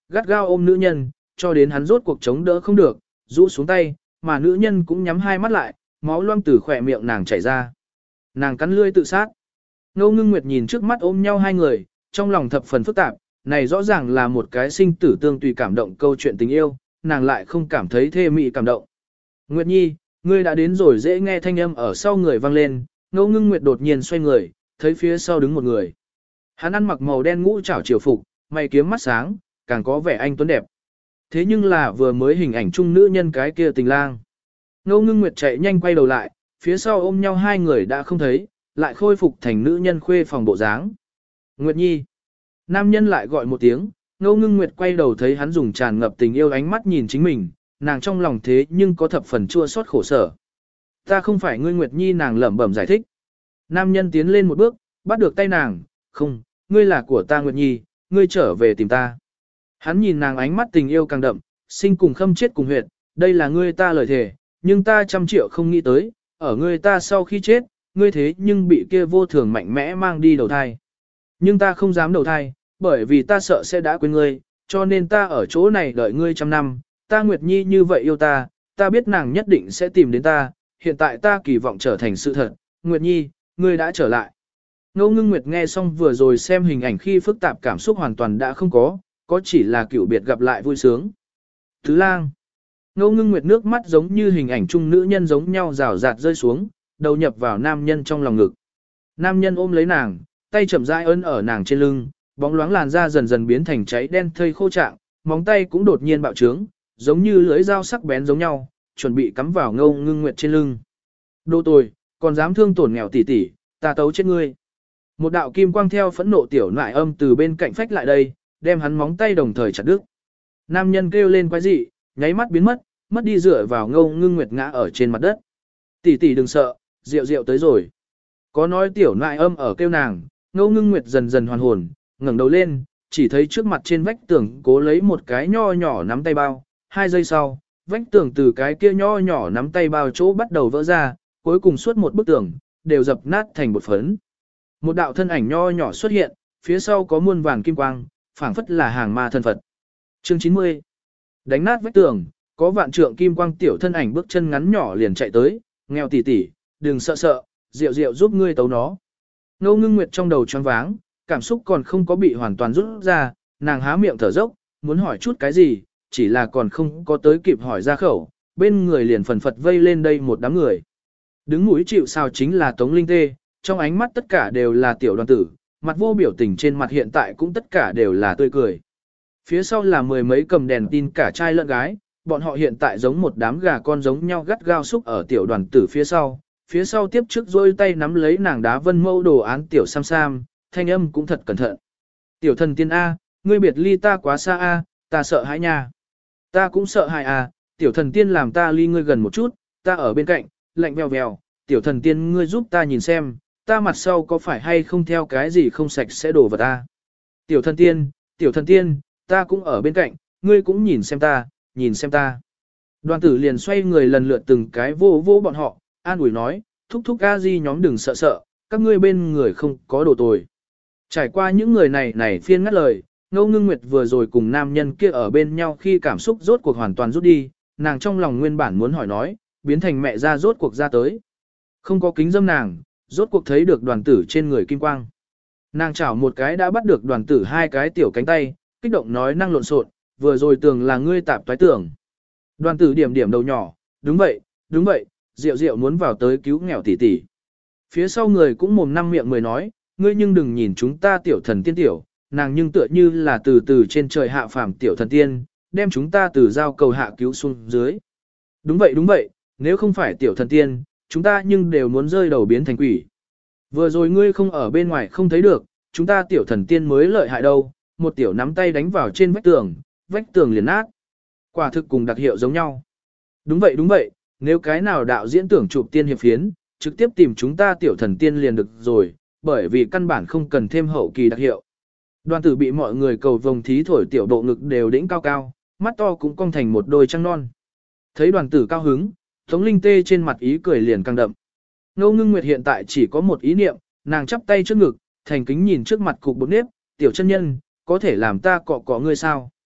S1: gắt gao ôm nữ nhân, cho đến hắn rốt cuộc chống đỡ không được, rũ xuống tay, mà nữ nhân cũng nhắm hai mắt lại, máu loang từ khỏe miệng nàng chảy ra. Nàng cắn lưỡi tự sát. Ngô Ngưng Nguyệt nhìn trước mắt ôm nhau hai người, trong lòng thập phần phức tạp, này rõ ràng là một cái sinh tử tương tùy cảm động câu chuyện tình yêu, nàng lại không cảm thấy thê mị cảm động. Nguyệt Nhi, ngươi đã đến rồi, dễ nghe thanh âm ở sau người vang lên, Ngô Ngưng Nguyệt đột nhiên xoay người, thấy phía sau đứng một người. Hắn ăn mặc màu đen ngũ trảo triều phục, mày kiếm mắt sáng, càng có vẻ anh tuấn đẹp. Thế nhưng là vừa mới hình ảnh chung nữ nhân cái kia tình lang. Ngô Ngưng Nguyệt chạy nhanh quay đầu lại, phía sau ôm nhau hai người đã không thấy, lại khôi phục thành nữ nhân khuê phòng bộ dáng. Nguyệt Nhi. Nam nhân lại gọi một tiếng, Ngô Ngưng Nguyệt quay đầu thấy hắn dùng tràn ngập tình yêu ánh mắt nhìn chính mình, nàng trong lòng thế nhưng có thập phần chua xót khổ sở. Ta không phải ngươi Nguyệt Nhi, nàng lẩm bẩm giải thích. Nam nhân tiến lên một bước, bắt được tay nàng, không, ngươi là của ta Nguyệt Nhi, ngươi trở về tìm ta. Hắn nhìn nàng ánh mắt tình yêu càng đậm, sinh cùng khâm chết cùng huyệt, đây là ngươi ta lời thề, nhưng ta trăm triệu không nghĩ tới, ở ngươi ta sau khi chết, ngươi thế nhưng bị kia vô thường mạnh mẽ mang đi đầu thai. Nhưng ta không dám đầu thai, bởi vì ta sợ sẽ đã quên ngươi, cho nên ta ở chỗ này đợi ngươi trăm năm, ta Nguyệt Nhi như vậy yêu ta, ta biết nàng nhất định sẽ tìm đến ta, hiện tại ta kỳ vọng trở thành sự thật, Nguyệt Nhi, ngươi đã trở lại. Ngô Ngưng Nguyệt nghe xong vừa rồi xem hình ảnh khi phức tạp cảm xúc hoàn toàn đã không có, có chỉ là cựu biệt gặp lại vui sướng. Tứ lang. Ngô Ngưng Nguyệt nước mắt giống như hình ảnh chung nữ nhân giống nhau rào rạt rơi xuống, đầu nhập vào nam nhân trong lòng ngực. Nam nhân ôm lấy nàng, tay chậm rãi ấn ở nàng trên lưng, bóng loáng làn da dần dần biến thành cháy đen thây khô trạng, móng tay cũng đột nhiên bạo trướng, giống như lưỡi dao sắc bén giống nhau, chuẩn bị cắm vào Ngô Ngưng Nguyệt trên lưng. Đồ tồi, còn dám thương tổn nghèo tỷ tỷ, ta tấu chết ngươi. Một đạo kim quang theo phẫn nộ tiểu nại âm từ bên cạnh phách lại đây, đem hắn móng tay đồng thời chặt đứt. Nam nhân kêu lên quái dị, nháy mắt biến mất, mất đi dựa vào Ngô Ngưng Nguyệt ngã ở trên mặt đất. Tỷ tỷ đừng sợ, rượu rượu tới rồi. Có nói tiểu nại âm ở kêu nàng, Ngô Ngưng Nguyệt dần dần hoàn hồn, ngẩng đầu lên, chỉ thấy trước mặt trên vách tường cố lấy một cái nho nhỏ nắm tay bao. Hai giây sau, vách tường từ cái kia nho nhỏ nắm tay bao chỗ bắt đầu vỡ ra, cuối cùng suốt một bức tường đều dập nát thành bột phấn. Một đạo thân ảnh nho nhỏ xuất hiện, phía sau có muôn vàng kim quang, phảng phất là hàng ma thân Phật. Chương chín mươi. Đánh nát vách tường, có vạn trượng kim quang tiểu thân ảnh bước chân ngắn nhỏ liền chạy tới, nghèo tỉ tỉ, đừng sợ sợ, rượu rượu giúp ngươi tấu nó. Ngô Ngưng Nguyệt trong đầu choáng váng, cảm xúc còn không có bị hoàn toàn rút ra, nàng há miệng thở dốc, muốn hỏi chút cái gì, chỉ là còn không có tới kịp hỏi ra khẩu, bên người liền phần phật vây lên đây một đám người. Đứng mũi chịu sao chính là Tống Linh Tê, trong ánh mắt tất cả đều là tiểu đoàn tử, mặt vô biểu tình trên mặt hiện tại cũng tất cả đều là tươi cười. Phía sau là mười mấy cầm đèn tin cả trai lẫn gái, bọn họ hiện tại giống một đám gà con giống nhau gắt gao xúc ở tiểu đoàn tử phía sau, phía sau tiếp trước rôi tay nắm lấy nàng đá vân mâu đồ án tiểu sam sam, thanh âm cũng thật cẩn thận. Tiểu thần tiên A, ngươi biệt ly ta quá xa A, ta sợ hãi nha. Ta cũng sợ hãi A, tiểu thần tiên làm ta ly ngươi gần một chút, ta ở bên cạnh, lạnh vèo vèo, tiểu thần tiên ngươi giúp ta nhìn xem, ta mặt sau có phải hay không theo cái gì không sạch sẽ đổ vào ta. Tiểu thần tiên, tiểu thần tiên, ta cũng ở bên cạnh, ngươi cũng nhìn xem ta, nhìn xem ta. Đoàn tử liền xoay người lần lượt từng cái vô vô bọn họ, an ủi nói, thúc thúc a di nhóm đừng sợ sợ, các ngươi bên người không có đồ tồi. Trải qua những người này này phiên ngắt lời, Ngô Ngưng Nguyệt vừa rồi cùng nam nhân kia ở bên nhau khi cảm xúc rốt cuộc hoàn toàn rút đi, nàng trong lòng nguyên bản muốn hỏi nói, biến thành mẹ ra rốt cuộc ra tới. Không có kính dâm nàng, rốt cuộc thấy được đoàn tử trên người kim quang. Nàng chảo một cái đã bắt được đoàn tử hai cái tiểu cánh tay, kích động nói năng lộn xộn, vừa rồi tưởng là ngươi tạp toái tưởng. Đoàn tử điểm điểm đầu nhỏ, đúng vậy, đúng vậy, Diệu Diệu muốn vào tới cứu nghèo tỷ tỷ. Phía sau người cũng mồm năm miệng mười nói, ngươi nhưng đừng nhìn chúng ta tiểu thần tiên tiểu, nàng nhưng tựa như là từ từ trên trời hạ phàm tiểu thần tiên, đem chúng ta từ giao cầu hạ cứu xuống dưới. Đúng vậy đúng vậy, nếu không phải tiểu thần tiên, chúng ta nhưng đều muốn rơi đầu biến thành quỷ. Vừa rồi ngươi không ở bên ngoài không thấy được, chúng ta tiểu thần tiên mới lợi hại đâu, một tiểu nắm tay đánh vào trên vách tường, vách tường liền nát. Quả thực cùng đặc hiệu giống nhau. Đúng vậy đúng vậy, nếu cái nào đạo diễn tưởng chụp tiên hiệp phiến, trực tiếp tìm chúng ta tiểu thần tiên liền được rồi, bởi vì căn bản không cần thêm hậu kỳ đặc hiệu. Đoàn tử bị mọi người cầu vồng thí thổi tiểu độ ngực đều đĩnh cao cao, mắt to cũng cong thành một đôi trăng non. Thấy đoàn tử cao hứng, Tống Linh Tê trên mặt ý cười liền căng đậm. Ngô Ngưng Nguyệt hiện tại chỉ có một ý niệm, nàng chắp tay trước ngực, thành kính nhìn trước mặt cục bột nếp, tiểu chân nhân, có thể làm ta cọ cọ ngươi sao?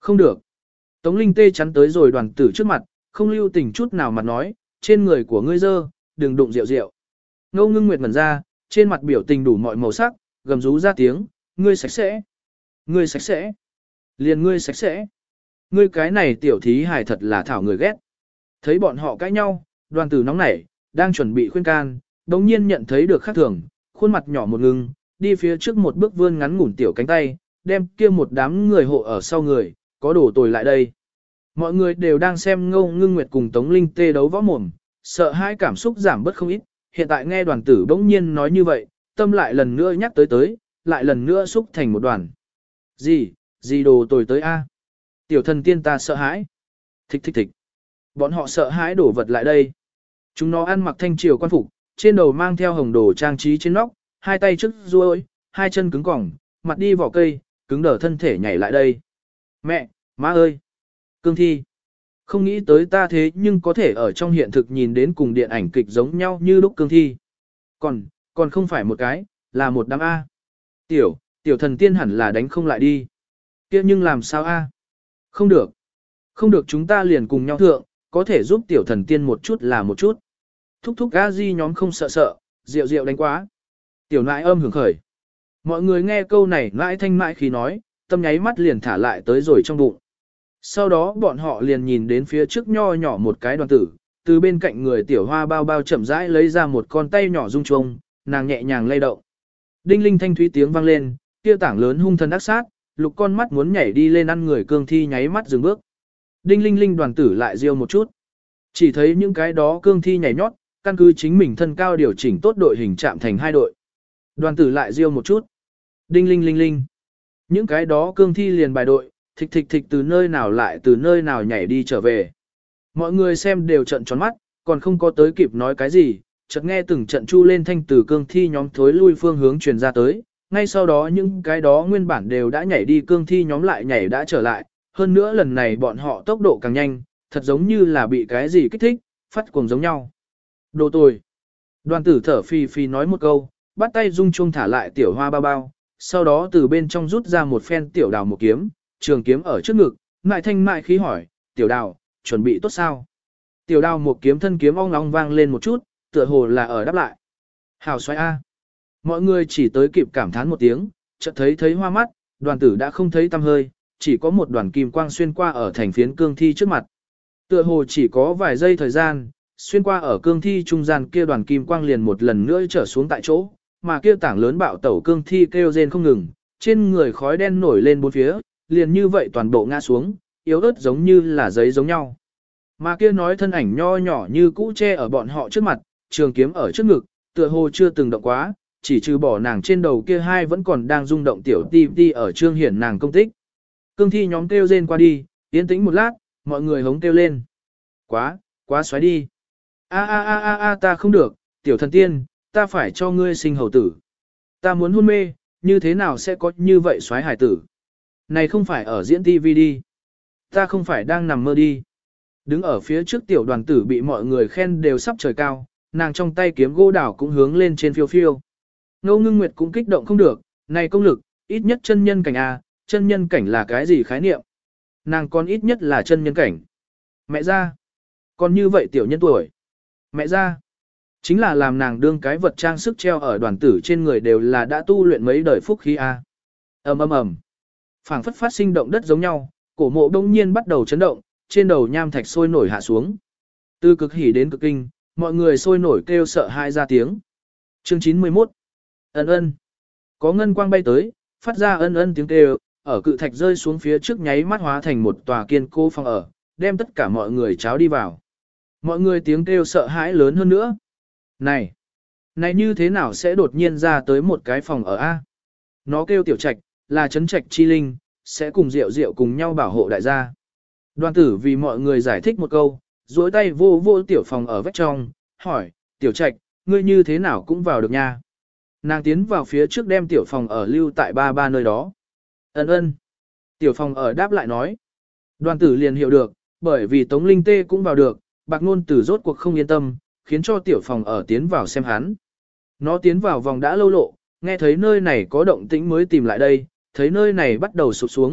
S1: Không được. Tống Linh Tê chắn tới rồi đoàn tử trước mặt, không lưu tình chút nào mà nói, trên người của ngươi dơ, đừng đụng rượu rượu. Ngô Ngưng Nguyệt ngẩn ra, trên mặt biểu tình đủ mọi màu sắc, gầm rú ra tiếng, ngươi sạch sẽ. Ngươi sạch sẽ. Liền ngươi sạch sẽ. Ngươi cái này tiểu thí hài thật là thảo người ghét. Thấy bọn họ cãi nhau, đoàn tử nóng nảy, đang chuẩn bị khuyên can, đồng nhiên nhận thấy được khác thường, khuôn mặt nhỏ một ngừng, đi phía trước một bước vươn ngắn ngủn tiểu cánh tay, đem kia một đám người hộ ở sau người, có đổ tồi lại đây. Mọi người đều đang xem Ngô Ngưng Nguyệt cùng Tống Linh Tê đấu võ mồm, sợ hai cảm xúc giảm bớt không ít, hiện tại nghe đoàn tử bỗng nhiên nói như vậy, tâm lại lần nữa nhắc tới tới, lại lần nữa xúc thành một đoàn. Gì, gì đồ tồi tới a? Tiểu thần tiên ta sợ hãi. Thích thích thích. Bọn họ sợ hãi đổ vật lại đây. Chúng nó ăn mặc thanh triều quan phục, trên đầu mang theo hồng đồ trang trí trên nóc, hai tay trước ruôi, hai chân cứng cỏng, mặt đi vỏ cây, cứng đờ thân thể nhảy lại đây. Mẹ, má ơi! Cương thi! Không nghĩ tới ta thế nhưng có thể ở trong hiện thực nhìn đến cùng điện ảnh kịch giống nhau như lúc cương thi. Còn, còn không phải một cái, là một đám A. Tiểu, tiểu thần tiên hẳn là đánh không lại đi. Kia nhưng làm sao A? Không được. Không được chúng ta liền cùng nhau thượng, có thể giúp tiểu thần tiên một chút là một chút. Thúc thúc a di nhóm không sợ sợ, rượu rượu đánh quá. Tiểu nãi âm hưởng khởi. Mọi người nghe câu này nãi thanh mãi khi nói, tâm nháy mắt liền thả lại tới rồi trong bụng. Sau đó bọn họ liền nhìn đến phía trước nho nhỏ một cái đoàn tử, từ bên cạnh người tiểu hoa bao bao chậm rãi lấy ra một con tay nhỏ rung chuông, nàng nhẹ nhàng lay động. Đinh linh thanh thúy tiếng vang lên, kia tảng lớn hung thần ác sát, lục con mắt muốn nhảy đi lên ăn người cương thi nháy mắt dừng bước. Đinh linh linh đoàn tử lại riêu một chút. Chỉ thấy những cái đó cương thi nhảy nhót, căn cứ chính mình thân cao điều chỉnh tốt đội hình chạm thành hai đội. Đoàn tử lại riêu một chút. Đinh linh linh linh. Những cái đó cương thi liền bài đội, thịch thịch thịch từ nơi nào lại từ nơi nào nhảy đi trở về. Mọi người xem đều trận tròn mắt, còn không có tới kịp nói cái gì, chợt nghe từng trận chu lên thanh từ cương thi nhóm thối lui phương hướng truyền ra tới, ngay sau đó những cái đó nguyên bản đều đã nhảy đi cương thi nhóm lại nhảy đã trở lại, hơn nữa lần này bọn họ tốc độ càng nhanh, thật giống như là bị cái gì kích thích, phát cuồng giống nhau. Đồ tồi. Đoàn tử thở phì phì nói một câu, bắt tay rung chuông thả lại tiểu hoa bao bao, sau đó từ bên trong rút ra một phen tiểu đào một kiếm, trường kiếm ở trước ngực, mại thanh mại khí hỏi, tiểu đào, chuẩn bị tốt sao? Tiểu đào một kiếm thân kiếm ong ong vang lên một chút, tựa hồ là ở đáp lại. Hào xoay A. Mọi người chỉ tới kịp cảm thán một tiếng, chợt thấy thấy hoa mắt, đoàn tử đã không thấy tăm hơi, chỉ có một đoàn kim quang xuyên qua ở thành phiến cương thi trước mặt. Tựa hồ chỉ có vài giây thời gian, xuyên qua ở cương thi trung gian kia đoàn kim quang liền một lần nữa trở xuống tại chỗ, mà kia tảng lớn bạo tẩu cương thi kêu rên không ngừng, trên người khói đen nổi lên bốn phía, liền như vậy toàn bộ ngã xuống, yếu ớt giống như là giấy giống nhau. Mà kia nói thân ảnh nho nhỏ như cũ che ở bọn họ trước mặt, trường kiếm ở trước ngực, tựa hồ chưa từng động quá, chỉ trừ bỏ nàng trên đầu kia hai vẫn còn đang rung động tiểu ti ti ở trương hiển nàng công tích. Cương thi nhóm kêu rên qua đi, yên tĩnh một lát, mọi người hống kêu lên. Quá, quá xoáy đi. A a a a a ta không được, tiểu thần tiên, ta phải cho ngươi sinh hầu tử. Ta muốn hôn mê, như thế nào sẽ có như vậy xoáy hải tử? Này không phải ở diễn ti vi đi. Ta không phải đang nằm mơ đi. Đứng ở phía trước tiểu đoàn tử bị mọi người khen đều sắp trời cao, nàng trong tay kiếm gỗ đảo cũng hướng lên trên phiêu phiêu. Ngô Ngưng Nguyệt cũng kích động không được, này công lực, ít nhất chân nhân cảnh A, chân nhân cảnh là cái gì khái niệm? Nàng còn ít nhất là chân nhân cảnh. Mẹ ra. Còn như vậy tiểu nhân tuổi. Mẹ ra. Chính là làm nàng đương cái vật trang sức treo ở đoàn tử trên người đều là đã tu luyện mấy đời phúc khí A. ầm ầm ầm. Phảng phất phát sinh động đất giống nhau, cổ mộ đông nhiên bắt đầu chấn động, trên đầu nham thạch sôi nổi hạ xuống. Từ cực hỉ đến cực kinh, mọi người sôi nổi kêu sợ hãi ra tiếng. Chương chín mươi mốt. Ân ân. Có ngân quang bay tới, phát ra ân ân tiếng kêu, ở cự thạch rơi xuống phía trước nháy mắt hóa thành một tòa kiên cố phòng ở, đem tất cả mọi người cháo đi vào. Mọi người tiếng kêu sợ hãi lớn hơn nữa. Này, này như thế nào sẽ đột nhiên ra tới một cái phòng ở A? Nó kêu tiểu trạch, là trấn trạch chi linh, sẽ cùng Diệu Diệu cùng nhau bảo hộ đại gia. Đoàn tử vì mọi người giải thích một câu, duỗi tay vô vô tiểu phòng ở vách trong, hỏi, tiểu trạch, ngươi như thế nào cũng vào được nha. Nàng tiến vào phía trước đem tiểu phòng ở lưu tại ba ba nơi đó. Ấn ơn. Tiểu phòng ở đáp lại nói. Đoàn tử liền hiểu được, bởi vì Tống Linh Tê cũng vào được, bạc ngôn tử rốt cuộc không yên tâm, khiến cho tiểu phòng ở tiến vào xem hắn. Nó tiến vào vòng đã lâu lộ, nghe thấy nơi này có động tĩnh mới tìm lại đây, thấy nơi này bắt đầu sụp xuống,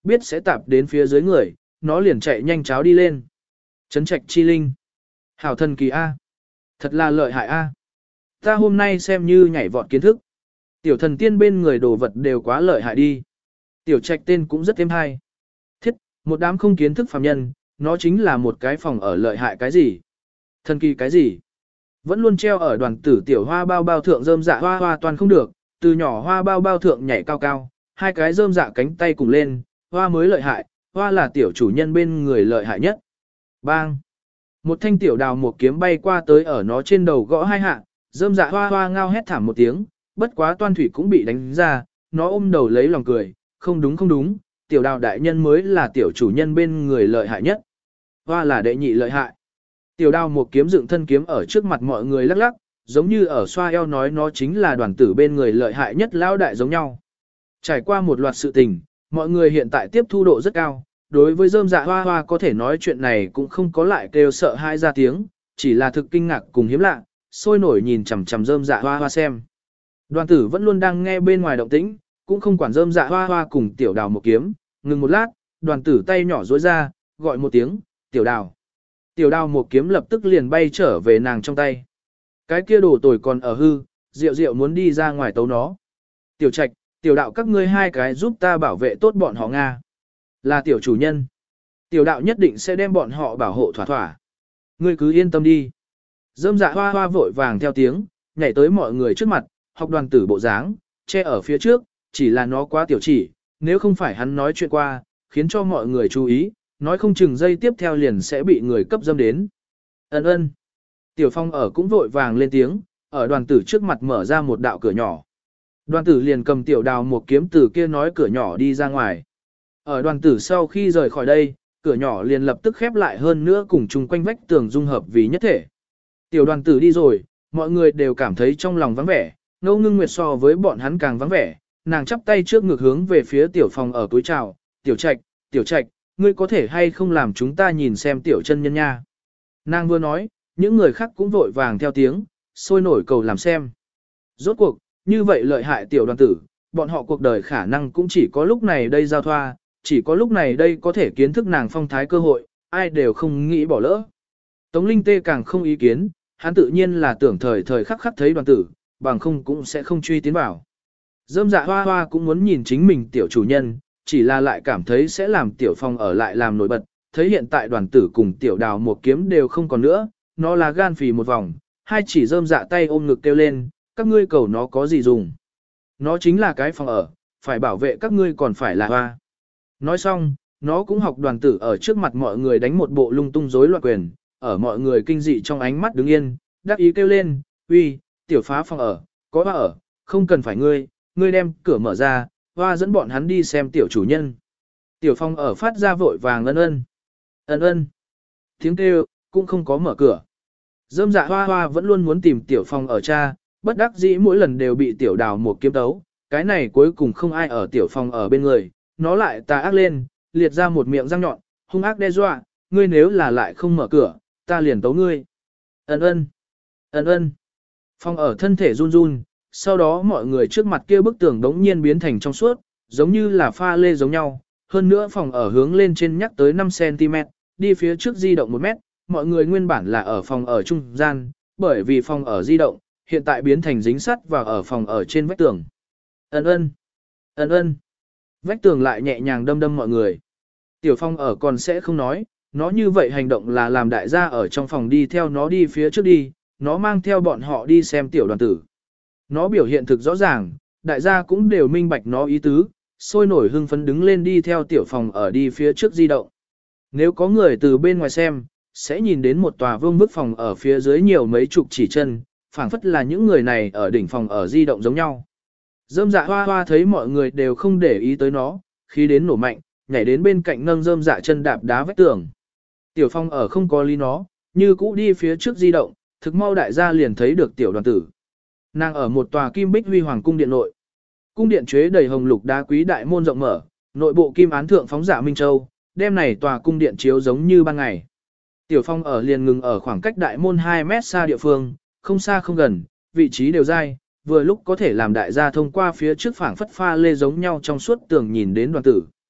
S1: biết sẽ tạp đến phía dưới người, nó liền chạy nhanh cháo đi lên. Trấn trạch chi linh. Hảo thần kỳ A. Thật là lợi hại A. Ta hôm nay xem như nhảy vọt kiến thức. Tiểu thần tiên bên người đồ vật đều quá lợi hại đi. Tiểu trạch tên cũng rất êm hay. Thiết, một đám không kiến thức phàm nhân, nó chính là một cái phòng ở lợi hại cái gì. Thần kỳ cái gì. Vẫn luôn treo ở đoàn tử tiểu hoa bao bao thượng rơm dạ hoa hoa toàn không được, từ nhỏ hoa bao bao thượng nhảy cao cao, hai cái rơm dạ cánh tay cùng lên, hoa mới lợi hại, hoa là tiểu chủ nhân bên người lợi hại nhất. Bang! Một thanh tiểu đào một kiếm bay qua tới ở nó trên đầu gõ hai hạ, rơm dạ hoa hoa ngao hét thảm một tiếng, bất quá toan thủy cũng bị đánh ra, nó ôm đầu lấy lòng cười, không đúng không đúng, tiểu đào đại nhân mới là tiểu chủ nhân bên người lợi hại nhất. Hoa là đệ nhị lợi hại. Tiểu đào một kiếm dựng thân kiếm ở trước mặt mọi người lắc lắc, giống như ở xoa eo nói nó chính là đoàn tử bên người lợi hại nhất lão đại giống nhau. Trải qua một loạt sự tình, mọi người hiện tại tiếp thu độ rất cao, đối với rơm dạ hoa hoa có thể nói chuyện này cũng không có lại kêu sợ hai ra tiếng, chỉ là thực kinh ngạc cùng hiếm lạ, sôi nổi nhìn chằm chằm rơm dạ hoa hoa xem. Đoàn tử vẫn luôn đang nghe bên ngoài động tĩnh, cũng không quản rơm dạ hoa hoa cùng tiểu đào một kiếm, ngừng một lát, đoàn tử tay nhỏ duỗi ra, gọi một tiếng, tiểu đào. Tiểu đào một kiếm lập tức liền bay trở về nàng trong tay. Cái kia đồ tồi còn ở hư, rượu rượu muốn đi ra ngoài tấu nó. Tiểu trạch, tiểu đạo các ngươi hai cái giúp ta bảo vệ tốt bọn họ Nga. Là tiểu chủ nhân. Tiểu đạo nhất định sẽ đem bọn họ bảo hộ thỏa thỏa. Ngươi cứ yên tâm đi. Dâm dạ hoa hoa vội vàng theo tiếng, nhảy tới mọi người trước mặt, học đoàn tử bộ dáng, che ở phía trước, chỉ là nó quá tiểu chỉ, nếu không phải hắn nói chuyện qua, khiến cho mọi người chú ý, nói không chừng giây tiếp theo liền sẽ bị người cấp dâm đến. Ấn ơn. Tiểu Phong ở cũng vội vàng lên tiếng, ở đoàn tử trước mặt mở ra một đạo cửa nhỏ. Đoàn tử liền cầm tiểu đào một kiếm từ kia nói cửa nhỏ đi ra ngoài. Ở đoàn tử sau khi rời khỏi đây, cửa nhỏ liền lập tức khép lại hơn nữa cùng chung quanh vách tường dung hợp vì nhất thể. Tiểu đoàn tử đi rồi, mọi người đều cảm thấy trong lòng vắng vẻ, Ngô Ngưng Nguyệt so với bọn hắn càng vắng vẻ, nàng chắp tay trước ngực hướng về phía tiểu Phong ở túi chào, tiểu trạch, tiểu trạch, ngươi có thể hay không làm chúng ta nhìn xem tiểu chân nhân nha. Nàng vừa nói, những người khác cũng vội vàng theo tiếng, sôi nổi cầu làm xem. Rốt cuộc, như vậy lợi hại tiểu đoàn tử, bọn họ cuộc đời khả năng cũng chỉ có lúc này đây giao thoa, chỉ có lúc này đây có thể kiến thức nàng phong thái cơ hội, ai đều không nghĩ bỏ lỡ. Tống Linh Tê càng không ý kiến, hắn tự nhiên là tưởng thời thời khắc khắc thấy đoàn tử, bằng không cũng sẽ không truy tiến vào. Dâm dạ hoa hoa cũng muốn nhìn chính mình tiểu chủ nhân, chỉ là lại cảm thấy sẽ làm tiểu Phong ở lại làm nổi bật, thấy hiện tại đoàn tử cùng tiểu đào một kiếm đều không còn nữa, nó là gan phì một vòng, hai chỉ rơm dạ tay ôm ngực kêu lên, các ngươi cầu nó có gì dùng. Nó chính là cái phòng ở, phải bảo vệ các ngươi còn phải là hoa. Nói xong, nó cũng học đoàn tử ở trước mặt mọi người đánh một bộ lung tung rối loạn quyền, ở mọi người kinh dị trong ánh mắt đứng yên, đắc ý kêu lên, uy, tiểu phá phòng ở, có hoa ở, không cần phải ngươi, ngươi đem cửa mở ra, hoa dẫn bọn hắn đi xem tiểu chủ nhân. Tiểu Phong ở phát ra vội vàng ân ân, ân ân, tiếng kêu, cũng không có mở cửa. Dâm dạ hoa hoa vẫn luôn muốn tìm tiểu Phong ở cha, bất đắc dĩ mỗi lần đều bị tiểu đào một kiếm tấu, cái này cuối cùng không ai ở tiểu Phong ở bên người, nó lại tà ác lên, liệt ra một miệng răng nhọn, hung ác đe dọa, ngươi nếu là lại không mở cửa, ta liền tấu ngươi. Ân ân, ân ân. Phong ở thân thể run run, sau đó mọi người trước mặt kia bức tường đống nhiên biến thành trong suốt, giống như là pha lê giống nhau, hơn nữa phòng ở hướng lên trên nhắc tới năm xăng ti mét, đi phía trước di động một mét, mọi người nguyên bản là ở phòng ở trung gian, bởi vì phòng ở di động, hiện tại biến thành dính sắt và ở phòng ở trên vách tường. Ân ân, ân ân. Vách tường lại nhẹ nhàng đâm đâm mọi người. Tiểu Phong ở còn sẽ không nói, nó như vậy hành động là làm đại gia ở trong phòng đi theo nó đi phía trước đi, nó mang theo bọn họ đi xem tiểu đoàn tử. Nó biểu hiện thực rõ ràng, đại gia cũng đều minh bạch nó ý tứ, sôi nổi hưng phấn đứng lên đi theo tiểu Phong ở đi phía trước di động. Nếu có người từ bên ngoài xem, sẽ nhìn đến một tòa vương bức phòng ở phía dưới nhiều mấy chục chỉ chân, phảng phất là những người này ở đỉnh phòng ở di động giống nhau. Dâm dạ hoa hoa thấy mọi người đều không để ý tới nó, khi đến nổ mạnh, nhảy đến bên cạnh nâng dâm dạ chân đạp đá vách tường. Tiểu Phong ở không có lý nó, như cũ đi phía trước di động, thực mau đại gia liền thấy được tiểu đoàn tử. Nàng ở một tòa kim bích huy hoàng cung điện nội. Cung điện chế đầy hồng lục đá quý đại môn rộng mở, nội bộ kim án thượng phóng dạ minh châu, đêm này tòa cung điện chiếu giống như ban ngày. Tiểu Phong ở liền ngừng ở khoảng cách đại môn hai mét xa địa phương, không xa không gần, vị trí đều dai, vừa lúc có thể làm đại gia thông qua phía trước phảng phất pha lê giống nhau trong suốt tường nhìn đến đoàn tử.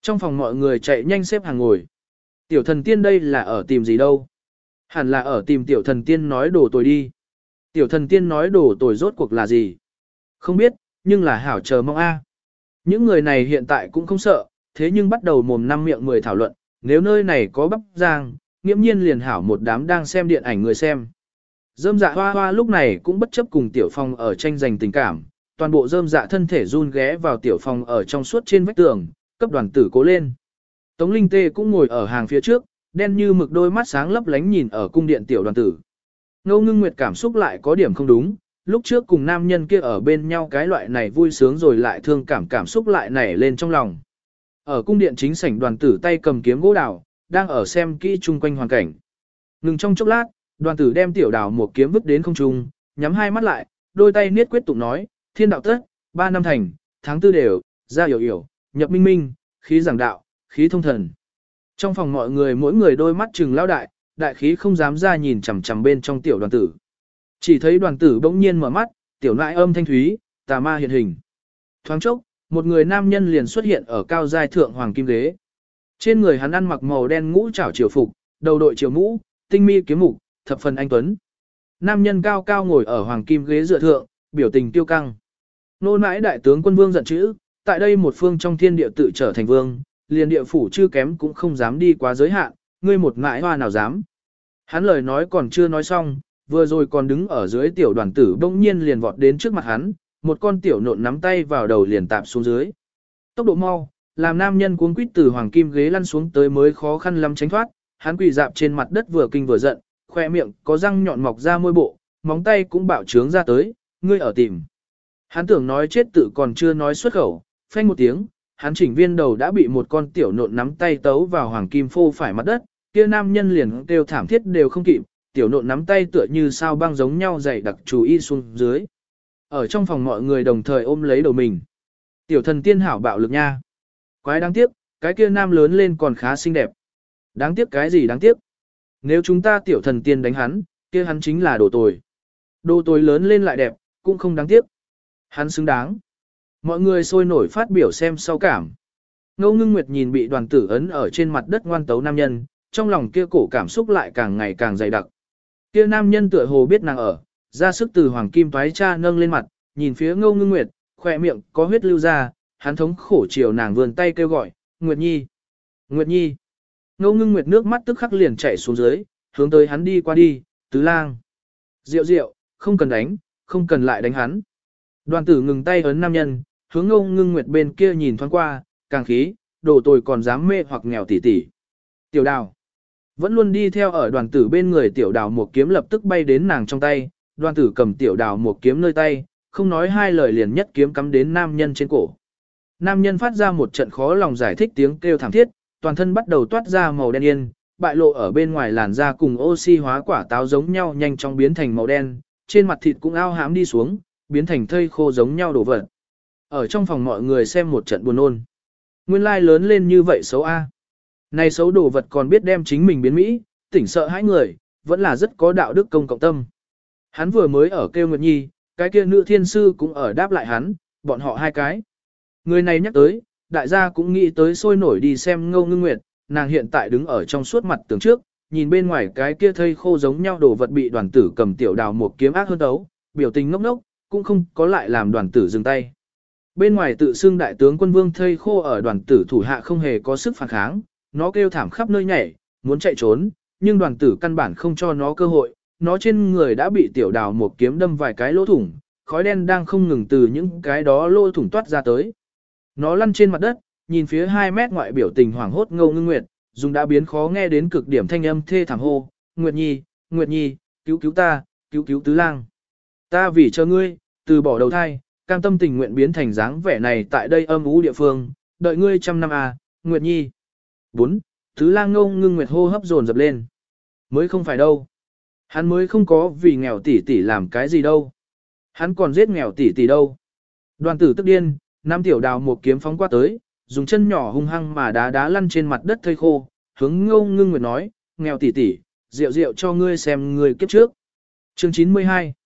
S1: Trong phòng mọi người chạy nhanh xếp hàng ngồi. Tiểu thần tiên đây là ở tìm gì đâu? Hẳn là ở tìm tiểu thần tiên nói đổ tồi đi. Tiểu thần tiên nói đổ tồi rốt cuộc là gì? Không biết, nhưng là hảo chờ mong a. Những người này hiện tại cũng không sợ, thế nhưng bắt đầu mồm năm miệng mười thảo luận, nếu nơi này có bắp giang, nghiễm nhiên liền hảo một đám đang xem điện ảnh người xem. Dơm dạ hoa hoa lúc này cũng bất chấp cùng tiểu phong ở tranh giành tình cảm, toàn bộ dơm dạ thân thể run ghé vào tiểu phong ở trong suốt trên vách tường, cấp đoàn tử cố lên. Tống Linh Tê cũng ngồi ở hàng phía trước, đen như mực đôi mắt sáng lấp lánh nhìn ở cung điện tiểu đoàn tử. Ngô Ngưng Nguyệt cảm xúc lại có điểm không đúng, lúc trước cùng nam nhân kia ở bên nhau cái loại này vui sướng rồi lại thương cảm cảm xúc lại nảy lên trong lòng. Ở cung điện chính sảnh đoàn tử tay cầm kiếm gỗ đào, đang ở xem kỹ chung quanh hoàn cảnh. Ngừng trong chốc lát, đoàn tử đem tiểu đào một kiếm vứt đến không trung, nhắm hai mắt lại, đôi tay niết quyết tụng nói, thiên đạo tất, ba năm thành, tháng tư đều, ra hiểu hiểu, nhập minh minh, khí giảng đạo, khí thông thần. Trong phòng mọi người mỗi người đôi mắt trừng lao đại, đại khí không dám ra nhìn chằm chằm bên trong tiểu đoàn tử. Chỉ thấy đoàn tử bỗng nhiên mở mắt, tiểu nại âm thanh thúy, tà ma hiện hình. Thoáng chốc, một người nam nhân liền xuất hiện ở cao giai thượng hoàng kim ghế. Trên người hắn ăn mặc màu đen ngũ trảo triều phục, đầu đội triều mũ, tinh mi kiếm mục, thập phần anh tuấn. Nam nhân cao cao ngồi ở hoàng kim ghế dựa thượng, biểu tình tiêu căng. Nô nãi đại tướng quân vương giận chữ, tại đây một phương trong thiên địa tự trở thành vương, liền địa phủ chưa kém cũng không dám đi quá giới hạn, ngươi một ngãi hoa nào dám. Hắn lời nói còn chưa nói xong, vừa rồi còn đứng ở dưới tiểu đoàn tử bỗng nhiên liền vọt đến trước mặt hắn, một con tiểu nộn nắm tay vào đầu liền tạp xuống dưới. Tốc độ mau, làm nam nhân cuống quýt từ hoàng kim ghế lăn xuống tới mới khó khăn lắm tránh thoát, hắn quỳ dạp trên mặt đất vừa kinh vừa giận, khoe miệng có răng nhọn mọc ra môi bộ, móng tay cũng bạo trướng ra tới, ngươi ở tìm. Hắn tưởng nói chết tự còn chưa nói xuất khẩu, phanh một tiếng, hắn chỉnh viên đầu đã bị một con tiểu nộn nắm tay tấu vào hoàng kim phô phải mặt đất, kia nam nhân liền kêu thảm thiết đều không kịp, tiểu nộn nắm tay tựa như sao băng giống nhau dày đặc chú y xuống dưới. Ở trong phòng mọi người đồng thời ôm lấy đầu mình. Tiểu thần tiên hảo bạo lực nha. Quái đáng tiếc, cái kia nam lớn lên còn khá xinh đẹp. Đáng tiếc cái gì đáng tiếc? Nếu chúng ta tiểu thần tiên đánh hắn, kia hắn chính là đồ tồi. Đồ tồi lớn lên lại đẹp, cũng không đáng tiếc. Hắn xứng đáng. Mọi người sôi nổi phát biểu xem sau cảm. Ngô Ngưng Nguyệt nhìn bị đoàn tử ấn ở trên mặt đất ngoan tấu nam nhân, trong lòng kia cổ cảm xúc lại càng ngày càng dày đặc. Kia nam nhân tựa hồ biết nàng ở, ra sức từ hoàng kim toái cha nâng lên mặt, nhìn phía Ngô Ngưng Nguyệt, khỏe miệng có huyết lưu ra, hắn thống khổ chiều nàng vươn tay kêu gọi, Nguyệt Nhi, Nguyệt Nhi. Ngô Ngưng Nguyệt nước mắt tức khắc liền chảy xuống dưới, hướng tới hắn đi qua đi, tứ lang. Diệu diệu, không cần đánh, không cần lại đánh hắn. Đoàn tử ngừng tay ấn nam nhân, hướng Ngô Ngưng Nguyệt bên kia nhìn thoáng qua, càng khí, đồ tồi còn dám mê hoặc nghèo tỉ tỉ. Tiểu đào. Vẫn luôn đi theo ở đoàn tử bên người tiểu đào một kiếm lập tức bay đến nàng trong tay, đoàn tử cầm tiểu đào một kiếm nơi tay, không nói hai lời liền nhất kiếm cắm đến nam nhân trên cổ. Nam nhân phát ra một trận khó lòng giải thích tiếng kêu thảm thiết, toàn thân bắt đầu toát ra màu đen yên, bại lộ ở bên ngoài làn da cùng oxy hóa quả táo giống nhau nhanh chóng biến thành màu đen, trên mặt thịt cũng ao hãm đi xuống, biến thành thây khô giống nhau đổ vật. Ở trong phòng mọi người xem một trận buồn nôn. Nguyên lai lớn lên như vậy xấu a. Này xấu đồ vật còn biết đem chính mình biến Mỹ, tỉnh sợ hãi người, vẫn là rất có đạo đức công cộng tâm. Hắn vừa mới ở kêu Nguyệt Nhi, cái kia nữ thiên sư cũng ở đáp lại hắn, bọn họ hai cái. Người này nhắc tới, đại gia cũng nghĩ tới sôi nổi đi xem Ngô Ngưng Nguyệt, nàng hiện tại đứng ở trong suốt mặt tường trước, nhìn bên ngoài cái kia thây khô giống nhau đồ vật bị đoàn tử cầm tiểu đào một kiếm ác hơn tấu, biểu tình ngốc ngốc, cũng không có lại làm đoàn tử dừng tay. Bên ngoài tự xưng đại tướng quân vương thây khô ở đoàn tử thủ hạ không hề có sức phản kháng, nó kêu thảm khắp nơi nhảy, muốn chạy trốn, nhưng đoàn tử căn bản không cho nó cơ hội, nó trên người đã bị tiểu đào một kiếm đâm vài cái lỗ thủng, khói đen đang không ngừng từ những cái đó lỗ thủng toát ra tới. Nó lăn trên mặt đất, nhìn phía hai mét ngoại biểu tình hoảng hốt Ngô Ngưng Nguyệt, dùng đã biến khó nghe đến cực điểm thanh âm thê thảm hô, Nguyệt Nhi, Nguyệt Nhi, cứu cứu ta, cứu cứu tứ lang. Ta vì chờ ngươi, từ bỏ đầu thai, cam tâm tình nguyện biến thành dáng vẻ này tại đây âm ú địa phương, đợi ngươi trăm năm à, Nguyệt Nhi. bốn. Tứ lang Ngô Ngưng Nguyệt hô hấp dồn dập lên. Mới không phải đâu. Hắn mới không có vì nghèo tỷ tỷ làm cái gì đâu. Hắn còn giết nghèo tỷ tỷ đâu. Đoàn tử tức điên, nam tiểu đào một kiếm phóng qua tới, dùng chân nhỏ hung hăng mà đá đá lăn trên mặt đất thây khô, hướng Ngô Ngưng Nguyệt nói, nghèo tỷ tỷ, rượu rượu cho ngươi xem người kiếp trước. Chương chín mươi hai.